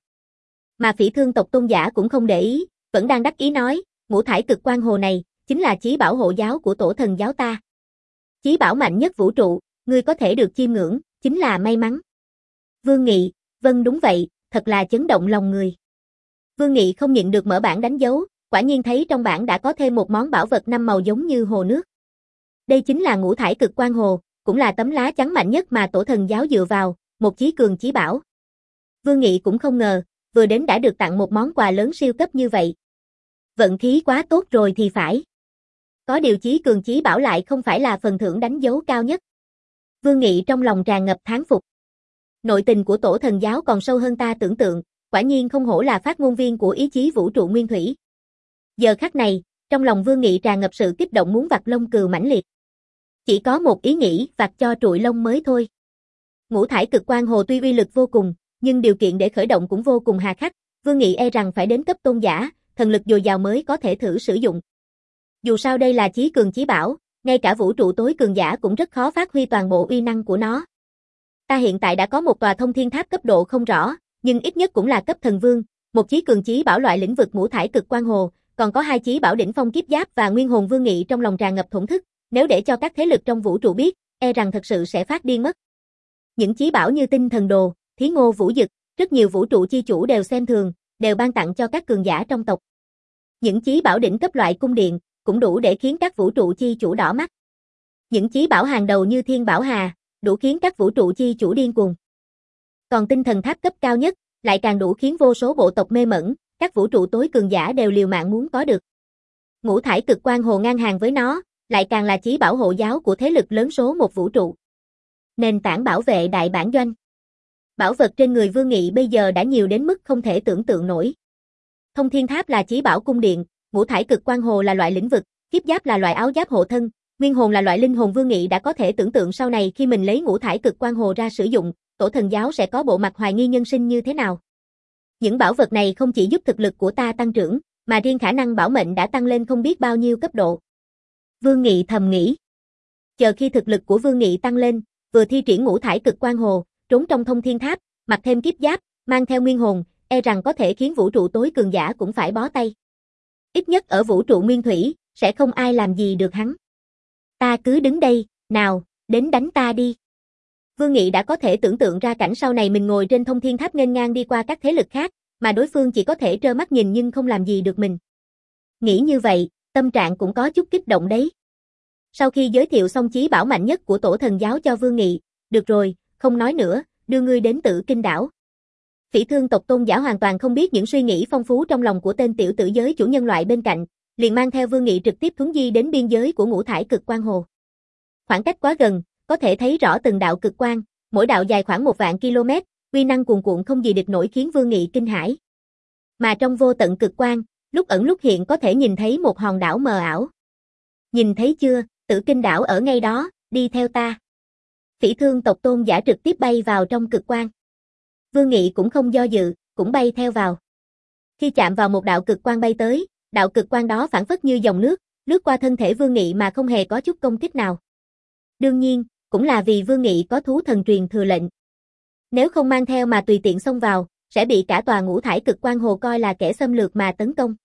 Mà Phỉ Thương tộc Tôn giả cũng không để ý, vẫn đang đắc ý nói, ngũ thải cực quang hồ này, chính là chí bảo hộ giáo của tổ thần giáo ta. Chí bảo mạnh nhất vũ trụ, ngươi có thể được chiêm ngưỡng, chính là may mắn. Vương Nghị, vâng đúng vậy, thật là chấn động lòng người. Vương Nghị không nhịn được mở bảng đánh dấu, quả nhiên thấy trong bảng đã có thêm một món bảo vật năm màu giống như hồ nước. Đây chính là ngũ thải cực quang hồ, cũng là tấm lá chắn mạnh nhất mà tổ thần giáo dựa vào, một chí cường chí bảo. Vương Nghị cũng không ngờ, vừa đến đã được tặng một món quà lớn siêu cấp như vậy. Vận khí quá tốt rồi thì phải. Có điều chí cường chí bảo lại không phải là phần thưởng đánh dấu cao nhất. Vương Nghị trong lòng tràn ngập thán phục. Nội tình của tổ thần giáo còn sâu hơn ta tưởng tượng, quả nhiên không hổ là phát ngôn viên của ý chí vũ trụ nguyên thủy. Giờ khắc này, trong lòng Vương Nghị tràn ngập sự kích động muốn vặt lông cừu mãnh liệt. Chỉ có một ý nghĩ, vặt cho trụi lông mới thôi. Ngũ thải cực quang hồ tuy uy lực vô cùng, nhưng điều kiện để khởi động cũng vô cùng hà khắc, Vương Nghị e rằng phải đến cấp tôn giả, thần lực dồi dào mới có thể thử sử dụng. Dù sao đây là chí cường chí bảo, ngay cả vũ trụ tối cường giả cũng rất khó phát huy toàn bộ uy năng của nó. Ta hiện tại đã có một tòa thông thiên tháp cấp độ không rõ, nhưng ít nhất cũng là cấp thần vương, một chí cường chí bảo loại lĩnh vực ngũ thải cực quang hồ, còn có hai chí bảo đỉnh phong kiếp giáp và nguyên hồn. Vương Nghị trong lòng tràn ngập thổn thức, nếu để cho các thế lực trong vũ trụ biết, e rằng thật sự sẽ phát điên mất. Những chí bảo như tinh thần đồ, thí ngô vũ dực, rất nhiều vũ trụ chi chủ đều xem thường, đều ban tặng cho các cường giả trong tộc. Những chí bảo đỉnh cấp loại cung điện, cũng đủ để khiến các vũ trụ chi chủ đỏ mắt. Những chí bảo hàng đầu như Thiên Bảo Hà, đủ khiến các vũ trụ chi chủ điên cuồng. Còn tinh thần tháp cấp cao nhất, lại càng đủ khiến vô số bộ tộc mê mẩn, các vũ trụ tối cường giả đều liều mạng muốn có được. Ngũ thải cực quang hồ ngang hàng với nó, lại càng là chí bảo hộ giáo của thế lực lớn số một vũ trụ. Nền tảng bảo vệ đại bản doanh. Bảo vật trên người Vương Nghị bây giờ đã nhiều đến mức không thể tưởng tượng nổi. Thông thiên tháp là chí bảo cung điện, ngũ thải cực quang hồ là loại lĩnh vực, kiếp giáp là loại áo giáp hộ thân, nguyên hồn là loại linh hồn. Vương Nghị đã có thể tưởng tượng sau này khi mình lấy ngũ thải cực quang hồ ra sử dụng, tổ thần giáo sẽ có bộ mặt hoài nghi nhân sinh như thế nào. Những bảo vật này không chỉ giúp thực lực của ta tăng trưởng, mà riêng khả năng bảo mệnh đã tăng lên không biết bao nhiêu cấp độ. Vương Nghị thầm nghĩ. Chờ khi thực lực của Vương Nghị tăng lên, vừa thi triển ngũ thải cực quang hồ, trốn trong thông thiên tháp, mặc thêm kiếp giáp, mang theo nguyên hồn, e rằng có thể khiến vũ trụ tối cường giả cũng phải bó tay. Ít nhất ở vũ trụ nguyên thủy, sẽ không ai làm gì được hắn. Ta cứ đứng đây, nào, đến đánh ta đi. Vương Nghị đã có thể tưởng tượng ra cảnh sau này mình ngồi trên thông thiên tháp nghênh ngang đi qua các thế lực khác, mà đối phương chỉ có thể trơ mắt nhìn nhưng không làm gì được mình. Nghĩ như vậy, tâm trạng cũng có chút kích động đấy. Sau khi giới thiệu xong chí bảo mạnh nhất của tổ thần giáo cho Vương Nghị, được rồi, không nói nữa, đưa ngươi đến Tử Kinh đảo. Phỉ Thương tộc tôn giả hoàn toàn không biết những suy nghĩ phong phú trong lòng của tên tiểu tử giới chủ nhân loại bên cạnh, liền mang theo Vương Nghị trực tiếp thuấn di đến biên giới của ngũ thải cực quang hồ. Khoảng cách quá gần, có thể thấy rõ từng đạo cực quang, mỗi đạo dài khoảng một vạn km, uy năng cuồn cuộn không gì địch nổi khiến Vương Nghị kinh hãi. Mà trong vô tận cực quang, lúc ẩn lúc hiện có thể nhìn thấy một hòn đảo mờ ảo. Nhìn thấy chưa, Tử Kinh đảo ở ngay đó, đi theo ta. Phỉ Thương tộc tôn giả trực tiếp bay vào trong cực quang. Vương Nghị cũng không do dự, cũng bay theo vào. Khi chạm vào một đạo cực quang bay tới, đạo cực quang đó phảng phất như dòng nước, lướt qua thân thể Vương Nghị mà không hề có chút công kích nào. Đương nhiên, cũng là vì Vương Nghị có thú thần truyền thừa lệnh. Nếu không mang theo mà tùy tiện xông vào, sẽ bị cả tòa ngũ thải cực quang hồ coi là kẻ xâm lược mà tấn công.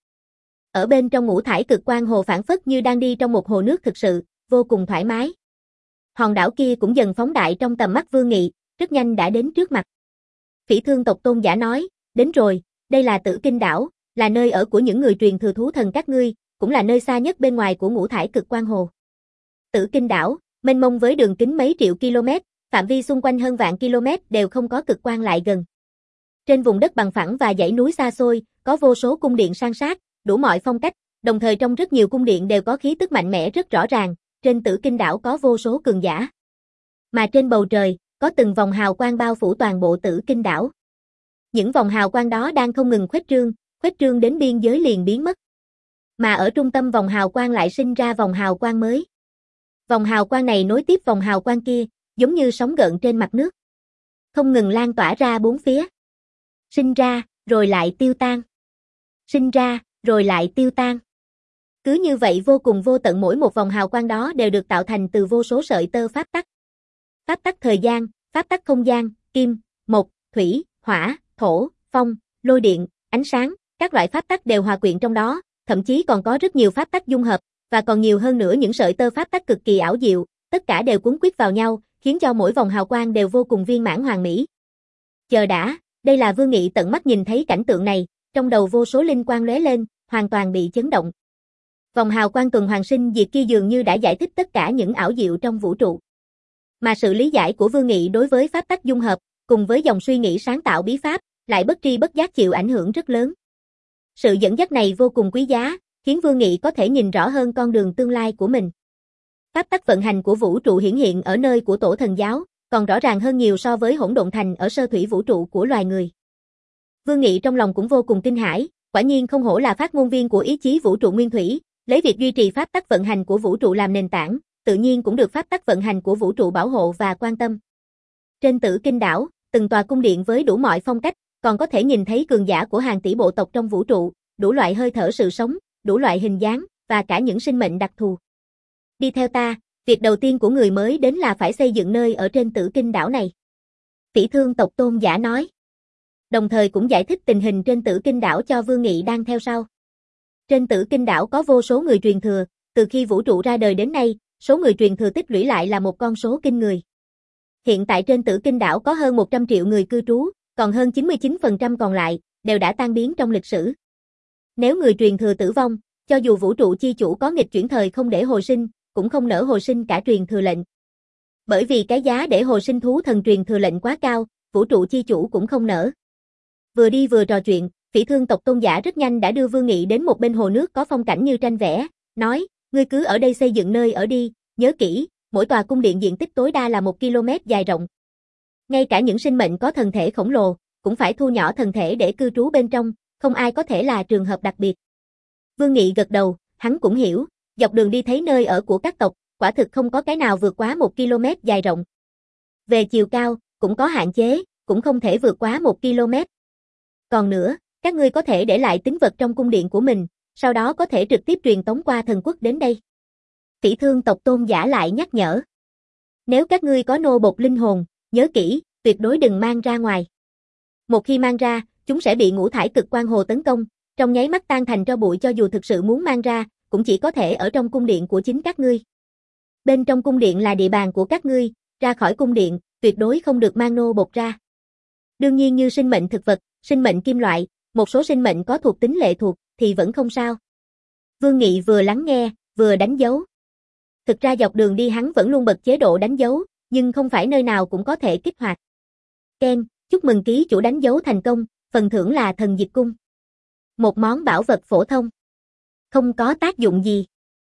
Ở bên trong ngũ thải cực quang hồ phảng phất như đang đi trong một hồ nước thực sự, vô cùng thoải mái. Hòn đảo kia cũng dần phóng đại trong tầm mắt Vương Nghị, rất nhanh đã đến trước mặt. Phỉ Thương tộc tôn giả nói, đến rồi, đây là Tử Kinh đảo, là nơi ở của những người truyền thừa thú thần các ngươi, cũng là nơi xa nhất bên ngoài của ngũ thải cực quang hồ. Tử Kinh đảo, mênh mông với đường kính mấy triệu km, phạm vi xung quanh hơn vạn km đều không có cực quang lại gần. Trên vùng đất bằng phẳng và dãy núi xa xôi, có vô số cung điện san sát, đủ mọi phong cách, đồng thời trong rất nhiều cung điện đều có khí tức mạnh mẽ rất rõ ràng, trên Tử Kinh đảo có vô số cường giả. Mà trên bầu trời, có từng vòng hào quang bao phủ toàn bộ Tử Kinh đảo. Những vòng hào quang đó đang không ngừng khuếch trương, khuếch trương đến biên giới liền biến mất. Mà ở trung tâm vòng hào quang lại sinh ra vòng hào quang mới. Vòng hào quang này nối tiếp vòng hào quang kia, giống như sóng gợn trên mặt nước. Không ngừng lan tỏa ra bốn phía. Sinh ra, rồi lại tiêu tan. Sinh ra, rồi lại tiêu tan. Cứ như vậy vô cùng vô tận, mỗi một vòng hào quang đó đều được tạo thành từ vô số sợi tơ pháp tắc. Pháp tắc thời gian, pháp tắc không gian, kim, mộc, thủy, hỏa, thổ, phong, lôi điện, ánh sáng, các loại pháp tắc đều hòa quyện trong đó, thậm chí còn có rất nhiều pháp tắc dung hợp, và còn nhiều hơn nữa những sợi tơ pháp tắc cực kỳ ảo diệu, tất cả đều cuốn quýt vào nhau, khiến cho mỗi vòng hào quang đều vô cùng viên mãn hoàn mỹ. Chờ đã, đây là Vương Nghị tận mắt nhìn thấy cảnh tượng này, trong đầu vô số linh quang lóe lên, hoàn toàn bị chấn động. Vòng hào quang tuần hoàn sinh diệt kia dường như đã giải thích tất cả những ảo diệu trong vũ trụ. Mà sự lý giải của Vương Nghị đối với pháp tắc dung hợp, cùng với dòng suy nghĩ sáng tạo bí pháp, lại bất tri bất giác chịu ảnh hưởng rất lớn. Sự dẫn dắt này vô cùng quý giá, khiến Vương Nghị có thể nhìn rõ hơn con đường tương lai của mình. Pháp tắc vận hành của vũ trụ hiển hiện ở nơi của tổ thần giáo, còn rõ ràng hơn nhiều so với hỗn độn thành ở sơ thủy vũ trụ của loài người. Vương Nghị trong lòng cũng vô cùng kinh hãi, quả nhiên không hổ là phát ngôn viên của ý chí vũ trụ nguyên thủy, lấy việc duy trì pháp tắc vận hành của vũ trụ làm nền tảng, tự nhiên cũng được pháp tắc vận hành của vũ trụ bảo hộ và quan tâm. Trên Tử Kinh đảo, từng tòa cung điện với đủ mọi phong cách, còn có thể nhìn thấy cường giả của hàng tỷ bộ tộc trong vũ trụ, đủ loại hơi thở sự sống, đủ loại hình dáng, và cả những sinh mệnh đặc thù. Đi theo ta, việc đầu tiên của người mới đến là phải xây dựng nơi ở trên Tử Kinh đảo này. Phỉ Thương tộc tôn giả nói. Đồng thời cũng giải thích tình hình trên Tử Kinh đảo cho Vương Nghị đang theo sau. Trên Tử Kinh đảo có vô số người truyền thừa, từ khi vũ trụ ra đời đến nay, số người truyền thừa tích lũy lại là một con số kinh người. Hiện tại trên Tử Kinh đảo có hơn một trăm triệu người cư trú, còn hơn chín mươi chín phần trăm còn lại, đều đã tan biến trong lịch sử. Nếu người truyền thừa tử vong, cho dù vũ trụ chi chủ có nghịch chuyển thời không để hồi sinh, cũng không nỡ hồi sinh cả truyền thừa lệnh. Bởi vì cái giá để hồi sinh thú thần truyền thừa lệnh quá cao, vũ trụ chi chủ cũng không nỡ. Vừa đi vừa trò chuyện, Phỉ Thương tộc tôn giả rất nhanh đã đưa Vương Nghị đến một bên hồ nước có phong cảnh như tranh vẽ, nói, ngươi cứ ở đây xây dựng nơi ở đi, nhớ kỹ, mỗi tòa cung điện diện tích tối đa là một ki lô mét dài rộng. Ngay cả những sinh mệnh có thần thể khổng lồ, cũng phải thu nhỏ thần thể để cư trú bên trong, không ai có thể là trường hợp đặc biệt. Vương Nghị gật đầu, hắn cũng hiểu, dọc đường đi thấy nơi ở của các tộc, quả thực không có cái nào vượt quá một ki lô mét dài rộng. Về chiều cao, cũng có hạn chế, cũng không thể vượt quá một ki lô mét. Còn nữa, các ngươi có thể để lại tín vật trong cung điện của mình, sau đó có thể trực tiếp truyền tống qua thần quốc đến đây. Phỉ Thương tộc tôn giả lại nhắc nhở. Nếu các ngươi có nô bộc linh hồn, nhớ kỹ, tuyệt đối đừng mang ra ngoài. Một khi mang ra, chúng sẽ bị ngũ thải cực quang hồ tấn công, trong nháy mắt tan thành tro bụi, cho dù thực sự muốn mang ra, cũng chỉ có thể ở trong cung điện của chính các ngươi. Bên trong cung điện là địa bàn của các ngươi, ra khỏi cung điện, tuyệt đối không được mang nô bộc ra. Đương nhiên như sinh mệnh thực vật, sinh mệnh kim loại, một số sinh mệnh có thuộc tính lệ thuộc, thì vẫn không sao. Vương Nghị vừa lắng nghe, vừa đánh dấu. Thực ra dọc đường đi hắn vẫn luôn bật chế độ đánh dấu, nhưng không phải nơi nào cũng có thể kích hoạt. Ken, chúc mừng ký chủ đánh dấu thành công, phần thưởng là thần diệt cung. Một món bảo vật phổ thông. Không có tác dụng gì.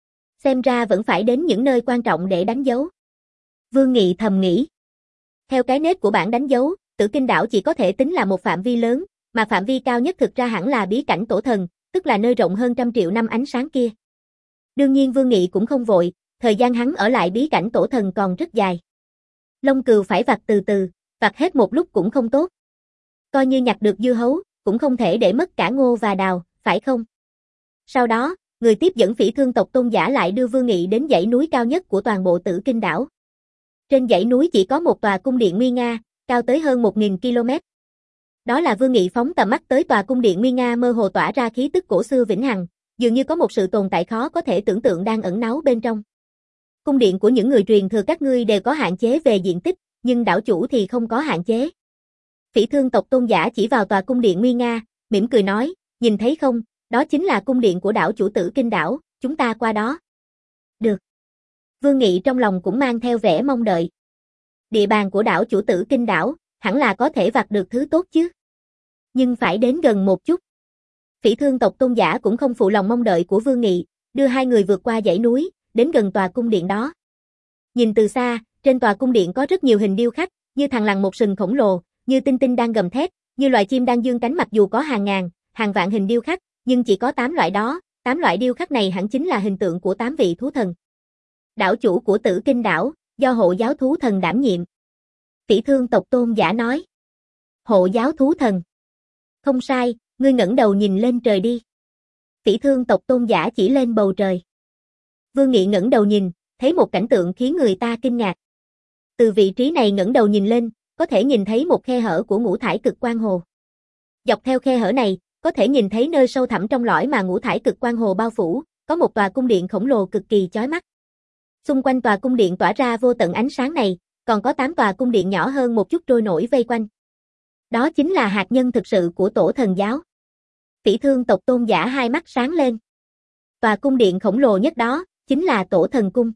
Xem ra vẫn phải đến những nơi quan trọng để đánh dấu. Vương Nghị thầm nghĩ. Theo cái nết của bản đánh dấu, Tử Kinh đảo chỉ có thể tính là một phạm vi lớn, mà phạm vi cao nhất thực ra hẳn là bí cảnh tổ thần, tức là nơi rộng hơn trăm triệu năm ánh sáng kia. Đương nhiên Vương Nghị cũng không vội, thời gian hắn ở lại bí cảnh tổ thần còn rất dài. Lông cừu phải vặt từ từ, vặt hết một lúc cũng không tốt. Coi như nhặt được dưa hấu, cũng không thể để mất cả ngô và đào, phải không? Sau đó, người tiếp dẫn Phỉ Thương tộc tôn giả lại đưa Vương Nghị đến dãy núi cao nhất của toàn bộ Tử Kinh đảo. Trên dãy núi chỉ có một tòa cung điện nguy nga, cao tới hơn một nghìn ki lô mét. Đó là Vương Nghị phóng tầm mắt tới tòa cung điện nguy nga mơ hồ tỏa ra khí tức cổ xưa vĩnh hằng, dường như có một sự tồn tại khó có thể tưởng tượng đang ẩn náu bên trong. Cung điện của những người truyền thừa các ngươi đều có hạn chế về diện tích, nhưng đảo chủ thì không có hạn chế. Phỉ Thương tộc tôn giả chỉ vào tòa cung điện nguy nga, mỉm cười nói, nhìn thấy không, đó chính là cung điện của đảo chủ Tử Kinh đảo, chúng ta qua đó. Được. Vương Nghị trong lòng cũng mang theo vẻ mong đợi. Địa bàn của đảo chủ Tử Kinh đảo, hẳn là có thể vặt được thứ tốt chứ. Nhưng phải đến gần một chút. Phỉ Thương tộc tôn giả cũng không phụ lòng mong đợi của Vương Nghị, đưa hai người vượt qua dãy núi, đến gần tòa cung điện đó. Nhìn từ xa, trên tòa cung điện có rất nhiều hình điêu khắc, như thằn lằn một sừng khổng lồ, như tinh tinh đang gầm thét, như loài chim đang dương cánh, mặc dù có hàng ngàn, hàng vạn hình điêu khắc, nhưng chỉ có tám loại đó, tám loại điêu khắc này hẳn chính là hình tượng của tám vị thú thần. Đảo chủ của Tử Kinh đảo, do hộ giáo thú thần đảm nhiệm. Phỉ Thương tộc tôn giả nói. Hộ giáo thú thần. Không sai, ngươi ngẩng đầu nhìn lên trời đi. Phỉ Thương tộc tôn giả chỉ lên bầu trời. Vương Nghị ngẩng đầu nhìn, thấy một cảnh tượng khiến người ta kinh ngạc. Từ vị trí này ngẩng đầu nhìn lên, có thể nhìn thấy một khe hở của ngũ thải cực quang hồ. Dọc theo khe hở này, có thể nhìn thấy nơi sâu thẳm trong lõi mà ngũ thải cực quang hồ bao phủ, có một tòa cung điện khổng lồ cực kỳ chói mắt. Xung quanh tòa cung điện tỏa ra vô tận ánh sáng này, còn có tám tòa cung điện nhỏ hơn một chút trôi nổi vây quanh. Đó chính là hạt nhân thực sự của tổ thần giáo. Phỉ Thương tộc tôn giả hai mắt sáng lên. Tòa cung điện khổng lồ nhất đó, chính là tổ thần cung.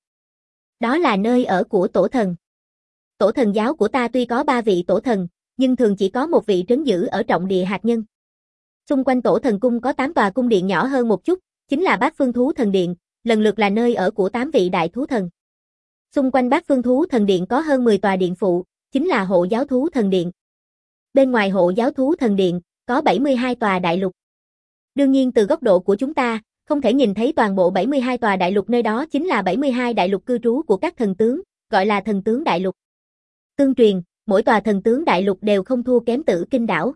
Đó là nơi ở của tổ thần. Tổ thần giáo của ta tuy có ba vị tổ thần, nhưng thường chỉ có một vị trấn giữ ở trọng địa hạt nhân. Xung quanh tổ thần cung có tám tòa cung điện nhỏ hơn một chút, chính là Bát Phương Thú Thần Điện, lần lượt là nơi ở của tám vị đại thú thần. Xung quanh Bát Phương Thú Thần Điện có hơn mười tòa điện phụ, chính là Hộ Giáo Thú Thần Điện. Bên ngoài Hộ Giáo Thú Thần Điện, có bảy mươi hai tòa đại lục. Đương nhiên từ góc độ của chúng ta, không thể nhìn thấy toàn bộ bảy mươi hai tòa đại lục, nơi đó chính là bảy mươi hai đại lục cư trú của các thần tướng, gọi là thần tướng đại lục. Tương truyền, mỗi tòa thần tướng đại lục đều không thua kém Tử Kinh đảo.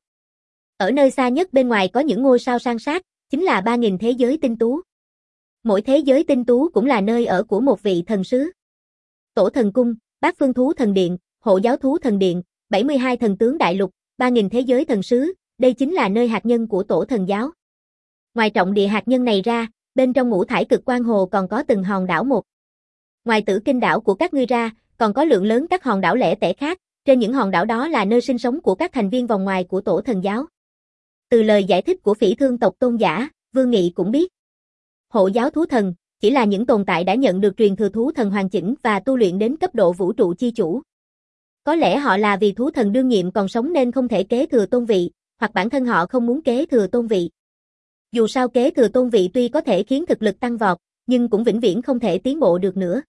Ở nơi xa nhất bên ngoài có những ngôi sao san sát, chính là ba nghìn thế giới tinh tú. Mỗi thế giới tinh tú cũng là nơi ở của một vị thần sứ. Tổ thần cung, Bát Phương Thú Thần Điện, Hộ Giáo Thú Thần Điện, bảy mươi hai thần tướng đại lục, ba nghìn thế giới thần sứ, đây chính là nơi hạt nhân của tổ thần giáo. Ngoài trọng địa hạt nhân này ra, bên trong ngũ thải cực quang hồ còn có từng hòn đảo một. Ngoài Tử Kinh đảo của các ngươi ra, còn có lượng lớn các hòn đảo lẻ tẻ khác, trên những hòn đảo đó là nơi sinh sống của các thành viên vòng ngoài của tổ thần giáo. Từ lời giải thích của Phỉ Thương tộc tôn giả, Vương Nghị cũng biết. Hộ giáo thú thần, chỉ là những tồn tại đã nhận được truyền thừa thú thần hoàn chỉnh và tu luyện đến cấp độ vũ trụ chi chủ. Có lẽ họ là vì thú thần đương nhiệm còn sống nên không thể kế thừa tôn vị, hoặc bản thân họ không muốn kế thừa tôn vị. Dù sao kế thừa tôn vị tuy có thể khiến thực lực tăng vọt, nhưng cũng vĩnh viễn không thể tiến bộ được nữa.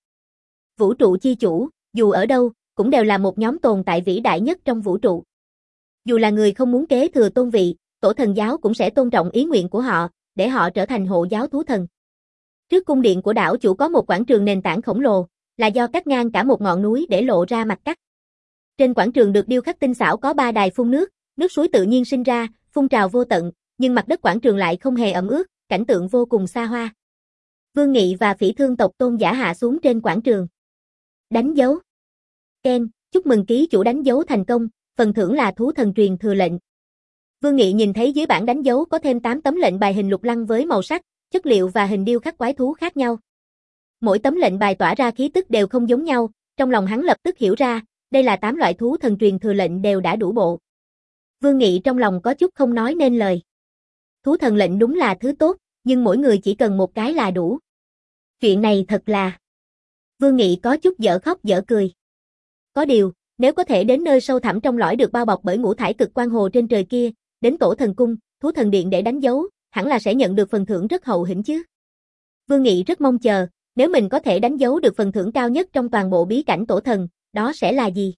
Vũ trụ chi chủ, dù ở đâu, cũng đều là một nhóm tồn tại vĩ đại nhất trong vũ trụ. Dù là người không muốn kế thừa tôn vị, tổ thần giáo cũng sẽ tôn trọng ý nguyện của họ, để họ trở thành hộ giáo thú thần. Trước cung điện của đảo chủ có một quảng trường nền tảng khổng lồ, là do cắt ngang cả một ngọn núi để lộ ra mặt cắt. Trên quảng trường được điêu khắc tinh xảo có ba đài phun nước, nước suối tự nhiên sinh ra, phun trào vô tận, nhưng mặt đất quảng trường lại không hề ẩm ướt, cảnh tượng vô cùng xa hoa. Vương Nghị và Phỉ Thương tộc Tôn Giả hạ xuống trên quảng trường. Đánh dấu. Ken, chúc mừng ký chủ đánh dấu thành công, phần thưởng là thú thần truyền thừa lệnh. Vương Nghị nhìn thấy dưới bảng đánh dấu có thêm tám tấm lệnh bài hình lục lăng với màu sắc, chất liệu và hình điêu khắc quái thú khác nhau. Mỗi tấm lệnh bài tỏa ra khí tức đều không giống nhau, trong lòng hắn lập tức hiểu ra, đây là tám loại thú thần truyền thừa lệnh đều đã đủ bộ. Vương Nghị trong lòng có chút không nói nên lời. Thú thần lệnh đúng là thứ tốt, nhưng mỗi người chỉ cần một cái là đủ. Chuyện này thật là... Vương Nghị có chút dở khóc dở cười. Có điều, nếu có thể đến nơi sâu thẳm trong lõi được bao bọc bởi ngũ thải cực quang hồ trên trời kia, đến tổ thần cung, thú thần điện để đánh dấu, hẳn là sẽ nhận được phần thưởng rất hậu hĩnh chứ. Vương Nghị rất mong chờ, nếu mình có thể đánh dấu được phần thưởng cao nhất trong toàn bộ bí cảnh tổ thần, đó sẽ là gì?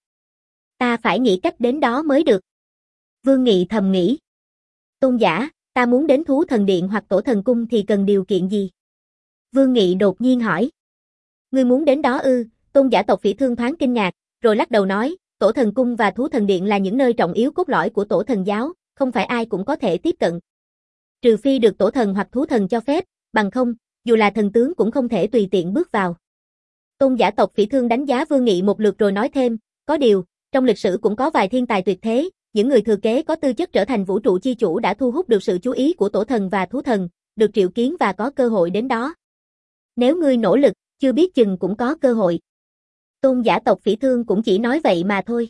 Ta phải nghĩ cách đến đó mới được. Vương Nghị thầm nghĩ. Tôn giả, ta muốn đến thú thần điện hoặc tổ thần cung thì cần điều kiện gì? Vương Nghị đột nhiên hỏi. Ngươi muốn đến đó ư? Tôn giả tộc Phỉ Thương thoáng kinh ngạc, rồi lắc đầu nói, tổ thần cung và thú thần điện là những nơi trọng yếu cốt lõi của tổ thần giáo, không phải ai cũng có thể tiếp cận. Trừ phi được tổ thần hoặc thú thần cho phép, bằng không, dù là thần tướng cũng không thể tùy tiện bước vào. Tôn giả tộc Phỉ Thương đánh giá Vương Nghị một lượt rồi nói thêm, có điều, trong lịch sử cũng có vài thiên tài tuyệt thế, những người thừa kế có tư chất trở thành vũ trụ chi chủ đã thu hút được sự chú ý của tổ thần và thú thần, được triệu kiến và có cơ hội đến đó. Nếu ngươi nỗ lực, chưa biết chừng cũng có cơ hội. Tôn giả tộc Phỉ Thương cũng chỉ nói vậy mà thôi.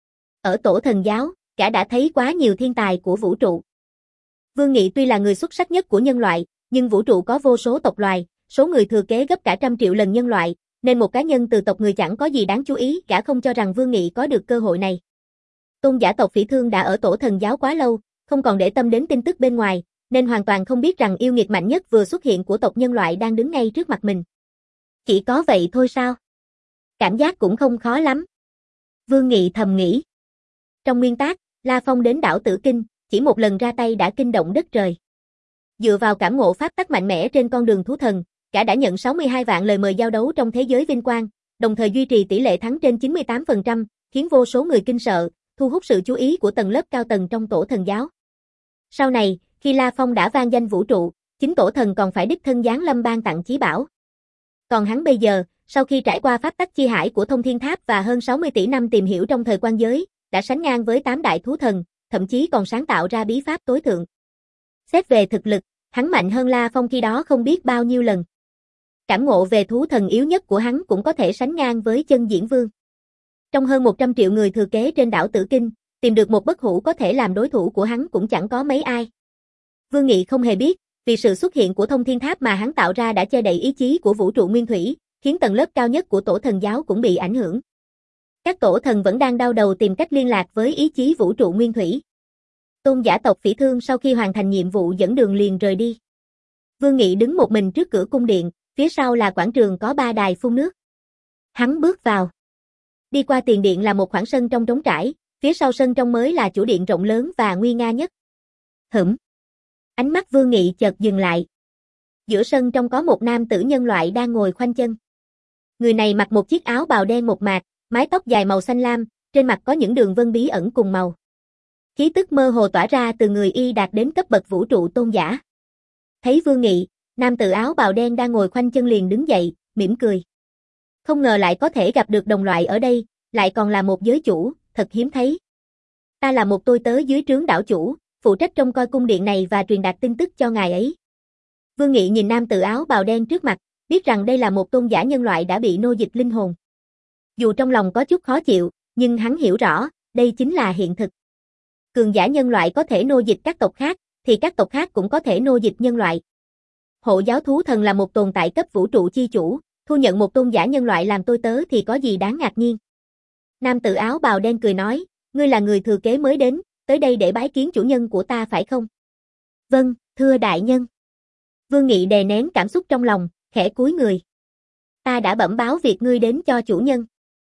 Ở tổ thần giáo, gã đã thấy quá nhiều thiên tài của vũ trụ. Vương Nghị tuy là người xuất sắc nhất của nhân loại, nhưng vũ trụ có vô số tộc loài, số người thừa kế gấp cả trăm triệu lần nhân loại, nên một cá nhân từ tộc người chẳng có gì đáng chú ý, gã không cho rằng Vương Nghị có được cơ hội này. Tôn giả tộc Phỉ Thương đã ở tổ thần giáo quá lâu, không còn để tâm đến tin tức bên ngoài, nên hoàn toàn không biết rằng yêu nghiệt mạnh nhất vừa xuất hiện của tộc nhân loại đang đứng ngay trước mặt mình. Chỉ có vậy thôi sao? Cảm giác cũng không khó lắm. Vương Nghị thầm nghĩ. Trong nguyên tác, La Phong đến đảo Tử Kinh, chỉ một lần ra tay đã kinh động đất trời. Dựa vào cảm ngộ pháp tắc mạnh mẽ trên con đường thú thần, gã đã nhận sáu mươi hai vạn lời mời giao đấu trong thế giới vinh quang, đồng thời duy trì tỷ lệ thắng trên chín mươi tám phần trăm, khiến vô số người kinh sợ, thu hút sự chú ý của tầng lớp cao tầng trong tổ thần giáo. Sau này, khi La Phong đã vang danh vũ trụ, chính tổ thần còn phải đích thân giáng lâm ban tặng chí bảo. Còn hắn bây giờ, sau khi trải qua pháp tắc chi hải của Thông Thiên Tháp và hơn sáu mươi tỷ năm tìm hiểu trong thời quan giới, đã sánh ngang với tám đại thú thần, thậm chí còn sáng tạo ra bí pháp tối thượng. Xét về thực lực, hắn mạnh hơn La Phong khi đó không biết bao nhiêu lần. Cảm ngộ về thú thần yếu nhất của hắn cũng có thể sánh ngang với Chân Diễn Vương. Trong hơn một trăm triệu người thừa kế trên đảo Tử Kinh, tìm được một bất hủ có thể làm đối thủ của hắn cũng chẳng có mấy ai. Vương Nghị không hề biết, vì sự xuất hiện của Thông Thiên Tháp mà hắn tạo ra đã che đậy ý chí của vũ trụ nguyên thủy, khiến tầng lớp cao nhất của tổ thần giáo cũng bị ảnh hưởng. Các tổ thần vẫn đang đau đầu tìm cách liên lạc với ý chí vũ trụ nguyên thủy. Tôn giả tộc Phỉ Thương sau khi hoàn thành nhiệm vụ dẫn đường liền rời đi. Vương Nghị đứng một mình trước cửa cung điện, phía sau là quảng trường có ba đài phun nước. Hắn bước vào. Đi qua tiền điện là một khoảng sân trong trống trải, phía sau sân trong mới là chủ điện rộng lớn và nguy nga nhất. Hửm. Ánh mắt Vương Nghị chợt dừng lại. Giữa sân trong có một nam tử nhân loại đang ngồi khoanh chân. Người này mặc một chiếc áo bào đen mộc mạc, mái tóc dài màu xanh lam, trên mặt có những đường vân bí ẩn cùng màu. Khí tức mơ hồ tỏa ra từ người y đạt đến cấp bậc vũ trụ tôn giả. Thấy Vương Nghị, nam tử áo bào đen đang ngồi khoanh chân liền đứng dậy, mỉm cười. Không ngờ lại có thể gặp được đồng loại ở đây, lại còn là một giới chủ, thật hiếm thấy. Ta là một tôi tớ dưới trướng đảo chủ, phụ trách trông coi cung điện này và truyền đạt tin tức cho ngài ấy. Vương Nghị nhìn nam tử áo bào đen trước mặt, biết rằng đây là một tôn giả nhân loại đã bị nô dịch linh hồn. Dù trong lòng có chút khó chịu, nhưng hắn hiểu rõ, đây chính là hiện thực. Cường giả nhân loại có thể nô dịch các tộc khác, thì các tộc khác cũng có thể nô dịch nhân loại. Hộ giáo thú thần là một tồn tại cấp vũ trụ chi chủ, thu nhận một tôn giả nhân loại làm tôi tớ thì có gì đáng ngạc nhiên. Nam tử áo bào đen cười nói, ngươi là người thừa kế mới đến, tới đây để bái kiến chủ nhân của ta phải không? Vâng, thưa đại nhân. Vương Nghị đè nén cảm xúc trong lòng, khẽ cúi người. Ta đã bẩm báo việc ngươi đến cho chủ nhân.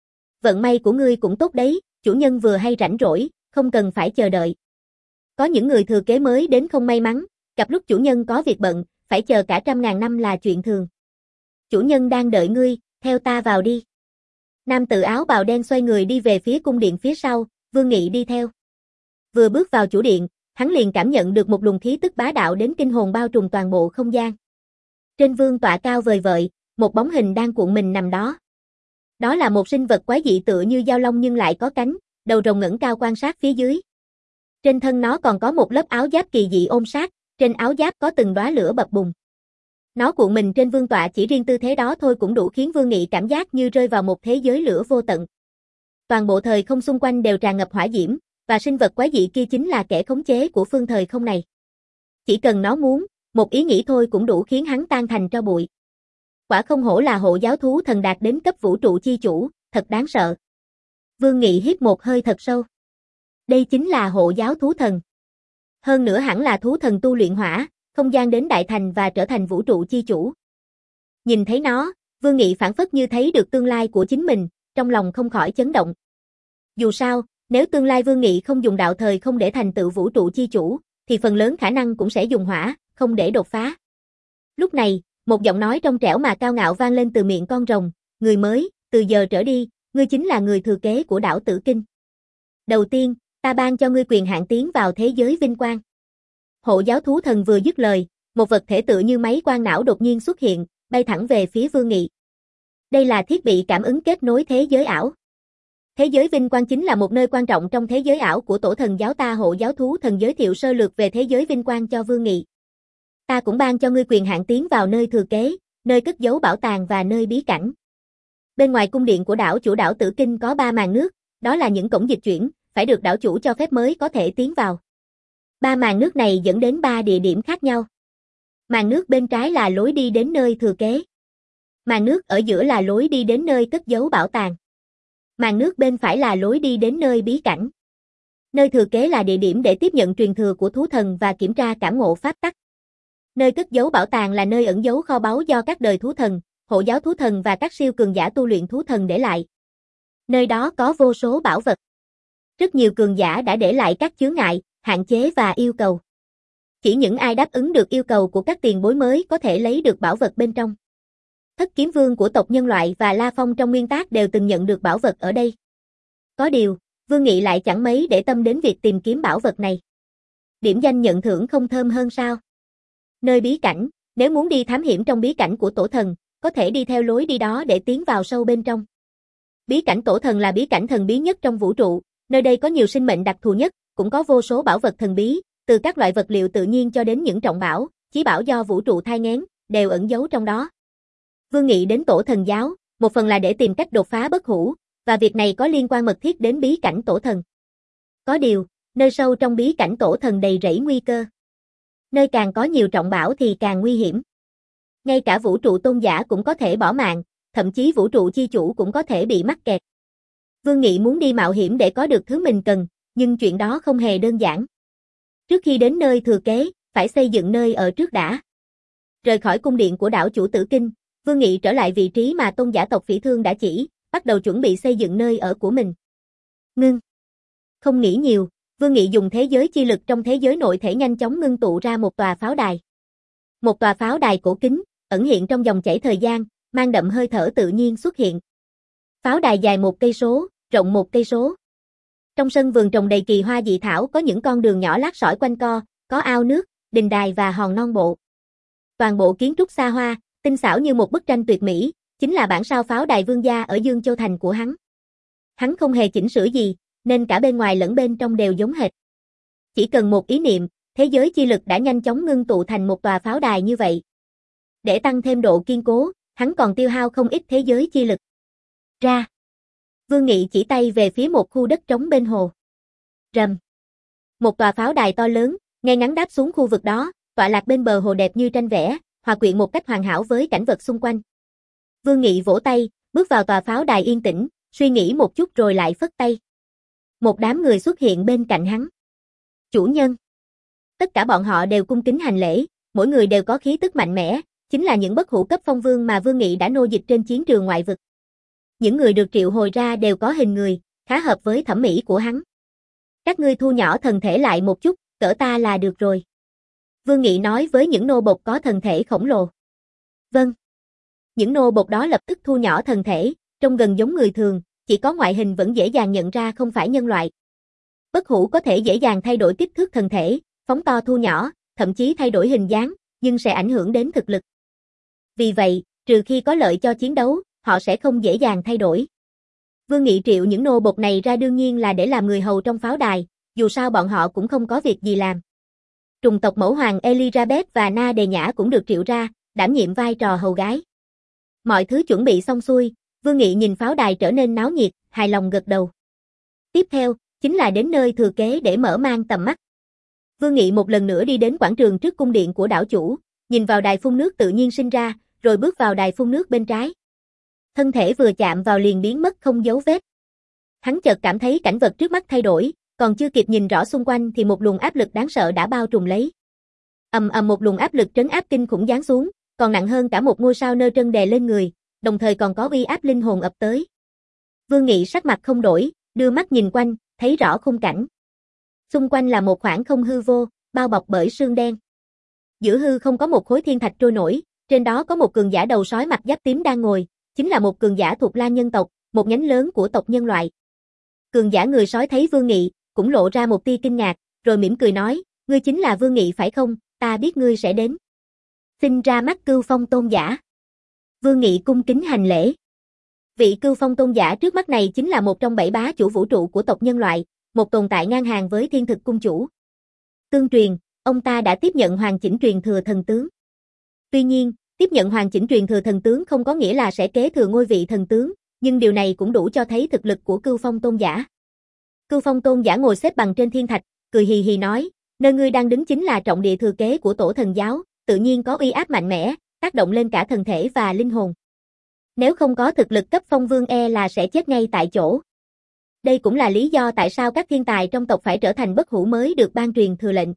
Vận may của ngươi cũng tốt đấy, chủ nhân vừa hay rảnh rỗi, không cần phải chờ đợi. Có những người thừa kế mới đến không may mắn, gặp lúc chủ nhân có việc bận, phải chờ cả trăm ngàn năm là chuyện thường. Chủ nhân đang đợi ngươi, theo ta vào đi. Nam tử áo bào đen xoay người đi về phía cung điện phía sau, Vương Nghị đi theo. Vừa bước vào chủ điện, hắn liền cảm nhận được một luồng khí tức bá đạo đến kinh hồn bao trùm toàn bộ không gian. Trên vương tọa cao vời vợi, một bóng hình đang cuộn mình nằm đó. Đó là một sinh vật quái dị tựa như dao long nhưng lại có cánh, đầu rồng ngẩng cao quan sát phía dưới. Trên thân nó còn có một lớp áo giáp kỳ dị ôm sát, trên áo giáp có từng đóa lửa bập bùng. Nó cuộn mình trên vương tọa chỉ riêng tư thế đó thôi cũng đủ khiến Vương Nghị cảm giác như rơi vào một thế giới lửa vô tận. Toàn bộ thời không xung quanh đều tràn ngập hỏa diễm, và sinh vật quái dị kia chính là kẻ khống chế của phương thời không này. Chỉ cần nó muốn, một ý nghĩ thôi cũng đủ khiến hắn tan thành tro bụi. Quả không hổ là hộ giáo thú thần đạt đến cấp vũ trụ chi chủ, thật đáng sợ. Vương Nghị hít một hơi thật sâu. Đây chính là hộ giáo thú thần. Hơn nữa hẳn là thú thần tu luyện hỏa, không gian đến đại thành và trở thành vũ trụ chi chủ. Nhìn thấy nó, Vương Nghị phảng phất như thấy được tương lai của chính mình, trong lòng không khỏi chấn động. Dù sao, nếu tương lai Vương Nghị không dùng đạo thời không để thành tựu vũ trụ chi chủ, thì phần lớn khả năng cũng sẽ dùng hỏa, không để đột phá. Lúc này, một giọng nói trong trẻo mà cao ngạo vang lên từ miệng con rồng, người mới, từ giờ trở đi, ngươi chính là người thừa kế của đảo Tử Kinh. Đầu tiên, ta ban cho ngươi quyền hạn tiến vào thế giới vinh quang. Hộ giáo thú thần vừa dứt lời, một vật thể tựa như máy quang não đột nhiên xuất hiện, bay thẳng về phía Vương Nghị. Đây là thiết bị cảm ứng kết nối thế giới ảo. Thế giới vinh quang chính là một nơi quan trọng trong thế giới ảo của tổ thần giáo ta. Hộ giáo thú thần giới thiệu sơ lược về thế giới vinh quang cho Vương Nghị. Ta cũng ban cho ngươi quyền hạn tiến vào nơi thừa kế, nơi cất giấu bảo tàng và nơi bí cảnh. Bên ngoài cung điện của đảo chủ đảo Tử Kinh có ba màn nước, đó là những cổng dịch chuyển, phải được đảo chủ cho phép mới có thể tiến vào. Ba màn nước này dẫn đến ba địa điểm khác nhau. Màn nước bên trái là lối đi đến nơi thừa kế. Màn nước ở giữa là lối đi đến nơi cất giấu bảo tàng. Màn nước bên phải là lối đi đến nơi bí cảnh. Nơi thừa kế là địa điểm để tiếp nhận truyền thừa của thú thần và kiểm tra cảm ngộ pháp tắc. Nơi cất giấu bảo tàng là nơi ẩn giấu kho báu do các đời thú thần, hộ giáo thú thần và các siêu cường giả tu luyện thú thần để lại. Nơi đó có vô số bảo vật. Rất nhiều cường giả đã để lại các chướng ngại, hạn chế và yêu cầu. Chỉ những ai đáp ứng được yêu cầu của các tiền bối mới có thể lấy được bảo vật bên trong. Thất kiếm vương của tộc nhân loại và La Phong trong nguyên tác đều từng nhận được bảo vật ở đây. Có điều, Vương Nghị lại chẳng mấy để tâm đến việc tìm kiếm bảo vật này. Điểm danh nhận thưởng không thơm hơn sao? Nơi bí cảnh, nếu muốn đi thám hiểm trong bí cảnh của tổ thần, có thể đi theo lối đi đó để tiến vào sâu bên trong. Bí cảnh tổ thần là bí cảnh thần bí nhất trong vũ trụ, nơi đây có nhiều sinh mệnh đặc thù nhất, cũng có vô số bảo vật thần bí, từ các loại vật liệu tự nhiên cho đến những trọng bảo, chí bảo do vũ trụ thai nghén, đều ẩn giấu trong đó. Vương Nghị đến tổ thần giáo, một phần là để tìm cách đột phá bất hủ, và việc này có liên quan mật thiết đến bí cảnh tổ thần. Có điều, nơi sâu trong bí cảnh tổ thần đầy rẫy nguy cơ. Nơi càng có nhiều trọng bảo thì càng nguy hiểm. Ngay cả vũ trụ tôn giả cũng có thể bỏ mạng, thậm chí vũ trụ chi chủ cũng có thể bị mắc kẹt. Vương Nghị muốn đi mạo hiểm để có được thứ mình cần, nhưng chuyện đó không hề đơn giản. Trước khi đến nơi thừa kế, phải xây dựng nơi ở trước đã. Rời khỏi cung điện của đảo chủ Tử Kinh, Vương Nghị trở lại vị trí mà tôn giả tộc Phỉ Thương đã chỉ, bắt đầu chuẩn bị xây dựng nơi ở của mình. Ngưng. Không nghĩ nhiều, Vương Nghị dùng thế giới chi lực trong thế giới nội thể nhanh chóng ngưng tụ ra một tòa pháo đài. Một tòa pháo đài cổ kính, ẩn hiện trong dòng chảy thời gian, mang đậm hơi thở tự nhiên xuất hiện. Pháo đài dài một cây số, rộng một cây số. Trong sân vườn trồng đầy kỳ hoa dị thảo có những con đường nhỏ lát sỏi quanh co, có ao nước, đình đài và hòn non bộ. Toàn bộ kiến trúc xa hoa, tinh xảo như một bức tranh tuyệt mỹ, chính là bản sao pháo đài vương gia ở Dương Châu Thành của hắn. Hắn không hề chỉnh sửa gì, nên cả bên ngoài lẫn bên trong đều giống hệt. Chỉ cần một ý niệm, thế giới chi lực đã nhanh chóng ngưng tụ thành một tòa pháo đài như vậy. Để tăng thêm độ kiên cố, hắn còn tiêu hao không ít thế giới chi lực. Ra. Vương Nghị chỉ tay về phía một khu đất trống bên hồ. Rầm. Một tòa pháo đài to lớn, ngay ngắn đáp xuống khu vực đó, tọa lạc bên bờ hồ đẹp như tranh vẽ, hòa quyện một cách hoàn hảo với cảnh vật xung quanh. Vương Nghị vỗ tay, bước vào tòa pháo đài yên tĩnh, suy nghĩ một chút rồi lại phất tay. Một đám người xuất hiện bên cạnh hắn. Chủ nhân. Tất cả bọn họ đều cung kính hành lễ, mỗi người đều có khí tức mạnh mẽ, chính là những bất hủ cấp phong vương mà Vương Nghị đã nô dịch trên chiến trường ngoại vực. Những người được triệu hồi ra đều có hình người, khá hợp với thẩm mỹ của hắn. Các ngươi thu nhỏ thần thể lại một chút, cỡ ta là được rồi. Vương Nghị nói với những nô bộc có thần thể khổng lồ. Vâng. Những nô bộc đó lập tức thu nhỏ thần thể, trông gần giống người thường, chỉ có ngoại hình vẫn dễ dàng nhận ra không phải nhân loại. Bất hủ có thể dễ dàng thay đổi kích thước thần thể, phóng to thu nhỏ, thậm chí thay đổi hình dáng, nhưng sẽ ảnh hưởng đến thực lực. Vì vậy, trừ khi có lợi cho chiến đấu, họ sẽ không dễ dàng thay đổi. Vương Nghị triệu những nô bộc này ra đương nhiên là để làm người hầu trong pháo đài, dù sao bọn họ cũng không có việc gì làm. Trùng tộc mẫu hoàng Elizabeth và Na Đề Nhã cũng được triệu ra, đảm nhiệm vai trò hầu gái. Mọi thứ chuẩn bị xong xuôi, Vương Nghị nhìn pháo đài trở nên náo nhiệt, hài lòng gật đầu. Tiếp theo, chính là đến nơi thừa kế để mở mang tầm mắt. Vương Nghị một lần nữa đi đến quảng trường trước cung điện của đảo chủ, nhìn vào đài phun nước tự nhiên sinh ra, rồi bước vào đài phun nước bên trái. Thân thể vừa chạm vào liền biến mất không dấu vết. Hắn chợt cảm thấy cảnh vật trước mắt thay đổi, còn chưa kịp nhìn rõ xung quanh thì một luồng áp lực đáng sợ đã bao trùm lấy. Ầm ầm một luồng áp lực trấn áp kinh khủng giáng xuống, còn nặng hơn cả một ngôi sao nơ trân đè lên người, đồng thời còn có uy áp linh hồn ập tới. Vương Nghị sắc mặt không đổi, đưa mắt nhìn quanh, thấy rõ khung cảnh. Xung quanh là một khoảng không hư vô, bao bọc bởi sương đen. Giữa hư không có một khối thiên thạch trôi nổi, trên đó có một cường giả đầu sói mặt giáp tím đang ngồi, chính là một cường giả thuộc Lan nhân tộc, một nhánh lớn của tộc nhân loại. Cường giả người sói thấy Vương Nghị, cũng lộ ra một tia kinh ngạc, rồi mỉm cười nói, ngươi chính là Vương Nghị phải không, ta biết ngươi sẽ đến. Xin ra mắt Cưu Phong tôn giả. Vương Nghị cung kính hành lễ. Vị Cưu Phong tôn giả trước mắt này chính là một trong bảy bá chủ vũ trụ của tộc nhân loại, một tồn tại ngang hàng với thiên thực cung chủ. Tương truyền, ông ta đã tiếp nhận hoàn chỉnh truyền thừa thần tướng. Tuy nhiên, tiếp nhận hoàn chỉnh truyền thừa thần tướng không có nghĩa là sẽ kế thừa ngôi vị thần tướng, nhưng điều này cũng đủ cho thấy thực lực của Cưu Phong tôn giả. Cưu Phong tôn giả ngồi xếp bằng trên thiên thạch, cười hì hì nói, nơi ngươi đang đứng chính là trọng địa thừa kế của tổ thần giáo, tự nhiên có uy áp mạnh mẽ, tác động lên cả thần thể và linh hồn. Nếu không có thực lực cấp phong vương e là sẽ chết ngay tại chỗ. Đây cũng là lý do tại sao các thiên tài trong tộc phải trở thành bất hủ mới được ban truyền thừa lệnh.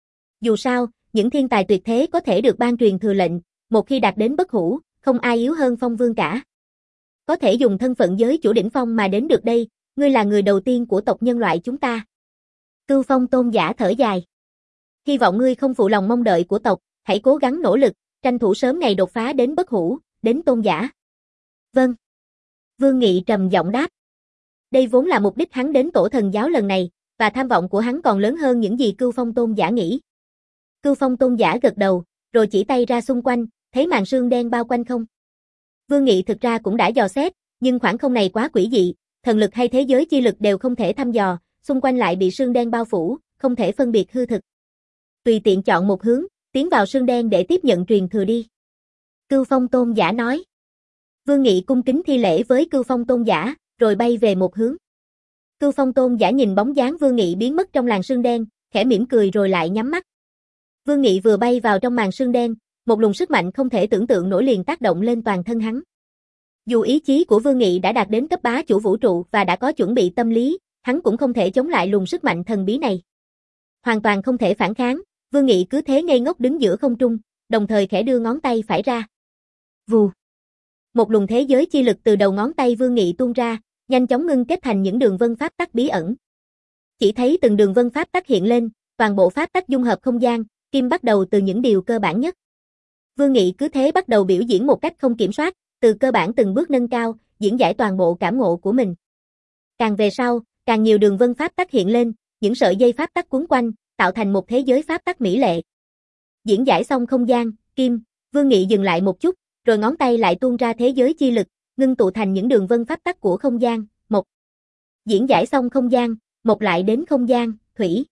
Dù sao, những thiên tài tuyệt thế có thể được ban truyền thừa lệnh, một khi đạt đến bất hủ, không ai yếu hơn phong vương cả. Có thể dùng thân phận giới chủ đỉnh phong mà đến được đây, ngươi là người đầu tiên của tộc nhân loại chúng ta. Cưu Phong tôn giả thở dài. Hy vọng ngươi không phụ lòng mong đợi của tộc, hãy cố gắng nỗ lực, tranh thủ sớm ngày đột phá đến bất hủ, đến tôn giả. Vâng. Vương Nghị trầm giọng đáp. Đây vốn là mục đích hắn đến tổ thần giáo lần này, và tham vọng của hắn còn lớn hơn những gì Cưu Phong tôn giả nghĩ. Cưu Phong tôn giả gật đầu, rồi chỉ tay ra xung quanh, thấy màn sương đen bao quanh không. Vương Nghị thực ra cũng đã dò xét, nhưng khoảng không này quá quỷ dị, thần lực hay thế giới chi lực đều không thể thăm dò, xung quanh lại bị sương đen bao phủ, không thể phân biệt hư thực. Tùy tiện chọn một hướng, tiến vào sương đen để tiếp nhận truyền thừa đi. Cưu Phong tôn giả nói. Vương Nghị cung kính thi lễ với Cưu Phong tôn giả, rồi bay về một hướng. Cưu Phong tôn giả nhìn bóng dáng Vương Nghị biến mất trong làn sương đen, khẽ mỉm cười rồi lại nhắm mắt. Vương Nghị vừa bay vào trong màn sương đen, một luồng sức mạnh không thể tưởng tượng nổi liền tác động lên toàn thân hắn. Dù ý chí của Vương Nghị đã đạt đến cấp bá chủ vũ trụ và đã có chuẩn bị tâm lý, hắn cũng không thể chống lại luồng sức mạnh thần bí này. Hoàn toàn không thể phản kháng, Vương Nghị cứ thế ngây ngốc đứng giữa không trung, đồng thời khẽ đưa ngón tay phải ra. Vù. Một luồng thế giới chi lực từ đầu ngón tay Vương Nghị tuôn ra, nhanh chóng ngưng kết thành những đường vân pháp tắc bí ẩn. Chỉ thấy từng đường vân pháp tắc hiện lên, toàn bộ pháp tắc dung hợp không gian, kim bắt đầu từ những điều cơ bản nhất. Vương Nghị cứ thế bắt đầu biểu diễn một cách không kiểm soát, từ cơ bản từng bước nâng cao, diễn giải toàn bộ cảm ngộ của mình. Càng về sau, càng nhiều đường vân pháp tắc hiện lên, những sợi dây pháp tắc cuốn quanh, tạo thành một thế giới pháp tắc mỹ lệ. Diễn giải xong không gian, kim, Vương Nghị dừng lại một chút, rồi ngón tay lại tuôn ra thế giới chi lực, ngưng tụ thành những đường vân pháp tắc của không gian, một. Diễn giải xong không gian, một lại đến không gian, thủy.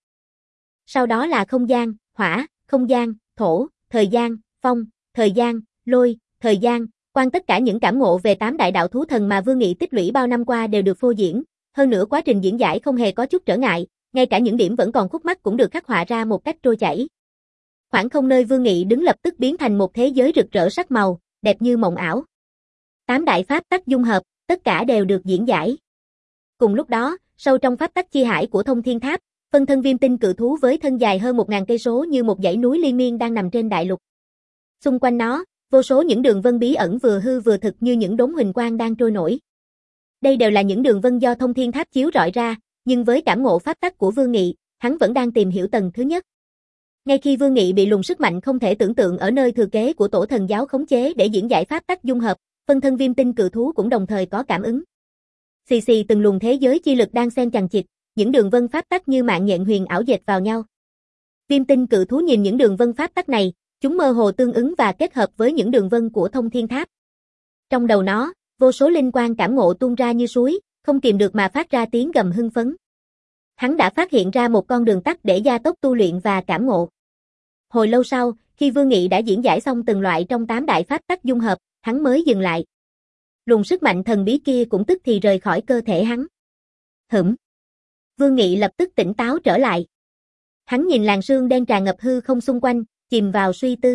Sau đó là không gian, hỏa, không gian, thổ, thời gian, phong, thời gian, lôi, thời gian, quan tất cả những cảm ngộ về tám đại đạo thú thần mà Vương Nghị tích lũy bao năm qua đều được phô diễn, hơn nữa quá trình diễn giải không hề có chút trở ngại, ngay cả những điểm vẫn còn khúc mắc cũng được khắc họa ra một cách trôi chảy. Khoảng không nơi Vương Nghị đứng lập tức biến thành một thế giới rực rỡ sắc màu, đẹp như mộng ảo. Tám đại pháp tắc dung hợp, tất cả đều được diễn giải. Cùng lúc đó, sâu trong pháp tắc chi hải của Thông Thiên Tháp, phân thân viêm tinh cự thú với thân dài hơn một nghìn cây số như một dãy núi liên miên đang nằm trên đại lục. Xung quanh nó, vô số những đường vân bí ẩn vừa hư vừa thực như những đốm huỳnh quang đang trôi nổi. Đây đều là những đường vân do Thông Thiên Tháp chiếu rọi ra, nhưng với cảm ngộ pháp tắc của Vương Nghị, hắn vẫn đang tìm hiểu tầng thứ nhất. Ngay khi Vương Nghị bị luồng sức mạnh không thể tưởng tượng ở nơi thừa kế của Tổ Thần Giáo khống chế để diễn giải pháp tắc dung hợp, phân thân viêm tinh cự thú cũng đồng thời có cảm ứng. Xì xì từng luồng thế giới chi lực đang xen chằng chịt, những đường vân pháp tắc như mạng nhện huyền ảo dệt vào nhau. Viêm tinh cự thú nhìn những đường vân pháp tắc này, chúng mơ hồ tương ứng và kết hợp với những đường vân của Thông Thiên Tháp. Trong đầu nó, vô số linh quang cảm ngộ tuôn ra như suối, không kìm được mà phát ra tiếng gầm hưng phấn. Hắn đã phát hiện ra một con đường tắt để gia tốc tu luyện và cảm ngộ. Hồi lâu sau, khi Vương Nghị đã diễn giải xong từng loại trong tám đại pháp tắc dung hợp, hắn mới dừng lại. Luồng sức mạnh thần bí kia cũng tức thì rời khỏi cơ thể hắn. Hửm. Vương Nghị lập tức tỉnh táo trở lại. Hắn nhìn làn sương đen tràn ngập hư không xung quanh, chìm vào suy tư.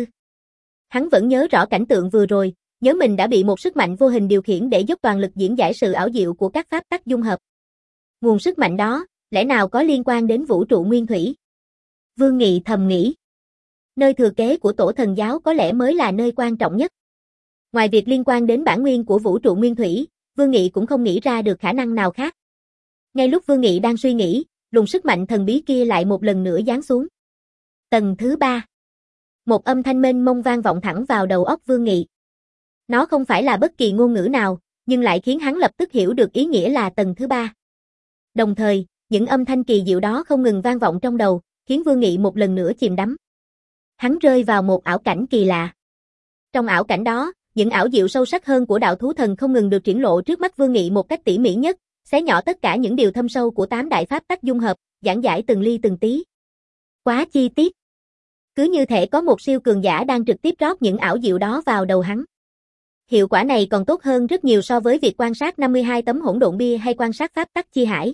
Hắn vẫn nhớ rõ cảnh tượng vừa rồi, nhớ mình đã bị một sức mạnh vô hình điều khiển để dốc toàn lực diễn giải sự ảo diệu của các pháp tắc dung hợp. Nguồn sức mạnh đó, lẽ nào có liên quan đến vũ trụ nguyên thủy? Vương Nghị thầm nghĩ. Nơi thừa kế của Tổ Thần Giáo có lẽ mới là nơi quan trọng nhất. Ngoài việc liên quan đến bản nguyên của vũ trụ nguyên thủy, Vương Nghị cũng không nghĩ ra được khả năng nào khác. Ngay lúc Vương Nghị đang suy nghĩ, luồng sức mạnh thần bí kia lại một lần nữa giáng xuống. Tầng thứ ba. Một âm thanh mênh mông vang vọng thẳng vào đầu óc Vương Nghị. Nó không phải là bất kỳ ngôn ngữ nào, nhưng lại khiến hắn lập tức hiểu được ý nghĩa là tầng thứ ba. Đồng thời, những âm thanh kỳ diệu đó không ngừng vang vọng trong đầu, khiến Vương Nghị một lần nữa chìm đắm. Hắn rơi vào một ảo cảnh kỳ lạ. Trong ảo cảnh đó, những ảo diệu sâu sắc hơn của đạo thú thần không ngừng được triển lộ trước mắt Vương Nghị một cách tỉ mỉ nhất, xé nhỏ tất cả những điều thâm sâu của tám đại pháp tắc dung hợp, giảng giải từng ly từng tí. Quá chi tiết. Cứ như thể có một siêu cường giả đang trực tiếp rót những ảo diệu đó vào đầu hắn. Hiệu quả này còn tốt hơn rất nhiều so với việc quan sát năm mươi hai tấm hỗn độn bia hay quan sát pháp tắc chi hải.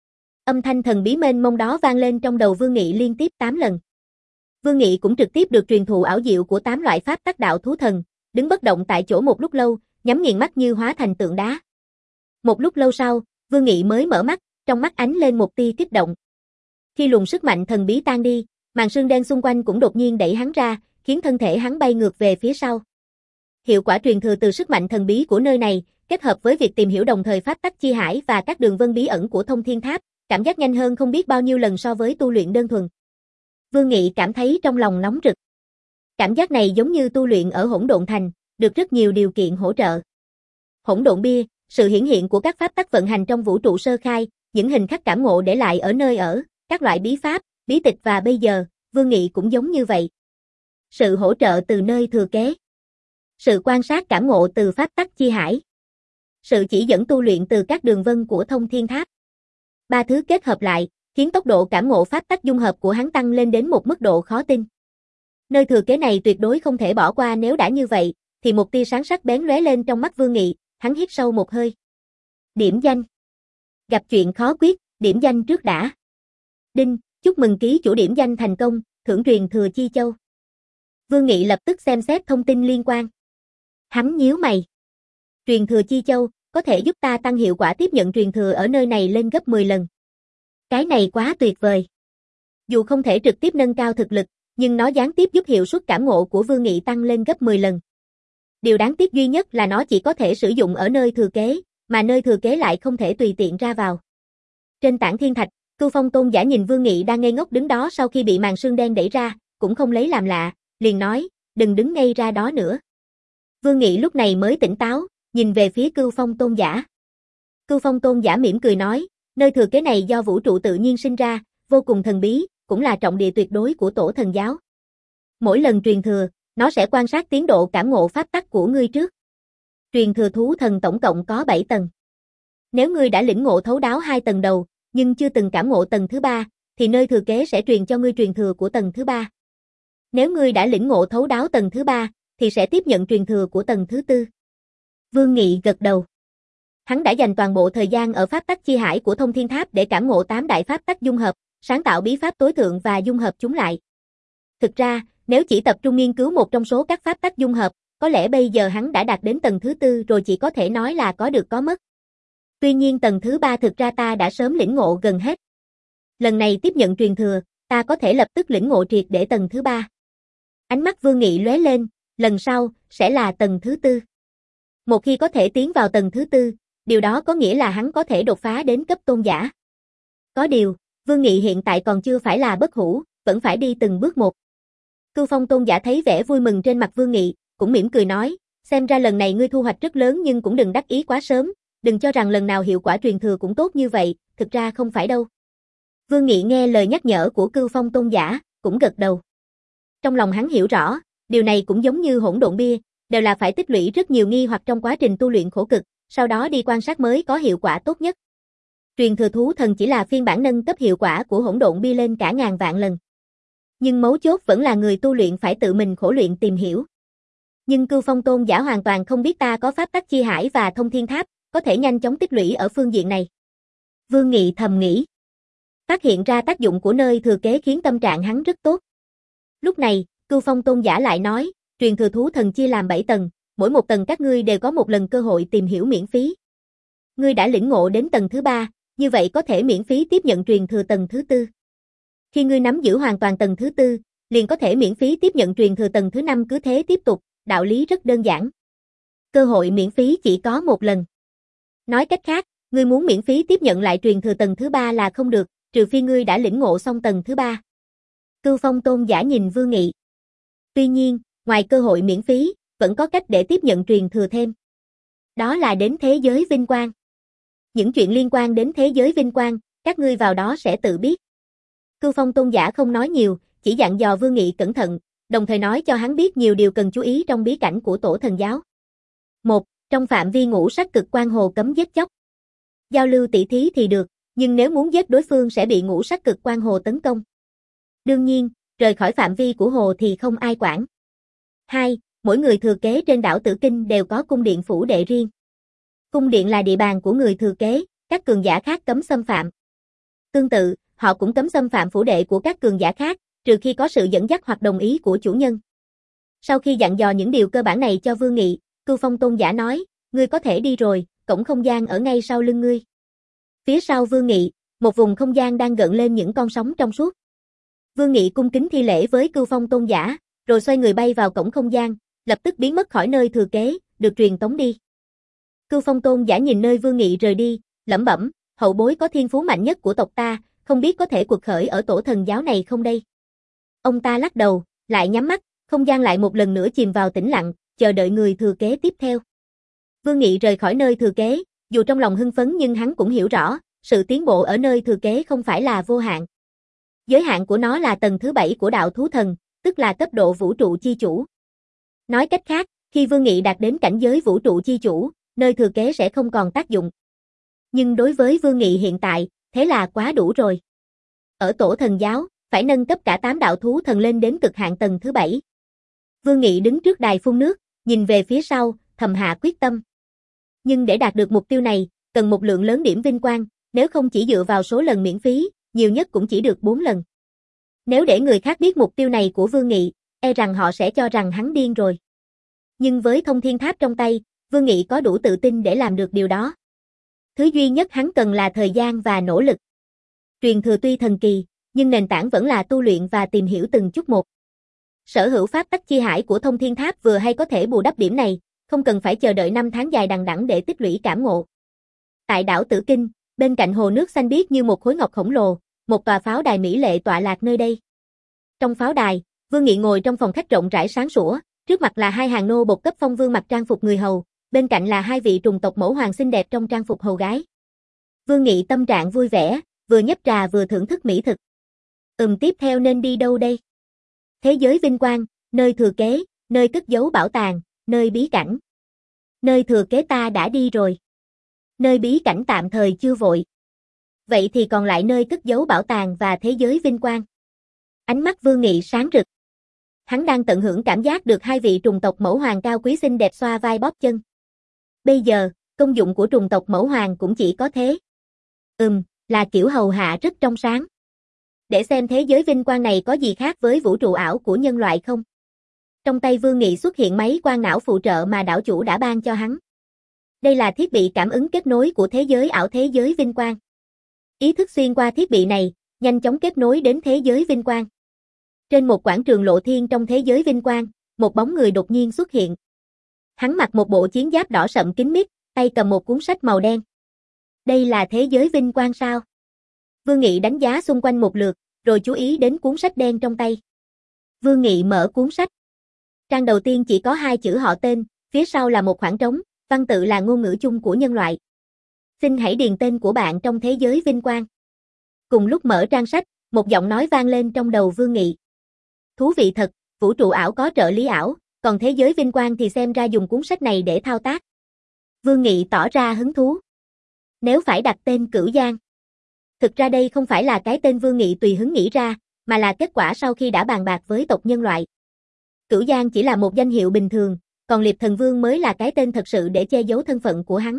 Âm thanh thần bí mênh mông đó vang lên trong đầu Vương Nghị liên tiếp tám lần. Vương Nghị cũng trực tiếp được truyền thụ ảo diệu của tám loại pháp tắc đạo thú thần, đứng bất động tại chỗ một lúc lâu, nhắm nghiền mắt như hóa thành tượng đá. Một lúc lâu sau, Vương Nghị mới mở mắt, trong mắt ánh lên một tia kích động. Khi luồng sức mạnh thần bí tan đi, màn sương đen xung quanh cũng đột nhiên đẩy hắn ra, khiến thân thể hắn bay ngược về phía sau. Hiệu quả truyền thừa từ sức mạnh thần bí của nơi này, kết hợp với việc tìm hiểu đồng thời pháp tắc chi hải và các đường vân bí ẩn của Thông Thiên Tháp, cảm giác nhanh hơn không biết bao nhiêu lần so với tu luyện đơn thuần. Vương Nghị cảm thấy trong lòng nóng rực. Cảm giác này giống như tu luyện ở Hỗn Độn Thành, được rất nhiều điều kiện hỗ trợ. Hỗn Độn Bia, sự hiển hiện của các pháp tắc vận hành trong vũ trụ sơ khai, những hình khắc cảm ngộ để lại ở nơi ở, các loại bí pháp, bí tịch và bây giờ, Vương Nghị cũng giống như vậy. Sự hỗ trợ từ nơi thừa kế. Sự quan sát cảm ngộ từ pháp tắc chi hải. Sự chỉ dẫn tu luyện từ các đường vân của Thông Thiên Tháp. Ba thứ kết hợp lại, khiến tốc độ cảm ngộ pháp tắc dung hợp của hắn tăng lên đến một mức độ khó tin. Nơi thừa kế này tuyệt đối không thể bỏ qua, nếu đã như vậy, thì một tia sáng sắc bén lóe lên trong mắt Vương Nghị, hắn hít sâu một hơi. Điểm danh. Gặp chuyện khó quyết, điểm danh trước đã. Đinh, chúc mừng ký chủ điểm danh thành công, thưởng truyền thừa chi châu. Vương Nghị lập tức xem xét thông tin liên quan. Hắn nhíu mày. Truyền thừa chi châu, có thể giúp ta tăng hiệu quả tiếp nhận truyền thừa ở nơi này lên gấp mười lần. Cái này quá tuyệt vời. Dù không thể trực tiếp nâng cao thực lực, nhưng nó gián tiếp giúp hiệu suất cảm ngộ của Vương Nghị tăng lên gấp mười lần. Điều đáng tiếc duy nhất là nó chỉ có thể sử dụng ở nơi thừa kế, mà nơi thừa kế lại không thể tùy tiện ra vào. Trên tảng thiên thạch, Cưu Phong Tôn giả nhìn Vương Nghị đang ngây ngốc đứng đó sau khi bị màn sương đen đẩy ra, cũng không lấy làm lạ, liền nói, đừng đứng ngây ra đó nữa. Vương Nghị lúc này mới tỉnh táo, nhìn về phía Cưu Phong Tôn giả. Cưu Phong Tôn giả mỉm cười nói, nơi thừa kế này do vũ trụ tự nhiên sinh ra, vô cùng thần bí, cũng là trọng địa tuyệt đối của Tổ Thần Giáo. Mỗi lần truyền thừa, nó sẽ quan sát tiến độ cảm ngộ pháp tắc của ngươi trước. Truyền thừa thú thần tổng cộng có bảy tầng. Nếu ngươi đã lĩnh ngộ thấu đáo hai tầng đầu, nhưng chưa từng cảm ngộ tầng thứ ba, thì nơi thừa kế sẽ truyền cho ngươi truyền thừa của tầng thứ ba. Nếu ngươi đã lĩnh ngộ thấu đáo tầng thứ ba, thì sẽ tiếp nhận truyền thừa của tầng thứ tư. Vương Nghị gật đầu. Hắn đã dành toàn bộ thời gian ở pháp tắc chi hải của Thông Thiên Tháp để cảm ngộ tám đại pháp tắc dung hợp, sáng tạo bí pháp tối thượng và dung hợp chúng lại. Thực ra, Nếu chỉ tập trung nghiên cứu một trong số các pháp tắc dung hợp, có lẽ bây giờ hắn đã đạt đến tầng thứ tư rồi, chỉ có thể nói là có được có mất. Tuy nhiên tầng thứ ba thực ra ta đã sớm lĩnh ngộ gần hết. Lần này tiếp nhận truyền thừa, ta có thể lập tức lĩnh ngộ triệt để tầng thứ ba. Ánh mắt Vương Nghị lóe lên, lần sau, sẽ là tầng thứ tư. Một khi có thể tiến vào tầng thứ tư, điều đó có nghĩa là hắn có thể đột phá đến cấp tôn giả. Có điều, Vương Nghị hiện tại còn chưa phải là bất hủ, vẫn phải đi từng bước một. Cưu Phong tôn giả thấy vẻ vui mừng trên mặt Vương Nghị, cũng mỉm cười nói, xem ra lần này ngươi thu hoạch rất lớn nhưng cũng đừng đắc ý quá sớm, đừng cho rằng lần nào hiệu quả truyền thừa cũng tốt như vậy, thực ra không phải đâu. Vương Nghị nghe lời nhắc nhở của Cưu Phong tôn giả, cũng gật đầu. Trong lòng hắn hiểu rõ, điều này cũng giống như hỗn độn bia, đều là phải tích lũy rất nhiều nghi hoặc trong quá trình tu luyện khổ cực, sau đó đi quan sát mới có hiệu quả tốt nhất. Truyền thừa thú thần chỉ là phiên bản nâng cấp hiệu quả của hỗn độn bia lên cả ngàn vạn lần. Nhưng mấu chốt vẫn là người tu luyện phải tự mình khổ luyện tìm hiểu. Nhưng Cưu Phong tôn giả hoàn toàn không biết ta có pháp tắc chi hải và thông thiên tháp, có thể nhanh chóng tích lũy ở phương diện này. Vương Nghị thầm nghĩ. Phát hiện ra tác dụng của nơi thừa kế khiến tâm trạng hắn rất tốt. Lúc này, Cưu Phong tôn giả lại nói, truyền thừa thú thần chia làm bảy tầng, mỗi một tầng các ngươi đều có một lần cơ hội tìm hiểu miễn phí. Ngươi đã lĩnh ngộ đến tầng thứ ba, như vậy có thể miễn phí tiếp nhận truyền thừa tầng thứ tư. Khi ngươi nắm giữ hoàn toàn tầng thứ tư, liền có thể miễn phí tiếp nhận truyền thừa tầng thứ năm, cứ thế tiếp tục, đạo lý rất đơn giản. Cơ hội miễn phí chỉ có một lần. Nói cách khác, ngươi muốn miễn phí tiếp nhận lại truyền thừa tầng thứ ba là không được, trừ phi ngươi đã lĩnh ngộ xong tầng thứ ba. Cưu Phong tôn giả nhìn Vương Nghị. Tuy nhiên, ngoài cơ hội miễn phí, vẫn có cách để tiếp nhận truyền thừa thêm. Đó là đến thế giới vinh quang. Những chuyện liên quan đến thế giới vinh quang, các ngươi vào đó sẽ tự biết. Cưu Phong tôn giả không nói nhiều, chỉ dặn dò Vương Nghị cẩn thận, đồng thời nói cho hắn biết nhiều điều cần chú ý trong bí cảnh của Tổ Thần Giáo. một. Trong phạm vi ngũ sắc cực quang hồ cấm giết chóc. Giao lưu tỷ thí thì được, nhưng nếu muốn giết đối phương sẽ bị ngũ sắc cực quang hồ tấn công. Đương nhiên, rời khỏi phạm vi của hồ thì không ai quản. hai. Mỗi người thừa kế trên đảo Tử Kinh đều có cung điện phủ đệ riêng. Cung điện là địa bàn của người thừa kế, các cường giả khác cấm xâm phạm. Tương tự, họ cũng cấm xâm phạm phủ đệ của các cường giả khác, trừ khi có sự dẫn dắt hoặc đồng ý của chủ nhân. Sau khi dặn dò những điều cơ bản này cho Vương Nghị, Cưu Phong tôn giả nói, ngươi có thể đi rồi, cổng không gian ở ngay sau lưng ngươi. Phía sau Vương Nghị, một vùng không gian đang gợn lên những con sóng trong suốt. Vương Nghị cung kính thi lễ với Cưu Phong tôn giả, rồi xoay người bay vào cổng không gian, lập tức biến mất khỏi nơi thừa kế, được truyền tống đi. Cưu Phong tôn giả nhìn nơi Vương Nghị rời đi, lẩm bẩm, hậu bối có thiên phú mạnh nhất của tộc ta, không biết có thể quật khởi ở Tổ Thần Giáo này không đây? Ông ta lắc đầu, lại nhắm mắt, không gian lại một lần nữa chìm vào tĩnh lặng, chờ đợi người thừa kế tiếp theo. Vương Nghị rời khỏi nơi thừa kế, dù trong lòng hưng phấn nhưng hắn cũng hiểu rõ, sự tiến bộ ở nơi thừa kế không phải là vô hạn. Giới hạn của nó là tầng thứ bảy của đạo thú thần, tức là cấp độ vũ trụ chi chủ. Nói cách khác, khi Vương Nghị đạt đến cảnh giới vũ trụ chi chủ, nơi thừa kế sẽ không còn tác dụng. Nhưng đối với Vương Nghị hiện tại, thế là quá đủ rồi. Ở Tổ Thần Giáo, phải nâng cấp cả tám đạo thú thần lên đến cực hạn tầng thứ bảy. Vương Nghị đứng trước đài phun nước, nhìn về phía sau, thầm hạ quyết tâm. Nhưng để đạt được mục tiêu này, cần một lượng lớn điểm vinh quang, nếu không chỉ dựa vào số lần miễn phí, nhiều nhất cũng chỉ được bốn lần. Nếu để người khác biết mục tiêu này của Vương Nghị, e rằng họ sẽ cho rằng hắn điên rồi. Nhưng với thông thiên tháp trong tay, Vương Nghị có đủ tự tin để làm được điều đó. Thứ duy nhất hắn cần là thời gian và nỗ lực. Truyền thừa tuy thần kỳ, nhưng nền tảng vẫn là tu luyện và tìm hiểu từng chút một. Sở hữu pháp tắc chi hải của thông thiên tháp vừa hay có thể bù đắp điểm này, không cần phải chờ đợi năm tháng dài đằng đẵng để tích lũy cảm ngộ. Tại đảo Tử Kinh, bên cạnh hồ nước xanh biếc như một khối ngọc khổng lồ, một tòa pháo đài mỹ lệ tọa lạc nơi đây. Trong pháo đài, Vương Nghị ngồi trong phòng khách rộng rãi sáng sủa, trước mặt là hai hàng nô bộc cấp phong vương mặc trang phục người hầu, bên cạnh là hai vị trùng tộc mẫu hoàng xinh đẹp trong trang phục hầu gái. Vương Nghị tâm trạng vui vẻ, vừa nhấp trà vừa thưởng thức mỹ thực. Ừm tiếp theo nên đi đâu đây? Thế giới vinh quang, nơi thừa kế, nơi cất giấu bảo tàng, nơi bí cảnh. Nơi thừa kế ta đã đi rồi. Nơi bí cảnh tạm thời chưa vội. Vậy thì còn lại nơi cất giấu bảo tàng và thế giới vinh quang. Ánh mắt Vương Nghị sáng rực. Hắn đang tận hưởng cảm giác được hai vị trùng tộc mẫu hoàng cao quý xinh đẹp xoa vai bóp chân. Bây giờ, công dụng của trùng tộc mẫu hoàng cũng chỉ có thế. Ừm, là kiểu hầu hạ rất trong sáng. Để xem thế giới vinh quang này có gì khác với vũ trụ ảo của nhân loại không. Trong tay Vương Nghị xuất hiện máy quang não phụ trợ mà đảo chủ đã ban cho hắn. Đây là thiết bị cảm ứng kết nối của thế giới ảo thế giới vinh quang. Ý thức xuyên qua thiết bị này, nhanh chóng kết nối đến thế giới vinh quang. Trên một quảng trường lộ thiên trong thế giới vinh quang, một bóng người đột nhiên xuất hiện. Hắn mặc một bộ chiến giáp đỏ sậm kín mít, tay cầm một cuốn sách màu đen. Đây là thế giới vinh quang sao? Vương Nghị đánh giá xung quanh một lượt, rồi chú ý đến cuốn sách đen trong tay. Vương Nghị mở cuốn sách. Trang đầu tiên chỉ có hai chữ họ tên, phía sau là một khoảng trống, văn tự là ngôn ngữ chung của nhân loại. Xin hãy điền tên của bạn trong thế giới vinh quang. Cùng lúc mở trang sách, một giọng nói vang lên trong đầu Vương Nghị. Thú vị thật, vũ trụ ảo có trợ lý ảo, còn thế giới vinh quang thì xem ra dùng cuốn sách này để thao tác. Vương Nghị tỏ ra hứng thú. Nếu phải đặt tên Cửu Giang. Thực ra đây không phải là cái tên Vương Nghị tùy hứng nghĩ ra, mà là kết quả sau khi đã bàn bạc với tộc nhân loại. Cửu Giang chỉ là một danh hiệu bình thường, còn Liệp Thần Vương mới là cái tên thật sự để che giấu thân phận của hắn.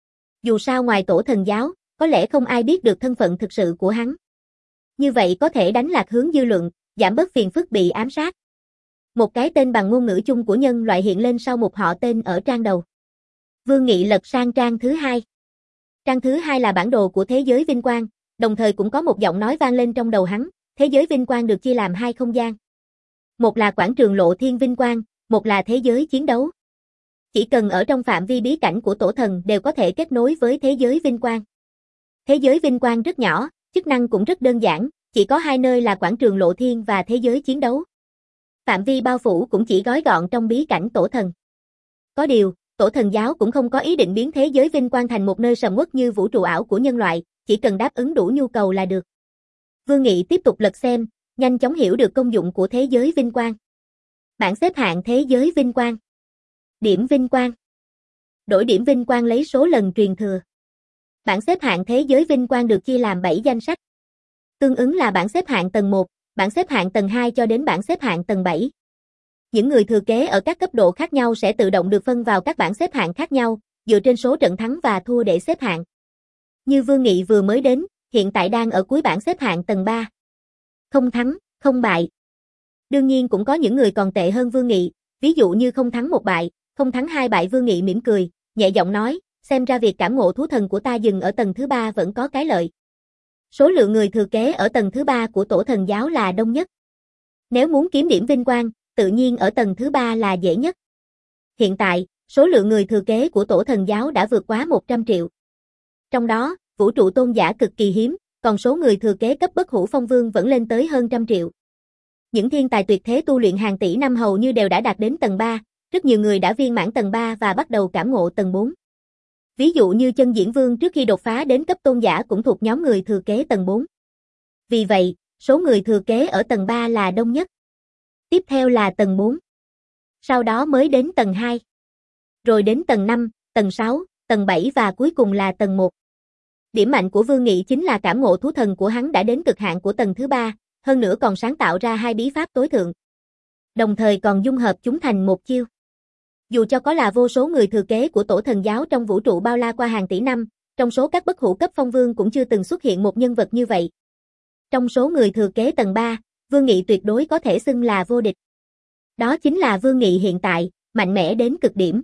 Dù sao ngoài tổ thần giáo, có lẽ không ai biết được thân phận thực sự của hắn. Như vậy có thể đánh lạc hướng dư luận, giảm bớt phiền phức bị ám sát. Một cái tên bằng ngôn ngữ chung của nhân loại hiện lên sau một họ tên ở trang đầu. Vương Nghị lật sang trang thứ hai. Trang thứ hai là bản đồ của thế giới vinh quang, đồng thời cũng có một giọng nói vang lên trong đầu hắn, thế giới vinh quang được chia làm hai không gian. Một là quảng trường lộ thiên vinh quang, một là thế giới chiến đấu. Chỉ cần ở trong phạm vi bí cảnh của tổ thần đều có thể kết nối với thế giới vinh quang. Thế giới vinh quang rất nhỏ, chức năng cũng rất đơn giản, chỉ có hai nơi là quảng trường lộ thiên và thế giới chiến đấu. Phạm vi bao phủ cũng chỉ gói gọn trong bí cảnh tổ thần. Có điều, tổ thần giáo cũng không có ý định biến thế giới vinh quang thành một nơi sầm uất như vũ trụ ảo của nhân loại, chỉ cần đáp ứng đủ nhu cầu là được. Vương Nghị tiếp tục lật xem, nhanh chóng hiểu được công dụng của thế giới vinh quang. Bảng xếp hạng thế giới vinh quang. Điểm vinh quang. Đổi điểm vinh quang lấy số lần truyền thừa. Bảng xếp hạng thế giới vinh quang được chia làm bảy danh sách. Tương ứng là bảng xếp hạng tầng một, bảng xếp hạng tầng hai cho đến bảng xếp hạng tầng bảy. Những người thừa kế ở các cấp độ khác nhau sẽ tự động được phân vào các bảng xếp hạng khác nhau, dựa trên số trận thắng và thua để xếp hạng. Như Vương Nghị vừa mới đến, hiện tại đang ở cuối bảng xếp hạng tầng ba. Không thắng, không bại. Đương nhiên cũng có những người còn tệ hơn Vương Nghị, ví dụ như không thắng một bại, không thắng hai bại. Vương Nghị mỉm cười, nhẹ giọng nói, xem ra việc cảm ngộ thú thần của ta dừng ở tầng thứ ba vẫn có cái lợi. Số lượng người thừa kế ở tầng thứ ba của tổ thần giáo là đông nhất. Nếu muốn kiếm điểm vinh quang, tự nhiên ở tầng thứ ba là dễ nhất. Hiện tại, số lượng người thừa kế của tổ thần giáo đã vượt quá một trăm triệu. Trong đó, vũ trụ tôn giả cực kỳ hiếm, còn số người thừa kế cấp bất hủ phong vương vẫn lên tới hơn trăm triệu. Những thiên tài tuyệt thế tu luyện hàng tỷ năm hầu như đều đã đạt đến tầng ba, rất nhiều người đã viên mãn tầng ba và bắt đầu cảm ngộ tầng bốn. Ví dụ như Chân Diễn Vương trước khi đột phá đến cấp tôn giả cũng thuộc nhóm người thừa kế tầng bốn. Vì vậy, số người thừa kế ở tầng ba là đông nhất. Tiếp theo là tầng bốn. Sau đó mới đến tầng hai. Rồi đến tầng năm, tầng sáu, tầng bảy và cuối cùng là tầng một. Điểm mạnh của Vương Nghị chính là cảm ngộ thú thần của hắn đã đến cực hạn của tầng thứ ba, hơn nữa còn sáng tạo ra hai bí pháp tối thượng. Đồng thời còn dung hợp chúng thành một chiêu. Dù cho có là vô số người thừa kế của tổ thần giáo trong vũ trụ bao la qua hàng tỷ năm, trong số các bất hủ cấp phong vương cũng chưa từng xuất hiện một nhân vật như vậy. Trong số người thừa kế tầng ba, Vương Nghị tuyệt đối có thể xưng là vô địch. Đó chính là Vương Nghị hiện tại, mạnh mẽ đến cực điểm.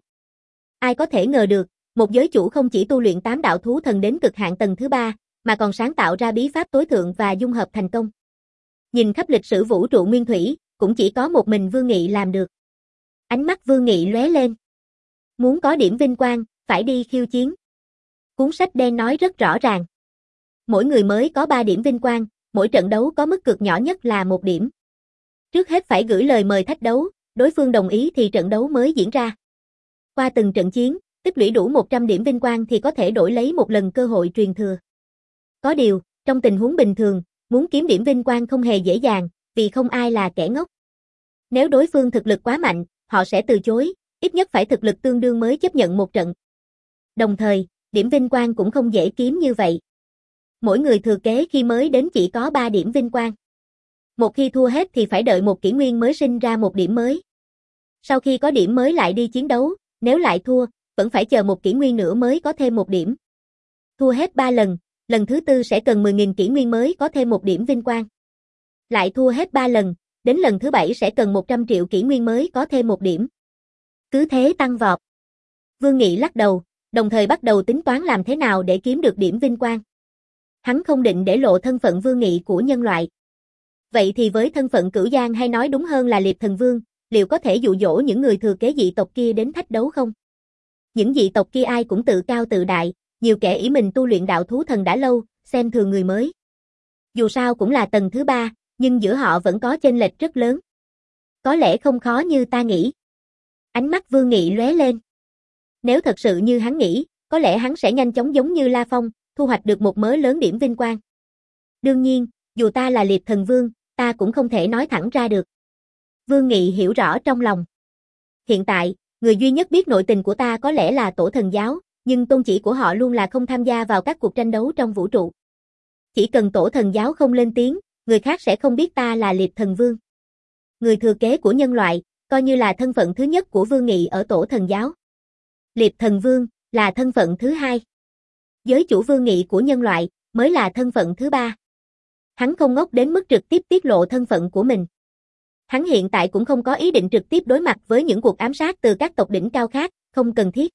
Ai có thể ngờ được, một giới chủ không chỉ tu luyện tám đạo thú thần đến cực hạn tầng thứ ba, mà còn sáng tạo ra bí pháp tối thượng và dung hợp thành công. Nhìn khắp lịch sử vũ trụ nguyên thủy, cũng chỉ có một mình Vương Nghị làm được. Ánh mắt Vương Nghị lóe lên. Muốn có điểm vinh quang, phải đi khiêu chiến. Cuốn sách đen nói rất rõ ràng. Mỗi người mới có ba điểm vinh quang, mỗi trận đấu có mức cược nhỏ nhất là một điểm. Trước hết phải gửi lời mời thách đấu, đối phương đồng ý thì trận đấu mới diễn ra. Qua từng trận chiến, tích lũy đủ một trăm điểm vinh quang thì có thể đổi lấy một lần cơ hội truyền thừa. Có điều, trong tình huống bình thường, muốn kiếm điểm vinh quang không hề dễ dàng, vì không ai là kẻ ngốc. Nếu đối phương thực lực quá mạnh, họ sẽ từ chối, ít nhất phải thực lực tương đương mới chấp nhận một trận. Đồng thời, điểm vinh quang cũng không dễ kiếm như vậy. Mỗi người thừa kế khi mới đến chỉ có ba điểm vinh quang. Một khi thua hết thì phải đợi một kỷ nguyên mới sinh ra một điểm mới. Sau khi có điểm mới lại đi chiến đấu, nếu lại thua, vẫn phải chờ một kỷ nguyên nữa mới có thêm một điểm. Thua hết ba lần, lần thứ tư sẽ cần mười nghìn kỷ nguyên mới có thêm một điểm vinh quang. Lại thua hết ba lần, đến lần thứ bảy sẽ cần một trăm triệu kỷ nguyên mới có thêm một điểm. Cứ thế tăng vọt. Vương Nghị lắc đầu, đồng thời bắt đầu tính toán làm thế nào để kiếm được điểm vinh quang. Hắn không định để lộ thân phận Vương Nghị của nhân loại. Vậy thì với thân phận Cửu Giang hay nói đúng hơn là Liệp Thần Vương, liệu có thể dụ dỗ những người thừa kế dị tộc kia đến thách đấu không? Những dị tộc kia ai cũng tự cao tự đại, nhiều kẻ ỷ mình tu luyện đạo thú thần đã lâu, xem thường người mới. Dù sao cũng là tầng thứ ba, nhưng giữa họ vẫn có chênh lệch rất lớn. Có lẽ không khó như ta nghĩ. Ánh mắt Vương Nghị lóe lên. Nếu thật sự như hắn nghĩ, có lẽ hắn sẽ nhanh chóng giống như La Phong, thu hoạch được một mớ lớn điểm vinh quang. Đương nhiên, dù ta là Liệp Thần Vương, ta cũng không thể nói thẳng ra được. Vương Nghị hiểu rõ trong lòng. Hiện tại, người duy nhất biết nội tình của ta có lẽ là Tổ Thần Giáo, nhưng tôn chỉ của họ luôn là không tham gia vào các cuộc tranh đấu trong vũ trụ. Chỉ cần Tổ Thần Giáo không lên tiếng, người khác sẽ không biết ta là Liệp Thần Vương. Người thừa kế của nhân loại, coi như là thân phận thứ nhất của Vương Nghị ở Tổ Thần Giáo. Liệp Thần Vương là thân phận thứ hai. Giới chủ Vương Nghị của nhân loại mới là thân phận thứ ba. Hắn không ngốc đến mức trực tiếp tiết lộ thân phận của mình. Hắn hiện tại cũng không có ý định trực tiếp đối mặt với những cuộc ám sát từ các tộc đỉnh cao khác, không cần thiết.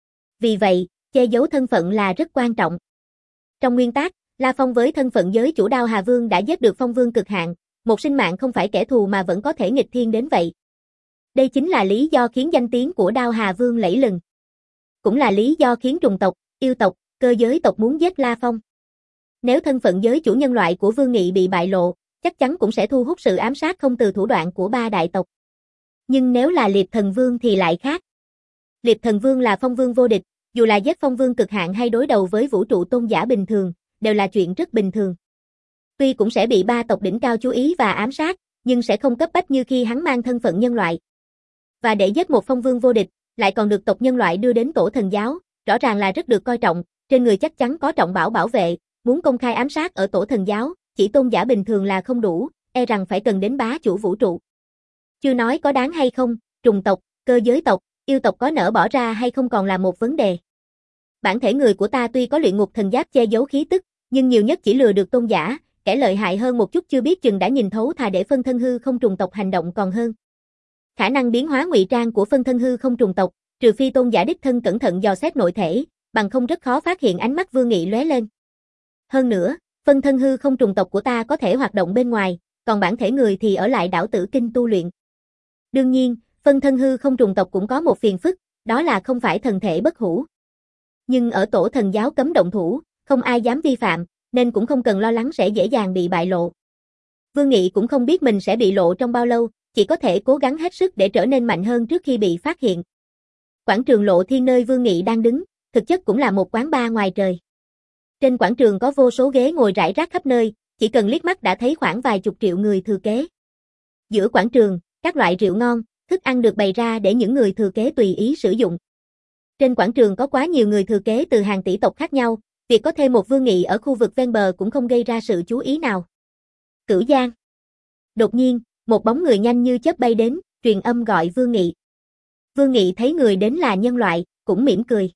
Vì vậy, che giấu thân phận là rất quan trọng. Trong nguyên tắc, La Phong với thân phận giới chủ Đao Hà Vương đã giết được Phong Vương cực hạn, một sinh mạng không phải kẻ thù mà vẫn có thể nghịch thiên đến vậy. Đây chính là lý do khiến danh tiếng của Đao Hà Vương lẫy lừng. Cũng là lý do khiến trùng tộc, yêu tộc, cơ giới tộc muốn giết La Phong. Nếu thân phận giới chủ nhân loại của Vương Nghị bị bại lộ, chắc chắn cũng sẽ thu hút sự ám sát không từ thủ đoạn của ba đại tộc. Nhưng nếu là Liệp Thần Vương thì lại khác. Liệp Thần Vương là Phong Vương vô địch, dù là giết Phong Vương cực hạn hay đối đầu với vũ trụ tôn giả bình thường, đều là chuyện rất bình thường. Tuy cũng sẽ bị ba tộc đỉnh cao chú ý và ám sát, nhưng sẽ không cấp bách như khi hắn mang thân phận nhân loại. Và để giết một Phong Vương vô địch, lại còn được tộc nhân loại đưa đến Tổ Thần Giáo, rõ ràng là rất được coi trọng, trên người chắc chắn có trọng bảo bảo vệ, muốn công khai ám sát ở Tổ Thần Giáo, chỉ tôn giả bình thường là không đủ, e rằng phải cần đến bá chủ vũ trụ. Chưa nói có đáng hay không, trùng tộc, cơ giới tộc, yêu tộc có nỡ bỏ ra hay không còn là một vấn đề. Bản thể người của ta tuy có luyện ngục thần giáp che giấu khí tức, nhưng nhiều nhất chỉ lừa được tôn giả, kẻ lợi hại hơn một chút chưa biết chừng đã nhìn thấu thà để phân thân hư không trùng tộc hành động còn hơn. Khả năng biến hóa ngụy trang của phân thân hư không trùng tộc, trừ phi tôn giả đích thân cẩn thận dò xét nội thể, bằng không rất khó phát hiện. Ánh mắt Vương Nghị lóe lên. Hơn nữa, phân thân hư không trùng tộc của ta có thể hoạt động bên ngoài, còn bản thể người thì ở lại đảo Tử Kinh tu luyện. Đương nhiên, phân thân hư không trùng tộc cũng có một phiền phức, đó là không phải thần thể bất hủ. Nhưng ở Tổ Thần Giáo cấm động thủ, không ai dám vi phạm, nên cũng không cần lo lắng sẽ dễ dàng bị bại lộ. Vương Nghị cũng không biết mình sẽ bị lộ trong bao lâu, chỉ có thể cố gắng hết sức để trở nên mạnh hơn trước khi bị phát hiện. Quảng trường Lộ Thiên nơi Vương Nghị đang đứng, thực chất cũng là một quán bar ngoài trời. Trên quảng trường có vô số ghế ngồi rải rác khắp nơi, chỉ cần liếc mắt đã thấy khoảng vài chục triệu người thừa kế. Giữa quảng trường, các loại rượu ngon, thức ăn được bày ra để những người thừa kế tùy ý sử dụng. Trên quảng trường có quá nhiều người thừa kế từ hàng tỷ tộc khác nhau, việc có thêm một Vương Nghị ở khu vực ven bờ cũng không gây ra sự chú ý nào. Cửu Giang. Đột nhiên, một bóng người nhanh như chớp bay đến, truyền âm gọi Vương Nghị. Vương Nghị thấy người đến là nhân loại, cũng mỉm cười.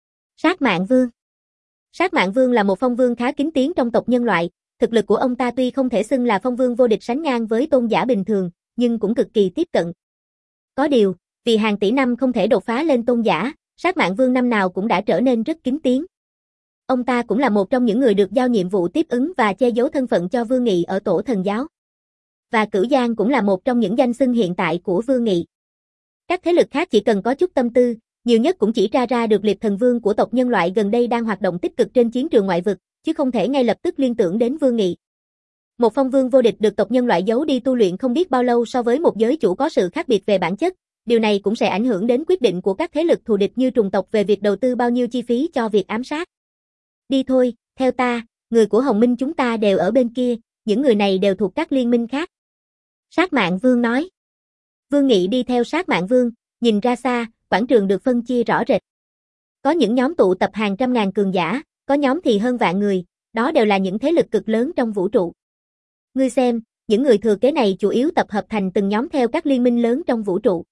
Sát Mạng Vương. Sát Mạng Vương là một phong vương khá kính tiếng trong tộc nhân loại, thực lực của ông ta tuy không thể xưng là phong vương vô địch sánh ngang với tôn giả bình thường, nhưng cũng cực kỳ tiếp cận. Có điều, vì hàng tỷ năm không thể đột phá lên tôn giả, Sát Mạng Vương năm nào cũng đã trở nên rất kính tiếng. Ông ta cũng là một trong những người được giao nhiệm vụ tiếp ứng và che giấu thân phận cho Vương Nghị ở Tổ Thần Giáo. Và Cửu Giang cũng là một trong những danh xưng hiện tại của Vương Nghị. Các thế lực khác chỉ cần có chút tâm tư, nhiều nhất cũng chỉ tra ra được Liệp Thần Vương của tộc nhân loại gần đây đang hoạt động tích cực trên chiến trường ngoại vực, chứ không thể ngay lập tức liên tưởng đến Vương Nghị. Một phong vương vô địch được tộc nhân loại giấu đi tu luyện không biết bao lâu so với một giới chủ có sự khác biệt về bản chất, điều này cũng sẽ ảnh hưởng đến quyết định của các thế lực thù địch như trùng tộc về việc đầu tư bao nhiêu chi phí cho việc ám sát. Đi thôi, theo ta, người của Hồng Minh chúng ta đều ở bên kia, những người này đều thuộc các liên minh khác. Sát Mạng Vương nói. Vương Nghị đi theo Sát Mạng Vương, nhìn ra xa, quảng trường được phân chia rõ rệt. Có những nhóm tụ tập hàng trăm ngàn cường giả, có nhóm thì hơn vạn người, đó đều là những thế lực cực lớn trong vũ trụ. Ngươi xem, những người thừa kế này chủ yếu tập hợp thành từng nhóm theo các liên minh lớn trong vũ trụ.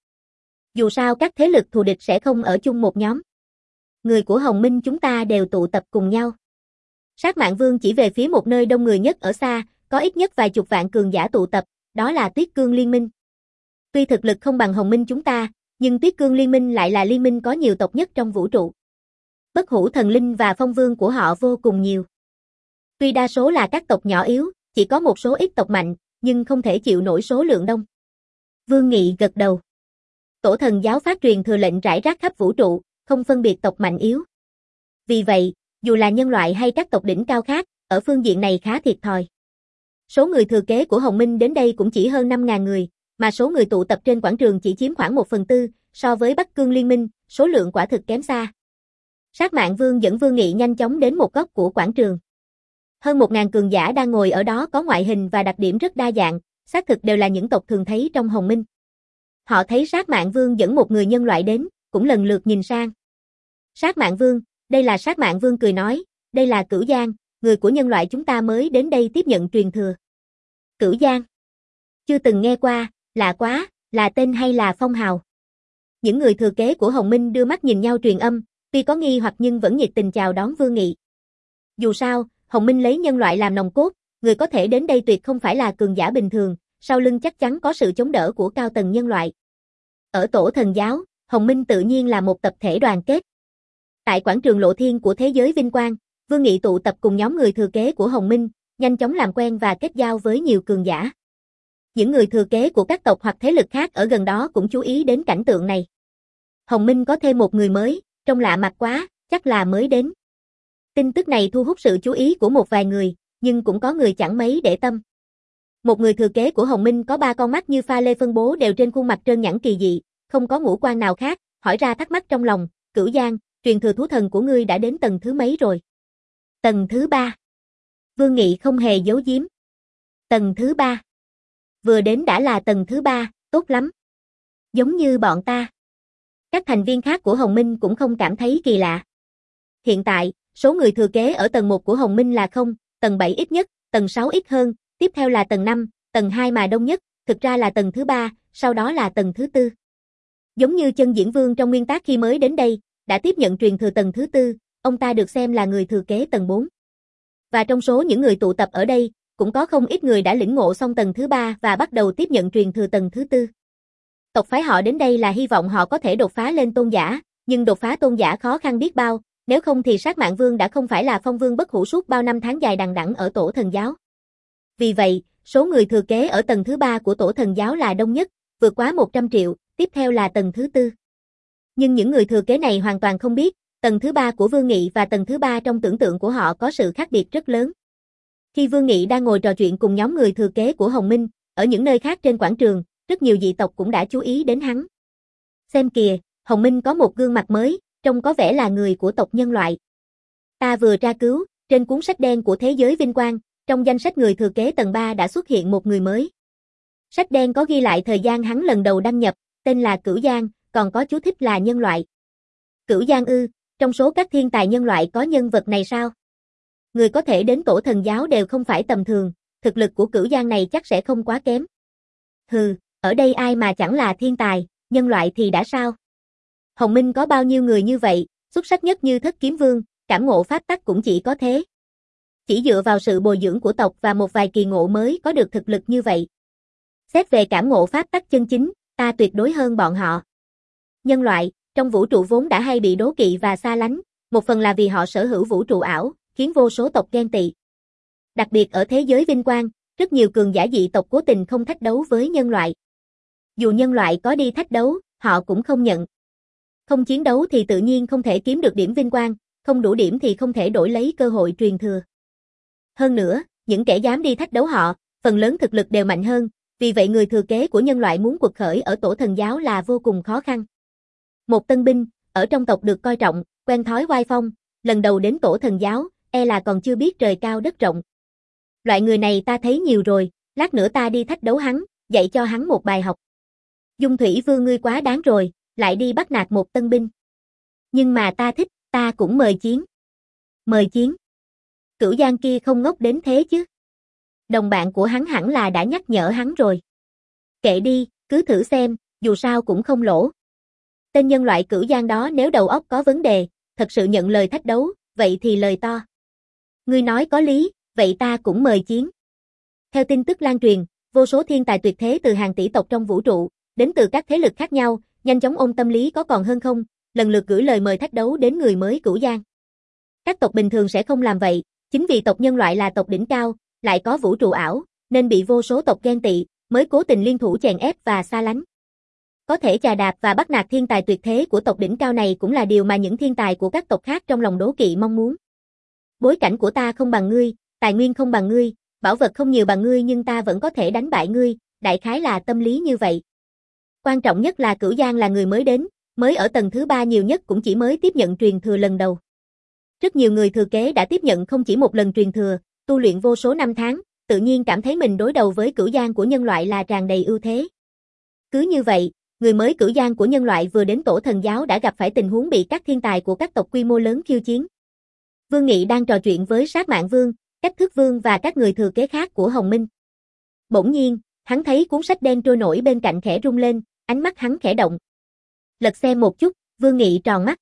Dù sao các thế lực thù địch sẽ không ở chung một nhóm. Người của Hồng Minh chúng ta đều tụ tập cùng nhau. Sát Mạng Vương chỉ về phía một nơi đông người nhất ở xa, có ít nhất vài chục vạn cường giả tụ tập, đó là Tuyết Cương Liên Minh. Tuy thực lực không bằng Hồng Minh chúng ta, nhưng Tuyết Cương Liên Minh lại là liên minh có nhiều tộc nhất trong vũ trụ. Bất hủ thần linh và phong vương của họ vô cùng nhiều. Tuy đa số là các tộc nhỏ yếu, chỉ có một số ít tộc mạnh, nhưng không thể chịu nổi số lượng đông. Vương Nghị gật đầu. Tổ thần giáo phát truyền thừa lệnh rải rác khắp vũ trụ, không phân biệt tộc mạnh yếu. Vì vậy, dù là nhân loại hay các tộc đỉnh cao khác, ở phương diện này khá thiệt thòi. Số người thừa kế của Hồng Minh đến đây cũng chỉ hơn năm nghìn người, mà số người tụ tập trên quảng trường chỉ chiếm khoảng một phần tư, so với Bắc Cương Liên Minh, số lượng quả thực kém xa. Sát Mạn Vương dẫn Vương Nghị nhanh chóng đến một góc của quảng trường. Hơn một nghìn cường giả đang ngồi ở đó có ngoại hình và đặc điểm rất đa dạng, xác thực đều là những tộc thường thấy trong Hồng Minh. Họ thấy Sát Mạn Vương dẫn một người nhân loại đến, cũng lần lượt nhìn sang. Sát Mạn Vương, đây là Sát Mạn Vương cười nói, đây là Cửu Giang, người của nhân loại chúng ta mới đến đây tiếp nhận truyền thừa. Cửu Giang? Chưa từng nghe qua, lạ quá, là tên hay là phong hào? Những người thừa kế của Hồng Minh đưa mắt nhìn nhau truyền âm, tuy có nghi hoặc nhưng vẫn nhiệt tình chào đón Vương Nghị. Dù sao, Hồng Minh lấy nhân loại làm nòng cốt, người có thể đến đây tuyệt không phải là cường giả bình thường, sau lưng chắc chắn có sự chống đỡ của cao tầng nhân loại. Ở tổ thần giáo, Hồng Minh tự nhiên là một tập thể đoàn kết. Tại quảng trường Lộ Thiên của thế giới vinh quang, Vương Nghị tụ tập cùng nhóm người thừa kế của Hồng Minh, nhanh chóng làm quen và kết giao với nhiều cường giả. Những người thừa kế của các tộc hoặc thế lực khác ở gần đó cũng chú ý đến cảnh tượng này. Hồng Minh có thêm một người mới, trông lạ mặt quá, chắc là mới đến. Tin tức này thu hút sự chú ý của một vài người, nhưng cũng có người chẳng mấy để tâm. Một người thừa kế của Hồng Minh có ba con mắt như pha lê phân bố đều trên khuôn mặt trơn nhẵn kỳ dị, không có ngũ quan nào khác, hỏi ra thắc mắc trong lòng, Cửu Giang, truyền thừa thú thần của ngươi đã đến tầng thứ mấy rồi? Tầng thứ ba. Vương Nghị không hề giấu giếm. Tầng thứ ba. Vừa đến đã là tầng thứ ba, tốt lắm. Giống như bọn ta. Các thành viên khác của Hồng Minh cũng không cảm thấy kỳ lạ. Hiện tại, số người thừa kế ở tầng một của Hồng Minh là không, tầng bảy ít nhất, tầng sáu ít hơn, tiếp theo là tầng năm, tầng hai mà đông nhất, thực ra là tầng thứ ba, sau đó là tầng thứ tư. Giống như Chân Diễn Vương trong nguyên tác khi mới đến đây, đã tiếp nhận truyền thừa tầng thứ tư, ông ta được xem là người thừa kế tầng bốn. Và trong số những người tụ tập ở đây, cũng có không ít người đã lĩnh ngộ xong tầng thứ ba và bắt đầu tiếp nhận truyền thừa tầng thứ tư. Tộc phái họ đến đây là hy vọng họ có thể đột phá lên tôn giả, nhưng đột phá tôn giả khó khăn biết bao, nếu không thì Sát Mạn Vương đã không phải là phong vương bất hủ suốt bao năm tháng dài đằng đẵng ở tổ thần giáo. Vì vậy, số người thừa kế ở tầng thứ ba của tổ thần giáo là đông nhất, vượt quá một trăm triệu, tiếp theo là tầng thứ tư. Nhưng những người thừa kế này hoàn toàn không biết, tầng thứ ba của Vương Nghị và tầng thứ ba trong tưởng tượng của họ có sự khác biệt rất lớn. Khi Vương Nghị đang ngồi trò chuyện cùng nhóm người thừa kế của Hồng Minh, ở những nơi khác trên quảng trường, rất nhiều dị tộc cũng đã chú ý đến hắn. Xem kìa, Hồng Minh có một gương mặt mới, trông có vẻ là người của tộc nhân loại. Ta vừa tra cứu, trên cuốn sách đen của thế giới vinh quang, trong danh sách người thừa kế tầng ba đã xuất hiện một người mới. Sách đen có ghi lại thời gian hắn lần đầu đăng nhập, tên là Cửu Giang, còn có chú thích là nhân loại. Cửu Giang ư, trong số các thiên tài nhân loại có nhân vật này sao? Người có thể đến tổ thần giáo đều không phải tầm thường, thực lực của Cửu Giang này chắc sẽ không quá kém. Hừ, ở đây ai mà chẳng là thiên tài, nhân loại thì đã sao? Hồng Minh có bao nhiêu người như vậy, xuất sắc nhất như Thất Kiếm Vương, cảm ngộ pháp tắc cũng chỉ có thế. Chỉ dựa vào sự bồi dưỡng của tộc và một vài kỳ ngộ mới có được thực lực như vậy. Xét về cảm ngộ pháp tắc chân chính, ta tuyệt đối hơn bọn họ. Nhân loại, trong vũ trụ vốn đã hay bị đố kỵ và xa lánh, một phần là vì họ sở hữu vũ trụ ảo, khiến vô số tộc ghen tị. Đặc biệt ở thế giới vinh quang, rất nhiều cường giả dị tộc cố tình không thách đấu với nhân loại. Dù nhân loại có đi thách đấu, họ cũng không nhận. Không chiến đấu thì tự nhiên không thể kiếm được điểm vinh quang, không đủ điểm thì không thể đổi lấy cơ hội truyền thừa. Hơn nữa, những kẻ dám đi thách đấu họ, phần lớn thực lực đều mạnh hơn, vì vậy người thừa kế của nhân loại muốn quật khởi ở tổ thần giáo là vô cùng khó khăn. Một tân binh, ở trong tộc được coi trọng, quen thói oai phong, lần đầu đến tổ thần giáo, e là còn chưa biết trời cao đất rộng. Loại người này ta thấy nhiều rồi, lát nữa ta đi thách đấu hắn, dạy cho hắn một bài học. Dung Thủy Vương ngươi quá đáng rồi, lại đi bắt nạt một tân binh. Nhưng mà ta thích, ta cũng mời chiến. Mời chiến. Cửu Giang kia không ngốc đến thế chứ. Đồng bạn của hắn hẳn là đã nhắc nhở hắn rồi. Kệ đi, cứ thử xem, dù sao cũng không lỗ. Tên nhân loại Cửu Giang đó nếu đầu óc có vấn đề, thật sự nhận lời thách đấu, vậy thì lời to. Ngươi nói có lý, vậy ta cũng mời chiến. Theo tin tức lan truyền, vô số thiên tài tuyệt thế từ hàng tỷ tộc trong vũ trụ, đến từ các thế lực khác nhau, nhanh chóng ôm tâm lý có còn hơn không, lần lượt gửi lời mời thách đấu đến người mới Cửu Giang. Các tộc bình thường sẽ không làm vậy, chính vì tộc nhân loại là tộc đỉnh cao, lại có vũ trụ ảo, nên bị vô số tộc ghen tị, mới cố tình liên thủ chèn ép và xa lánh. Có thể chà đạp và bắt nạt thiên tài tuyệt thế của tộc đỉnh cao này cũng là điều mà những thiên tài của các tộc khác trong lòng đố kỵ mong muốn. Bối cảnh của ta không bằng ngươi, tài nguyên không bằng ngươi, bảo vật không nhiều bằng ngươi nhưng ta vẫn có thể đánh bại ngươi, đại khái là tâm lý như vậy. Quan trọng nhất là Cửu Giang là người mới đến, mới ở tầng thứ ba nhiều nhất cũng chỉ mới tiếp nhận truyền thừa lần đầu. Rất nhiều người thừa kế đã tiếp nhận không chỉ một lần truyền thừa, tu luyện vô số năm tháng, tự nhiên cảm thấy mình đối đầu với Cửu Giang của nhân loại là tràn đầy ưu thế. Cứ như vậy, người mới Cửu Giang của nhân loại vừa đến Tổ Thần Giáo đã gặp phải tình huống bị các thiên tài của các tộc quy mô lớn khiêu chiến. Vương Nghị đang trò chuyện với Sát Mạn Vương, Cách Thước Vương và các người thừa kế khác của Hồng Minh. Bỗng nhiên, hắn thấy cuốn sách đen trôi nổi bên cạnh khẽ rung lên, ánh mắt hắn khẽ động. Lật xem một chút, Vương Nghị tròn mắt.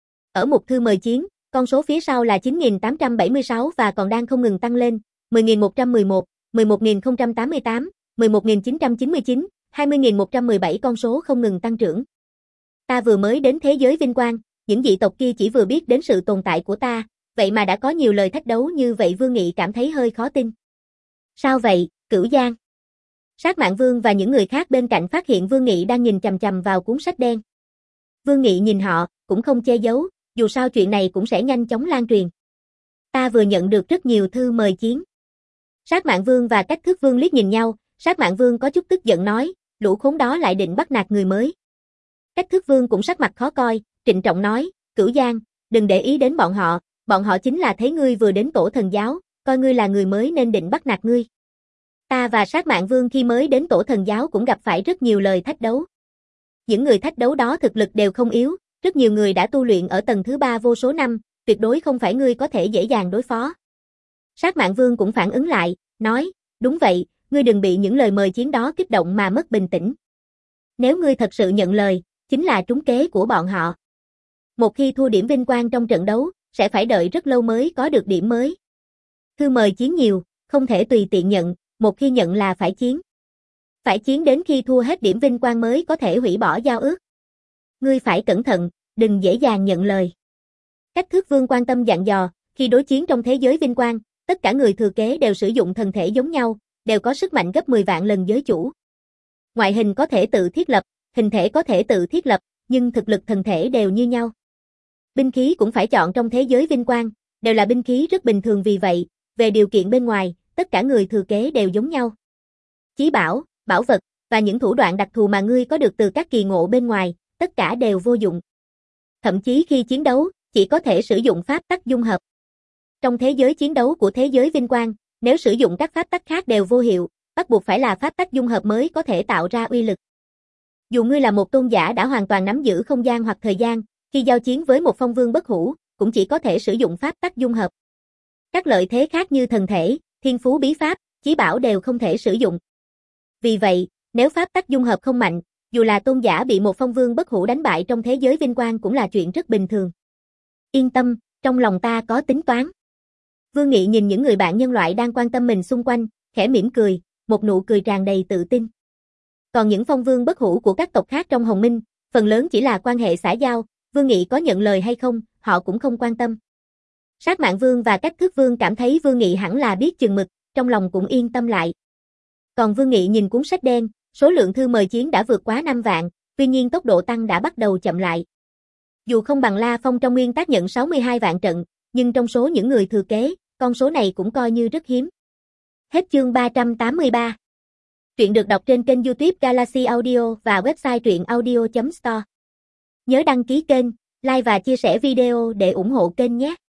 Ở mục thư mời chiến, con số phía sau là chín nghìn tám trăm bảy mươi sáu và còn đang không ngừng tăng lên, mười nghìn một trăm mười một, mười một nghìn không trăm tám mươi tám, mười một nghìn chín trăm chín mươi chín, hai mươi nghìn một trăm mười bảy con số không ngừng tăng trưởng. Ta vừa mới đến thế giới vinh quang, những dị tộc kia chỉ vừa biết đến sự tồn tại của ta, vậy mà đã có nhiều lời thách đấu như vậy. Vương Nghị cảm thấy hơi khó tin. Sao vậy, Cửu Giang? Sát Mạn Vương và những người khác bên cạnh phát hiện Vương Nghị đang nhìn chằm chằm vào cuốn sách đen. Vương Nghị nhìn họ, cũng không che giấu, dù sao chuyện này cũng sẽ nhanh chóng lan truyền. Ta vừa nhận được rất nhiều thư mời chiến. Sát Mạn Vương và Cách Thước Vương liếc nhìn nhau, Sát Mạn Vương có chút tức giận nói, lũ khốn đó lại định bắt nạt người mới. Cách Thước Vương cũng sắc mặt khó coi, trịnh trọng nói, Cửu Giang, đừng để ý đến bọn họ, bọn họ chính là thấy ngươi vừa đến Tổ Thần Giáo, coi ngươi là người mới nên định bắt nạt ngươi. Ta và Sát Mạn Vương khi mới đến Tổ Thần Giáo cũng gặp phải rất nhiều lời thách đấu. Những người thách đấu đó thực lực đều không yếu, rất nhiều người đã tu luyện ở tầng thứ ba vô số năm, tuyệt đối không phải ngươi có thể dễ dàng đối phó. Sát Mạn Vương cũng phản ứng lại, nói, đúng vậy, ngươi đừng bị những lời mời chiến đó kích động mà mất bình tĩnh. Nếu ngươi thật sự nhận lời, chính là trúng kế của bọn họ. Một khi thua điểm vinh quang trong trận đấu, sẽ phải đợi rất lâu mới có được điểm mới. Thư mời chiến nhiều, không thể tùy tiện nhận, một khi nhận là phải chiến. Phải chiến đến khi thua hết điểm vinh quang mới có thể hủy bỏ giao ước. Ngươi phải cẩn thận, đừng dễ dàng nhận lời. Cách Thước Vương quan tâm dặn dò, khi đối chiến trong thế giới vinh quang, tất cả người thừa kế đều sử dụng thần thể giống nhau, đều có sức mạnh gấp mười vạn lần giới chủ. Ngoại hình có thể tự thiết lập, hình thể có thể tự thiết lập, nhưng thực lực thần thể đều như nhau. Binh khí cũng phải chọn trong thế giới vinh quang, đều là binh khí rất bình thường vì vậy, về điều kiện bên ngoài, tất cả người thừa kế đều giống nhau. Chí bảo, bảo vật, và những thủ đoạn đặc thù mà ngươi có được từ các kỳ ngộ bên ngoài, tất cả đều vô dụng. Thậm chí khi chiến đấu, chỉ có thể sử dụng pháp tắc dung hợp. Trong thế giới chiến đấu của thế giới vinh quang, nếu sử dụng các pháp tắc khác đều vô hiệu, bắt buộc phải là pháp tắc dung hợp mới có thể tạo ra uy lực. Dù ngươi là một tôn giả đã hoàn toàn nắm giữ không gian hoặc thời gian, khi giao chiến với một phong vương bất hủ, cũng chỉ có thể sử dụng pháp tắc dung hợp. Các lợi thế khác như thần thể, thiên phú bí pháp, chí bảo đều không thể sử dụng. Vì vậy, nếu pháp tắc dung hợp không mạnh, dù là tôn giả bị một phong vương bất hủ đánh bại trong thế giới vinh quang cũng là chuyện rất bình thường. Yên tâm, trong lòng ta có tính toán. Vương Nghị nhìn những người bạn nhân loại đang quan tâm mình xung quanh, khẽ mỉm cười, một nụ cười tràn đầy tự tin. Còn những phong vương bất hủ của các tộc khác trong Hồng Minh, phần lớn chỉ là quan hệ xã giao, Vương Nghị có nhận lời hay không, họ cũng không quan tâm. Sát Mạn Vương và Cách Thước Vương cảm thấy Vương Nghị hẳn là biết chừng mực, trong lòng cũng yên tâm lại. Còn Vương Nghị nhìn cuốn sách đen, số lượng thư mời chiến đã vượt quá năm vạn, tuy nhiên tốc độ tăng đã bắt đầu chậm lại. Dù không bằng La Phong trong nguyên tác nhận sáu mươi hai vạn trận, nhưng trong số những người thừa kế, con số này cũng coi như rất hiếm. Hết chương ba trăm tám mươi ba. Truyện được đọc trên kênh YouTube Galaxy Audio và website truyện audio chấm store. Nhớ đăng ký kênh, like và chia sẻ video để ủng hộ kênh nhé.